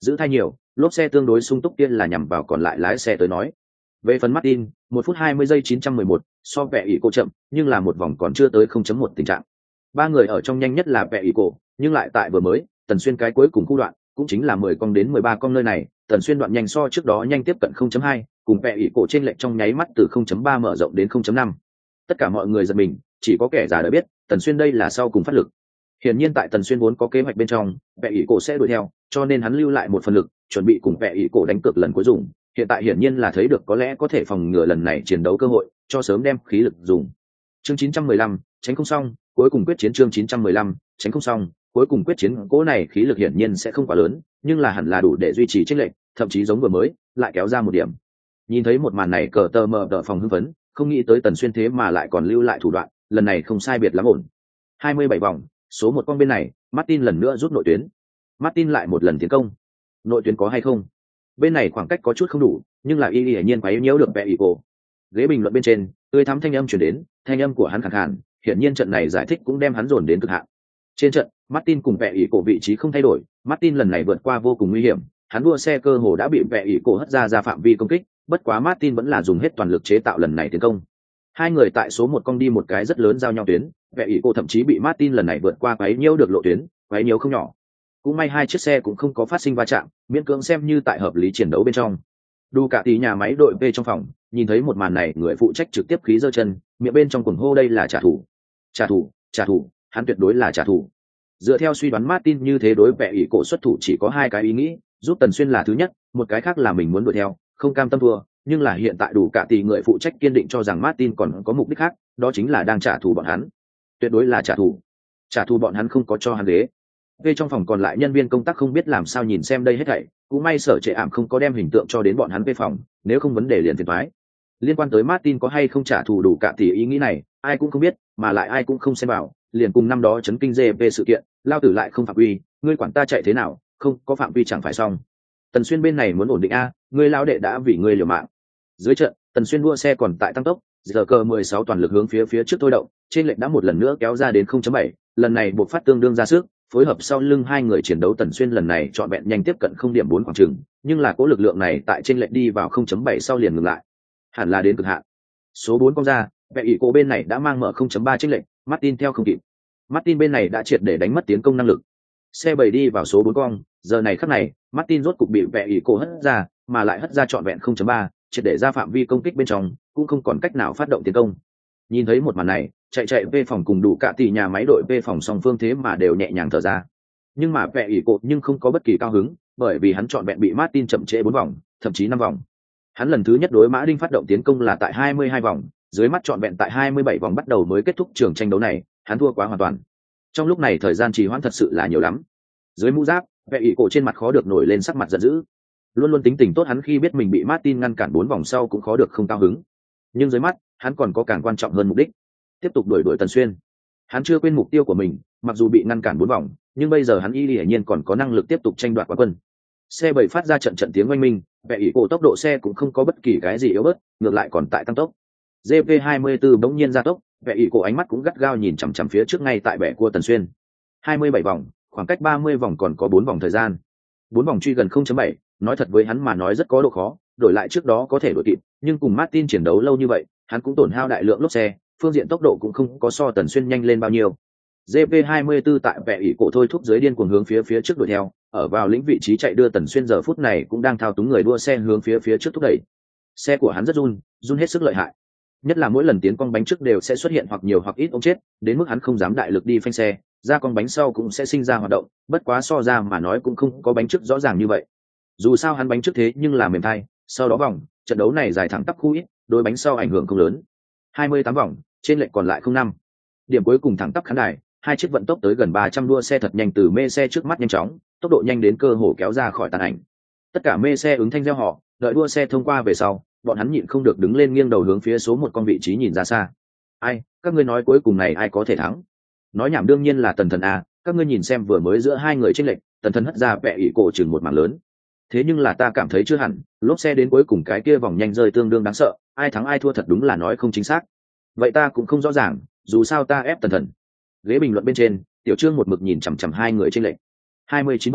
A: giữ thai nhiều, lốp xe tương đối sung túc kia là nhằm vào còn lại lái xe tới nói. Về phần Martin, một phút hai mươi giây chín trăm mười một, so vẻ ỷ cổ chậm, nhưng là một vòng còn chưa tới không chấm một tình trạng. Ba người ở trong nhanh nhất là vẻ ỷ cổ, nhưng lại tại vừa mới, Tần Xuyên cái cuối cùng khu đoạn, cũng chính là mười con đến mười ba con nơi này, Tần Xuyên đoạn nhanh so trước đó nhanh tiếp cận không chấm hai, cùng vẻ ỷ cổ trên lệch trong nháy mắt từ không chấm ba mở rộng đến không chấm năm. Tất cả mọi người giật mình, chỉ có kẻ già đã biết, Tần Xuyên đây là sau cùng phát lực. Hiển nhiên tại Tần Xuyên vốn có kế hoạch bên trong, vẻ ỷ cổ sẽ đuổi theo, cho nên hắn lưu lại một phần lực, chuẩn bị cùng vẻ ỷ cổ đánh cược lần cuối dùng. Hiện tại hiển nhiên là thấy được có lẽ có thể phòng ngừa lần này chiến đấu cơ hội, cho sớm đem khí lực dùng. Chương chín trăm mười lăm, tránh không xong, cuối cùng quyết chiến chương chín trăm mười lăm, tránh không xong, cuối cùng quyết chiến cố này khí lực hiển nhiên sẽ không quá lớn, nhưng là hẳn là đủ để duy trì chênh lệch, thậm chí giống vừa mới, lại kéo ra một điểm. Nhìn thấy một màn này cờ tơ mờ đỡ phòng hưng phấn, không nghĩ tới Tần Xuyên thế mà lại còn lưu lại thủ đoạn, lần này không sai biệt lắm ổn. hai mươi bảy vòng, số một con bên này, Martin lần nữa rút nội tuyến. Martin lại một lần tiến công. Nội tuyến có hay không? Bên này khoảng cách có chút không đủ, nhưng là y hiển nhiên quấy nhiễu được vẻ ỷ cổ. Ghế bình luận bên trên, tươi thắm thanh âm truyền đến, thanh âm của hắn khàn khàn, hiển nhiên trận này giải thích cũng đem hắn dồn đến cực hạn. Trên trận, Martin cùng vẻ ỷ cổ vị trí không thay đổi, Martin lần này vượt qua vô cùng nguy hiểm, hắn đua xe cơ hồ đã bị vẻ ỷ cổ hất ra ra phạm vi công kích, bất quá Martin vẫn là dùng hết toàn lực chế tạo lần này tiến công. Hai người tại số một con đi một cái rất lớn giao nhau tuyến, vẻ ỷ cổ thậm chí bị Martin lần này vượt qua quấy nhiễu được lộ tuyến, quấy nhiễu không nhỏ. Cũng may hai chiếc xe cũng không có phát sinh va chạm, miễn cưỡng xem như tại hợp lý chiến đấu bên trong. Đu cả tí nhà máy đội V trong phòng, nhìn thấy một màn này, người phụ trách trực tiếp khí giơ chân, miệng bên trong cuồng hô đây là trả thù, trả thù, trả thù, hắn tuyệt đối là trả thù. Dựa theo suy đoán Martin như thế đối vẻ ỷ cổ xuất thủ chỉ có hai cái ý nghĩ, giúp Tần Xuyên là thứ nhất, một cái khác là mình muốn đuổi theo, không cam tâm thua, nhưng là hiện tại đủ cả tỷ người phụ trách kiên định cho rằng Martin còn có mục đích khác, đó chính là đang trả thù bọn hắn. Tuyệt đối là trả thù. Trả thù bọn hắn không có cho hắn ghế. Về trong phòng còn lại nhân viên công tác không biết làm sao nhìn xem đây hết thảy, cũng may sở trệ ảm không có đem hình tượng cho đến bọn hắn về phòng, nếu không vấn đề liền phiền toái. Liên quan tới Martin có hay không trả thù đủ cả tỷ ý nghĩ này, ai cũng không biết, mà lại ai cũng không xem vào, liền cùng năm đó chấn kinh giê pê sự kiện, lao tử lại không phạm quy, ngươi quản ta chạy thế nào, không có phạm quy chẳng phải xong. Tần Xuyên bên này muốn ổn định a, ngươi lao đệ đã vì ngươi liều mạng. Dưới trận, Tần Xuyên đua xe còn tại tăng tốc, giờ cờ mười sáu toàn lực hướng phía phía trước thôi động, trên lệnh đã một lần nữa kéo ra đến không chấm bảy, lần này buộc phát tương đương ra sức, phối hợp sau lưng hai người chiến đấu Tần Xuyên lần này chọn vẹn nhanh tiếp cận không điểm bốn khoảng chừng, nhưng là cố lực lượng này tại trên lệnh đi vào không chấm bảy sau liền ngừng lại. Hẳn là đến cực hạn. Số bốn con ra, vẻ ỷ cổ bên này đã mang mở không chấm ba chênh lệnh, Martin theo không kịp. Martin bên này đã triệt để đánh mất tiến công năng lực. Xe bảy đi vào số bốn con, giờ này khắc này, Martin rốt cục bị vẻ ỷ cổ hất ra, mà lại hất ra trọn vẹn không chấm ba, triệt để ra phạm vi công kích bên trong, cũng không còn cách nào phát động tiến công. Nhìn thấy một màn này, chạy chạy về phòng cùng đủ cả tỷ nhà máy đội về phòng song phương thế mà đều nhẹ nhàng thở ra. Nhưng mà vẻ ỷ cổ nhưng không có bất kỳ cao hứng, bởi vì hắn trọn vẹn bị Martin chậm trễ bốn vòng, thậm chí năm vòng. Hắn lần thứ nhất đối Mã Đinh phát động tiến công là tại hai mươi hai vòng, dưới mắt trọn vẹn tại hai mươi bảy vòng bắt đầu mới kết thúc trường tranh đấu này, hắn thua quá hoàn toàn. Trong lúc này thời gian trì hoãn thật sự là nhiều lắm. Dưới mũ giáp, vẻ ỷ cổ trên mặt khó được nổi lên sắc mặt giận dữ. Luôn luôn tính tình tốt hắn khi biết mình bị Martin ngăn cản bốn vòng sau cũng khó được không cao hứng. Nhưng dưới mắt, hắn còn có càng quan trọng hơn mục đích, tiếp tục đuổi đuổi Tần Xuyên. Hắn chưa quên mục tiêu của mình, mặc dù bị ngăn cản bốn vòng, nhưng bây giờ hắn y hiển nhiên còn có năng lực tiếp tục tranh đoạt quán quân. Xe bảy phát ra trận trận tiếng oanh minh, vẻ ỷ cổ tốc độ xe cũng không có bất kỳ cái gì yếu bớt, ngược lại còn tại tăng tốc. giê pê hai mươi tư bỗng nhiên gia tốc, vẻ ỷ cổ ánh mắt cũng gắt gao nhìn chằm chằm phía trước ngay tại bẻ cua Tần Xuyên. hai mươi bảy vòng, khoảng cách ba mươi vòng còn có bốn vòng thời gian. bốn vòng truy gần không chấm bảy, nói thật với hắn mà nói rất có độ khó, đổi lại trước đó có thể đuổi kịp, nhưng cùng Martin chiến đấu lâu như vậy, hắn cũng tổn hao đại lượng lốp xe, phương diện tốc độ cũng không có so Tần Xuyên nhanh lên bao nhiêu. giê pê hai mươi tư tại vẻ ỷ cổ thôi thúc dưới điên cuồng hướng phía phía trước đuổi theo, ở vào lĩnh vị trí chạy đưa Tần Xuyên giờ phút này cũng đang thao túng người đua xe hướng phía phía trước thúc đẩy. Xe của hắn rất run, run hết sức lợi hại. Nhất là mỗi lần tiến cong bánh trước đều sẽ xuất hiện hoặc nhiều hoặc ít ống chết, đến mức hắn không dám đại lực đi phanh xe, ra con bánh sau cũng sẽ sinh ra hoạt động, bất quá so ra mà nói cũng không có bánh trước rõ ràng như vậy. Dù sao hắn bánh trước thế nhưng là mềm thai, sau đó vòng, trận đấu này dài thẳng tắp khu ít, đôi bánh sau ảnh hưởng không lớn. hai mươi tám vòng, trên lệch còn lại không năm. Điểm cuối cùng thẳng tắp khán đài, hai chiếc vận tốc tới gần ba trăm đua xe thật nhanh từ mê xe trước mắt nhanh chóng, tốc độ nhanh đến cơ hồ kéo ra khỏi tàn ảnh. Tất cả mê xe ứng thanh reo họ, đợi đua xe thông qua về sau, bọn hắn nhịn không được đứng lên nghiêng đầu hướng phía số một con vị trí nhìn ra xa. Ai, các ngươi nói cuối cùng này ai có thể thắng? Nói nhảm đương nhiên là Tần Thần a, các ngươi nhìn xem vừa mới giữa hai người chênh lệch, Tần Thần hất ra vẻ ỷ cổ chừng một mảng lớn. Thế nhưng là ta cảm thấy chưa hẳn, lốp xe đến cuối cùng cái kia vòng nhanh rơi tương đương đáng sợ, ai thắng ai thua thật đúng là nói không chính xác. Vậy ta cũng không rõ ràng, dù sao ta ép Tần Thần. Ghế bình luận bên trên, Tiểu Trương một mực nhìn chằm chằm hai người chênh lệch. hai mươi chín vòng,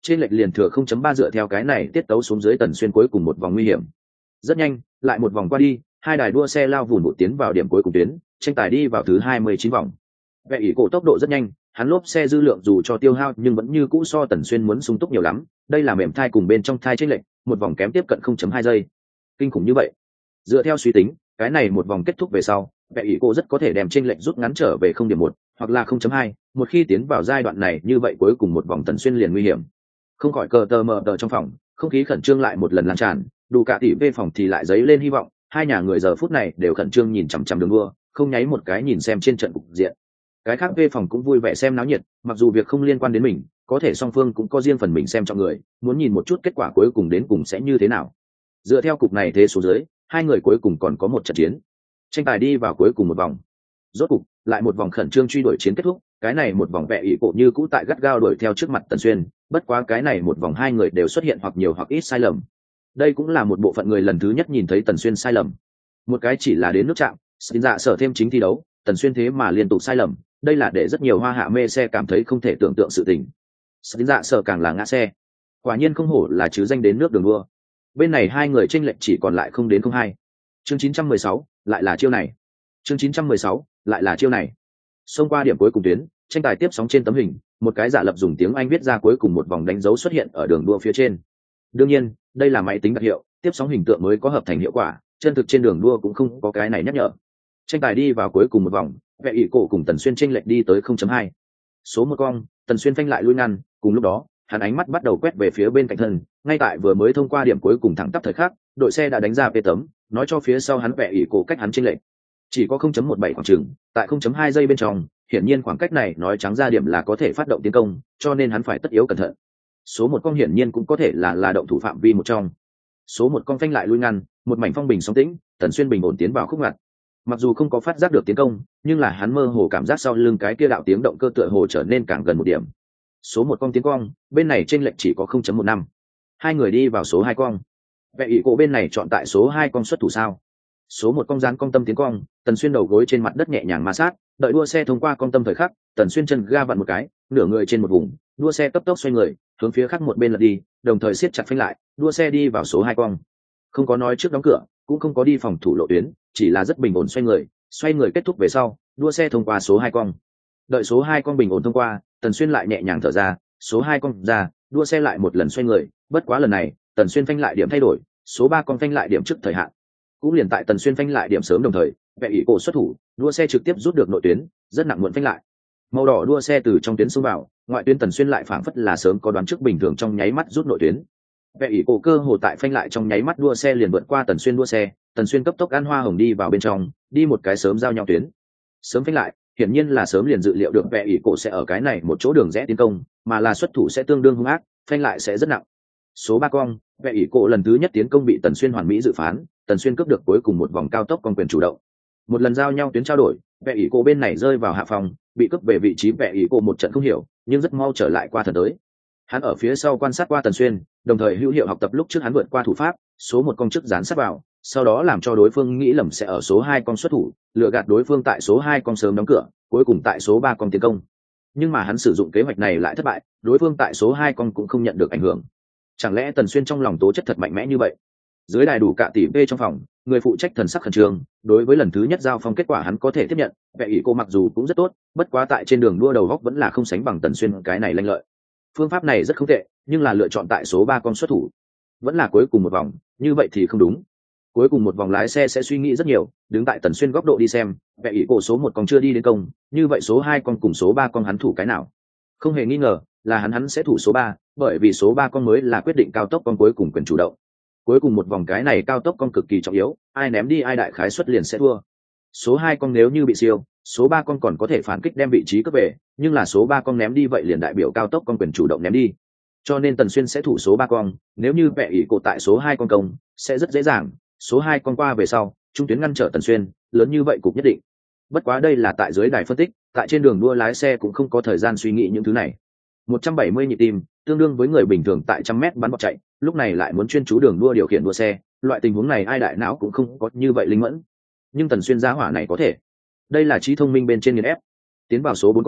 A: trên lệch liền thừa không chấm ba dựa theo cái này tiết tấu xuống dưới Tần Xuyên cuối cùng một vòng nguy hiểm. Rất nhanh, lại một vòng qua đi, hai đài đua xe lao vùn vụt tiến vào điểm cuối cùng tuyến, tranh tài đi vào thứ hai mươi chín vòng. Vẽ ỷ cổ tốc độ rất nhanh, hắn lốp xe dư lượng dù cho tiêu hao nhưng vẫn như cũ so Tần Xuyên muốn sung túc nhiều lắm, đây là mềm thai cùng bên trong thai chênh lệch, một vòng kém tiếp cận không chấm hai giây. Kinh khủng như vậy. Dựa theo suy tính, cái này một vòng kết thúc về sau, Vẽ ỷ cổ rất có thể đem chênh lệch rút ngắn trở về không điểm một, hoặc là không chấm hai, một khi tiến vào giai đoạn này như vậy cuối cùng một vòng Tần Xuyên liền nguy hiểm. Không khỏi cờ tờ mờ tờ trong phòng, không khí khẩn trương lại một lần lan tràn, đủ cả tỷ về phòng thì lại dấy lên hy vọng, hai nhà người giờ phút này đều khẩn trương nhìn chằm chằm đường đua, không nháy một cái nhìn xem trên trận cục diện. Cái khác về phòng cũng vui vẻ xem náo nhiệt, mặc dù việc không liên quan đến mình, có thể song phương cũng có riêng phần mình xem trọng người, muốn nhìn một chút kết quả cuối cùng đến cùng sẽ như thế nào. Dựa theo cục này thế số dưới, hai người cuối cùng còn có một trận chiến. Tranh tài đi vào cuối cùng một vòng. Rốt cục, lại một vòng khẩn trương truy đuổi chiến kết thúc, cái này một vòng Vẽ ỷ cổ như cũ tại gắt gao đuổi theo trước mặt Tần Xuyên, bất quá cái này một vòng hai người đều xuất hiện hoặc nhiều hoặc ít sai lầm. Đây cũng là một bộ phận người lần thứ nhất nhìn thấy Tần Xuyên sai lầm. Một cái chỉ là đến nước chạm, xin dạ sở thêm chính thi đấu, Tần Xuyên thế mà liên tục sai lầm, đây là để rất nhiều hoa hạ mê xe cảm thấy không thể tưởng tượng sự tình. Xin dạ sở càng là ngã xe. Quả nhiên không hổ là chứ danh đến nước đường đua. Bên này hai người chênh lệch chỉ còn lại không đến không hai. Chương chín trăm mười sáu, lại là chiêu này. Chương chín trăm mười sáu, lại là chiêu này. Xông qua điểm cuối cùng tuyến, tranh tài tiếp sóng trên tấm hình, một cái giả lập dùng tiếng Anh viết ra cuối cùng một vòng đánh dấu xuất hiện ở đường đua phía trên. Đương nhiên, đây là máy tính đặc hiệu, tiếp sóng hình tượng mới có hợp thành hiệu quả, chân thực trên đường đua cũng không có cái này nhắc nhở. Tranh tài đi vào cuối cùng một vòng, Vẽ ỷ cổ cùng Tần Xuyên chênh lệch đi tới không chấm hai. Số một cong, Tần Xuyên phanh lại lui ngăn, cùng lúc đó, hắn ánh mắt bắt đầu quét về phía bên cạnh thân, ngay tại vừa mới thông qua điểm cuối cùng thẳng tắp thời khắc, đội xe đã đánh ra pê tấm, nói cho phía sau hắn Vẽ ỷ cổ cách hắn chênh lệch chỉ có không chấm một bảy khoảng chừng, tại không chấm hai giây bên trong, hiển nhiên khoảng cách này nói trắng ra điểm là có thể phát động tiến công, cho nên hắn phải tất yếu cẩn thận. Số một con hiển nhiên cũng có thể là là động thủ phạm vi một trong. Số một con phanh lại lui ngăn, một mảnh phong bình sóng tĩnh, Tần Xuyên bình ổn tiến vào khúc ngặt. Mặc dù không có phát giác được tiến công, nhưng là hắn mơ hồ cảm giác sau lưng cái kia đạo tiếng động cơ tựa hồ trở nên càng gần một điểm. Số một con tiến cong, bên này chênh lệch chỉ có không chấm một năm. Hai người đi vào số hai cong. Vẽ ỷ cổ bên này chọn tại số hai con xuất thủ sao? Số một con dán cong tâm tiến cong, Tần Xuyên đầu gối trên mặt đất nhẹ nhàng ma sát, đợi đua xe thông qua cong tâm thời khắc, Tần Xuyên chân ga vặn một cái, nửa người trên một vùng, đua xe cấp tốc xoay người, hướng phía khác một bên lật đi, đồng thời siết chặt phanh lại, đua xe đi vào số hai cong. Không có nói trước đóng cửa, cũng không có đi phòng thủ lộ tuyến, chỉ là rất bình ổn xoay người, xoay người kết thúc về sau, đua xe thông qua số hai cong. Đợi số hai cong bình ổn thông qua, Tần Xuyên lại nhẹ nhàng thở ra, số hai cong ra, đua xe lại một lần xoay người, bất quá lần này, Tần Xuyên phanh lại điểm thay đổi, số ba cong phanh lại điểm trước thời hạn. Cũng liền tại Tần Xuyên phanh lại điểm sớm đồng thời, Vẽ ỷ cổ xuất thủ, đua xe trực tiếp rút được nội tuyến, rất nặng muộn phanh lại. Màu đỏ đua xe từ trong tuyến xông vào, ngoại tuyến Tần Xuyên lại phảng phất là sớm có đoán trước bình thường trong nháy mắt rút nội tuyến. Vẽ ỷ cổ cơ hồ tại phanh lại trong nháy mắt đua xe liền vượt qua Tần Xuyên đua xe, Tần Xuyên cấp tốc ăn hoa hồng đi vào bên trong, đi một cái sớm giao nhau tuyến. Sớm phanh lại, hiển nhiên là sớm liền dự liệu được Vẽ ỷ cổ sẽ ở cái này một chỗ đường rẽ tiến công, mà là xuất thủ sẽ tương đương hung ác, phanh lại sẽ rất nặng. Số ba cong, Vẽ ỷ cổ lần thứ nhất tiến công bị Tần Xuyên hoàn mỹ dự phán, Tần Xuyên cướp được cuối cùng một vòng cao tốc con quyền chủ động. Một lần giao nhau tuyến trao đổi, Vẽ ỷ cổ bên này rơi vào hạ phòng, bị cướp về vị trí Vẽ ỷ cổ một trận không hiểu, nhưng rất mau trở lại qua thần tới. Hắn ở phía sau quan sát qua Tần Xuyên, đồng thời hữu hiệu học tập lúc trước hắn vượt qua thủ pháp, số một con trước dán sát vào, sau đó làm cho đối phương nghĩ lầm sẽ ở số hai con xuất thủ, lừa gạt đối phương tại số hai con sớm đóng cửa, cuối cùng tại số ba con tiến công. Nhưng mà hắn sử dụng kế hoạch này lại thất bại, đối phương tại số hai con cũng không nhận được ảnh hưởng. Chẳng lẽ Tần Xuyên trong lòng tố chất thật mạnh mẽ như vậy? Dưới đài đủ cả tỷ v trong phòng, người phụ trách thần sắc khẩn trương, đối với lần thứ nhất giao phong kết quả hắn có thể tiếp nhận, Vẽ ỷ cổ mặc dù cũng rất tốt, bất quá tại trên đường đua đầu góc vẫn là không sánh bằng Tần Xuyên cái này lanh lợi. Phương pháp này rất không tệ, nhưng là lựa chọn tại số ba con xuất thủ, vẫn là cuối cùng một vòng, như vậy thì không đúng. Cuối cùng một vòng lái xe sẽ suy nghĩ rất nhiều, đứng tại Tần Xuyên góc độ đi xem, Vẽ ỷ cổ số một con chưa đi đến công, như vậy số hai con cùng số ba con hắn thủ cái nào? Không hề nghi ngờ, là hắn hắn sẽ thủ số ba, bởi vì số ba con mới là quyết định cao tốc con cuối cùng quyền chủ động. Cuối cùng một vòng cái này cao tốc con cực kỳ trọng yếu, ai ném đi ai đại khái suất liền sẽ thua. Số hai con nếu như bị siêu, số ba con còn có thể phản kích đem vị trí cướp về, nhưng là số ba con ném đi vậy liền đại biểu cao tốc con quyền chủ động ném đi. Cho nên Tần Xuyên sẽ thủ số ba con, nếu như Vẽ ỷ cổ tại số hai con công, sẽ rất dễ dàng, số hai con qua về sau, trung tuyến ngăn trở Tần Xuyên, lớn như vậy cục nhất định. Bất quá đây là tại dưới đài phân tích, tại trên đường đua lái xe cũng không có thời gian suy nghĩ những thứ này. một trăm bảy mươi nhịp tim, tương đương với người bình thường tại trăm mét bắn bọt chạy, lúc này lại muốn chuyên chú đường đua điều khiển đua xe, loại tình huống này ai đại não cũng không có như vậy linh mẫn. Nhưng Tần Xuyên giá hỏa này có thể. Đây là trí thông minh bên trên nghiền ép. Tiến vào số bốn cong,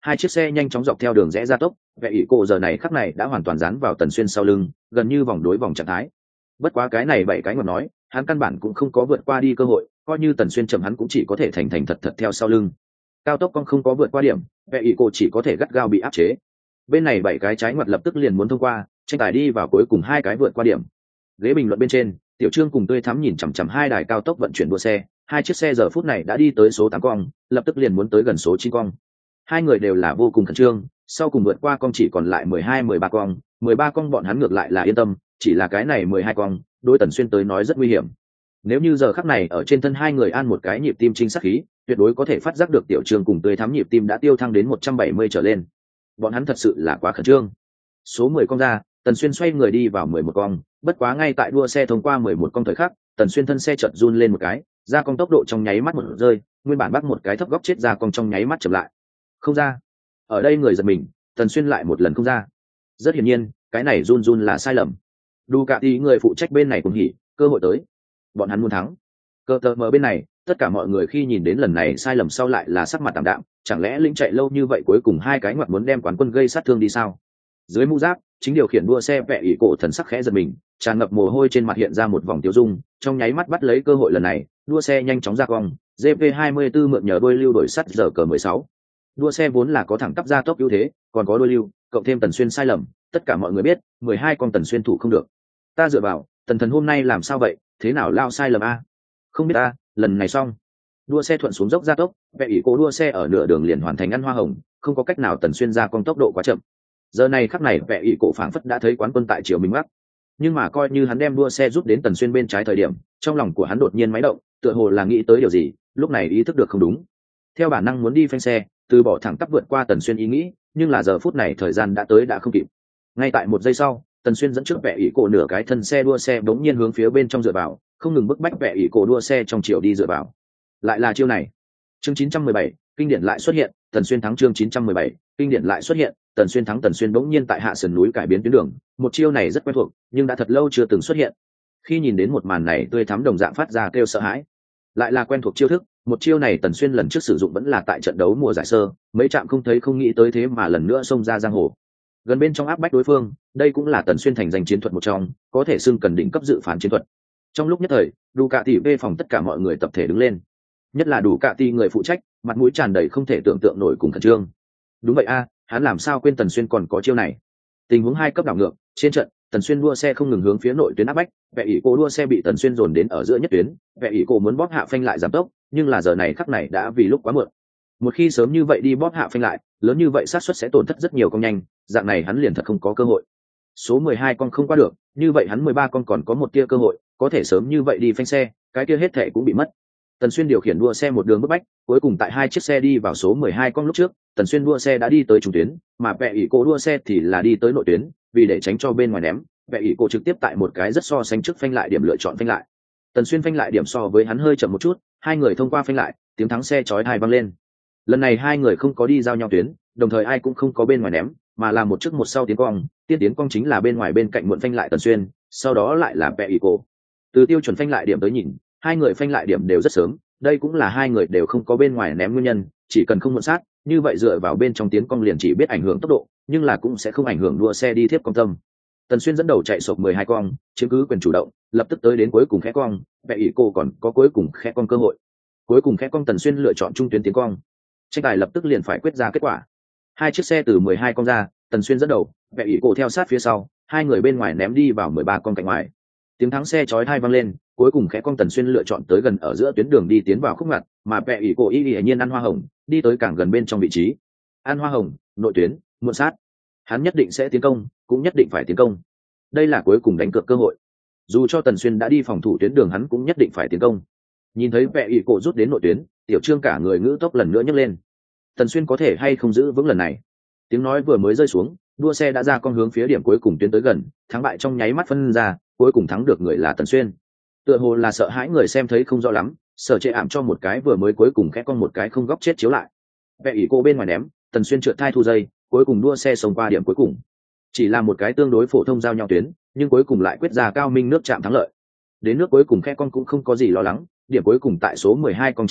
A: hai chiếc xe nhanh chóng dọc theo đường rẽ ra tốc, vẻ ỷ cổ giờ này khắc này đã hoàn toàn dán vào Tần Xuyên sau lưng, gần như vòng đối vòng trạng thái. Bất quá cái này bảy cái ngọt nói, hắn căn bản cũng không có vượt qua đi cơ hội, coi như Tần Xuyên chậm hắn cũng chỉ có thể thành thành thật thật theo sau lưng. Cao tốc con không có vượt qua điểm, vẻ ỷ cổ chỉ có thể gắt gao bị áp chế. Bên này bảy cái trái ngoặt lập tức liền muốn thông qua, tranh tài đi vào cuối cùng hai cái vượt qua điểm. Ghế bình luận bên trên, Tiểu Trương cùng Tươi Thắm nhìn chằm chằm hai đài cao tốc vận chuyển đua xe, hai chiếc xe giờ phút này đã đi tới số tám cong, lập tức liền muốn tới gần số chín cong. Hai người đều là vô cùng khẩn trương, sau cùng vượt qua cong chỉ còn lại mười hai mười ba cong, mười ba cong bọn hắn ngược lại là yên tâm, chỉ là cái này mười hai cong, đối Tần Xuyên tới nói rất nguy hiểm. Nếu như giờ khắc này ở trên thân hai người an một cái nhịp tim chính xác khí, tuyệt đối có thể phát giác được Tiểu Trương cùng Tươi Thắm nhịp tim đã tiêu thăng đến một trăm bảy mươi trở lên. Bọn hắn thật sự là quá khẩn trương. Số mười cong ra, Tần Xuyên xoay người đi vào mười một cong, bất quá ngay tại đua xe thông qua mười một cong thời khắc, Tần Xuyên thân xe chợt run lên một cái, ra cong tốc độ trong nháy mắt một rơi, nguyên bản bắt một cái thấp góc chết ra cong trong nháy mắt chậm lại. Không ra. Ở đây người giật mình, Tần Xuyên lại một lần không ra. Rất hiển nhiên, cái này run run là sai lầm. Ducati người phụ trách bên này cũng hỉ, cơ hội tới. Bọn hắn muốn thắng. Cơ tờ mờ bên này, tất cả mọi người khi nhìn đến lần này sai lầm sau lại là sắc mặt tạm đạm, chẳng lẽ lĩnh chạy lâu như vậy cuối cùng hai cái ngoặt muốn đem quán quân gây sát thương đi sao? Dưới mũ giáp, chính điều khiển đua xe vẽ ỷ cổ thần sắc khẽ giật mình, tràn ngập mồ hôi trên mặt hiện ra một vòng tiêu dung, trong nháy mắt bắt lấy cơ hội lần này, đua xe nhanh chóng ra cong, giê pê hai mươi tư mượn nhờ đôi lưu đổi sắt giờ cờ mười sáu. Đua xe vốn là có thẳng tắp ra tốc ưu thế, còn có đôi lưu, cộng thêm Tần Xuyên sai lầm, tất cả mọi người biết, mười hai con Tần Xuyên thủ không được. Ta dựa vào, Tần Thần hôm nay làm sao vậy, thế nào lao sai lầm a? Không biết ta, lần này xong. Đua xe thuận xuống dốc ra tốc, vẽ ỷ cổ đua xe ở nửa đường liền hoàn thành ăn hoa hồng, không có cách nào Tần Xuyên ra con tốc độ quá chậm. Giờ này khắc này vẽ ỷ cổ phảng phất đã thấy quán quân tại chiều mình mắc, nhưng mà coi như hắn đem đua xe rút đến Tần Xuyên bên trái thời điểm, trong lòng của hắn đột nhiên máy động, tựa hồ là nghĩ tới điều gì, lúc này ý thức được không đúng, theo bản năng muốn đi phanh xe, từ bỏ thẳng tắp vượt qua Tần Xuyên ý nghĩ, nhưng là giờ phút này thời gian đã tới đã không kịp. Ngay tại một giây sau, Tần Xuyên dẫn trước vẽ ỷ cổ nửa cái thân xe đua xe bỗng nhiên hướng phía bên trong dựa vào, không ngừng bức bách vẽ ỷ cổ đua xe trong chiều đi dựa vào. Lại là chiêu này. Chương chín trăm mười bảy, kinh điển lại xuất hiện, Tần Xuyên thắng chương chín trăm mười bảy, kinh điển lại xuất hiện, Tần Xuyên thắng Tần Xuyên bỗng nhiên tại hạ sườn núi cải biến tuyến đường, một chiêu này rất quen thuộc, nhưng đã thật lâu chưa từng xuất hiện. Khi nhìn đến một màn này, Tươi Thắm đồng dạng phát ra kêu sợ hãi. Lại là quen thuộc chiêu thức, một chiêu này Tần Xuyên lần trước sử dụng vẫn là tại trận đấu mùa giải sơ, mấy trạm không thấy không nghĩ tới thế mà lần nữa xông ra giang hồ. Gần bên trong áp bách đối phương, đây cũng là Tần Xuyên thành danh chiến thuật một trong, có thể xưng cần đỉnh cấp dự phán chiến thuật. Trong lúc nhất thời, Ducati về phòng tất cả mọi người tập thể đứng lên. Nhất là Ducati người phụ trách, mặt mũi tràn đầy không thể tưởng tượng nổi cùng khẩn trương. Đúng vậy a, hắn làm sao quên Tần Xuyên còn có chiêu này. Tình huống hai cấp đảo ngược, trên trận, Tần Xuyên đua xe không ngừng hướng phía nội tuyến áp bách, vẽ ỷ cổ đua xe bị Tần Xuyên dồn đến ở giữa nhất tuyến, vẽ ỷ cổ muốn bóp hạ phanh lại giảm tốc, nhưng là giờ này khắc này đã vì lúc quá muộn. Một khi sớm như vậy đi bóp hạ phanh lại, lớn như vậy xác suất sẽ tổn thất rất nhiều con nhanh, dạng này hắn liền thật không có cơ hội. Số mười hai con không qua được, như vậy hắn mười ba con còn có một tia cơ hội, có thể sớm như vậy đi phanh xe, cái kia hết thể cũng bị mất. Tần Xuyên điều khiển đua xe một đường bức bách, cuối cùng tại hai chiếc xe đi vào số mười hai con lúc trước, Tần Xuyên đua xe đã đi tới trung tuyến, mà vẽ ỷ cổ đua xe thì là đi tới nội tuyến, vì để tránh cho bên ngoài ném, vẽ ỷ cổ trực tiếp tại một cái rất so sánh trước phanh lại điểm lựa chọn phanh lại. Tần Xuyên phanh lại điểm so với hắn hơi chậm một chút, hai người thông qua phanh lại, tiếng thắng xe chói tai vang lên. Lần này hai người không có đi giao nhau tuyến, đồng thời ai cũng không có bên ngoài ném, mà là một trước một sau tiến cong, tiên tiến cong chính là bên ngoài bên cạnh muộn phanh lại Tần Xuyên, sau đó lại là vẽ ỷ cổ. Từ tiêu chuẩn phanh lại điểm tới nhìn, hai người phanh lại điểm đều rất sớm, đây cũng là hai người đều không có bên ngoài ném nguyên nhân, chỉ cần không muộn sát, như vậy dựa vào bên trong tiến cong liền chỉ biết ảnh hưởng tốc độ, nhưng là cũng sẽ không ảnh hưởng đua xe đi tiếp cong tâm. Tần Xuyên dẫn đầu chạy sộc mười hai cong, chiếm cứ quyền chủ động, lập tức tới đến cuối cùng khẽ cong, vẽ ỷ cổ còn có cuối cùng khẽ cong cơ hội. Cuối cùng khẽ cong Tần Xuyên lựa chọn trung tuyến tiến cong. Tranh tài lập tức liền phải quyết ra kết quả. Hai chiếc xe từ mười hai cong ra, Tần Xuyên dẫn đầu, vẽ ỷ cổ theo sát phía sau, hai người bên ngoài ném đi vào mười ba cong cạnh ngoài. Tiếng thắng xe chói tai vang lên, cuối cùng khẽ cong Tần Xuyên lựa chọn tới gần ở giữa tuyến đường đi tiến vào khúc ngặt, mà vẽ ỷ cổ y y nhiên ăn hoa hồng, đi tới càng gần bên trong vị trí. Ăn hoa hồng, nội tuyến, muộn sát. Hắn nhất định sẽ tiến công, cũng nhất định phải tiến công. Đây là cuối cùng đánh cược cơ hội. Dù cho Tần Xuyên đã đi phòng thủ tuyến đường hắn cũng nhất định phải tiến công. Nhìn thấy vẽ ỷ cổ rút đến nội tuyến, Tiểu Trương cả người ngữ tốc lần nữa nhấc lên. Tần Xuyên có thể hay không giữ vững lần này? Tiếng nói vừa mới rơi xuống, đua xe đã ra con hướng phía điểm cuối cùng tuyến tới gần, thắng bại trong nháy mắt phân ra, cuối cùng thắng được người là Tần Xuyên. Tựa hồ là sợ hãi người xem thấy không rõ lắm, Sở Trệ ảm cho một cái vừa mới cuối cùng khẽ con một cái không góc chết chiếu lại. Vẽ ỷ cổ bên ngoài ném, Tần Xuyên trượt thai thu dây, cuối cùng đua xe xông qua điểm cuối cùng. Chỉ là một cái tương đối phổ thông giao nhau tuyến, nhưng cuối cùng lại quyết ra cao minh nước chạm thắng lợi. Đến nước cuối cùng khẽ con cũng không có gì lo lắng, điểm cuối cùng tại số mười hai con tranh đoạt,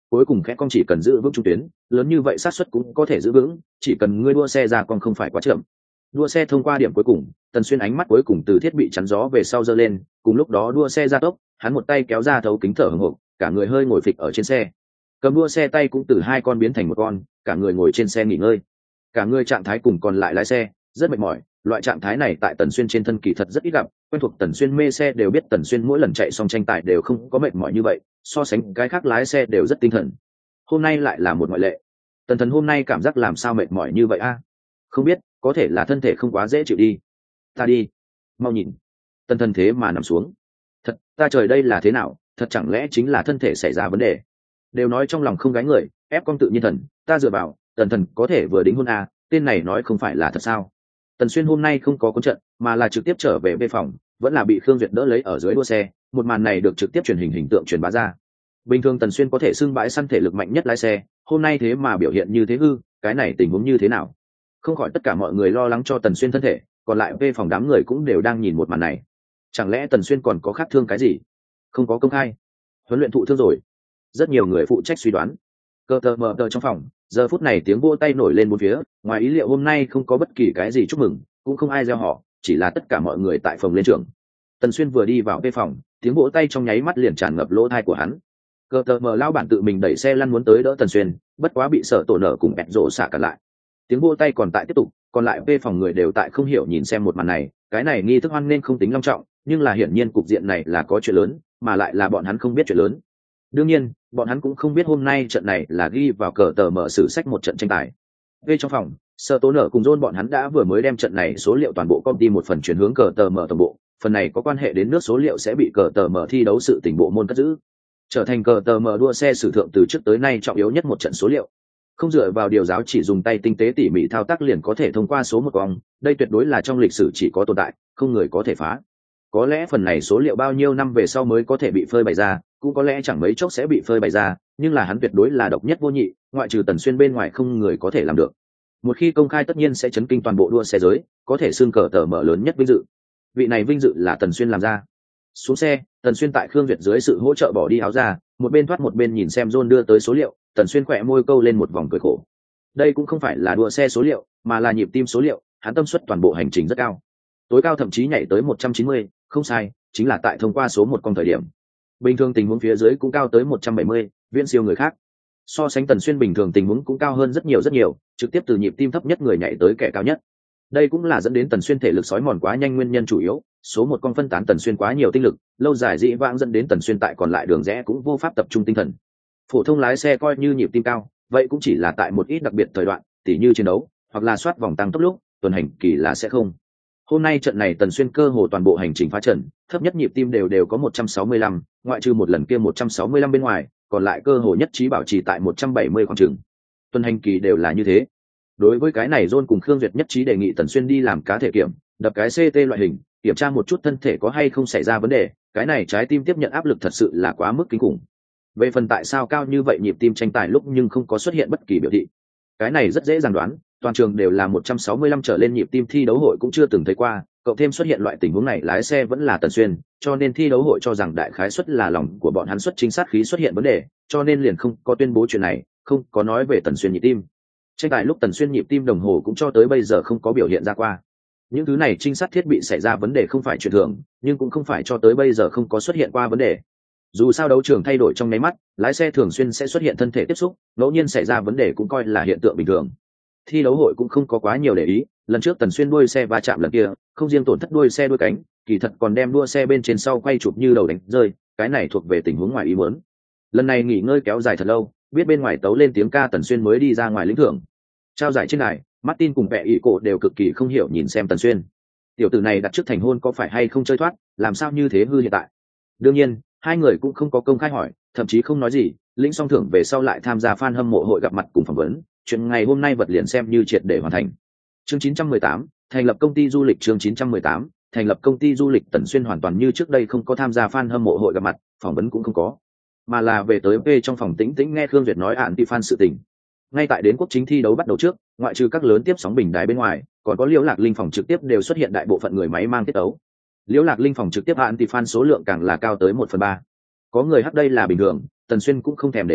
A: cuối cùng khẽ con chỉ cần giữ vững trung tuyến, lớn như vậy xác suất cũng có thể giữ vững, chỉ cần ngươi đua xe ra con không phải quá chậm. Đua xe thông qua điểm cuối cùng, Tần Xuyên ánh mắt cuối cùng từ thiết bị chắn gió về sau giơ lên, cùng lúc đó đua xe ra tốc, hắn một tay kéo ra thấu kính thở hổn hển, cả người hơi ngồi phịch ở trên xe. Cầm đua xe tay cũng từ hai con biến thành một con, cả người ngồi trên xe nghỉ ngơi. Cả người trạng thái cùng còn lại lái xe, rất mệt mỏi, loại trạng thái này tại Tần Xuyên trên thân kỳ thật rất ít gặp, quen thuộc Tần Xuyên mê xe đều biết Tần Xuyên mỗi lần chạy xong tranh tài đều không có mệt mỏi như vậy, so sánh cái khác lái xe đều rất tinh thần. Hôm nay lại là một ngoại lệ. Tần Thần hôm nay cảm giác làm sao mệt mỏi như vậy a? Không biết, có thể là thân thể không quá dễ chịu đi. Ta đi, mau nhìn. Tần Thần thế mà nằm xuống. Thật, ta trời đây là thế nào, thật chẳng lẽ chính là thân thể xảy ra vấn đề. Đều nói trong lòng không gái người, ép con tự nhiên thần, ta dựa vào, Tần Thần có thể vừa đính hôn a, tên này nói không phải là thật sao? Tần Xuyên hôm nay không có cuốn trận, mà là trực tiếp trở về bê phòng, vẫn là bị Khương Duyệt đỡ lấy ở dưới đua xe, một màn này được trực tiếp truyền hình hình tượng truyền bá ra. Bình thường Tần Xuyên có thể xưng bãi săn thể lực mạnh nhất lái xe, hôm nay thế mà biểu hiện như thế hư, cái này tình huống như thế nào? Không khỏi tất cả mọi người lo lắng cho Tần Xuyên thân thể, còn lại bê phòng đám người cũng đều đang nhìn một màn này. Chẳng lẽ Tần Xuyên còn có khác thương cái gì? Không có công khai. Huấn luyện thụ thương rồi. Rất nhiều người phụ trách suy đoán. Cơ tờ mờ tờ trong phòng, giờ phút này tiếng vỗ tay nổi lên bốn phía, ngoài ý liệu hôm nay không có bất kỳ cái gì chúc mừng, cũng không ai gieo họ, chỉ là tất cả mọi người tại phòng lên trường. Tần Xuyên vừa đi vào bê phòng, tiếng vỗ tay trong nháy mắt liền tràn ngập lỗ tai của hắn. Cơ tờ mờ lao bản tự mình đẩy xe lăn muốn tới đỡ Tần Xuyên, bất quá bị sợ tổ nở cùng bẹt rổ xả cản lại. Tiếng vỗ tay còn tại tiếp tục, còn lại bê phòng người đều tại không hiểu nhìn xem một màn này, cái này nghi thức hoan nên không tính long trọng, nhưng là hiển nhiên cục diện này là có chuyện lớn, mà lại là bọn hắn không biết chuyện lớn. Đương nhiên, bọn hắn cũng không biết hôm nay trận này là ghi vào cờ tờ mở sử sách một trận tranh tài. Về trong phòng, Sở Tố Nở cùng John bọn hắn đã vừa mới đem trận này số liệu toàn bộ công ty một phần chuyển hướng cờ tờ mở toàn bộ, phần này có quan hệ đến nước số liệu sẽ bị cờ tờ mở thi đấu sự tỉnh bộ môn cất giữ, trở thành cờ tờ mở đua xe sử thượng từ trước tới nay trọng yếu nhất một trận số liệu. Không dựa vào điều giáo chỉ dùng tay tinh tế tỉ mỉ thao tác liền có thể thông qua số một vòng, đây tuyệt đối là trong lịch sử chỉ có tồn tại, không người có thể phá. Có lẽ phần này số liệu bao nhiêu năm về sau mới có thể bị phơi bày ra, cũng có lẽ chẳng mấy chốc sẽ bị phơi bày ra, nhưng là hắn tuyệt đối là độc nhất vô nhị, ngoại trừ Tần Xuyên bên ngoài không người có thể làm được. Một khi công khai tất nhiên sẽ chấn kinh toàn bộ đua xe giới, có thể xương cờ tờ mở lớn nhất vinh dự. Vị này vinh dự là Tần Xuyên làm ra. Xuống xe, Tần Xuyên tại Khương Duyệt dưới sự hỗ trợ bỏ đi áo ra, một bên thoát một bên nhìn xem John đưa tới số liệu, Tần Xuyên khỏe môi câu lên một vòng cười khổ. Đây cũng không phải là đua xe số liệu, mà là nhịp tim số liệu, hắn tâm suất toàn bộ hành trình rất cao. Tối cao thậm chí nhảy tới một trăm chín mươi, không sai, chính là tại thông qua số một con thời điểm. Bình thường tình huống phía dưới cũng cao tới một trăm bảy mươi, viễn siêu người khác. So sánh Tần Xuyên bình thường tình huống cũng cao hơn rất nhiều rất nhiều, trực tiếp từ nhịp tim thấp nhất người nhảy tới kẻ cao nhất. Đây cũng là dẫn đến Tần Xuyên thể lực sói mòn quá nhanh nguyên nhân chủ yếu, số một con phân tán Tần Xuyên quá nhiều tinh lực, lâu dài dĩ vãng dẫn đến Tần Xuyên tại còn lại đường rẽ cũng vô pháp tập trung tinh thần. Phổ thông lái xe coi như nhịp tim cao, vậy cũng chỉ là tại một ít đặc biệt thời đoạn, tỉ như chiến đấu, hoặc là soát vòng tăng tốc lúc, tuần hành kỳ là sẽ không. Hôm nay trận này Tần Xuyên cơ hồ toàn bộ hành trình phá trận, thấp nhất nhịp tim đều đều có một trăm sáu mươi lăm, ngoại trừ một lần kia một trăm sáu mươi lăm bên ngoài, còn lại cơ hồ nhất trí bảo trì tại một trăm bảy mươi khoảng chừng. Tuần hành kỳ đều là như thế. Đối với cái này John cùng Khương Duyệt nhất trí đề nghị Tần Xuyên đi làm cá thể kiểm, đập cái xê tê loại hình, kiểm tra một chút thân thể có hay không xảy ra vấn đề, cái này trái tim tiếp nhận áp lực thật sự là quá mức kinh khủng. Về phần tại sao cao như vậy nhịp tim tranh tài lúc nhưng không có xuất hiện bất kỳ biểu thị, cái này rất dễ dàng đoán, toàn trường đều là một trăm sáu mươi lăm trở lên nhịp tim thi đấu hội cũng chưa từng thấy qua, cậu thêm xuất hiện loại tình huống này lái xe vẫn là Tần Xuyên, cho nên thi đấu hội cho rằng đại khái suất là lòng của bọn hắn xuất chính sát khí xuất hiện vấn đề, cho nên liền không có tuyên bố chuyện này, không có nói về Tần Xuyên nhịp tim. Tranh tài lúc Tần Xuyên nhịp tim đồng hồ cũng cho tới bây giờ không có biểu hiện ra qua. Những thứ này trinh sát thiết bị xảy ra vấn đề không phải chuyện thường, nhưng cũng không phải cho tới bây giờ không có xuất hiện qua vấn đề. Dù sao đấu trường thay đổi trong nháy mắt, lái xe thường xuyên sẽ xuất hiện thân thể tiếp xúc, ngẫu nhiên xảy ra vấn đề cũng coi là hiện tượng bình thường. Thi đấu hội cũng không có quá nhiều để ý, lần trước Tần Xuyên đuôi xe va chạm lần kia, không riêng tổn thất đuôi xe đuôi cánh, kỳ thật còn đem đua xe bên trên sau quay chụp như đầu đánh rơi, cái này thuộc về tình huống ngoài ý muốn. Lần này nghỉ ngơi kéo dài thật lâu, biết bên ngoài tấu lên tiếng ca Tần Xuyên mới đi ra ngoài lĩnh thưởng. Trao giải trên này, Martin cùng vẻ ý cổ đều cực kỳ không hiểu nhìn xem Tần Xuyên. Tiểu tử này đặt trước thành hôn có phải hay không chơi thoát, làm sao như thế hư hiện tại. Đương nhiên, hai người cũng không có công khai hỏi, thậm chí không nói gì, lĩnh xong thưởng về sau lại tham gia fan hâm mộ hội gặp mặt cùng phỏng vấn, chuyện ngày hôm nay vật liền xem như triệt để hoàn thành. Chương chín trăm mười tám, thành lập công ty du lịch. Chương chín trăm mười tám, thành lập công ty du lịch. Tần Xuyên hoàn toàn như trước đây không có tham gia fan hâm mộ hội gặp mặt, phỏng vấn cũng không có, mà là về tới về trong phòng tĩnh tĩnh nghe Khương Duyệt nói ạn ti fan sự tình. Ngay tại đến quốc chính thi đấu bắt đầu trước, ngoại trừ các lớn tiếp sóng bình đài bên ngoài, còn có Liễu Lạc Linh phòng trực tiếp đều xuất hiện đại bộ phận người máy mang tiết tấu. Liễu Lạc Linh phòng trực tiếp ạn ti fan số lượng càng là cao tới một phần ba. Có người hắc đây là bình thường, Tần Xuyên cũng không thèm để ý,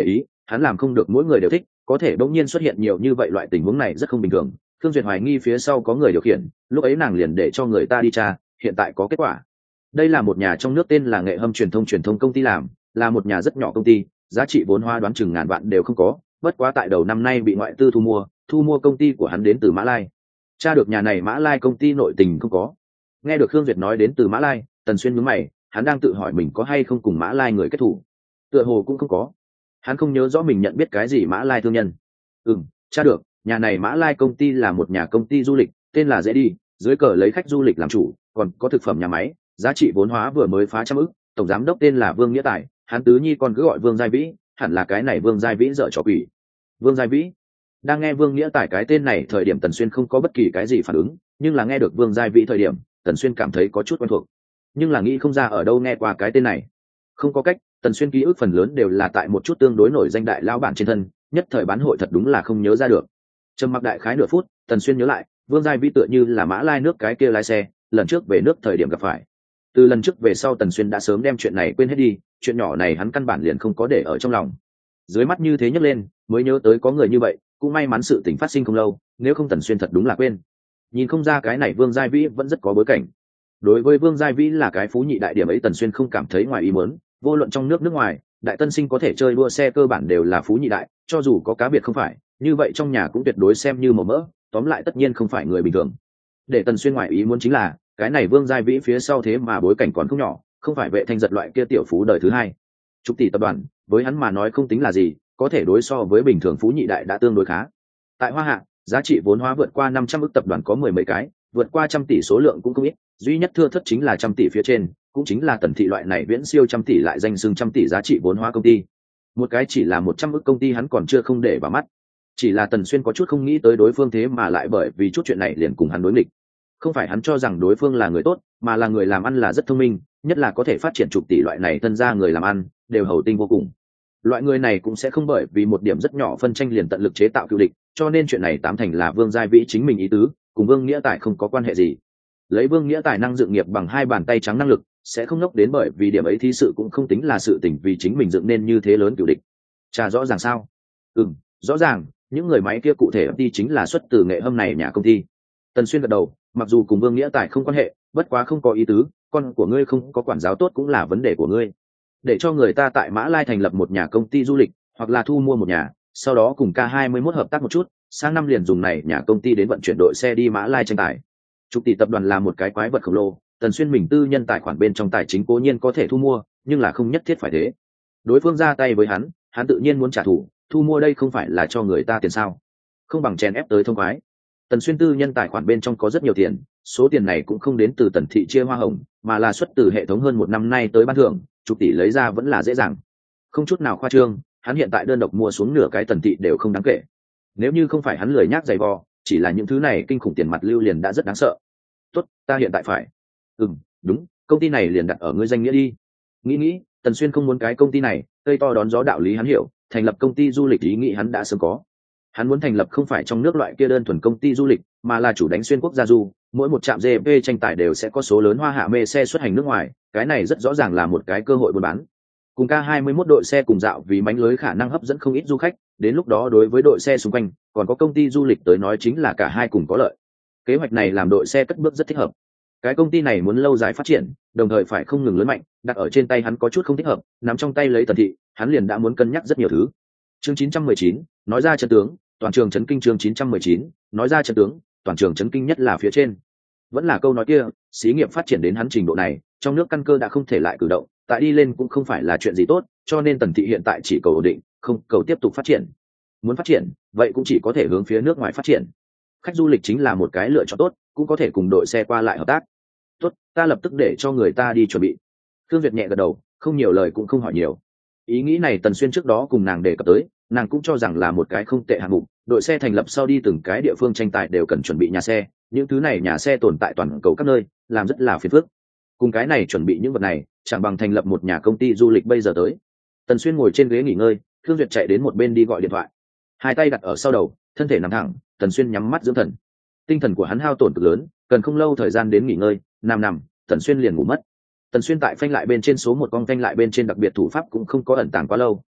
A: hắn làm không được mỗi người đều thích, có thể bỗng nhiên xuất hiện nhiều như vậy loại tình huống này rất không bình thường. Thương Duyệt hoài nghi phía sau có người điều khiển, lúc ấy nàng liền để cho người ta đi tra, hiện tại có kết quả. Đây là một nhà trong nước tên là Nghệ Hâm truyền thông truyền thông công ty làm, là một nhà rất nhỏ công ty, giá trị vốn hóa đoán chừng ngàn vạn đều không có, bất quá tại đầu năm nay bị ngoại tư thu mua, thu mua công ty của hắn đến từ Mã Lai. Tra được nhà này Mã Lai công ty nội tình không có. Nghe được Khương Duyệt nói đến từ Mã Lai, Tần Xuyên nhướng mày, hắn đang tự hỏi mình có hay không cùng Mã Lai người kết thủ. Tựa hồ cũng không có. Hắn không nhớ rõ mình nhận biết cái gì Mã Lai thương nhân. Ừm, tra được, nhà này Mã Lai công ty là một nhà công ty du lịch, tên là Dễ Đi, dưới cờ lấy khách du lịch làm chủ, còn có thực phẩm nhà máy, giá trị vốn hóa vừa mới phá trăm ức, tổng giám đốc tên là Vương Nghĩa Tài, hắn tứ nhi còn cứ gọi Vương Giai Vĩ, hẳn là cái này Vương Giai Vĩ dở trò quỷ. Vương Giai Vĩ. Đang nghe Vương Nghĩa Tài cái tên này thời điểm Tần Xuyên không có bất kỳ cái gì phản ứng, nhưng là nghe được Vương Giai Vĩ thời điểm, Tần Xuyên cảm thấy có chút quen thuộc, nhưng là nghĩ không ra ở đâu nghe qua cái tên này. Không có cách, Tần Xuyên ký ức phần lớn đều là tại một chút tương đối nổi danh đại lão bản trên thân, nhất thời bán hội thật đúng là không nhớ ra được. Trầm mặc đại khái nửa phút, Tần Xuyên nhớ lại, Vương Giai Vĩ tựa như là Mã Lai nước cái kia lái xe, lần trước về nước thời điểm gặp phải. Từ lần trước về sau Tần Xuyên đã sớm đem chuyện này quên hết đi, chuyện nhỏ này hắn căn bản liền không có để ở trong lòng. Dưới mắt như thế nhấc lên, mới nhớ tới có người như vậy, cũng may mắn sự tình phát sinh không lâu, nếu không Tần Xuyên thật đúng là quên. Nhìn không ra cái này Vương Giai Vĩ vẫn rất có bối cảnh. Đối với Vương Giai Vĩ là cái phú nhị đại điểm ấy Tần Xuyên không cảm thấy ngoài ý muốn, vô luận trong nước nước ngoài, đại tân sinh có thể chơi đua xe cơ bản đều là phú nhị đại, cho dù có cá biệt không phải, như vậy trong nhà cũng tuyệt đối xem như màu mỡ, tóm lại tất nhiên không phải người bình thường. Để Tần Xuyên ngoài ý muốn chính là, cái này Vương Giai Vĩ phía sau thế mà bối cảnh còn không nhỏ, không phải Vệ Thanh Giật loại kia tiểu phú đời thứ hai. Chục tỷ tập đoàn, với hắn mà nói không tính là gì, có thể đối so với bình thường phú nhị đại đã tương đối khá. Tại Hoa Hạ, giá trị vốn hóa vượt qua năm trăm ức tập đoàn có mười mấy cái, vượt qua trăm tỷ số lượng cũng không ít, duy nhất thưa thất chính là trăm tỷ phía trên, cũng chính là Tần thị loại này viễn siêu trăm tỷ lại danh xưng trăm tỷ giá trị vốn hóa công ty. Một cái chỉ là một trăm ức công ty hắn còn chưa không để vào mắt. Chỉ là Tần Xuyên có chút không nghĩ tới đối phương thế mà lại bởi vì chút chuyện này liền cùng hắn đối nghịch. Không phải hắn cho rằng đối phương là người tốt, mà là người làm ăn là rất thông minh, nhất là có thể phát triển chục tỷ loại này thân ra người làm ăn, đều hầu tinh vô cùng. Loại người này cũng sẽ không bởi vì một điểm rất nhỏ phân tranh liền tận lực chế tạo cựu địch, cho nên chuyện này tám thành là Vương Giai Vĩ chính mình ý tứ, cùng Vương Nghĩa Tài không có quan hệ gì. Lấy Vương Nghĩa Tài năng dựng nghiệp bằng hai bàn tay trắng năng lực, sẽ không nốc đến bởi vì điểm ấy thí sự cũng không tính là sự tình vì chính mình dựng nên như thế lớn cựu địch. Chả rõ ràng sao? Ừm, rõ ràng, những người máy kia cụ thể đi chính là xuất từ Nghệ Hâm này nhà công ty. Tần Xuyên gật đầu, mặc dù cùng Vương Nghĩa Tài không quan hệ, bất quá không có ý tứ, con của ngươi không có quản giáo tốt cũng là vấn đề của ngươi. Để cho người ta tại Mã Lai thành lập một nhà công ty du lịch, hoặc là thu mua một nhà, sau đó cùng K hai mươi mốt hợp tác một chút, sang năm liền dùng này nhà công ty đến vận chuyển đội xe đi Mã Lai tranh tài. Chục tỷ tập đoàn là một cái quái vật khổng lồ, Tần Xuyên mình tư nhân tài khoản bên trong tài chính cố nhiên có thể thu mua, nhưng là không nhất thiết phải thế. Đối phương ra tay với hắn, hắn tự nhiên muốn trả thù, thu mua đây không phải là cho người ta tiền sao? Không bằng chèn ép tới thông khoái. Tần Xuyên tư nhân tài khoản bên trong có rất nhiều tiền, số tiền này cũng không đến từ Tần thị chia hoa hồng, mà là xuất từ hệ thống hơn một năm nay tới ban thưởng, chục tỷ lấy ra vẫn là dễ dàng. Không chút nào khoa trương, hắn hiện tại đơn độc mua xuống nửa cái Tần thị đều không đáng kể. Nếu như không phải hắn lười nhác giày vò, chỉ là những thứ này kinh khủng tiền mặt lưu liền đã rất đáng sợ. Tốt, ta hiện tại phải. Ừm, đúng, công ty này liền đặt ở ngươi danh nghĩa đi. Nghĩ nghĩ, Tần Xuyên không muốn cái công ty này, cây to đón gió đạo lý hắn hiểu, thành lập công ty du lịch ý nghĩ hắn đã sớm có. Hắn muốn thành lập không phải trong nước loại kia đơn thuần công ty du lịch, mà là chủ đánh xuyên quốc gia du, mỗi một trạm giê pê tranh tài đều sẽ có số lớn Hoa Hạ mê xe xuất hành nước ngoài, cái này rất rõ ràng là một cái cơ hội buôn bán. Cùng K hai mươi mốt đội xe cùng dạo vì mánh lưới khả năng hấp dẫn không ít du khách, đến lúc đó đối với đội xe xung quanh, còn có công ty du lịch tới nói chính là cả hai cùng có lợi. Kế hoạch này làm đội xe cất bước rất thích hợp. Cái công ty này muốn lâu dài phát triển, đồng thời phải không ngừng lớn mạnh, đặt ở trên tay hắn có chút không thích hợp, nắm trong tay lấy Tần thị, hắn liền đã muốn cân nhắc rất nhiều thứ. Chương chín trăm mười chín, nói ra trận tướng, toàn trường chấn kinh. Chương chín trăm mười chín, nói ra trận tướng, toàn trường chấn kinh nhất là phía trên. Vẫn là câu nói kia, xí nghiệp phát triển đến hắn trình độ này, trong nước căn cơ đã không thể lại cử động, tại đi lên cũng không phải là chuyện gì tốt, cho nên Tần thị hiện tại chỉ cầu ổn định, không cầu tiếp tục phát triển. Muốn phát triển, vậy cũng chỉ có thể hướng phía nước ngoài phát triển. Khách du lịch chính là một cái lựa chọn tốt, cũng có thể cùng đội xe qua lại hợp tác. Tốt, ta lập tức để cho người ta đi chuẩn bị. Thương Duyệt nhẹ gật đầu, không nhiều lời cũng không hỏi nhiều. Ý nghĩ này Tần Xuyên trước đó cùng nàng đề cập tới, nàng cũng cho rằng là một cái không tệ hạng mục. Đội xe thành lập sau đi từng cái địa phương tranh tài đều cần chuẩn bị nhà xe, những thứ này nhà xe tồn tại toàn cầu các nơi, làm rất là phiền phức. Cùng cái này chuẩn bị những vật này, chẳng bằng thành lập một nhà công ty du lịch bây giờ tới. Tần Xuyên ngồi trên ghế nghỉ ngơi, Thương Duyệt chạy đến một bên đi gọi điện thoại. Hai tay đặt ở sau đầu, thân thể nằm thẳng, Tần Xuyên nhắm mắt dưỡng thần. Tinh thần của hắn hao tổn cực lớn, cần không lâu thời gian đến nghỉ ngơi, nằm nằm, Tần Xuyên liền ngủ mất. Tần Xuyên tại phanh lại bên trên số một con phanh lại bên trên đặc biệt thủ pháp cũng không có ẩn tàng quá lâu,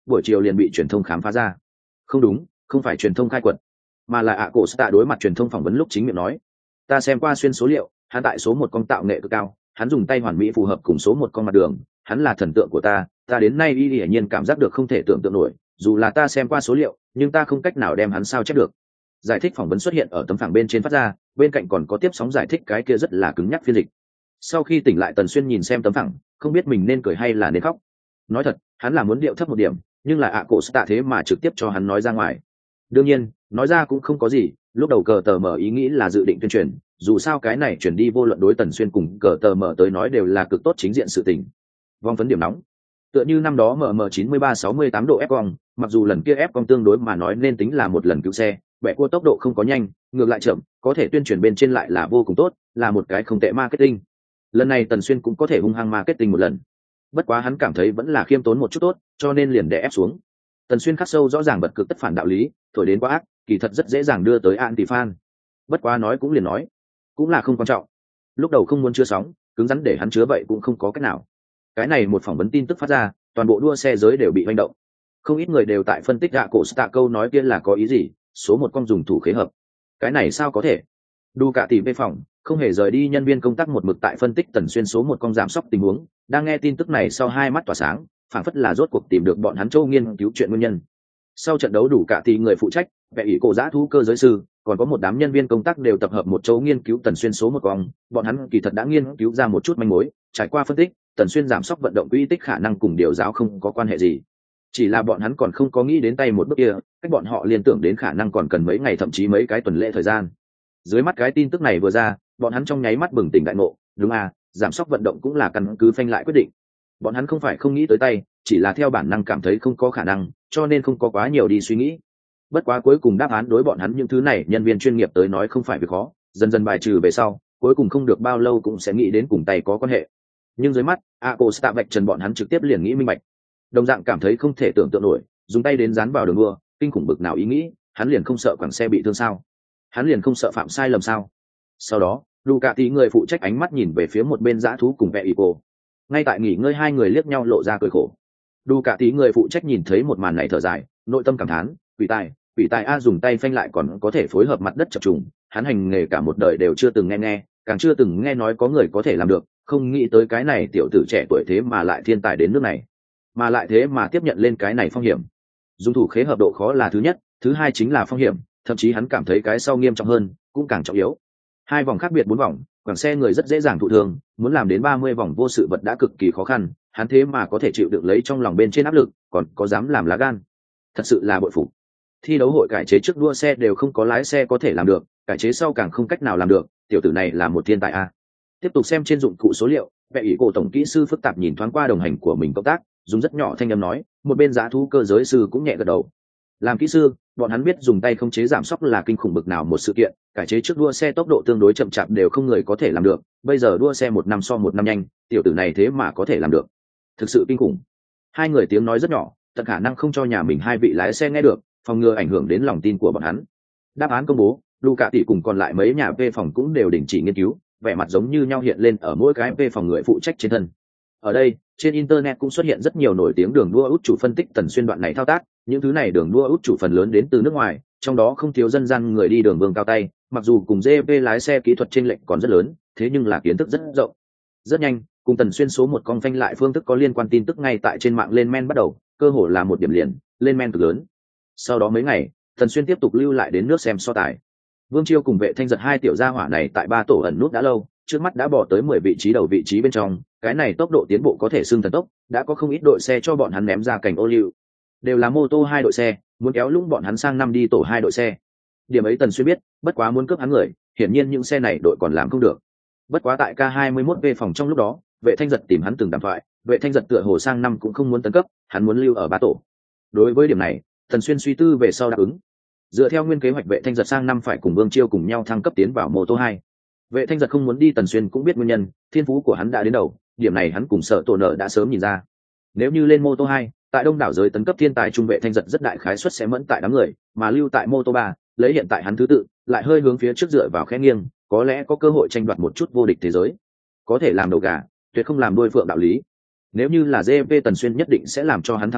A: buổi chiều liền bị truyền thông khám phá ra. Không đúng, không phải truyền thông khai quật, mà là ạ cổ tạ đối mặt truyền thông phỏng vấn lúc chính miệng nói, ta xem qua xuyên số liệu, hắn tại số một con tạo nghệ cực cao, hắn dùng tay hoàn mỹ phù hợp cùng số một con mặt đường, hắn là thần tượng của ta, ta đến nay y hiển nhiên cảm giác được không thể tưởng tượng nổi, dù là ta xem qua số liệu, nhưng ta không cách nào đem hắn sao chép được. Giải thích phỏng vấn xuất hiện ở tấm phẳng bên trên phát ra, bên cạnh còn có tiếp sóng giải thích cái kia rất là cứng nhắc phiên dịch. Sau khi tỉnh lại, Tần Xuyên nhìn xem tấm phẳng, không biết mình nên cười hay là nên khóc. Nói thật, hắn là muốn điệu thấp một điểm, nhưng là ạ cổ tạ thế mà trực tiếp cho hắn nói ra ngoài. Đương nhiên, nói ra cũng không có gì, lúc đầu cờ tờ mở ý nghĩ là dự định tuyên truyền, dù sao cái này chuyển đi vô luận đối Tần Xuyên cùng cờ tờ mở tới nói đều là cực tốt chính diện sự tình. Vòng phấn điểm nóng, tựa như năm đó em em chín ba sáu tám độ ép cong, mặc dù lần kia ép cong tương đối mà nói nên tính là một lần cứu xe, bẻ cua tốc độ không có nhanh, ngược lại chậm, có thể tuyên truyền bên trên lại là vô cùng tốt, là một cái không tệ marketing. Lần này Tần Xuyên cũng có thể hung hăng marketing một lần, bất quá hắn cảm thấy vẫn là khiêm tốn một chút tốt, cho nên liền đè ép xuống. Tần Xuyên khắc sâu rõ ràng bật cực tất phản đạo lý, thổi đến quá ác, kỳ thật rất dễ dàng đưa tới anti fan. Bất quá nói cũng liền nói, cũng là không quan trọng. Lúc đầu không muốn chứa sóng, cứng rắn để hắn chứa vậy cũng không có cách nào. Cái này một phỏng vấn tin tức phát ra, toàn bộ đua xe giới đều bị hoành động. Không ít người đều tại phân tích gạ cổ tạ câu nói kia là có ý gì, số một con dùng thủ khế hợp. Cái này sao có thể? Đu cả tỷ về phòng, không hề rời đi nhân viên công tác một mực tại phân tích Tần Xuyên số một con giảm sóc tình huống, đang nghe tin tức này sau hai mắt tỏa sáng, phảng phất là rốt cuộc tìm được bọn hắn châu nghiên cứu chuyện nguyên nhân. Sau trận đấu đủ cả tỷ người phụ trách, vẽ ý cổ giã thú cơ giới sư, còn có một đám nhân viên công tác đều tập hợp một chỗ nghiên cứu Tần Xuyên số một con, bọn hắn kỳ thật đã nghiên cứu ra một chút manh mối, trải qua phân tích, Tần Xuyên giảm sóc vận động quỹ tích khả năng cùng điều giáo không có quan hệ gì. Chỉ là bọn hắn còn không có nghĩ đến tay một bước kia, cách bọn họ liên tưởng đến khả năng còn cần mấy ngày thậm chí mấy cái tuần lễ thời gian. Dưới mắt cái tin tức này vừa ra, bọn hắn trong nháy mắt bừng tỉnh đại ngộ, đúng à, giảm sóc vận động cũng là căn cứ phanh lại quyết định. Bọn hắn không phải không nghĩ tới tay, chỉ là theo bản năng cảm thấy không có khả năng, cho nên không có quá nhiều đi suy nghĩ. Bất quá cuối cùng đáp án đối bọn hắn những thứ này nhân viên chuyên nghiệp tới nói không phải việc khó, dần dần bài trừ về sau, cuối cùng không được bao lâu cũng sẽ nghĩ đến cùng tay có quan hệ. Nhưng dưới mắt, Acosta vạch trần bọn hắn trực tiếp liền nghĩ minh bạch. Đồng dạng cảm thấy không thể tưởng tượng nổi, dùng tay đến dán vào đường đua, kinh khủng bực nào ý nghĩ, hắn liền không sợ quảng xe bị thương sao? Hắn liền không sợ phạm sai lầm sao? Sau đó, Ducati người phụ trách ánh mắt nhìn về phía một bên dã thú cùng vẽ Ico. Ngay tại nghỉ ngơi hai người liếc nhau lộ ra cười khổ. Ducati người phụ trách nhìn thấy một màn này thở dài, nội tâm cảm thán, quỷ tài, quỷ tài a dùng tay phanh lại còn có thể phối hợp mặt đất chập trùng, hắn hành nghề cả một đời đều chưa từng nghe nghe, càng chưa từng nghe nói có người có thể làm được, không nghĩ tới cái này tiểu tử trẻ tuổi thế mà lại thiên tài đến nước này, mà lại thế mà tiếp nhận lên cái này phong hiểm. Dùng thủ khế hợp độ khó là thứ nhất, thứ hai chính là phong hiểm, thậm chí hắn cảm thấy cái sau nghiêm trọng hơn, cũng càng trọng yếu. Hai vòng khác biệt bốn vòng, quảng xe người rất dễ dàng thụ thương, muốn làm đến ba mươi vòng vô sự vật đã cực kỳ khó khăn, hắn thế mà có thể chịu đựng lấy trong lòng bên trên áp lực, còn có dám làm lá gan. Thật sự là bội phục. Thi đấu hội cải chế trước đua xe đều không có lái xe có thể làm được, cải chế sau càng không cách nào làm được, tiểu tử này là một thiên tài a. Tiếp tục xem trên dụng cụ số liệu, vẽ ý cổ tổng kỹ sư phức tạp nhìn thoáng qua đồng hành của mình công tác, dùng rất nhỏ thanh âm nói, một bên giá thú cơ giới sư cũng nhẹ gật đầu. Làm kỹ sư, bọn hắn biết dùng tay không chế giảm sóc là kinh khủng bực nào một sự kiện, cải chế trước đua xe tốc độ tương đối chậm chạp đều không người có thể làm được, bây giờ đua xe một năm so một năm nhanh, tiểu tử này thế mà có thể làm được, thực sự kinh khủng. Hai người tiếng nói rất nhỏ, tận khả năng không cho nhà mình hai vị lái xe nghe được, phòng ngừa ảnh hưởng đến lòng tin của bọn hắn. Đáp án công bố, Ducati cùng còn lại mấy nhà về phòng cũng đều đình chỉ nghiên cứu, vẻ mặt giống như nhau hiện lên ở mỗi cái về phòng người phụ trách trên thân. Ở đây, trên internet cũng xuất hiện rất nhiều nổi tiếng đường đua út chủ phân tích Tần Xuyên đoạn này thao tác, những thứ này đường đua út chủ phần lớn đến từ nước ngoài, trong đó không thiếu dân gian người đi đường vương cao tay, mặc dù cùng giê pê lái xe kỹ thuật chênh lệch còn rất lớn, thế nhưng là kiến thức rất rộng. Rất nhanh, cùng Tần Xuyên số một con phanh lại phương thức có liên quan tin tức ngay tại trên mạng lên men bắt đầu, cơ hồ là một điểm liền, lên men cực lớn. Sau đó mấy ngày, Tần Xuyên tiếp tục lưu lại đến nước xem so tài. Vương Chiêu cùng Vệ Thanh Giật hai tiểu gia hỏa này tại ba tổ ẩn nút đã lâu, trước mắt đã bỏ tới mười vị trí đầu vị trí bên trong, cái này tốc độ tiến bộ có thể xưng thần tốc, đã có không ít đội xe cho bọn hắn ném ra cảnh ô liu. Đều là mô tô hai đội xe, muốn kéo lũng bọn hắn sang năm đi tổ hai đội xe. Điểm ấy Tần Xuyên biết, bất quá muốn cướp hắn người, hiển nhiên những xe này đội còn làm không được. Bất quá tại K hai mươi mốt V phòng trong lúc đó, Vệ Thanh Giật tìm hắn từng đàm thoại, Vệ Thanh Giật tựa hồ sang năm cũng không muốn tấn cấp, hắn muốn lưu ở ba tổ. Đối với điểm này, Tần Xuyên suy tư về sau đáp ứng. Dựa theo nguyên kế hoạch, Vệ Thanh Giật sang năm phải cùng Vương Chiêu cùng nhau thăng cấp tiến vào mô tô hai. Vệ Thanh Giật không muốn đi, Tần Xuyên cũng biết nguyên nhân, thiên phú của hắn đã đến đầu, điểm này hắn cùng Sở Tổ Nợ đã sớm nhìn ra. Nếu như lên mô tô hai, tại đông đảo giới tấn cấp thiên tài trung, Vệ Thanh Giật rất đại khái suất sẽ mẫn tại đám người, mà lưu tại mô tô ba, lấy hiện tại hắn thứ tự, lại hơi hướng phía trước dựa vào khẽ nghiêng, có lẽ có cơ hội tranh đoạt một chút vô địch thế giới. Có thể làm đầu gà, tuyệt không làm đuôi phượng đạo lý. Nếu như là giê pê, Tần Xuyên nhất định sẽ làm cho hắn thăng lên,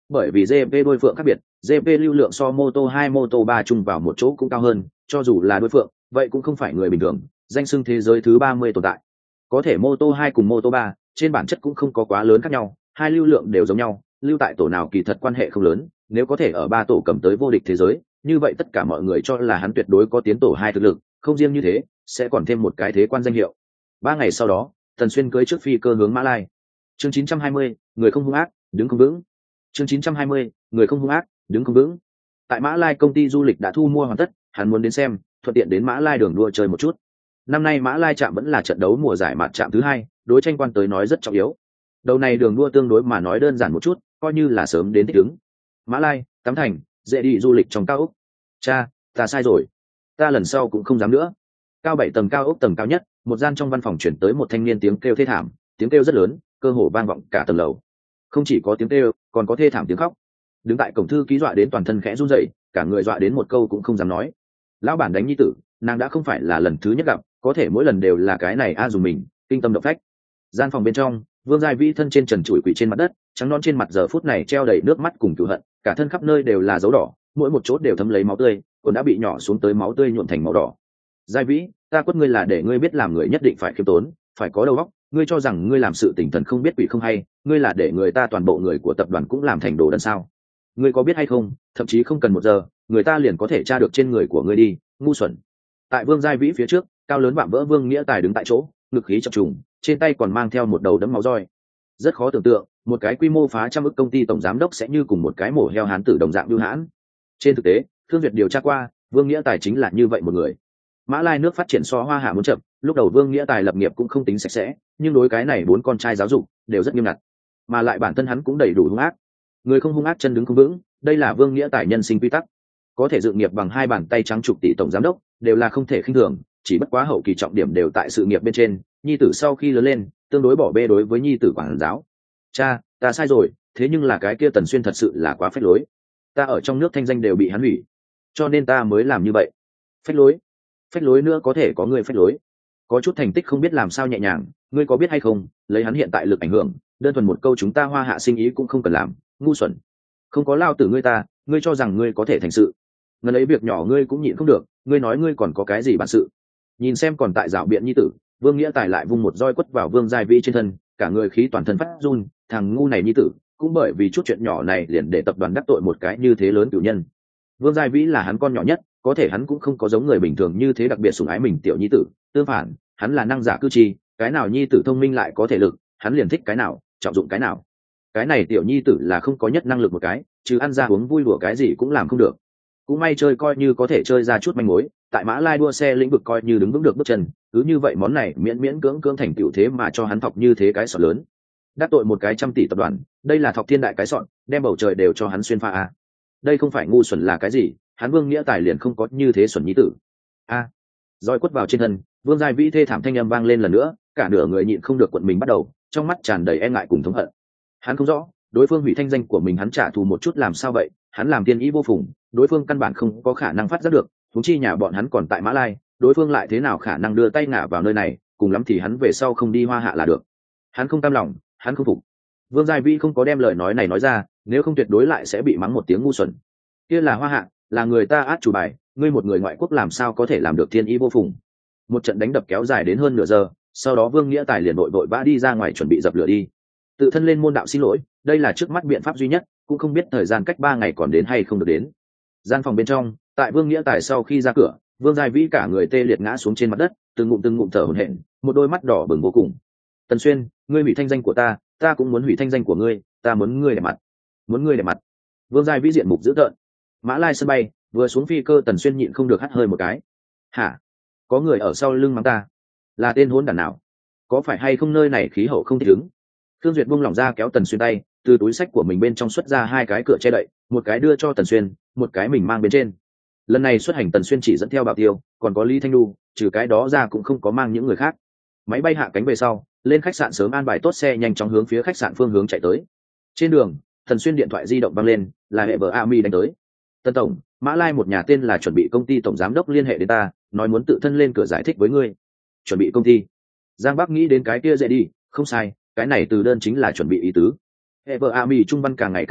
A: bởi vì giê pê đôi phượng khác biệt, giê pê lưu lượng so mô tô hai mô tô ba chung vào một chỗ cũng cao hơn, cho dù là đôi phượng vậy cũng không phải người bình thường, danh xưng thế giới thứ ba mươi tồn tại. Có thể mô tô hai cùng mô tô ba trên bản chất cũng không có quá lớn khác nhau, hai lưu lượng đều giống nhau, lưu tại tổ nào kỳ thật quan hệ không lớn, nếu có thể ở ba tổ cầm tới vô địch thế giới, như vậy tất cả mọi người cho là hắn tuyệt đối có tiến tổ hai thực lực, không riêng như thế, sẽ còn thêm một cái thế quan danh hiệu. Ba ngày sau đó, Tần Xuyên cưỡi trước phi cơ hướng Mã Lai. Chương chín trăm hai mươi, người không hung ác, đứng không vững. Chương chín trăm hai mươi, người không hung ác, đứng không vững. Tại Mã Lai công ty du lịch đã thu mua hoàn tất, hắn muốn đến xem, thuận tiện đến Mã Lai đường đua chơi một chút. Năm nay Mã Lai trạm vẫn là trận đấu mùa giải mặt trạm thứ hai, đối tranh quan tới nói rất trọng yếu. Đầu này đường đua tương đối mà nói đơn giản một chút, coi như là sớm đến thích ứng. Mã Lai, Tắm Thành, dễ đi du lịch trong cao ốc. Cha, ta sai rồi, ta lần sau cũng không dám nữa. Cao bảy tầng cao ốc tầng cao nhất, một gian trong văn phòng chuyển tới một thanh niên tiếng kêu thê thảm, tiếng kêu rất lớn, cơ hồ vang vọng cả tầng lầu. Không chỉ có tiếng kêu, còn có thê thảm tiếng khóc. Đứng tại cổng thư ký dọa đến toàn thân khẽ run rẩy, cả người dọa đến một câu cũng không dám nói. Lão bản đánh nhi tử, nàng đã không phải là lần thứ nhất gặp, có thể mỗi lần đều là cái này a dùng mình, kinh tâm động phách. Gian phòng bên trong, Vương Giai Vĩ thân trên trần trụi quỳ trên mặt đất, trắng non trên mặt giờ phút này treo đầy nước mắt cùng cừu hận, cả thân khắp nơi đều là dấu đỏ, mỗi một chỗ đều thấm lấy máu tươi, còn đã bị nhỏ xuống tới máu tươi nhuộm thành màu đỏ. Giai Vĩ, ta quất ngươi là để ngươi biết làm người nhất định phải khiêm tốn, phải có đầu óc, ngươi cho rằng ngươi làm sự tình thần không biết quỷ không hay, ngươi là để người ta toàn bộ người của tập đoàn cũng làm thành đồ đần sao? Ngươi có biết hay không, thậm chí không cần một giờ, người ta liền có thể tra được trên người của ngươi đi, ngu xuẩn. Tại Vương Giai Vĩ phía trước, cao lớn vạm vỡ Vương Nghĩa Tài đứng tại chỗ, ngực khí chập trùng, trên tay còn mang theo một đầu đấm máu roi. Rất khó tưởng tượng, một cái quy mô phá trăm ức công ty tổng giám đốc sẽ như cùng một cái mổ heo hán tử đồng dạng bưu hãn. Trên thực tế, Thương Duyệt điều tra qua, Vương Nghĩa Tài chính là như vậy một người. Mã Lai nước phát triển so Hoa Hạ muốn chậm, lúc đầu Vương Nghĩa Tài lập nghiệp cũng không tính sạch sẽ, nhưng đối cái này bốn con trai giáo dục đều rất nghiêm ngặt, mà lại bản thân hắn cũng đầy đủ hung ác. Người không hung ác chân đứng không vững, đây là Vương Nghĩa Tài nhân sinh quy tắc. Có thể dự nghiệp bằng hai bàn tay trắng chục tỷ tổng giám đốc, đều là không thể khinh thường, chỉ bất quá hậu kỳ trọng điểm đều tại sự nghiệp bên trên, nhi tử sau khi lớn lên, tương đối bỏ bê đối với nhi tử quản giáo. Cha, ta sai rồi, thế nhưng là cái kia Tần Xuyên thật sự là quá phách lối. Ta ở trong nước thanh danh đều bị hắn hủy, cho nên ta mới làm như vậy. Phách lối? Phách lối nữa có thể có người phách lối. Có chút thành tích không biết làm sao nhẹ nhàng, ngươi có biết hay không, lấy hắn hiện tại lực ảnh hưởng, đơn thuần một câu chúng ta Hoa Hạ sinh ý cũng không cần làm, ngu xuẩn. Không có lao tử ngươi ta, ngươi cho rằng ngươi có thể thành sự. Ngần ấy việc nhỏ ngươi cũng nhịn không được, ngươi nói ngươi còn có cái gì bản sự. Nhìn xem còn tại rảo biện nhi tử, Vương Nghĩa Tài lại vung một roi quất vào Vương Giai Vĩ trên thân, cả người khí toàn thân phát run, thằng ngu này nhi tử, cũng bởi vì chút chuyện nhỏ này liền để tập đoàn đắc tội một cái như thế lớn cửu nhân. Vương Giai Vĩ là hắn con nhỏ nhất, có thể hắn cũng không có giống người bình thường như thế đặc biệt sủng ái mình tiểu nhi tử, tương phản, hắn là năng giả cư chi, cái nào nhi tử thông minh lại có thể lực, hắn liền thích cái nào, trọng dụng cái nào. Cái này tiểu nhi tử là không có nhất năng lực một cái, chứ ăn ra uống vui đùa cái gì cũng làm không được. Cũng may chơi coi như có thể chơi ra chút manh mối, tại Mã Lai đua xe lĩnh vực coi như đứng vững được bước chân, cứ như vậy món này miễn miễn cưỡng cưỡng thành tựu thế mà cho hắn thọc như thế cái sọt lớn. Đắc tội một cái trăm tỷ tập đoàn, đây là thọc thiên đại cái sọn, đem bầu trời đều cho hắn xuyên pha a. Đây không phải ngu xuẩn là cái gì, hắn Vương Nghĩa Tài liền không có như thế xuẩn nhi tử. A. À, roi quất vào trên thân, Vương Giai Vĩ thê thảm thanh âm vang lên lần nữa, cả nửa người nhịn không được quận mình bắt đầu, trong mắt tràn đầy e ngại cùng thống hận. Hắn không rõ, đối phương hủy thanh danh của mình hắn trả thù một chút làm sao vậy, hắn làm tiên ý vô phùng, đối phương căn bản không có khả năng phát giác được, huống chi nhà bọn hắn còn tại Mã Lai, đối phương lại thế nào khả năng đưa tay ngả vào nơi này, cùng lắm thì hắn về sau không đi Hoa Hạ là được. Hắn không cam lòng, hắn không phục. Vương Giai Vĩ không có đem lời nói này nói ra, nếu không tuyệt đối lại sẽ bị mắng một tiếng ngu xuẩn. Kia là Hoa Hạ, là người ta át chủ bài, ngươi một người ngoại quốc làm sao có thể làm được thiên ý vô phùng. Một trận đánh đập kéo dài đến hơn nửa giờ, sau đó Vương Nghĩa Tài liền vội vội vã đi ra ngoài chuẩn bị dập lửa đi. Tự thân lên môn đạo xin lỗi, đây là trước mắt biện pháp duy nhất, cũng không biết thời gian cách ba ngày còn đến hay không được đến. Gian phòng bên trong, tại Vương Nghĩa Tài sau khi ra cửa, Vương Giai Vĩ cả người tê liệt ngã xuống trên mặt đất, từng ngụm từng ngụm thở hổn hển, một đôi mắt đỏ bừng vô cùng. Tần Xuyên, ngươi hủy thanh danh của ta, ta cũng muốn hủy thanh danh của ngươi, ta muốn ngươi để mặt, muốn ngươi để mặt. Vương Giai Vĩ diện mục dữ tợn. Mã Lai sân bay, vừa xuống phi cơ Tần Xuyên nhịn không được hắt hơi một cái. Hả? Có người ở sau lưng mắng ta? Là tên hỗn đản nào? Có phải hay không nơi này khí hậu không thích ứng? Thương Duyệt buông lỏng ra kéo Tần Xuyên tay, từ túi sách của mình bên trong xuất ra hai cái cửa che đậy, một cái đưa cho Tần Xuyên, một cái mình mang bên trên. Lần này xuất hành Tần Xuyên chỉ dẫn theo Bảo Tiêu, còn có Lý Thanh Đu, trừ cái đó ra cũng không có mang những người khác. Máy bay hạ cánh về sau, lên khách sạn sớm an bài tốt xe nhanh chóng hướng phía khách sạn phương hướng chạy tới. Trên đường, Tần Xuyên điện thoại di động vang lên, là hệ vợ Ami đánh tới. Tần tổng, Mã Lai một nhà tên là chuẩn bị công ty tổng giám đốc liên hệ đến ta, nói muốn tự thân lên cửa giải thích với ngươi. Chuẩn bị công ty? Giang Bắc nghĩ đến cái kia dễ đi, không sai, cái này từ đơn chính là chuẩn bị ý tứ. Hệ vợ Ami trung văn càng ngày càng tốt,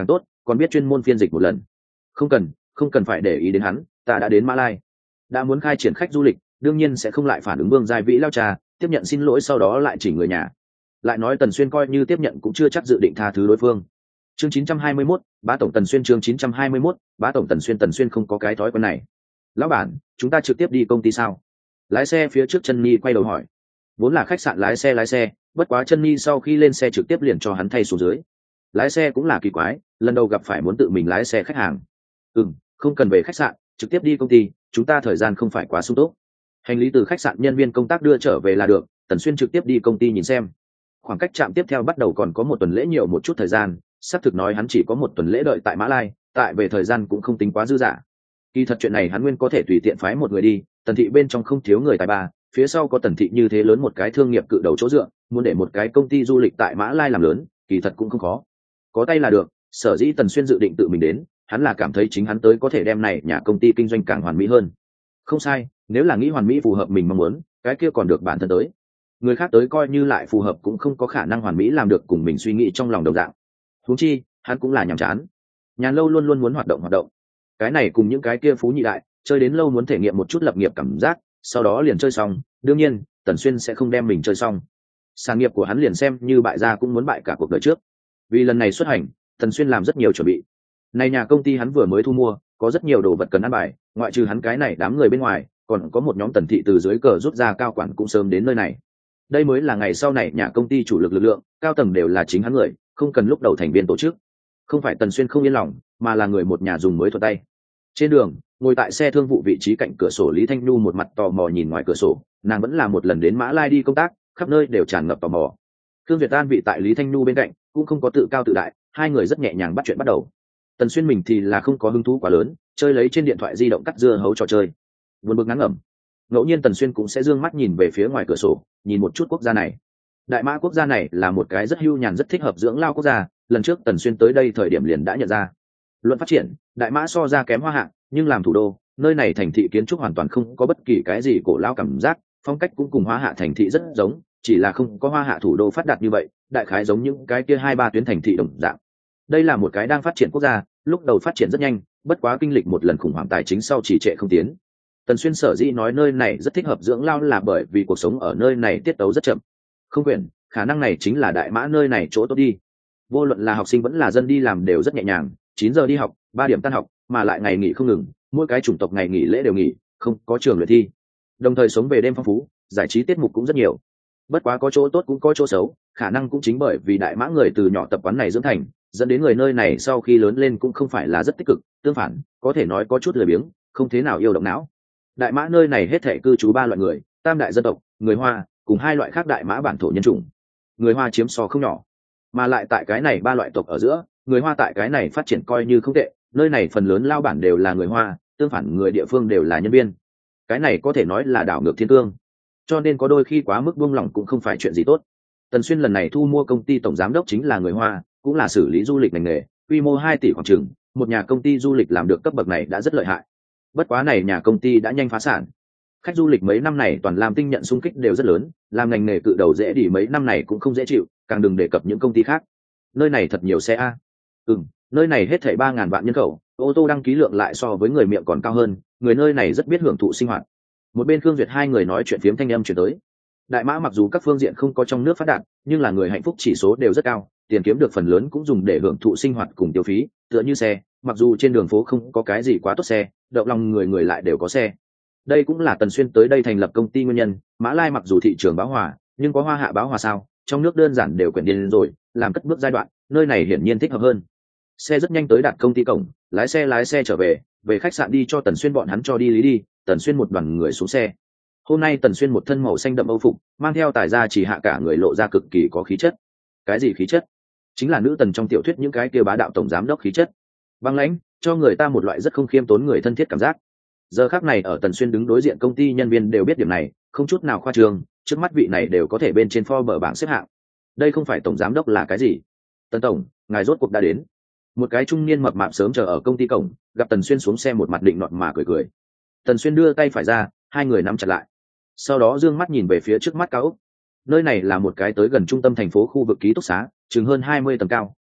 A: còn biết chuyên môn phiên dịch một lần. Không cần, không cần phải để ý đến hắn, ta đã đến Mã Lai, đã muốn khai triển khách du lịch, đương nhiên sẽ không lại phản ứng Vương Giai Vĩ lao trà, tiếp nhận xin lỗi sau đó lại chỉnh người nhà. Lại nói Tần Xuyên coi như tiếp nhận cũng chưa chắc dự định tha thứ đối phương. Chương chín trăm hai mươi mốt, Bá tổng Tần Xuyên chương chín trăm hai mươi mốt, Bá tổng Tần Xuyên Tần Xuyên không có cái thói quen này. Lão bản, chúng ta trực tiếp đi công ty sao? Lái xe phía trước chân Nhi quay đầu hỏi. Vốn là khách sạn lái xe lái xe, bất quá chân Nhi sau khi lên xe trực tiếp liền cho hắn thay xuống dưới. Lái xe cũng là kỳ quái, lần đầu gặp phải muốn tự mình lái xe khách hàng. Ừm, không cần về khách sạn, trực tiếp đi công ty, chúng ta thời gian không phải quá sung túc. Hành lý từ khách sạn nhân viên công tác đưa trở về là được, Tần Xuyên trực tiếp đi công ty nhìn xem. Khoảng cách trạm tiếp theo bắt đầu còn có một tuần lễ nhiều một chút thời gian, xác thực nói hắn chỉ có một tuần lễ đợi tại Mã Lai, tại về thời gian cũng không tính quá dư dả. Kỳ thật chuyện này hắn nguyên có thể tùy tiện phái một người đi, Tần thị bên trong không thiếu người tài ba, phía sau có Tần thị như thế lớn một cái thương nghiệp cự đầu chỗ dựa, muốn để một cái công ty du lịch tại Mã Lai làm lớn, kỳ thật cũng không khó. Có tay là được, sở dĩ Tần Xuyên dự định tự mình đến, hắn là cảm thấy chính hắn tới có thể đem này nhà công ty kinh doanh càng hoàn mỹ hơn. Không sai, nếu là nghĩ hoàn mỹ phù hợp mình mong muốn, cái kia còn được bản thân tới. Người khác tới coi như lại phù hợp cũng không có khả năng hoàn mỹ làm được cùng mình suy nghĩ trong lòng đồng dạng. Huống chi, hắn cũng là nhàm chán. Nhàn lâu luôn luôn muốn hoạt động hoạt động. Cái này cùng những cái kia phú nhị đại, chơi đến lâu muốn thể nghiệm một chút lập nghiệp cảm giác, sau đó liền chơi xong, đương nhiên, Tần Xuyên sẽ không đem mình chơi xong. Sản nghiệp của hắn liền xem như bại gia cũng muốn bại cả cuộc đời trước. Vì lần này xuất hành, Tần Xuyên làm rất nhiều chuẩn bị. Này nhà công ty hắn vừa mới thu mua, có rất nhiều đồ vật cần ăn bài, ngoại trừ hắn cái này đám người bên ngoài, còn có một nhóm Tần thị từ dưới cờ rút ra cao quản cũng sớm đến nơi này. Đây mới là ngày sau này nhà công ty chủ lực lực lượng, cao tầng đều là chính hắn người, không cần lúc đầu thành viên tổ chức. Không phải Tần Xuyên không yên lòng, mà là người một nhà dùng mới thuận tay. Trên đường, ngồi tại xe thương vụ vị trí cạnh cửa sổ Lý Thanh Nhu một mặt tò mò nhìn ngoài cửa sổ, nàng vẫn là một lần đến Mã Lai đi công tác, khắp nơi đều tràn ngập tò mò. Khương Việt An vị tại Lý Thanh Nhu bên cạnh, cũng không có tự cao tự đại, hai người rất nhẹ nhàng bắt chuyện bắt đầu. Tần Xuyên mình thì là không có hứng thú quá lớn, chơi lấy trên điện thoại di động cắt dưa hấu trò chơi, buồn bực ngắn ngẩm. Ngẫu nhiên Tần Xuyên cũng sẽ dương mắt nhìn về phía ngoài cửa sổ, nhìn một chút quốc gia này. Đại Mã quốc gia này là một cái rất hưu nhàn rất thích hợp dưỡng lao quốc gia, lần trước Tần Xuyên tới đây thời điểm liền đã nhận ra. Luận phát triển, Đại Mã so ra kém Hoa Hạ, nhưng làm thủ đô, nơi này thành thị kiến trúc hoàn toàn không có bất kỳ cái gì cổ lao cảm giác, phong cách cũng cùng Hoa Hạ thành thị rất giống, chỉ là không có Hoa Hạ thủ đô phát đạt như vậy, đại khái giống những cái kia hai ba tuyến thành thị đồng dạng. Đây là một cái đang phát triển quốc gia, lúc đầu phát triển rất nhanh, bất quá kinh lịch một lần khủng hoảng tài chính sau chỉ trệ không tiến. Tần Xuyên sở dĩ nói nơi này rất thích hợp dưỡng lao là bởi vì cuộc sống ở nơi này tiết tấu rất chậm. Không quyền, khả năng này chính là Đại Mã nơi này chỗ tốt đi. Vô luận là học sinh vẫn là dân đi làm đều rất nhẹ nhàng, chín giờ đi học, ba điểm tan học, mà lại ngày nghỉ không ngừng, mỗi cái chủng tộc ngày nghỉ lễ đều nghỉ, không có trường luyện thi. Đồng thời sống về đêm phong phú, giải trí tiết mục cũng rất nhiều. Bất quá có chỗ tốt cũng có chỗ xấu, khả năng cũng chính bởi vì Đại Mã người từ nhỏ tập quán này dưỡng thành, dẫn đến người nơi này sau khi lớn lên cũng không phải là rất tích cực, tương phản, có thể nói có chút lười biếng, không thế nào yêu động não. Đại Mã nơi này hết thảy cư trú ba loại người, tam đại dân tộc, người Hoa, cùng hai loại khác Đại Mã bản thổ nhân chủng. Người Hoa chiếm so không nhỏ, mà lại tại cái này ba loại tộc ở giữa, người Hoa tại cái này phát triển coi như không tệ, nơi này phần lớn lao bản đều là người Hoa, tương phản người địa phương đều là nhân viên. Cái này có thể nói là đảo ngược thiên cương, cho nên có đôi khi quá mức buông lỏng cũng không phải chuyện gì tốt. Tần Xuyên lần này thu mua công ty tổng giám đốc chính là người Hoa, cũng là xử lý du lịch ngành nghề, quy mô hai tỷ khoảng chừng, một nhà công ty du lịch làm được cấp bậc này đã rất lợi hại. Bất quá này nhà công ty đã nhanh phá sản. Khách du lịch mấy năm này toàn làm tinh nhận xung kích đều rất lớn, làm ngành nghề cự đầu dễ đi mấy năm này cũng không dễ chịu, càng đừng đề cập những công ty khác. Nơi này thật nhiều xe a. Ừm, nơi này hết thảy ba ngàn vạn nhân khẩu, ô tô đăng ký lượng lại so với người miệng còn cao hơn, người nơi này rất biết hưởng thụ sinh hoạt. Một bên Khương Duyệt hai người nói chuyện phiếm thanh âm truyền tới. Đại Mã mặc dù các phương diện không có trong nước phát đạt, nhưng là người hạnh phúc chỉ số đều rất cao, tiền kiếm được phần lớn cũng dùng để hưởng thụ sinh hoạt cùng tiêu phí, tựa như xe, mặc dù trên đường phố không có cái gì quá tốt xe, động lòng người người lại đều có xe. Đây cũng là Tần Xuyên tới đây thành lập công ty nguyên nhân. Mã Lai mặc dù thị trường bão hòa, nhưng có Hoa Hạ bão hòa sao, trong nước đơn giản đều quyển điên rồi, làm cất bước giai đoạn, nơi này hiển nhiên thích hợp hơn. Xe rất nhanh tới đạt công ty cổng, lái xe lái xe trở về, về khách sạn đi cho Tần Xuyên bọn hắn cho đi lý đi. Tần Xuyên một đoàn người xuống xe. Hôm nay Tần Xuyên một thân màu xanh đậm âu phục, mang theo tài gia chỉ hạ cả người lộ ra cực kỳ có khí chất. Cái gì khí chất? Chính là nữ tần trong tiểu thuyết những cái kia bá đạo tổng giám đốc khí chất. Băng lãnh, cho người ta một loại rất không khiêm tốn người thân thiết cảm giác. Giờ khắc này ở Tần Xuyên đứng đối diện công ty nhân viên đều biết điểm này, không chút nào khoa trương, trước mắt vị này đều có thể bên trên Forbes bảng xếp hạng. Đây không phải tổng giám đốc là cái gì? Tần tổng, ngài rốt cuộc đã đến. Một cái trung niên mập mạp sớm chờ ở công ty cổng, gặp Tần Xuyên xuống xe một mặt định nọt mà cười cười. Tần Xuyên đưa tay phải ra, hai người nắm chặt lại. Sau đó dương mắt nhìn về phía trước mắt cao ốc. Nơi này là một cái tới gần trung tâm thành phố khu vực ký túc xá, chừng hơn hai mươi tầng cao,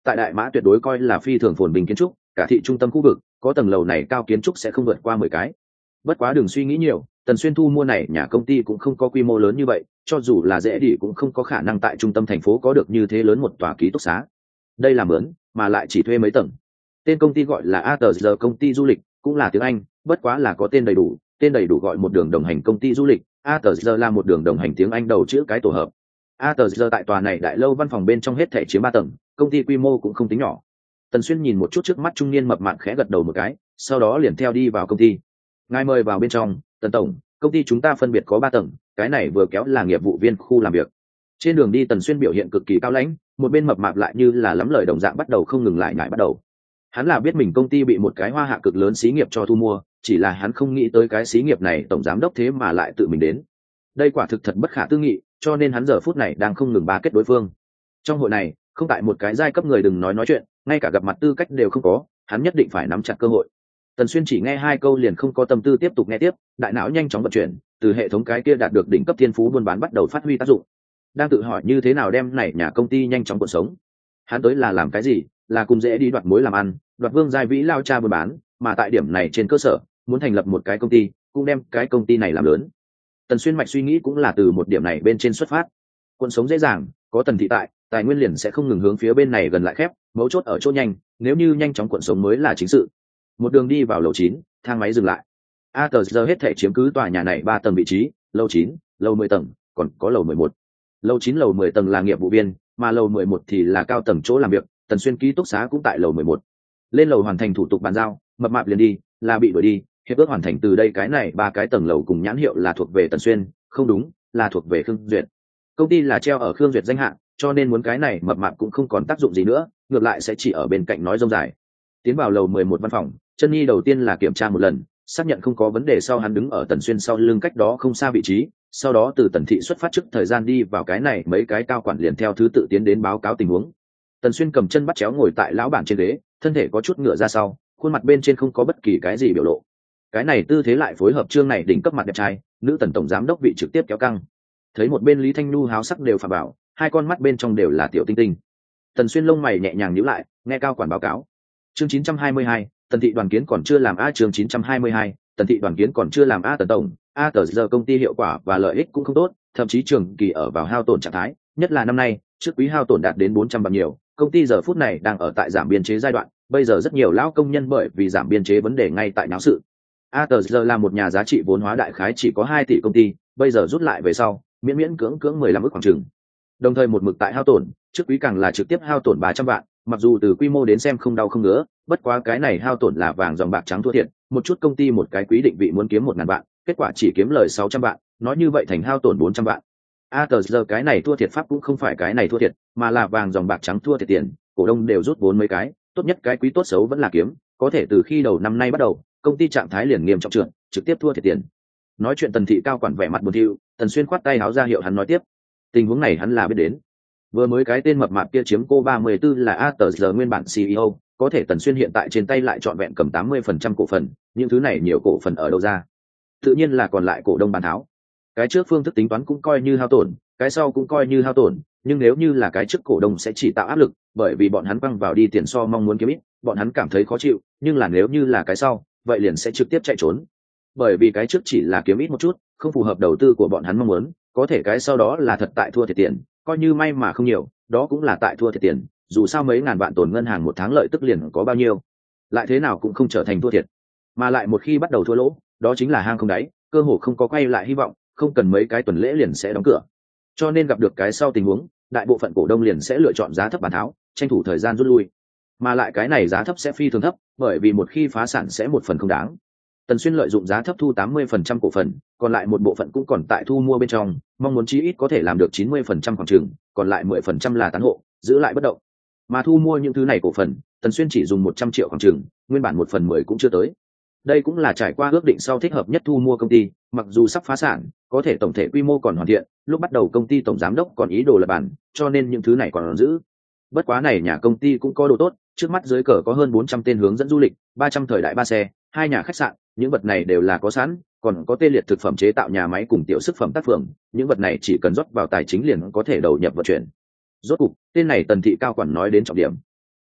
A: tại Đại Mã tuyệt đối coi là phi thường phồn bình kiến trúc, cả thị trung tâm khu vực có tầng lầu này cao kiến trúc sẽ không vượt qua mười cái. Bất quá đừng suy nghĩ nhiều, Tần Xuyên thu mua này nhà công ty cũng không có quy mô lớn như vậy, cho dù là dễ đi cũng không có khả năng tại trung tâm thành phố có được như thế lớn một tòa ký túc xá. Đây là mướn, mà lại chỉ thuê mấy tầng. Tên công ty gọi là a tờ giê công ty du lịch, cũng là tiếng Anh, bất quá là có tên đầy đủ, tên đầy đủ gọi một đường đồng hành công ty du lịch, a tờ giê là một đường đồng hành tiếng Anh đầu chữ cái tổ hợp. a tờ giê tại tòa này đại lâu văn phòng bên trong hết thảy chiếm ba tầng, công ty quy mô cũng không tính nhỏ. Tần Xuyên nhìn một chút trước mắt trung niên mập mạp khẽ gật đầu một cái, sau đó liền theo đi vào công ty. Ngài mời vào bên trong, Tần tổng, công ty chúng ta phân biệt có ba tầng, cái này vừa kéo là nghiệp vụ viên khu làm việc. Trên đường đi Tần Xuyên biểu hiện cực kỳ cao lãnh, một bên mập mạp lại như là lắm lời đồng dạng bắt đầu không ngừng lại nhải bắt đầu. Hắn là biết mình công ty bị một cái hoa hạ cực lớn xí nghiệp cho thu mua, chỉ là hắn không nghĩ tới cái xí nghiệp này tổng giám đốc thế mà lại tự mình đến. Đây quả thực thật bất khả tư nghị, cho nên hắn giờ phút này đang không ngừng bá kết đối phương. Trong hội này, không tại một cái giai cấp người đừng nói nói chuyện, ngay cả gặp mặt tư cách đều không có, hắn nhất định phải nắm chặt cơ hội. Tần Xuyên chỉ nghe hai câu liền không có tâm tư tiếp tục nghe tiếp, đại não nhanh chóng vận chuyển, từ hệ thống cái kia đạt được đỉnh cấp thiên phú buôn bán bắt đầu phát huy tác dụng. Đang tự hỏi như thế nào đem này nhà công ty nhanh chóng cuộc sống. Hắn tới là làm cái gì? Là cùng dễ đi đoạt mối làm ăn, đoạt Vương Giai Vĩ lao cha buôn bán, mà tại điểm này trên cơ sở, muốn thành lập một cái công ty, cũng đem cái công ty này làm lớn. Tần Xuyên mạch suy nghĩ cũng là từ một điểm này bên trên xuất phát. Cuộc sống dễ dàng, có Tần thị tại, tài nguyên liền sẽ không ngừng hướng phía bên này gần lại khép, mấu chốt ở chỗ nhanh, nếu như nhanh chóng cuộc sống mới là chính sự. Một đường đi vào lầu chín, thang máy dừng lại. a tờ giờ hết thể chiếm cứ tòa nhà này ba tầng vị trí, lầu chín, lầu mười tầng, còn có lầu mười một. Lầu chín lầu mười tầng là nghiệp vụ viên, mà lầu mười một thì là cao tầng chỗ làm việc, Tần Xuyên ký túc xá cũng tại lầu mười một. Lên lầu hoàn thành thủ tục bàn giao, mập mạp liền đi, là bị đuổi đi, hiệp ước hoàn thành từ đây cái này ba cái tầng lầu cùng nhãn hiệu là thuộc về Tần Xuyên, không đúng, là thuộc về Khương Duyệt. Công ty là treo ở Khương Duyệt danh hạng, cho nên muốn cái này mập mạp cũng không còn tác dụng gì nữa, ngược lại sẽ chỉ ở bên cạnh nói rông dài. Tiến vào lầu mười một văn phòng, Chân Nhi đầu tiên là kiểm tra một lần, xác nhận không có vấn đề sau hắn đứng ở Tần Xuyên sau lưng cách đó không xa vị trí, sau đó từ Tần thị xuất phát trước thời gian đi vào cái này mấy cái cao quản liền theo thứ tự tiến đến báo cáo tình huống. Tần Xuyên cầm chân bắt chéo ngồi tại lão bản trên ghế, thân thể có chút ngửa ra sau, khuôn mặt bên trên không có bất kỳ cái gì biểu lộ. Cái này tư thế lại phối hợp chương này đỉnh cấp mặt đẹp trai, nữ Tần tổng giám đốc vị trực tiếp kéo căng. Thấy một bên Lý Thanh Nhu háo sắc đều phà bảo, hai con mắt bên trong đều là tiểu tinh tinh. Tần Xuyên lông mày nhẹ nhàng nhíu lại, nghe cao quản báo cáo. Chương chín trăm hai mươi hai, Tần thị đoàn kiến còn chưa làm a chương chín trăm hai mươi hai, Tần thị đoàn kiến còn chưa làm a Tần tổng, a tờ giờ công ty hiệu quả và lợi ích cũng không tốt, thậm chí trường kỳ ở vào hao tổn trạng thái, nhất là năm nay, trước quý hao tổn đạt đến bốn trăm vạn nhiều, công ty giờ phút này đang ở tại giảm biên chế giai đoạn, bây giờ rất nhiều lão công nhân bởi vì giảm biên chế vấn đề ngay tại náo sự. a tờ giờ là một nhà giá trị vốn hóa đại khái chỉ có hai tỷ công ty, bây giờ rút lại về sau, miễn miễn cưỡng cưỡng mười lăm ức khoảng chừng. Đồng thời một mực tại hao tổn, trước quý càng là trực tiếp hao tổn ba trăm vạn, mặc dù từ quy mô đến xem không đau không ngứa, bất quá cái này hao tổn là vàng dòng bạc trắng thua thiệt, một chút công ty một cái quý định vị muốn kiếm một ngàn vạn, kết quả chỉ kiếm lời sáu trăm vạn, nói như vậy thành hao tổn bốn trăm vạn. a tờ giờ cái này thua thiệt pháp cũng không phải cái này thua thiệt, mà là vàng dòng bạc trắng thua thiệt tiền, cổ đông đều rút vốn mấy cái, tốt nhất cái quý tốt xấu vẫn là kiếm, có thể từ khi đầu năm nay bắt đầu, công ty trạng thái liền nghiêm trọng trượt, trực tiếp thua thiệt tiền. Nói chuyện Tần thị cao quản vẻ mặt buồn thiu, Tần Xuyên khoát tay áo ra hiệu hắn nói tiếp. Tình huống này hắn là biết đến. Vừa mới cái tên mập mạp kia chiếm cô ba mươi tư là a tờ giờ nguyên bản xê e ô, có thể Tần Xuyên hiện tại trên tay lại trọn vẹn cầm tám mươi phần trăm cổ phần, những thứ này nhiều cổ phần ở đâu ra? Tự nhiên là còn lại cổ đông bán tháo. Cái trước phương thức tính toán cũng coi như hao tổn, cái sau cũng coi như hao tổn, nhưng nếu như là cái trước cổ đông sẽ chỉ tạo áp lực, bởi vì bọn hắn băng vào đi tiền so mong muốn kiếm ít, bọn hắn cảm thấy khó chịu, nhưng là nếu như là cái sau, vậy liền sẽ trực tiếp chạy trốn. Bởi vì cái trước chỉ là kiếm ít một chút, không phù hợp đầu tư của bọn hắn mong muốn, có thể cái sau đó là thật tại thua thiệt tiền, coi như may mà không nhiều, đó cũng là tại thua thiệt tiền, dù sao mấy ngàn vạn tổn ngân hàng một tháng lợi tức liền có bao nhiêu, lại thế nào cũng không trở thành thua thiệt, mà lại một khi bắt đầu thua lỗ, đó chính là hang không đáy, cơ hồ không có quay lại hy vọng, không cần mấy cái tuần lễ liền sẽ đóng cửa. Cho nên gặp được cái sau tình huống, đại bộ phận cổ đông liền sẽ lựa chọn giá thấp bán tháo, tranh thủ thời gian rút lui, mà lại cái này giá thấp sẽ phi thường thấp, bởi vì một khi phá sản sẽ một phần không đáng. Tần Xuyên lợi dụng giá thấp thu tám mươi phần trăm cổ phần, còn lại một bộ phận cũng còn tại thu mua bên trong, mong muốn chí ít có thể làm được chín mươi phần trăm khoảng chừng, còn lại mười phần trăm là tán hộ, giữ lại bất động. Mà thu mua những thứ này cổ phần, Tần Xuyên chỉ dùng một trăm triệu khoảng chừng, nguyên bản một phần mười cũng chưa tới. Đây cũng là trải qua ước định sau thích hợp nhất thu mua công ty, mặc dù sắp phá sản, có thể tổng thể quy mô còn hoàn thiện, lúc bắt đầu công ty tổng giám đốc còn ý đồ lập bản, cho nên những thứ này còn giữ. Bất quá này nhà công ty cũng có đồ tốt, trước mắt dưới cờ có hơn bốn trăm tên hướng dẫn du lịch, ba trăm thời đại ba xe, hai nhà khách sạn, những vật này đều là có sẵn, còn có tê liệt thực phẩm chế tạo nhà máy cùng tiểu sức phẩm tác phường, những vật này chỉ cần rót vào tài chính liền có thể đầu nhập vận chuyển. Rốt cục, tên này Tần thị cao quản nói đến trọng điểm.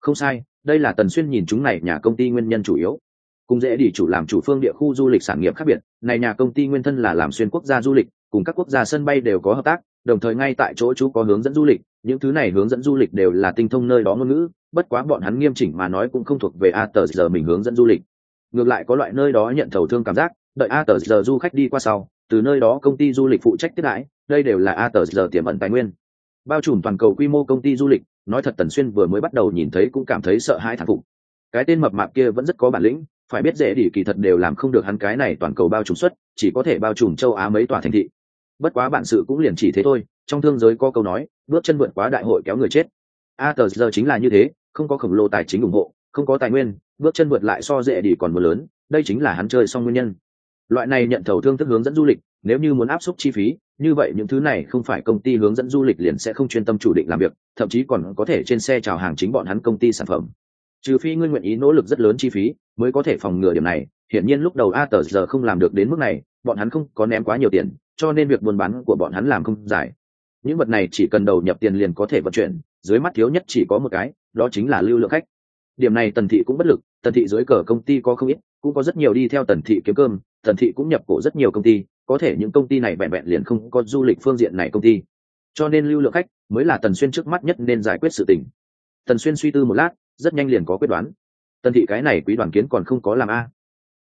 A: Không sai, đây là Tần Xuyên nhìn chúng này nhà công ty nguyên nhân chủ yếu. Cùng dễ đi chủ làm chủ phương địa khu du lịch sản nghiệp khác biệt, này nhà công ty nguyên thân là làm xuyên quốc gia du lịch, cùng các quốc gia sân bay đều có hợp tác, đồng thời ngay tại chỗ chú có hướng dẫn du lịch, những thứ này hướng dẫn du lịch đều là tinh thông nơi đó ngôn ngữ, bất quá bọn hắn nghiêm chỉnh mà nói cũng không thuộc về a tờ giờ mình hướng dẫn du lịch. Ngược lại có loại nơi đó nhận thầu thương cảm giác, đợi a tờ giờ du khách đi qua sau, từ nơi đó công ty du lịch phụ trách tiếp đãi, đây đều là a tờ giờ tiềm ẩn tài nguyên. Bao trùm toàn cầu quy mô công ty du lịch, nói thật Tần Xuyên vừa mới bắt đầu nhìn thấy cũng cảm thấy sợ hãi thán phục. Cái tên mập mạp kia vẫn rất có bản lĩnh, phải biết dễ đi kỳ thật đều làm không được hắn cái này toàn cầu bao trùm suất, chỉ có thể bao trùm châu Á mấy tòa thành thị. Bất quá bạn sự cũng liền chỉ thế thôi, trong thương giới có câu nói, bước chân vượt quá đại hội kéo người chết. a tờ giờ chính là như thế, không có khổng lồ tài chính ủng hộ, không có tài nguyên, bước chân vượt lại so dễ đi còn một lớn, đây chính là hắn chơi xong nguyên nhân. Loại này nhận thầu thương thức hướng dẫn du lịch, nếu như muốn áp suất chi phí, như vậy những thứ này không phải công ty hướng dẫn du lịch liền sẽ không chuyên tâm chủ định làm việc, thậm chí còn có thể trên xe chào hàng chính bọn hắn công ty sản phẩm. Trừ phi ngươi nguyện ý nỗ lực rất lớn chi phí, mới có thể phòng ngừa điểm này. Hiển nhiên lúc đầu a tờ giờ không làm được đến mức này, bọn hắn không có ném quá nhiều tiền, cho nên việc buôn bán của bọn hắn làm không giải. Những vật này chỉ cần đầu nhập tiền liền có thể vận chuyển, dưới mắt thiếu nhất chỉ có một cái, đó chính là lưu lượng khách. Điểm này Tần Thị cũng bất lực, Tần Thị dưới cờ công ty có không ít, cũng có rất nhiều đi theo Tần Thị kiếm cơm, Tần Thị cũng nhập cổ rất nhiều công ty, có thể những công ty này vẹn vẹn liền không có du lịch phương diện này công ty. Cho nên lưu lượng khách mới là Tần Xuyên trước mắt nhất nên giải quyết sự tình. Tần Xuyên suy tư một lát, rất nhanh liền có quyết đoán. Tần Thị cái này quý đoàn kiến còn không có làm a.